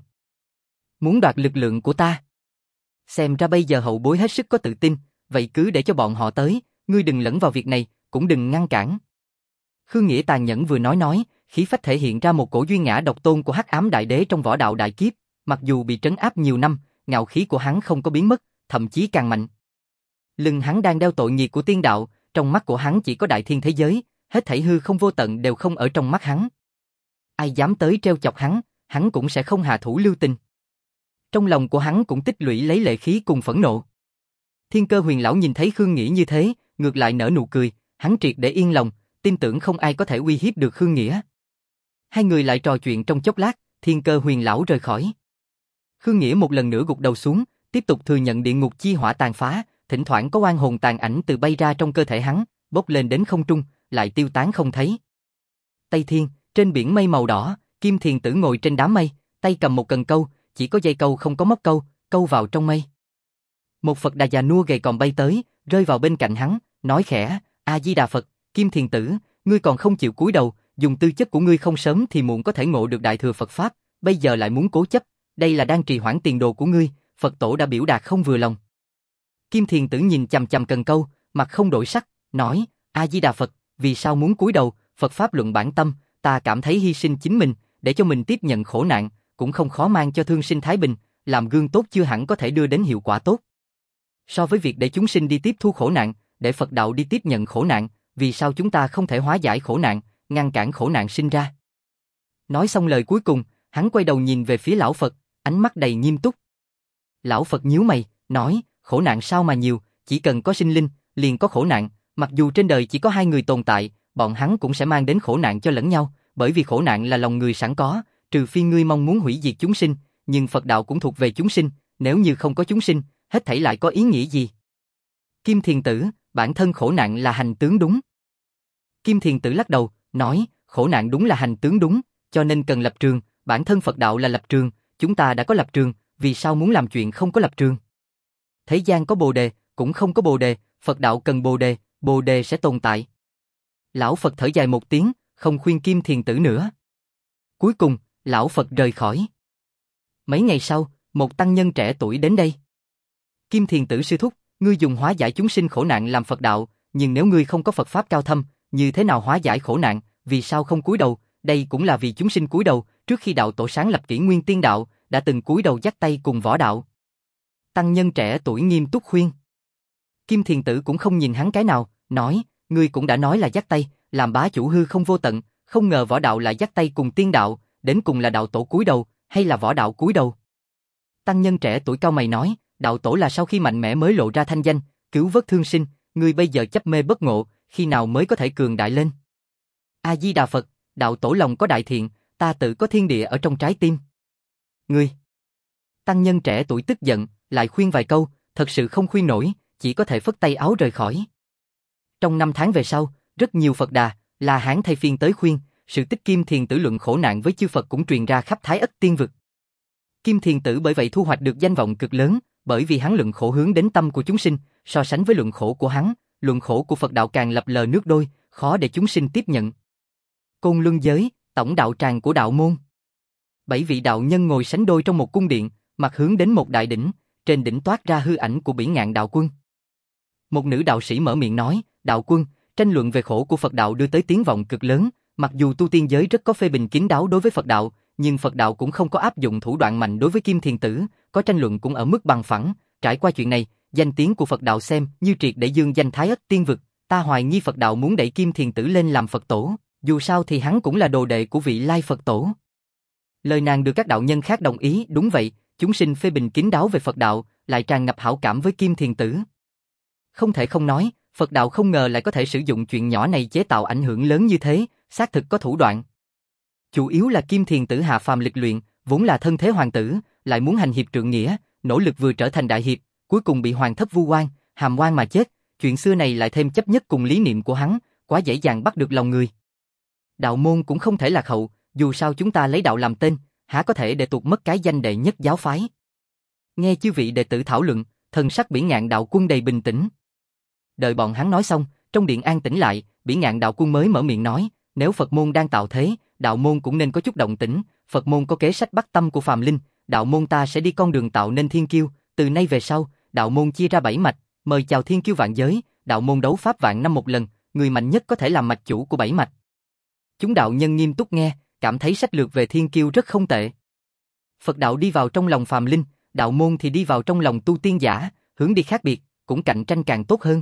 S1: Muốn đoạt lực lượng của ta? Xem ra bây giờ hậu bối hết sức có tự tin, vậy cứ để cho bọn họ tới, ngươi đừng lẫn vào việc này, cũng đừng ngăn cản. Khương Nghĩa tàn nhẫn vừa nói nói, khí phách thể hiện ra một cổ duy ngã độc tôn của Hắc Ám Đại Đế trong võ đạo đại kiếp, mặc dù bị trấn áp nhiều năm, ngạo khí của hắn không có biến mất, thậm chí càng mạnh. Lưng hắn đang đeo tội nghiệp của tiên đạo, trong mắt của hắn chỉ có đại thiên thế giới, hết thảy hư không vô tận đều không ở trong mắt hắn. Ai dám tới trêu chọc hắn, hắn cũng sẽ không hạ thủ lưu tình. Trong lòng của hắn cũng tích lũy lấy lệ khí cùng phẫn nộ. Thiên Cơ Huyền lão nhìn thấy Khương Nghĩa như thế, ngược lại nở nụ cười, hắn triệt để yên lòng, tin tưởng không ai có thể uy hiếp được Khương Nghĩa. Hai người lại trò chuyện trong chốc lát, Thiên Cơ Huyền lão rời khỏi. Khương Nghĩa một lần nữa gục đầu xuống, tiếp tục thừa nhận địa ngục chi hỏa tàn phá, thỉnh thoảng có oan hồn tàn ảnh từ bay ra trong cơ thể hắn, bốc lên đến không trung, lại tiêu tán không thấy. Tây Thiên, trên biển mây màu đỏ, Kim Thiền Tử ngồi trên đám mây, tay cầm một cần câu, chỉ có dây câu không có móc câu, câu vào trong mây. Một Phật Đà già nua gầy còm bay tới, rơi vào bên cạnh hắn, nói khẽ, A Di Đà Phật, Kim Thiền Tử, ngươi còn không chịu cúi đầu, dùng tư chất của ngươi không sớm thì muộn có thể ngộ được đại thừa Phật pháp, bây giờ lại muốn cố chấp, đây là đang trì hoãn tiền đồ của ngươi, Phật tổ đã biểu đạt không vừa lòng. Kim Thiền Tử nhìn chằm chằm cần câu, mặt không đổi sắc, nói, A Di Đà Phật, vì sao muốn cúi đầu, Phật pháp luận bản tâm, ta cảm thấy hy sinh chính mình, để cho mình tiếp nhận khổ nạn, cũng không khó mang cho thương sinh thái bình, làm gương tốt chưa hẳn có thể đưa đến hiệu quả tốt. So với việc để chúng sinh đi tiếp thu khổ nạn, để Phật đạo đi tiếp nhận khổ nạn, vì sao chúng ta không thể hóa giải khổ nạn, ngăn cản khổ nạn sinh ra? Nói xong lời cuối cùng, hắn quay đầu nhìn về phía lão Phật, ánh mắt đầy nghiêm túc. Lão Phật nhíu mày, nói, khổ nạn sao mà nhiều, chỉ cần có sinh linh, liền có khổ nạn, mặc dù trên đời chỉ có hai người tồn tại, bọn hắn cũng sẽ mang đến khổ nạn cho lẫn nhau, bởi vì khổ nạn là lòng người sẵn có, trừ phi ngươi mong muốn hủy diệt chúng sinh, nhưng Phật đạo cũng thuộc về chúng sinh, nếu như không có chúng sinh, hết thảy lại có ý nghĩa gì? Kim Thiền Tử, bản thân khổ nạn là hành tướng đúng. Kim Thiền Tử lắc đầu, nói, khổ nạn đúng là hành tướng đúng, cho nên cần lập trường, bản thân Phật đạo là lập trường, chúng ta đã có lập trường, vì sao muốn làm chuyện không có lập trường? Thế gian có bồ đề, cũng không có bồ đề, Phật đạo cần bồ đề, bồ đề sẽ tồn tại. Lão Phật thở dài một tiếng, không khuyên Kim Thiền Tử nữa. Cuối cùng, lão Phật rời khỏi. Mấy ngày sau, một tăng nhân trẻ tuổi đến đây. Kim Thiền Tử sư thúc, ngươi dùng hóa giải chúng sinh khổ nạn làm Phật đạo, nhưng nếu ngươi không có Phật pháp cao thâm, như thế nào hóa giải khổ nạn, vì sao không cúi đầu? Đây cũng là vì chúng sinh cúi đầu, trước khi đạo tổ sáng lập kỷ nguyên tiên đạo, đã từng cúi đầu dắt tay cùng võ đạo. Tăng nhân trẻ tuổi nghiêm túc khuyên. Kim Thiền Tử cũng không nhìn hắn cái nào, nói, ngươi cũng đã nói là dắt tay, làm bá chủ hư không vô tận, không ngờ võ đạo lại dắt tay cùng tiên đạo, đến cùng là đạo tổ cúi đầu, hay là võ đạo cúi đầu? Tăng nhân trẻ tuổi cau mày nói, đạo tổ là sau khi mạnh mẽ mới lộ ra thanh danh, cứu vớt thương sinh, ngươi bây giờ chấp mê bất ngộ, khi nào mới có thể cường đại lên? A Di Đà Phật, đạo tổ lòng có đại thiện, ta tự có thiên địa ở trong trái tim. Ngươi! Tăng nhân trẻ tuổi tức giận, lại khuyên vài câu, thật sự không khuyên nổi, chỉ có thể phất tay áo rời khỏi. Trong năm tháng về sau, rất nhiều Phật Đà, La Hán thay phiên tới khuyên, sự tích Kim Thiền Tử luận khổ nạn với chư Phật cũng truyền ra khắp Thái Ất Tiên vực. Kim Thiền Tử bởi vậy thu hoạch được danh vọng cực lớn, bởi vì hắn luận khổ hướng đến tâm của chúng sinh, so sánh với luận khổ của hắn, luận khổ của Phật đạo càng lập lờ nước đôi, khó để chúng sinh tiếp nhận. Côn Luân giới, tổng đạo tràng của đạo môn. Bảy vị đạo nhân ngồi sánh đôi trong một cung điện, mặt hướng đến một đại đỉnh, trên đỉnh toát ra hư ảnh của Bỉ Ngạn đạo quân. Một nữ đạo sĩ mở miệng nói, đạo quân, tranh luận về khổ của Phật đạo đưa tới tiếng vọng cực lớn, mặc dù tu tiên giới rất có phê bình kín đáo đối với Phật đạo, nhưng Phật đạo cũng không có áp dụng thủ đoạn mạnh đối với Kim Thiền Tử, có tranh luận cũng ở mức bằng phẳng. Trải qua chuyện này, danh tiếng của Phật đạo xem như triệt để dương danh Thái Ất Tiên Vực, ta hoài nghi Phật đạo muốn đẩy Kim Thiền Tử lên làm Phật tổ, dù sao thì hắn cũng là đồ đệ của vị lai Phật tổ. Lời nàng được các đạo nhân khác đồng ý, đúng vậy, chúng sinh phê bình kín đáo về Phật đạo, lại tràn ngập hảo cảm với Kim Thiền Tử. Không thể không nói, Phật đạo không ngờ lại có thể sử dụng chuyện nhỏ này chế tạo ảnh hưởng lớn như thế, xác thực có thủ đoạn. Chủ yếu là Kim Thiền Tử hạ phàm lịch luyện, vốn là thân thế hoàng tử, lại muốn hành hiệp trượng nghĩa, nỗ lực vừa trở thành đại hiệp, cuối cùng bị hoàng thất vu oan, hàm oan mà chết. Chuyện xưa này lại thêm chấp nhất cùng lý niệm của hắn, quá dễ dàng bắt được lòng người. Đạo môn cũng không thể lạc hậu, dù sao chúng ta lấy đạo làm tên, há có thể để tuột mất cái danh đệ nhất giáo phái. Nghe chư vị đệ tử thảo luận, thần sắc Bỉ Ngạn đạo quân đầy bình tĩnh. Đợi bọn hắn nói xong, trong điện an tĩnh lại, Bỉ Ngạn đạo quân mới mở miệng nói, nếu Phật môn đang tạo thế, đạo môn cũng nên có chút động tĩnh. Phật môn có kế sách bắt tâm của phàm linh, đạo môn ta sẽ đi con đường tạo nên thiên kiêu. Từ nay về sau, đạo môn chia ra bảy mạch, mời chào thiên kiêu vạn giới, đạo môn đấu pháp vạn năm một lần, người mạnh nhất có thể làm mạch chủ của bảy mạch. Chúng đạo nhân nghiêm túc nghe, cảm thấy sách lược về thiên kiêu rất không tệ. Phật đạo đi vào trong lòng phàm linh, đạo môn thì đi vào trong lòng tu tiên giả, hướng đi khác biệt, cũng cạnh tranh càng tốt hơn.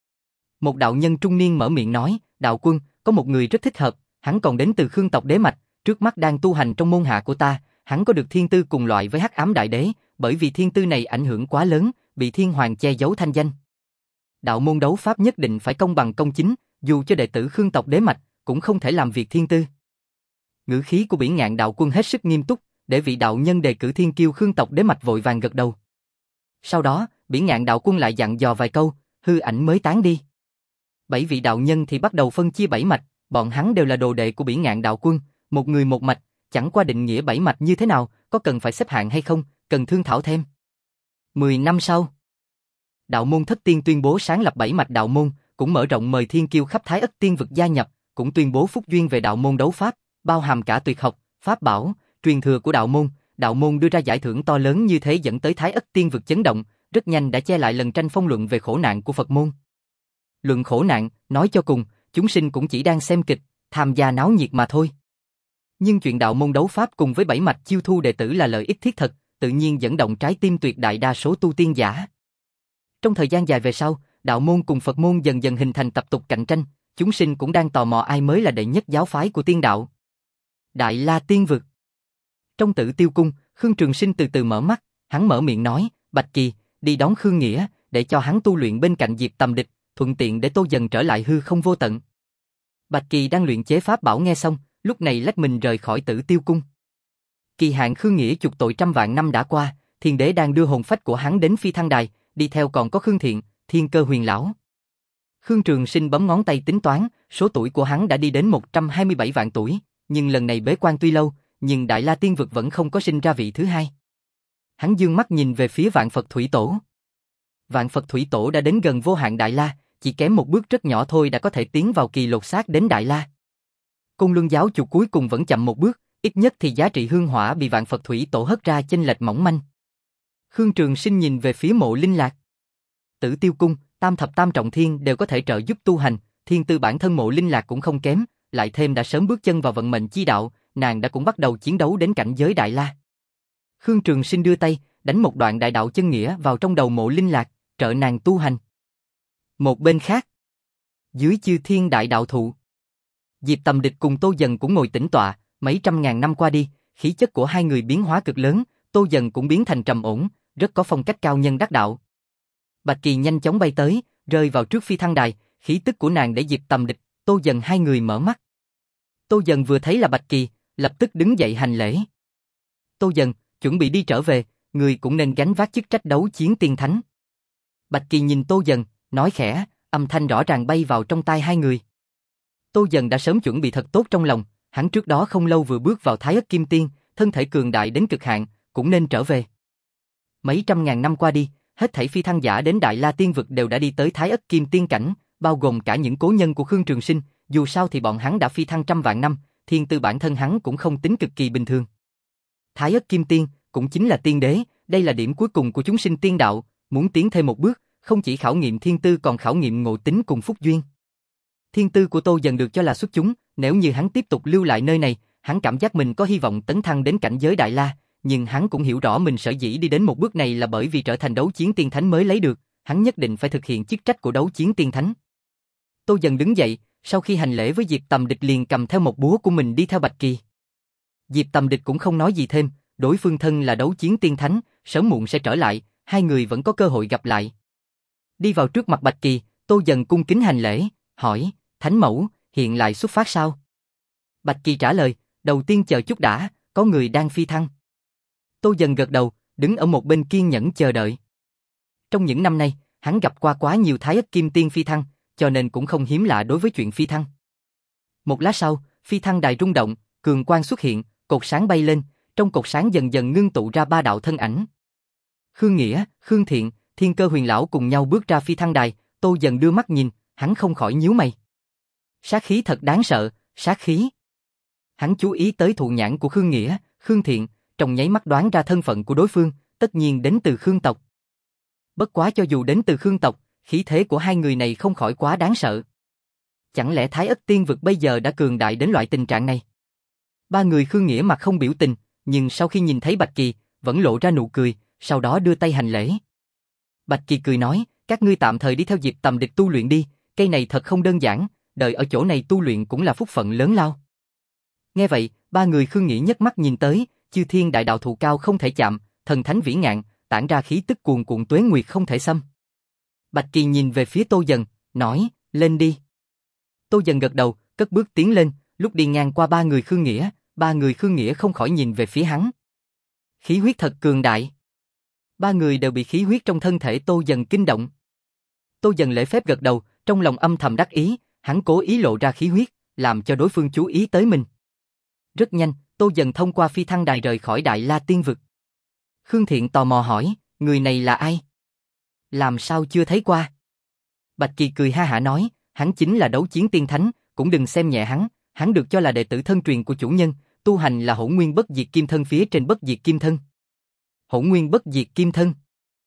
S1: Một đạo nhân trung niên mở miệng nói, đạo quân, có một người rất thích hợp, hắn còn đến từ Khương tộc đế mạch, trước mắt đang tu hành trong môn hạ của ta, hắn có được thiên tư cùng loại với Hắc Ám Đại Đế, bởi vì thiên tư này ảnh hưởng quá lớn, bị thiên hoàng che giấu thanh danh. Đạo môn đấu pháp nhất định phải công bằng công chính, dù cho đệ tử Khương tộc đế mạch, cũng không thể làm việc thiên tư. Ngữ khí của Bỉ Ngạn đạo quân hết sức nghiêm túc, để vị đạo nhân đề cử thiên kiêu Khương tộc đế mạch vội vàng gật đầu. Sau đó, Bỉ Ngạn đạo quân lại dặn dò vài câu, hư ảnh mới tán đi. Bảy vị đạo nhân thì bắt đầu phân chia bảy mạch, bọn hắn đều là đồ đệ của Bỉ Ngạn đạo quân, một người một mạch, chẳng qua định nghĩa bảy mạch như thế nào, có cần phải xếp hạng hay không, cần thương thảo thêm. Mười năm sau, đạo môn Thất Tiên tuyên bố sáng lập bảy mạch đạo môn, cũng mở rộng mời thiên kiêu khắp Thái Ất Tiên vực gia nhập, cũng tuyên bố phúc duyên về đạo môn đấu pháp, bao hàm cả tuyệt học, pháp bảo, truyền thừa của đạo môn. Đạo môn đưa ra giải thưởng to lớn như thế dẫn tới Thái Ất Tiên vực chấn động, rất nhanh đã che lại lần tranh phong luận về khổ nạn của Phật môn. Luận khổ nạn, nói cho cùng, chúng sinh cũng chỉ đang xem kịch, tham gia náo nhiệt mà thôi. Nhưng chuyện đạo môn đấu pháp cùng với bảy mạch chiêu thu đệ tử là lợi ích thiết thực, tự nhiên dẫn động trái tim tuyệt đại đa số tu tiên giả. Trong thời gian dài về sau, đạo môn cùng Phật môn dần dần hình thành tập tục cạnh tranh, chúng sinh cũng đang tò mò ai mới là đệ nhất giáo phái của tiên đạo. Đại La Tiên vực. Trong Tử Tiêu cung, Khương Trường Sinh từ từ mở mắt, hắn mở miệng nói, Bạch Kỳ, đi đón Khương Nghĩa, để cho hắn tu luyện bên cạnh Diệp Tầm Địch, thuận tiện để Tô Dần trở lại hư không vô tận. Bạch Kỳ đang luyện chế pháp bảo nghe xong, lúc này lách mình rời khỏi Tử Tiêu cung. Kỳ hạn Khương Nghĩa chuộc tội trăm vạn năm đã qua, Thiên Đế đang đưa hồn phách của hắn đến Phi Thăng Đài, đi theo còn có Khương Thiện, Thiên Cơ Huyền lão. Khương Trường Sinh bấm ngón tay tính toán, số tuổi của hắn đã đi đến một trăm hai mươi bảy vạn tuổi, nhưng lần này bế quan tuy lâu, nhưng Đại La Tiên vực vẫn không có sinh ra vị thứ hai. Hắn dương mắt nhìn về phía Vạn Phật Thủy Tổ. Vạn Phật Thủy Tổ đã đến gần Vô Hạn Đại La, chỉ kém một bước rất nhỏ thôi đã có thể tiến vào kỳ lột xác đến Đại La. Côn Luân giáo chủ cuối cùng vẫn chậm một bước, ít nhất thì giá trị hương hỏa bị Vạn Phật Thủy Tổ hất ra chênh lệch mỏng manh. Khương Trường Sinh nhìn về phía Mộ Linh Lạc. Tử Tiêu cung, Tam thập tam trọng thiên đều có thể trợ giúp tu hành, thiên tư bản thân Mộ Linh Lạc cũng không kém, lại thêm đã sớm bước chân vào vận mệnh chi đạo, nàng đã cũng bắt đầu chiến đấu đến cảnh giới Đại La. Khương Trường Sinh đưa tay, đánh một đoạn đại đạo chân nghĩa vào trong đầu Mộ Linh Lạc, trợ nàng tu hành. Một bên khác, dưới chư thiên đại đạo thụ, Diệp Tầm Địch cùng Tô Dần cũng ngồi tĩnh tọa, mấy trăm ngàn năm qua đi, khí chất của hai người biến hóa cực lớn, Tô Dần cũng biến thành trầm ổn, rất có phong cách cao nhân đắc đạo. Bạch Kỳ nhanh chóng bay tới, rơi vào trước Phi Thăng Đài, khí tức của nàng để Diệp Tầm Địch, Tô Dần hai người mở mắt. Tô Dần vừa thấy là Bạch Kỳ, lập tức đứng dậy hành lễ. Tô Dần, chuẩn bị đi trở về, người cũng nên gánh vác chức trách đấu chiến tiên thánh. Bạch Kỳ nhìn Tô Dần, nói khẽ, âm thanh rõ ràng bay vào trong tai hai người. Tô Dần đã sớm chuẩn bị thật tốt trong lòng, hắn trước đó không lâu vừa bước vào Thái Ất Kim Tiên, thân thể cường đại đến cực hạn, cũng nên trở về. Mấy trăm ngàn năm qua đi, hết thảy phi thăng giả đến Đại La Tiên Vực đều đã đi tới Thái Ất Kim Tiên cảnh, bao gồm cả những cố nhân của Khương Trường Sinh, dù sao thì bọn hắn đã phi thăng trăm vạn năm, thiên tư bản thân hắn cũng không tính cực kỳ bình thường. Thái Ất Kim Tiên cũng chính là tiên đế, đây là điểm cuối cùng của chúng sinh tiên đạo, muốn tiến thêm một bước, không chỉ khảo nghiệm thiên tư còn khảo nghiệm ngộ tính cùng phúc duyên. Thiên tư của Tô Dần được cho là xuất chúng, nếu như hắn tiếp tục lưu lại nơi này, hắn cảm giác mình có hy vọng tấn thăng đến cảnh giới Đại La, nhưng hắn cũng hiểu rõ mình sở dĩ đi đến một bước này là bởi vì trở thành đấu chiến tiên thánh mới lấy được, hắn nhất định phải thực hiện chức trách của đấu chiến tiên thánh. Tô Dần đứng dậy, sau khi hành lễ với Diệp Tầm Địch liền cầm theo một búa của mình đi theo Bạch Kỳ. Diệp Tầm Địch cũng không nói gì thêm, đối phương thân là đấu chiến tiên thánh, sớm muộn sẽ trở lại, hai người vẫn có cơ hội gặp lại. Đi vào trước mặt Bạch Kỳ, Tô Dần cung kính hành lễ, hỏi, Thánh Mẫu, hiện lại xuất phát sao? Bạch Kỳ trả lời, đầu tiên chờ chút đã, có người đang phi thăng. Tô Dần gật đầu, đứng ở một bên kiên nhẫn chờ đợi. Trong những năm nay, hắn gặp qua quá nhiều Thái Ất Kim Tiên phi thăng, cho nên cũng không hiếm lạ đối với chuyện phi thăng. Một lát sau, phi thăng đài rung động, cường quang xuất hiện, cột sáng bay lên, trong cột sáng dần dần ngưng tụ ra ba đạo thân ảnh. Khương Nghĩa, Khương Thiện, Thiên Cơ Huyền Lão cùng nhau bước ra phi thăng đài, Tô Dần đưa mắt nhìn, hắn không khỏi nhíu mày. Sát khí thật đáng sợ, sát khí. Hắn chú ý tới thụ nhãn của Khương Nghĩa, Khương Thiện, trong nháy mắt đoán ra thân phận của đối phương, tất nhiên đến từ Khương tộc. Bất quá cho dù đến từ Khương tộc, khí thế của hai người này không khỏi quá đáng sợ. Chẳng lẽ Thái Ất Tiên Vực bây giờ đã cường đại đến loại tình trạng này? Ba người Khương Nghĩa mặt không biểu tình, nhưng sau khi nhìn thấy Bạch Kỳ, vẫn lộ ra nụ cười, sau đó đưa tay hành lễ. Bạch Kỳ cười nói, các ngươi tạm thời đi theo Diệp Tầm Địch tu luyện đi, cây này thật không đơn giản, đợi ở chỗ này tu luyện cũng là phúc phận lớn lao. Nghe vậy, ba người Khương Nghĩa nhấc mắt nhìn tới, chư thiên đại đạo thụ cao không thể chạm, thần thánh vĩ ngạn, tản ra khí tức cuồn cuộn tuế nguyệt không thể xâm. Bạch Kỳ nhìn về phía Tô Dần, nói, lên đi. Tô Dần gật đầu, cất bước tiến lên, lúc đi ngang qua ba người Khương Nghĩa, ba người Khương Nghĩa không khỏi nhìn về phía hắn. Khí huyết thật cường đại. Ba người đều bị khí huyết trong thân thể Tô Dần kinh động. Tô Dần lễ phép gật đầu, trong lòng âm thầm đắc ý, hắn cố ý lộ ra khí huyết, làm cho đối phương chú ý tới mình. Rất nhanh, Tô Dần thông qua phi thăng đài rời khỏi Đại La Tiên Vực. Khương Thiện tò mò hỏi, người này là ai? Làm sao chưa thấy qua? Bạch Kỳ cười ha hả nói, hắn chính là đấu chiến tiên thánh, cũng đừng xem nhẹ hắn, hắn được cho là đệ tử thân truyền của chủ nhân, tu hành là Hỗn Nguyên Bất Diệt Kim Thân phía trên Bất Diệt Kim Thân. Hỗn Nguyên Bất Diệt Kim Thân.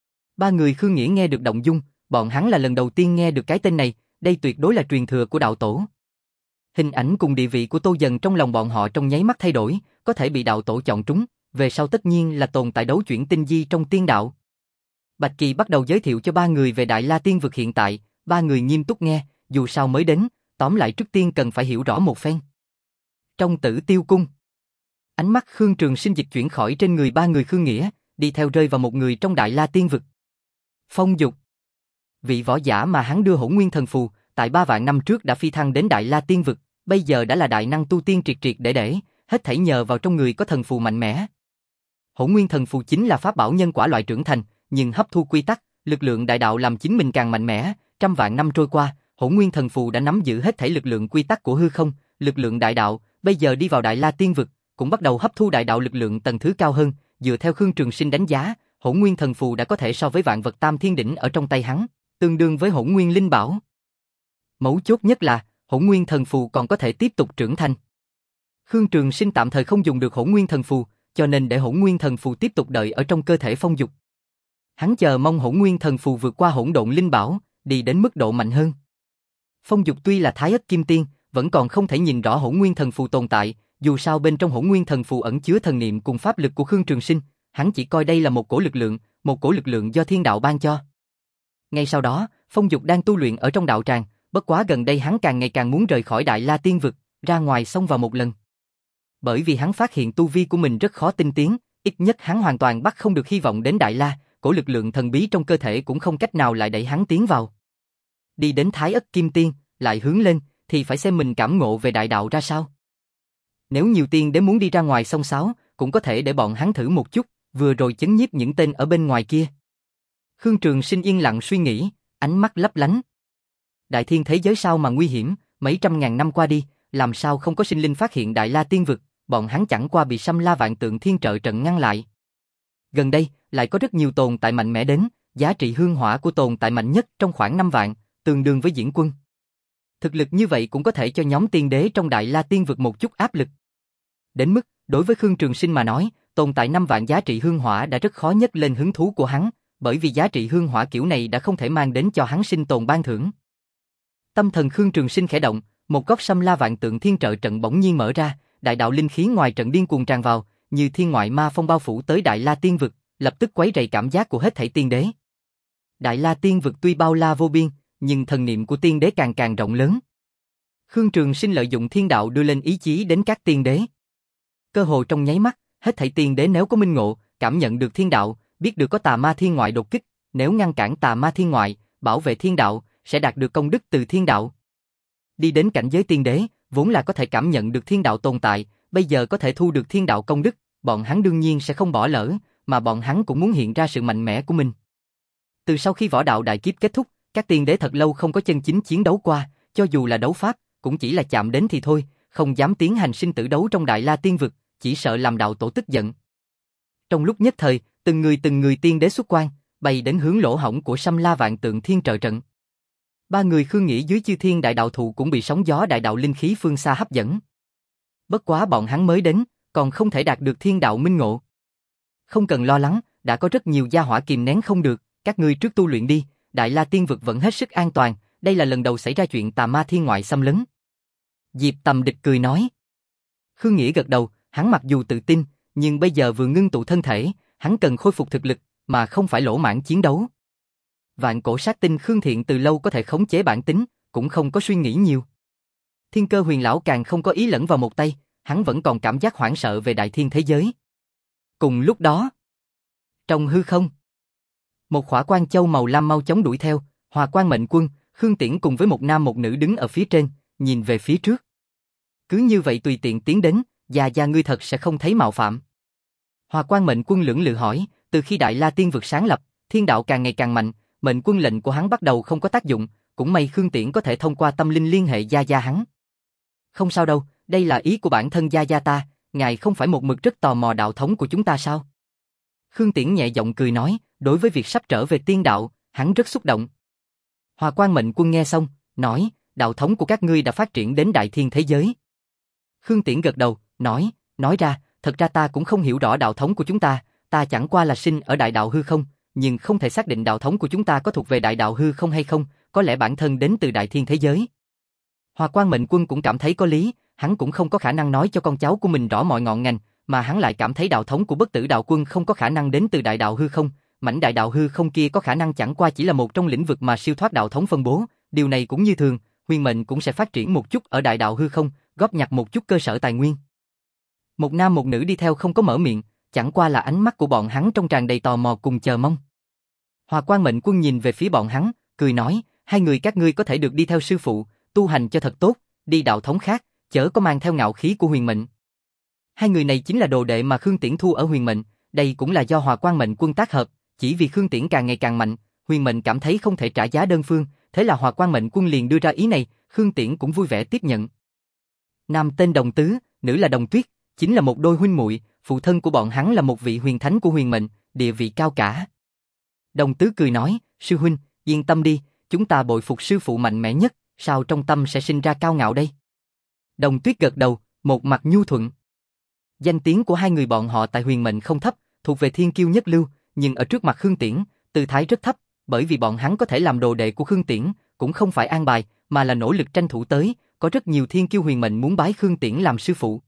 S1: Ba người Khương Nghĩa nghe được động dung, bọn hắn là lần đầu tiên nghe được cái tên này, đây tuyệt đối là truyền thừa của đạo tổ. Hình ảnh cùng địa vị của Tô Dần trong lòng bọn họ trong nháy mắt thay đổi, có thể bị đạo tổ chọn trúng, về sau tất nhiên là tồn tại đấu chuyển tinh di trong tiên đạo. Bạch Kỳ bắt đầu giới thiệu cho ba người về Đại La Tiên Vực hiện tại, ba người nghiêm túc nghe, dù sao mới đến, tóm lại trước tiên cần phải hiểu rõ một phen. Trong Tử Tiêu Cung, ánh mắt Khương Trường Sinh dịch chuyển khỏi trên người ba người Khương Nghĩa, đi theo rơi vào một người trong Đại La Tiên Vực. Phong Dục. Vị võ giả mà hắn đưa Hỗn Nguyên Thần Phù, tại ba vạn năm trước đã phi thăng đến Đại La Tiên Vực, bây giờ đã là đại năng tu tiên triệt triệt để để, hết thảy nhờ vào trong người có thần phù mạnh mẽ. Hỗn Nguyên Thần Phù chính là pháp bảo nhân quả loại trưởng thành, nhưng hấp thu quy tắc, lực lượng đại đạo làm chính mình càng mạnh mẽ, trăm vạn năm trôi qua, Hỗn Nguyên Thần Phù đã nắm giữ hết thảy lực lượng quy tắc của hư không, lực lượng đại đạo, bây giờ đi vào Đại La Tiên Vực, cũng bắt đầu hấp thu đại đạo lực lượng tầng thứ cao hơn, dựa theo Khương Trường Sinh đánh giá, Hỗn Nguyên Thần Phù đã có thể so với vạn vật tam thiên đỉnh ở trong tay hắn, tương đương với Hỗn Nguyên Linh Bảo. Mấu chốt nhất là, Hỗn Nguyên Thần Phù còn có thể tiếp tục trưởng thành. Khương Trường Sinh tạm thời không dùng được Hỗn Nguyên Thần Phù, cho nên để Hỗn Nguyên Thần Phù tiếp tục đợi ở trong cơ thể Phong Dục. Hắn chờ mong Hỗn Nguyên Thần Phù vượt qua Hỗn Độn Linh Bảo, đi đến mức độ mạnh hơn. Phong Dục tuy là Thái Ất Kim Tiên, vẫn còn không thể nhìn rõ Hỗn Nguyên Thần Phù tồn tại, dù sao bên trong Hỗn Nguyên Thần Phù ẩn chứa thần niệm cùng pháp lực của Khương Trường Sinh, hắn chỉ coi đây là một cổ lực lượng, một cổ lực lượng do thiên đạo ban cho. Ngay sau đó, Phong Dục đang tu luyện ở trong đạo tràng, bất quá gần đây hắn càng ngày càng muốn rời khỏi Đại La Tiên Vực, ra ngoài xông vào một lần. Bởi vì hắn phát hiện tu vi của mình rất khó tinh tiến, ít nhất hắn hoàn toàn bắt không được hy vọng đến Đại La, cổ lực lượng thần bí trong cơ thể cũng không cách nào lại đẩy hắn tiến vào. Đi đến Thái Ất Kim Tiên, lại hướng lên, thì phải xem mình cảm ngộ về đại đạo ra sao. Nếu nhiều tiên đế muốn đi ra ngoài xông xáo, cũng có thể để bọn hắn thử một chút, vừa rồi chấn nhiếp những tên ở bên ngoài kia. Khương Trường Sinh yên lặng suy nghĩ, ánh mắt lấp lánh. Đại thiên thế giới sao mà nguy hiểm, mấy trăm ngàn năm qua đi, làm sao không có sinh linh phát hiện Đại La Tiên Vực, bọn hắn chẳng qua bị Xăm La Vạn Tượng Thiên trợ trận ngăn lại. Gần đây, lại có rất nhiều tồn tại mạnh mẽ đến, giá trị hương hỏa của tồn tại mạnh nhất trong khoảng năm vạn, tương đương với diễn quân. Thực lực như vậy cũng có thể cho nhóm tiên đế trong Đại La Tiên vực một chút áp lực. Đến mức, đối với Khương Trường Sinh mà nói, tồn tại năm vạn giá trị hương hỏa đã rất khó nhất lên hứng thú của hắn, bởi vì giá trị hương hỏa kiểu này đã không thể mang đến cho hắn sinh tồn ban thưởng. Tâm thần Khương Trường Sinh khẽ động, một góc Xâm La Vạn Tượng Thiên Trợ trận bỗng nhiên mở ra, đại đạo linh khí ngoài trận điên cuồng tràn vào, như thiên ngoại ma phong bao phủ tới Đại La Tiên vực, lập tức quấy rầy cảm giác của hết thảy tiên đế. Đại La Tiên vực tuy bao la vô biên, nhưng thần niệm của tiên đế càng càng rộng lớn. Khương Trường Sinh lợi dụng thiên đạo đưa lên ý chí đến các tiên đế. Cơ hồ trong nháy mắt, hết thảy tiên đế nếu có minh ngộ, cảm nhận được thiên đạo, biết được có tà ma thiên ngoại đột kích, nếu ngăn cản tà ma thiên ngoại, bảo vệ thiên đạo, sẽ đạt được công đức từ thiên đạo. Đi đến cảnh giới tiên đế, vốn là có thể cảm nhận được thiên đạo tồn tại, bây giờ có thể thu được thiên đạo công đức, bọn hắn đương nhiên sẽ không bỏ lỡ, mà bọn hắn cũng muốn hiện ra sự mạnh mẽ của mình. Từ sau khi võ đạo đại kiếp kết thúc, các tiên đế thật lâu không có chân chính chiến đấu qua, cho dù là đấu pháp, cũng chỉ là chạm đến thì thôi, không dám tiến hành sinh tử đấu trong Đại La Tiên vực, chỉ sợ làm đạo tổ tức giận. Trong lúc nhất thời, từng người từng người tiên đế xuất quan, bay đến hướng lỗ hổng của Xâm La Vạn Tượng Thiên Trợ trận. Ba người Khương Nghĩ dưới Chư Thiên Đại Đạo Thụ cũng bị sóng gió đại đạo linh khí phương xa hấp dẫn. Bất quá bọn hắn mới đến, còn không thể đạt được thiên đạo minh ngộ. Không cần lo lắng, đã có rất nhiều gia hỏa kìm nén không được, các ngươi trước tu luyện đi, Đại La Tiên vực vẫn hết sức an toàn, đây là lần đầu xảy ra chuyện tà ma thiên ngoại xâm lấn. Diệp Tầm Địch cười nói. Khương Nghĩ gật đầu, hắn mặc dù tự tin, nhưng bây giờ vừa ngưng tụ thân thể, hắn cần khôi phục thực lực, mà không phải lỗ mãng chiến đấu. Vạn cổ sát tinh Khương Thiện từ lâu có thể khống chế bản tính, cũng không có suy nghĩ nhiều. Thiên Cơ Huyền lão càng không có ý lẫn vào một tay, hắn vẫn còn cảm giác hoảng sợ về đại thiên thế giới. Cùng lúc đó, trong hư không, một khỏa quan châu màu lam mau chóng đuổi theo, Hòa Quan Mệnh Quân, Khương Tiễn cùng với một nam một nữ đứng ở phía trên, nhìn về phía trước. Cứ như vậy tùy tiện tiến đến, già già ngươi thật sẽ không thấy mạo phạm. Hòa Quan Mệnh Quân lưỡng lự hỏi, từ khi Đại La Tiên vực sáng lập, thiên đạo càng ngày càng mạnh, mệnh quân lệnh của hắn bắt đầu không có tác dụng, cũng may Khương Tiễn có thể thông qua tâm linh liên hệ gia gia hắn. Không sao đâu, đây là ý của bản thân gia gia ta, ngài không phải một mực rất tò mò đạo thống của chúng ta sao? Khương Tiễn nhẹ giọng cười nói, đối với việc sắp trở về tiên đạo, hắn rất xúc động. Hòa Quan Mệnh Quân nghe xong, nói, đạo thống của các ngươi đã phát triển đến đại thiên thế giới. Khương Tiễn gật đầu, nói, nói ra, thật ra ta cũng không hiểu rõ đạo thống của chúng ta, ta chẳng qua là sinh ở đại đạo hư không, nhưng không thể xác định đạo thống của chúng ta có thuộc về đại đạo hư không hay không, có lẽ bản thân đến từ đại thiên thế giới. Hòa Quan Mệnh Quân cũng cảm thấy có lý, hắn cũng không có khả năng nói cho con cháu của mình rõ mọi ngọn ngành, mà hắn lại cảm thấy đạo thống của Bất Tử Đạo Quân không có khả năng đến từ đại đạo hư không, mảnh đại đạo hư không kia có khả năng chẳng qua chỉ là một trong lĩnh vực mà siêu thoát đạo thống phân bố, điều này cũng như thường, Huyền Mệnh cũng sẽ phát triển một chút ở đại đạo hư không, góp nhặt một chút cơ sở tài nguyên. Một nam một nữ đi theo không có mở miệng, chẳng qua là ánh mắt của bọn hắn trong tràn đầy tò mò cùng chờ mong. Hòa Quan Mệnh Quân nhìn về phía bọn hắn, cười nói, hai người các ngươi có thể được đi theo sư phụ, tu hành cho thật tốt, đi đạo thống khác, chớ có mang theo ngạo khí của Huyền Mệnh. Hai người này chính là đồ đệ mà Khương Tiễn thu ở Huyền Mệnh, đây cũng là do Hòa Quan Mệnh Quân tác hợp, chỉ vì Khương Tiễn càng ngày càng mạnh, Huyền Mệnh cảm thấy không thể trả giá đơn phương, thế là Hòa Quan Mệnh Quân liền đưa ra ý này, Khương Tiễn cũng vui vẻ tiếp nhận. Nam tên Đồng Tứ, nữ là Đồng Tuyết, chính là một đôi huynh muội, phụ thân của bọn hắn là một vị huyền thánh của Huyền Mệnh, địa vị cao cả. Đồng Tứ cười nói, sư huynh, yên tâm đi, chúng ta bội phục sư phụ mạnh mẽ nhất, sao trong tâm sẽ sinh ra cao ngạo đây? Đồng Tuyết gật đầu, một mặt nhu thuận. Danh tiếng của hai người bọn họ tại Huyền Mệnh không thấp, thuộc về thiên kiêu nhất lưu, nhưng ở trước mặt Khương Tiễn, tư thái rất thấp, bởi vì bọn hắn có thể làm đồ đệ của Khương Tiễn, cũng không phải an bài, mà là nỗ lực tranh thủ tới, có rất nhiều thiên kiêu Huyền Mệnh muốn bái Khương Tiễn làm sư phụ.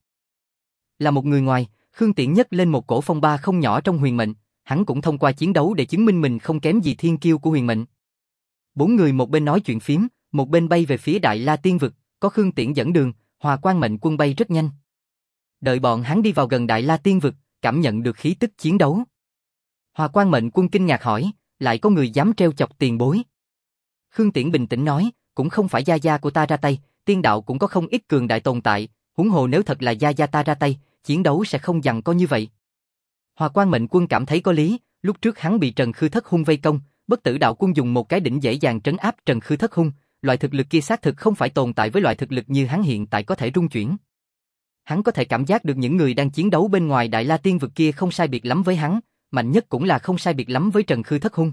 S1: Là một người ngoài, Khương Tiễn nhấc lên một cổ phong ba không nhỏ trong Huyền Mệnh, hắn cũng thông qua chiến đấu để chứng minh mình không kém gì thiên kiêu của Huyền Mệnh. Bốn người một bên nói chuyện phiếm, một bên bay về phía Đại La Tiên vực, có Khương Tiễn dẫn đường, Hòa Quan Mệnh Quân bay rất nhanh. Đợi bọn hắn đi vào gần Đại La Tiên vực, cảm nhận được khí tức chiến đấu. Hòa Quan Mệnh Quân kinh ngạc hỏi, lại có người dám trêu chọc tiền bối. Khương Tiễn bình tĩnh nói, cũng không phải gia gia của ta ra tay, tiên đạo cũng có không ít cường đại tồn tại, huống hồ nếu thật là gia gia ta ra tay, chiến đấu sẽ không giằng co như vậy. Hòa Quan Mệnh Quân cảm thấy có lý, lúc trước hắn bị Trần Khư Thất Hung vây công, Bất Tử Đạo Quân dùng một cái đỉnh dễ dàng trấn áp Trần Khư Thất Hung, loại thực lực kia xác thực không phải tồn tại với loại thực lực như hắn hiện tại có thể rung chuyển. Hắn có thể cảm giác được những người đang chiến đấu bên ngoài Đại La Tiên vực kia không sai biệt lắm với hắn, mạnh nhất cũng là không sai biệt lắm với Trần Khư Thất Hung.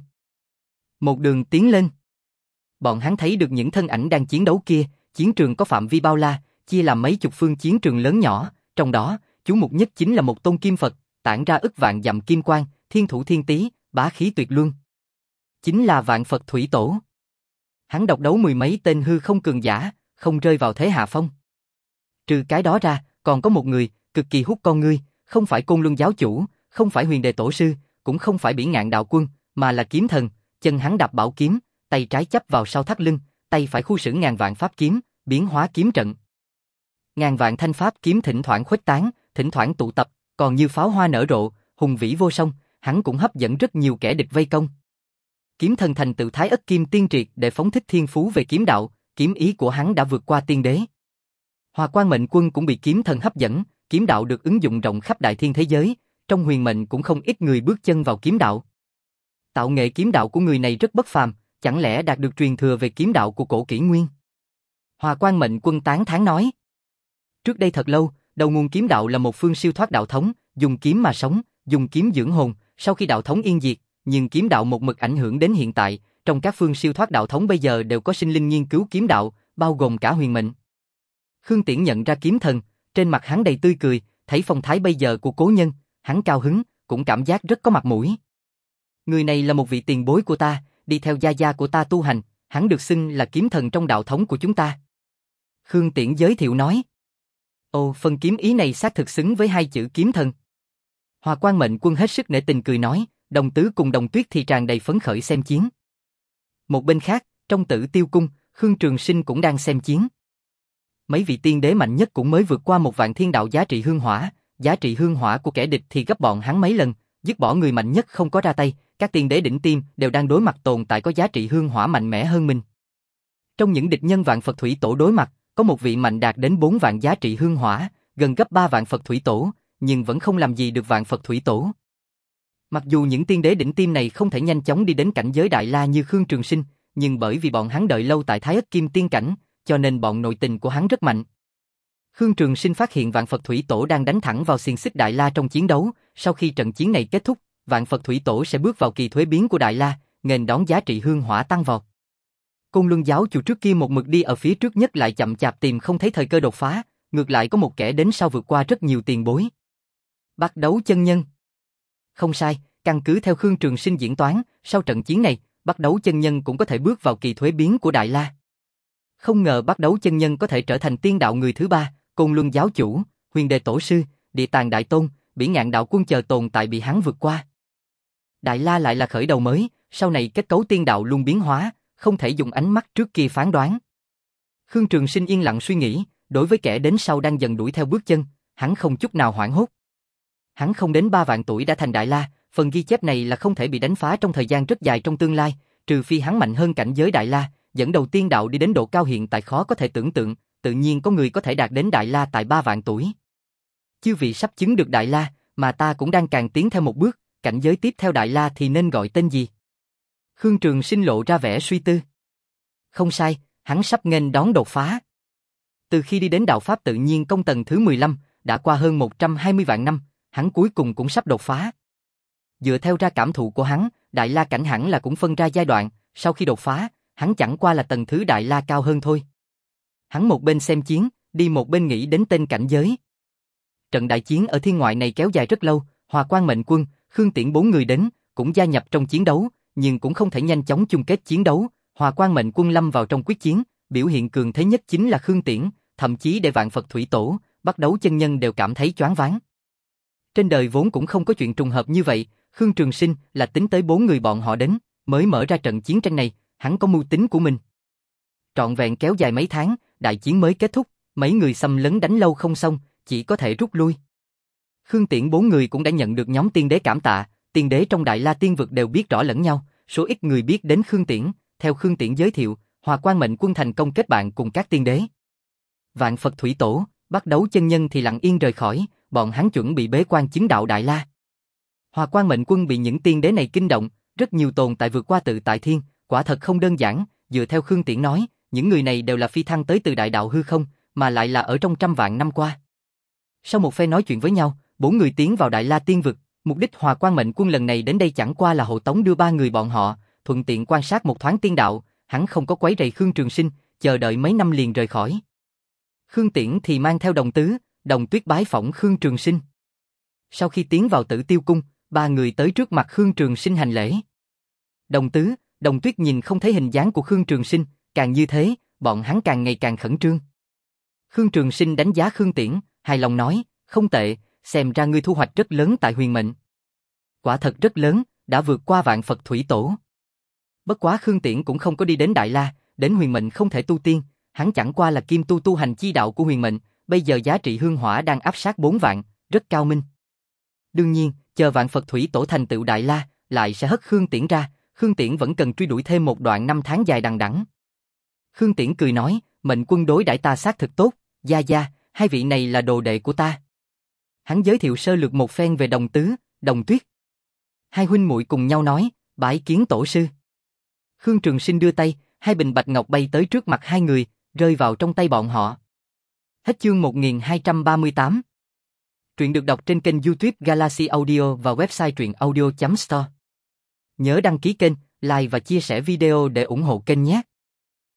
S1: Một đường tiến lên. Bọn hắn thấy được những thân ảnh đang chiến đấu kia, chiến trường có phạm vi bao la, chia làm mấy chục phương chiến trường lớn nhỏ, trong đó, chú mục nhất chính là một tôn kim Phật, tản ra ức vạn dặm kim quang, thiên thủ thiên tý, bá khí tuyệt luân. Chính là Vạn Phật Thủy Tổ. Hắn độc đấu mười mấy tên hư không cường giả, không rơi vào thế hạ phong. Trừ cái đó ra, còn có một người, cực kỳ hút con ngươi, không phải Côn Luân giáo chủ, không phải Huyền Đề tổ sư, cũng không phải Bỉ Ngạn đạo quân, mà là kiếm thần, chân hắn đạp bảo kiếm, tay trái chắp vào sau thắt lưng, tay phải khu sử ngàn vạn pháp kiếm, biến hóa kiếm trận. Ngàn vạn thanh pháp kiếm thỉnh thoảng khuếch tán, thỉnh thoảng tụ tập, còn như pháo hoa nở rộ, hùng vĩ vô song, hắn cũng hấp dẫn rất nhiều kẻ địch vây công. Kiếm thần thành tựu Thái Ất Kim Tiên triệt để phóng thích thiên phú về kiếm đạo, kiếm ý của hắn đã vượt qua tiên đế. Hòa Quang Mệnh Quân cũng bị kiếm thần hấp dẫn, kiếm đạo được ứng dụng rộng khắp đại thiên thế giới, trong huyền mệnh cũng không ít người bước chân vào kiếm đạo. Tạo nghệ kiếm đạo của người này rất bất phàm, chẳng lẽ đạt được truyền thừa về kiếm đạo của cổ kỷ nguyên? Hòa Quang Mệnh Quân tán thán nói. Trước đây thật lâu, đầu nguồn kiếm đạo là một phương siêu thoát đạo thống, dùng kiếm mà sống, dùng kiếm dưỡng hồn, sau khi đạo thống yên diệt, nhưng kiếm đạo một mực ảnh hưởng đến hiện tại, trong các phương siêu thoát đạo thống bây giờ đều có sinh linh nghiên cứu kiếm đạo, bao gồm cả huyền mệnh. Khương Tiễn nhận ra kiếm thần, trên mặt hắn đầy tươi cười, thấy phong thái bây giờ của cố nhân, hắn cao hứng, cũng cảm giác rất có mặt mũi. Người này là một vị tiền bối của ta, đi theo gia gia của ta tu hành, hắn được xưng là kiếm thần trong đạo thống của chúng ta. Khương Tiễn giới thiệu nói. Ồ, phần kiếm ý này xác thực xứng với hai chữ kiếm thần. Hòa Quang Mệnh Quân hết sức nể tình cười nói, Đồng Tứ cùng Đồng Tuyết thì tràn đầy phấn khởi xem chiến. Một bên khác, trong Tử Tiêu Cung, Khương Trường Sinh cũng đang xem chiến. Mấy vị tiên đế mạnh nhất cũng mới vượt qua một vạn thiên đạo giá trị hương hỏa, giá trị hương hỏa của kẻ địch thì gấp bọn hắn mấy lần, dứt bỏ người mạnh nhất không có ra tay, các tiên đế đỉnh tiêm đều đang đối mặt tồn tại có giá trị hương hỏa mạnh mẽ hơn mình. Trong những địch nhân Vạn Phật Thủy Tổ đối mặt, có một vị mạnh đạt đến bốn vạn giá trị hương hỏa, gần gấp ba vạn Phật Thủy Tổ, nhưng vẫn không làm gì được Vạn Phật Thủy Tổ. Mặc dù những tiên đế đỉnh tiêm này không thể nhanh chóng đi đến cảnh giới Đại La như Khương Trường Sinh, nhưng bởi vì bọn hắn đợi lâu tại Thái Ất Kim Tiên cảnh, cho nên bọn nội tình của hắn rất mạnh. Khương Trường Sinh phát hiện Vạn Phật Thủy Tổ đang đánh thẳng vào xiềng xích Đại La trong chiến đấu, sau khi trận chiến này kết thúc, Vạn Phật Thủy Tổ sẽ bước vào kỳ thuế biến của Đại La, nghênh đón giá trị hương hỏa tăng vọt. Côn Luân giáo chủ trước kia một mực đi ở phía trước nhất lại chậm chạp tìm không thấy thời cơ đột phá, ngược lại có một kẻ đến sau vượt qua rất nhiều tiền bối. Bắt đấu chân nhân. Không sai, căn cứ theo Khương Trường Sinh diễn toán, sau trận chiến này, bắt đấu chân nhân cũng có thể bước vào kỳ thuế biến của Đại La. Không ngờ bắt đấu chân nhân có thể trở thành tiên đạo người thứ ba, Côn Luân giáo chủ, Huyền Đề tổ sư, Địa Tàng đại tôn, Bỉ Ngạn đạo quân chờ tồn tại bị hắn vượt qua. Đại La lại là khởi đầu mới, sau này kết cấu tiên đạo luôn biến hóa, không thể dùng ánh mắt trước kia phán đoán. Khương Trường Sinh yên lặng suy nghĩ, đối với kẻ đến sau đang dần đuổi theo bước chân, hắn không chút nào hoảng hốt. Hắn không đến ba vạn tuổi đã thành Đại La, phần ghi chép này là không thể bị đánh phá trong thời gian rất dài trong tương lai, trừ phi hắn mạnh hơn cảnh giới Đại La, dẫn đầu tiên đạo đi đến độ cao hiện tại khó có thể tưởng tượng, tự nhiên có người có thể đạt đến Đại La tại ba vạn tuổi. Chư vị sắp chứng được Đại La, mà ta cũng đang càng tiến theo một bước, cảnh giới tiếp theo Đại La thì nên gọi tên gì? Khương Trường Sinh lộ ra vẻ suy tư. Không sai, hắn sắp nghênh đón đột phá. Từ khi đi đến đạo pháp tự nhiên công tầng thứ mười lăm, đã qua hơn một trăm hai mươi vạn năm, hắn cuối cùng cũng sắp đột phá. Dựa theo ra cảm thụ của hắn, Đại La cảnh hẳn là cũng phân ra giai đoạn, sau khi đột phá, hắn chẳng qua là tầng thứ Đại La cao hơn thôi. Hắn một bên xem chiến, đi một bên nghĩ đến tên cảnh giới. Trận đại chiến ở thiên ngoại này kéo dài rất lâu, Hòa Quang Mệnh Quân, Khương Tiễn bốn người đến, cũng gia nhập trong chiến đấu, nhưng cũng không thể nhanh chóng chung kết chiến đấu. Hòa Quang Mệnh Quân lâm vào trong quyết chiến, biểu hiện cường thế nhất chính là Khương Tiễn, thậm chí để Vạn Phật Thủy Tổ, bắt đấu chân nhân đều cảm thấy choáng váng. Trên đời vốn cũng không có chuyện trùng hợp như vậy, Khương Trường Sinh là tính tới bốn người bọn họ đến, mới mở ra trận chiến tranh này, hắn có mưu tính của mình. Trọn vẹn kéo dài mấy tháng, đại chiến mới kết thúc, mấy người xâm lấn đánh lâu không xong, chỉ có thể rút lui. Khương Tiễn bốn người cũng đã nhận được nhóm tiên đế cảm tạ, tiên đế trong Đại La tiên vực đều biết rõ lẫn nhau, số ít người biết đến Khương Tiễn, theo Khương Tiễn giới thiệu, Hòa Quang Mệnh Quân thành công kết bạn cùng các tiên đế. Vạn Phật Thủy Tổ, bắt đấu chân nhân thì lặng yên rời khỏi, bọn hắn chuẩn bị bế quan chứng đạo Đại La. Hòa Quang Mệnh Quân bị những tiên đế này kinh động, rất nhiều tồn tại vượt qua tự tại thiên, quả thật không đơn giản, dựa theo Khương Tiễn nói, những người này đều là phi thăng tới từ đại đạo hư không, mà lại là ở trong trăm vạn năm qua. Sau một phen nói chuyện với nhau, bốn người tiến vào Đại La tiên vực, Mục đích Hòa Quang Mệnh Quân lần này đến đây chẳng qua là hộ tống đưa ba người bọn họ, thuận tiện quan sát một thoáng tiên đạo, hắn không có quấy rầy Khương Trường Sinh, chờ đợi mấy năm liền rời khỏi. Khương Tiễn thì mang theo Đồng Tứ, Đồng Tuyết bái phỏng Khương Trường Sinh. Sau khi tiến vào Tử Tiêu Cung, ba người tới trước mặt Khương Trường Sinh hành lễ. Đồng Tứ, Đồng Tuyết nhìn không thấy hình dáng của Khương Trường Sinh, càng như thế, bọn hắn càng ngày càng khẩn trương. Khương Trường Sinh đánh giá Khương Tiễn, hài lòng nói, không tệ, xem ra ngươi thu hoạch rất lớn tại Huyền Mệnh. Quả thật rất lớn, đã vượt qua Vạn Phật Thủy Tổ. Bất quá Khương Tiễn cũng không có đi đến Đại La, đến Huyền Mệnh không thể tu tiên, hắn chẳng qua là kim tu tu hành chi đạo của Huyền Mệnh, bây giờ giá trị hương hỏa đang áp sát bốn vạn, rất cao minh. Đương nhiên, chờ Vạn Phật Thủy Tổ thành tựu Đại La, lại sẽ hất Khương Tiễn ra, Khương Tiễn vẫn cần truy đuổi thêm một đoạn năm tháng dài đằng đẵng. Khương Tiễn cười nói, Mệnh Quân đối đãi ta xác thực tốt, gia gia, hai vị này là đồ đệ của ta. Hắn giới thiệu sơ lược một phen về Đồng Tứ, Đồng Tuyết. Hai huynh muội cùng nhau nói, bái kiến tổ sư. Khương Trường Sinh đưa tay, hai bình bạch ngọc bay tới trước mặt hai người, rơi vào trong tay bọn họ. Hết chương một nghìn hai trăm ba mươi tám. Truyện được đọc trên kênh YouTube Galaxy Audio và website truyện audio chấm store. Nhớ đăng ký kênh, like và chia sẻ video để ủng hộ kênh nhé.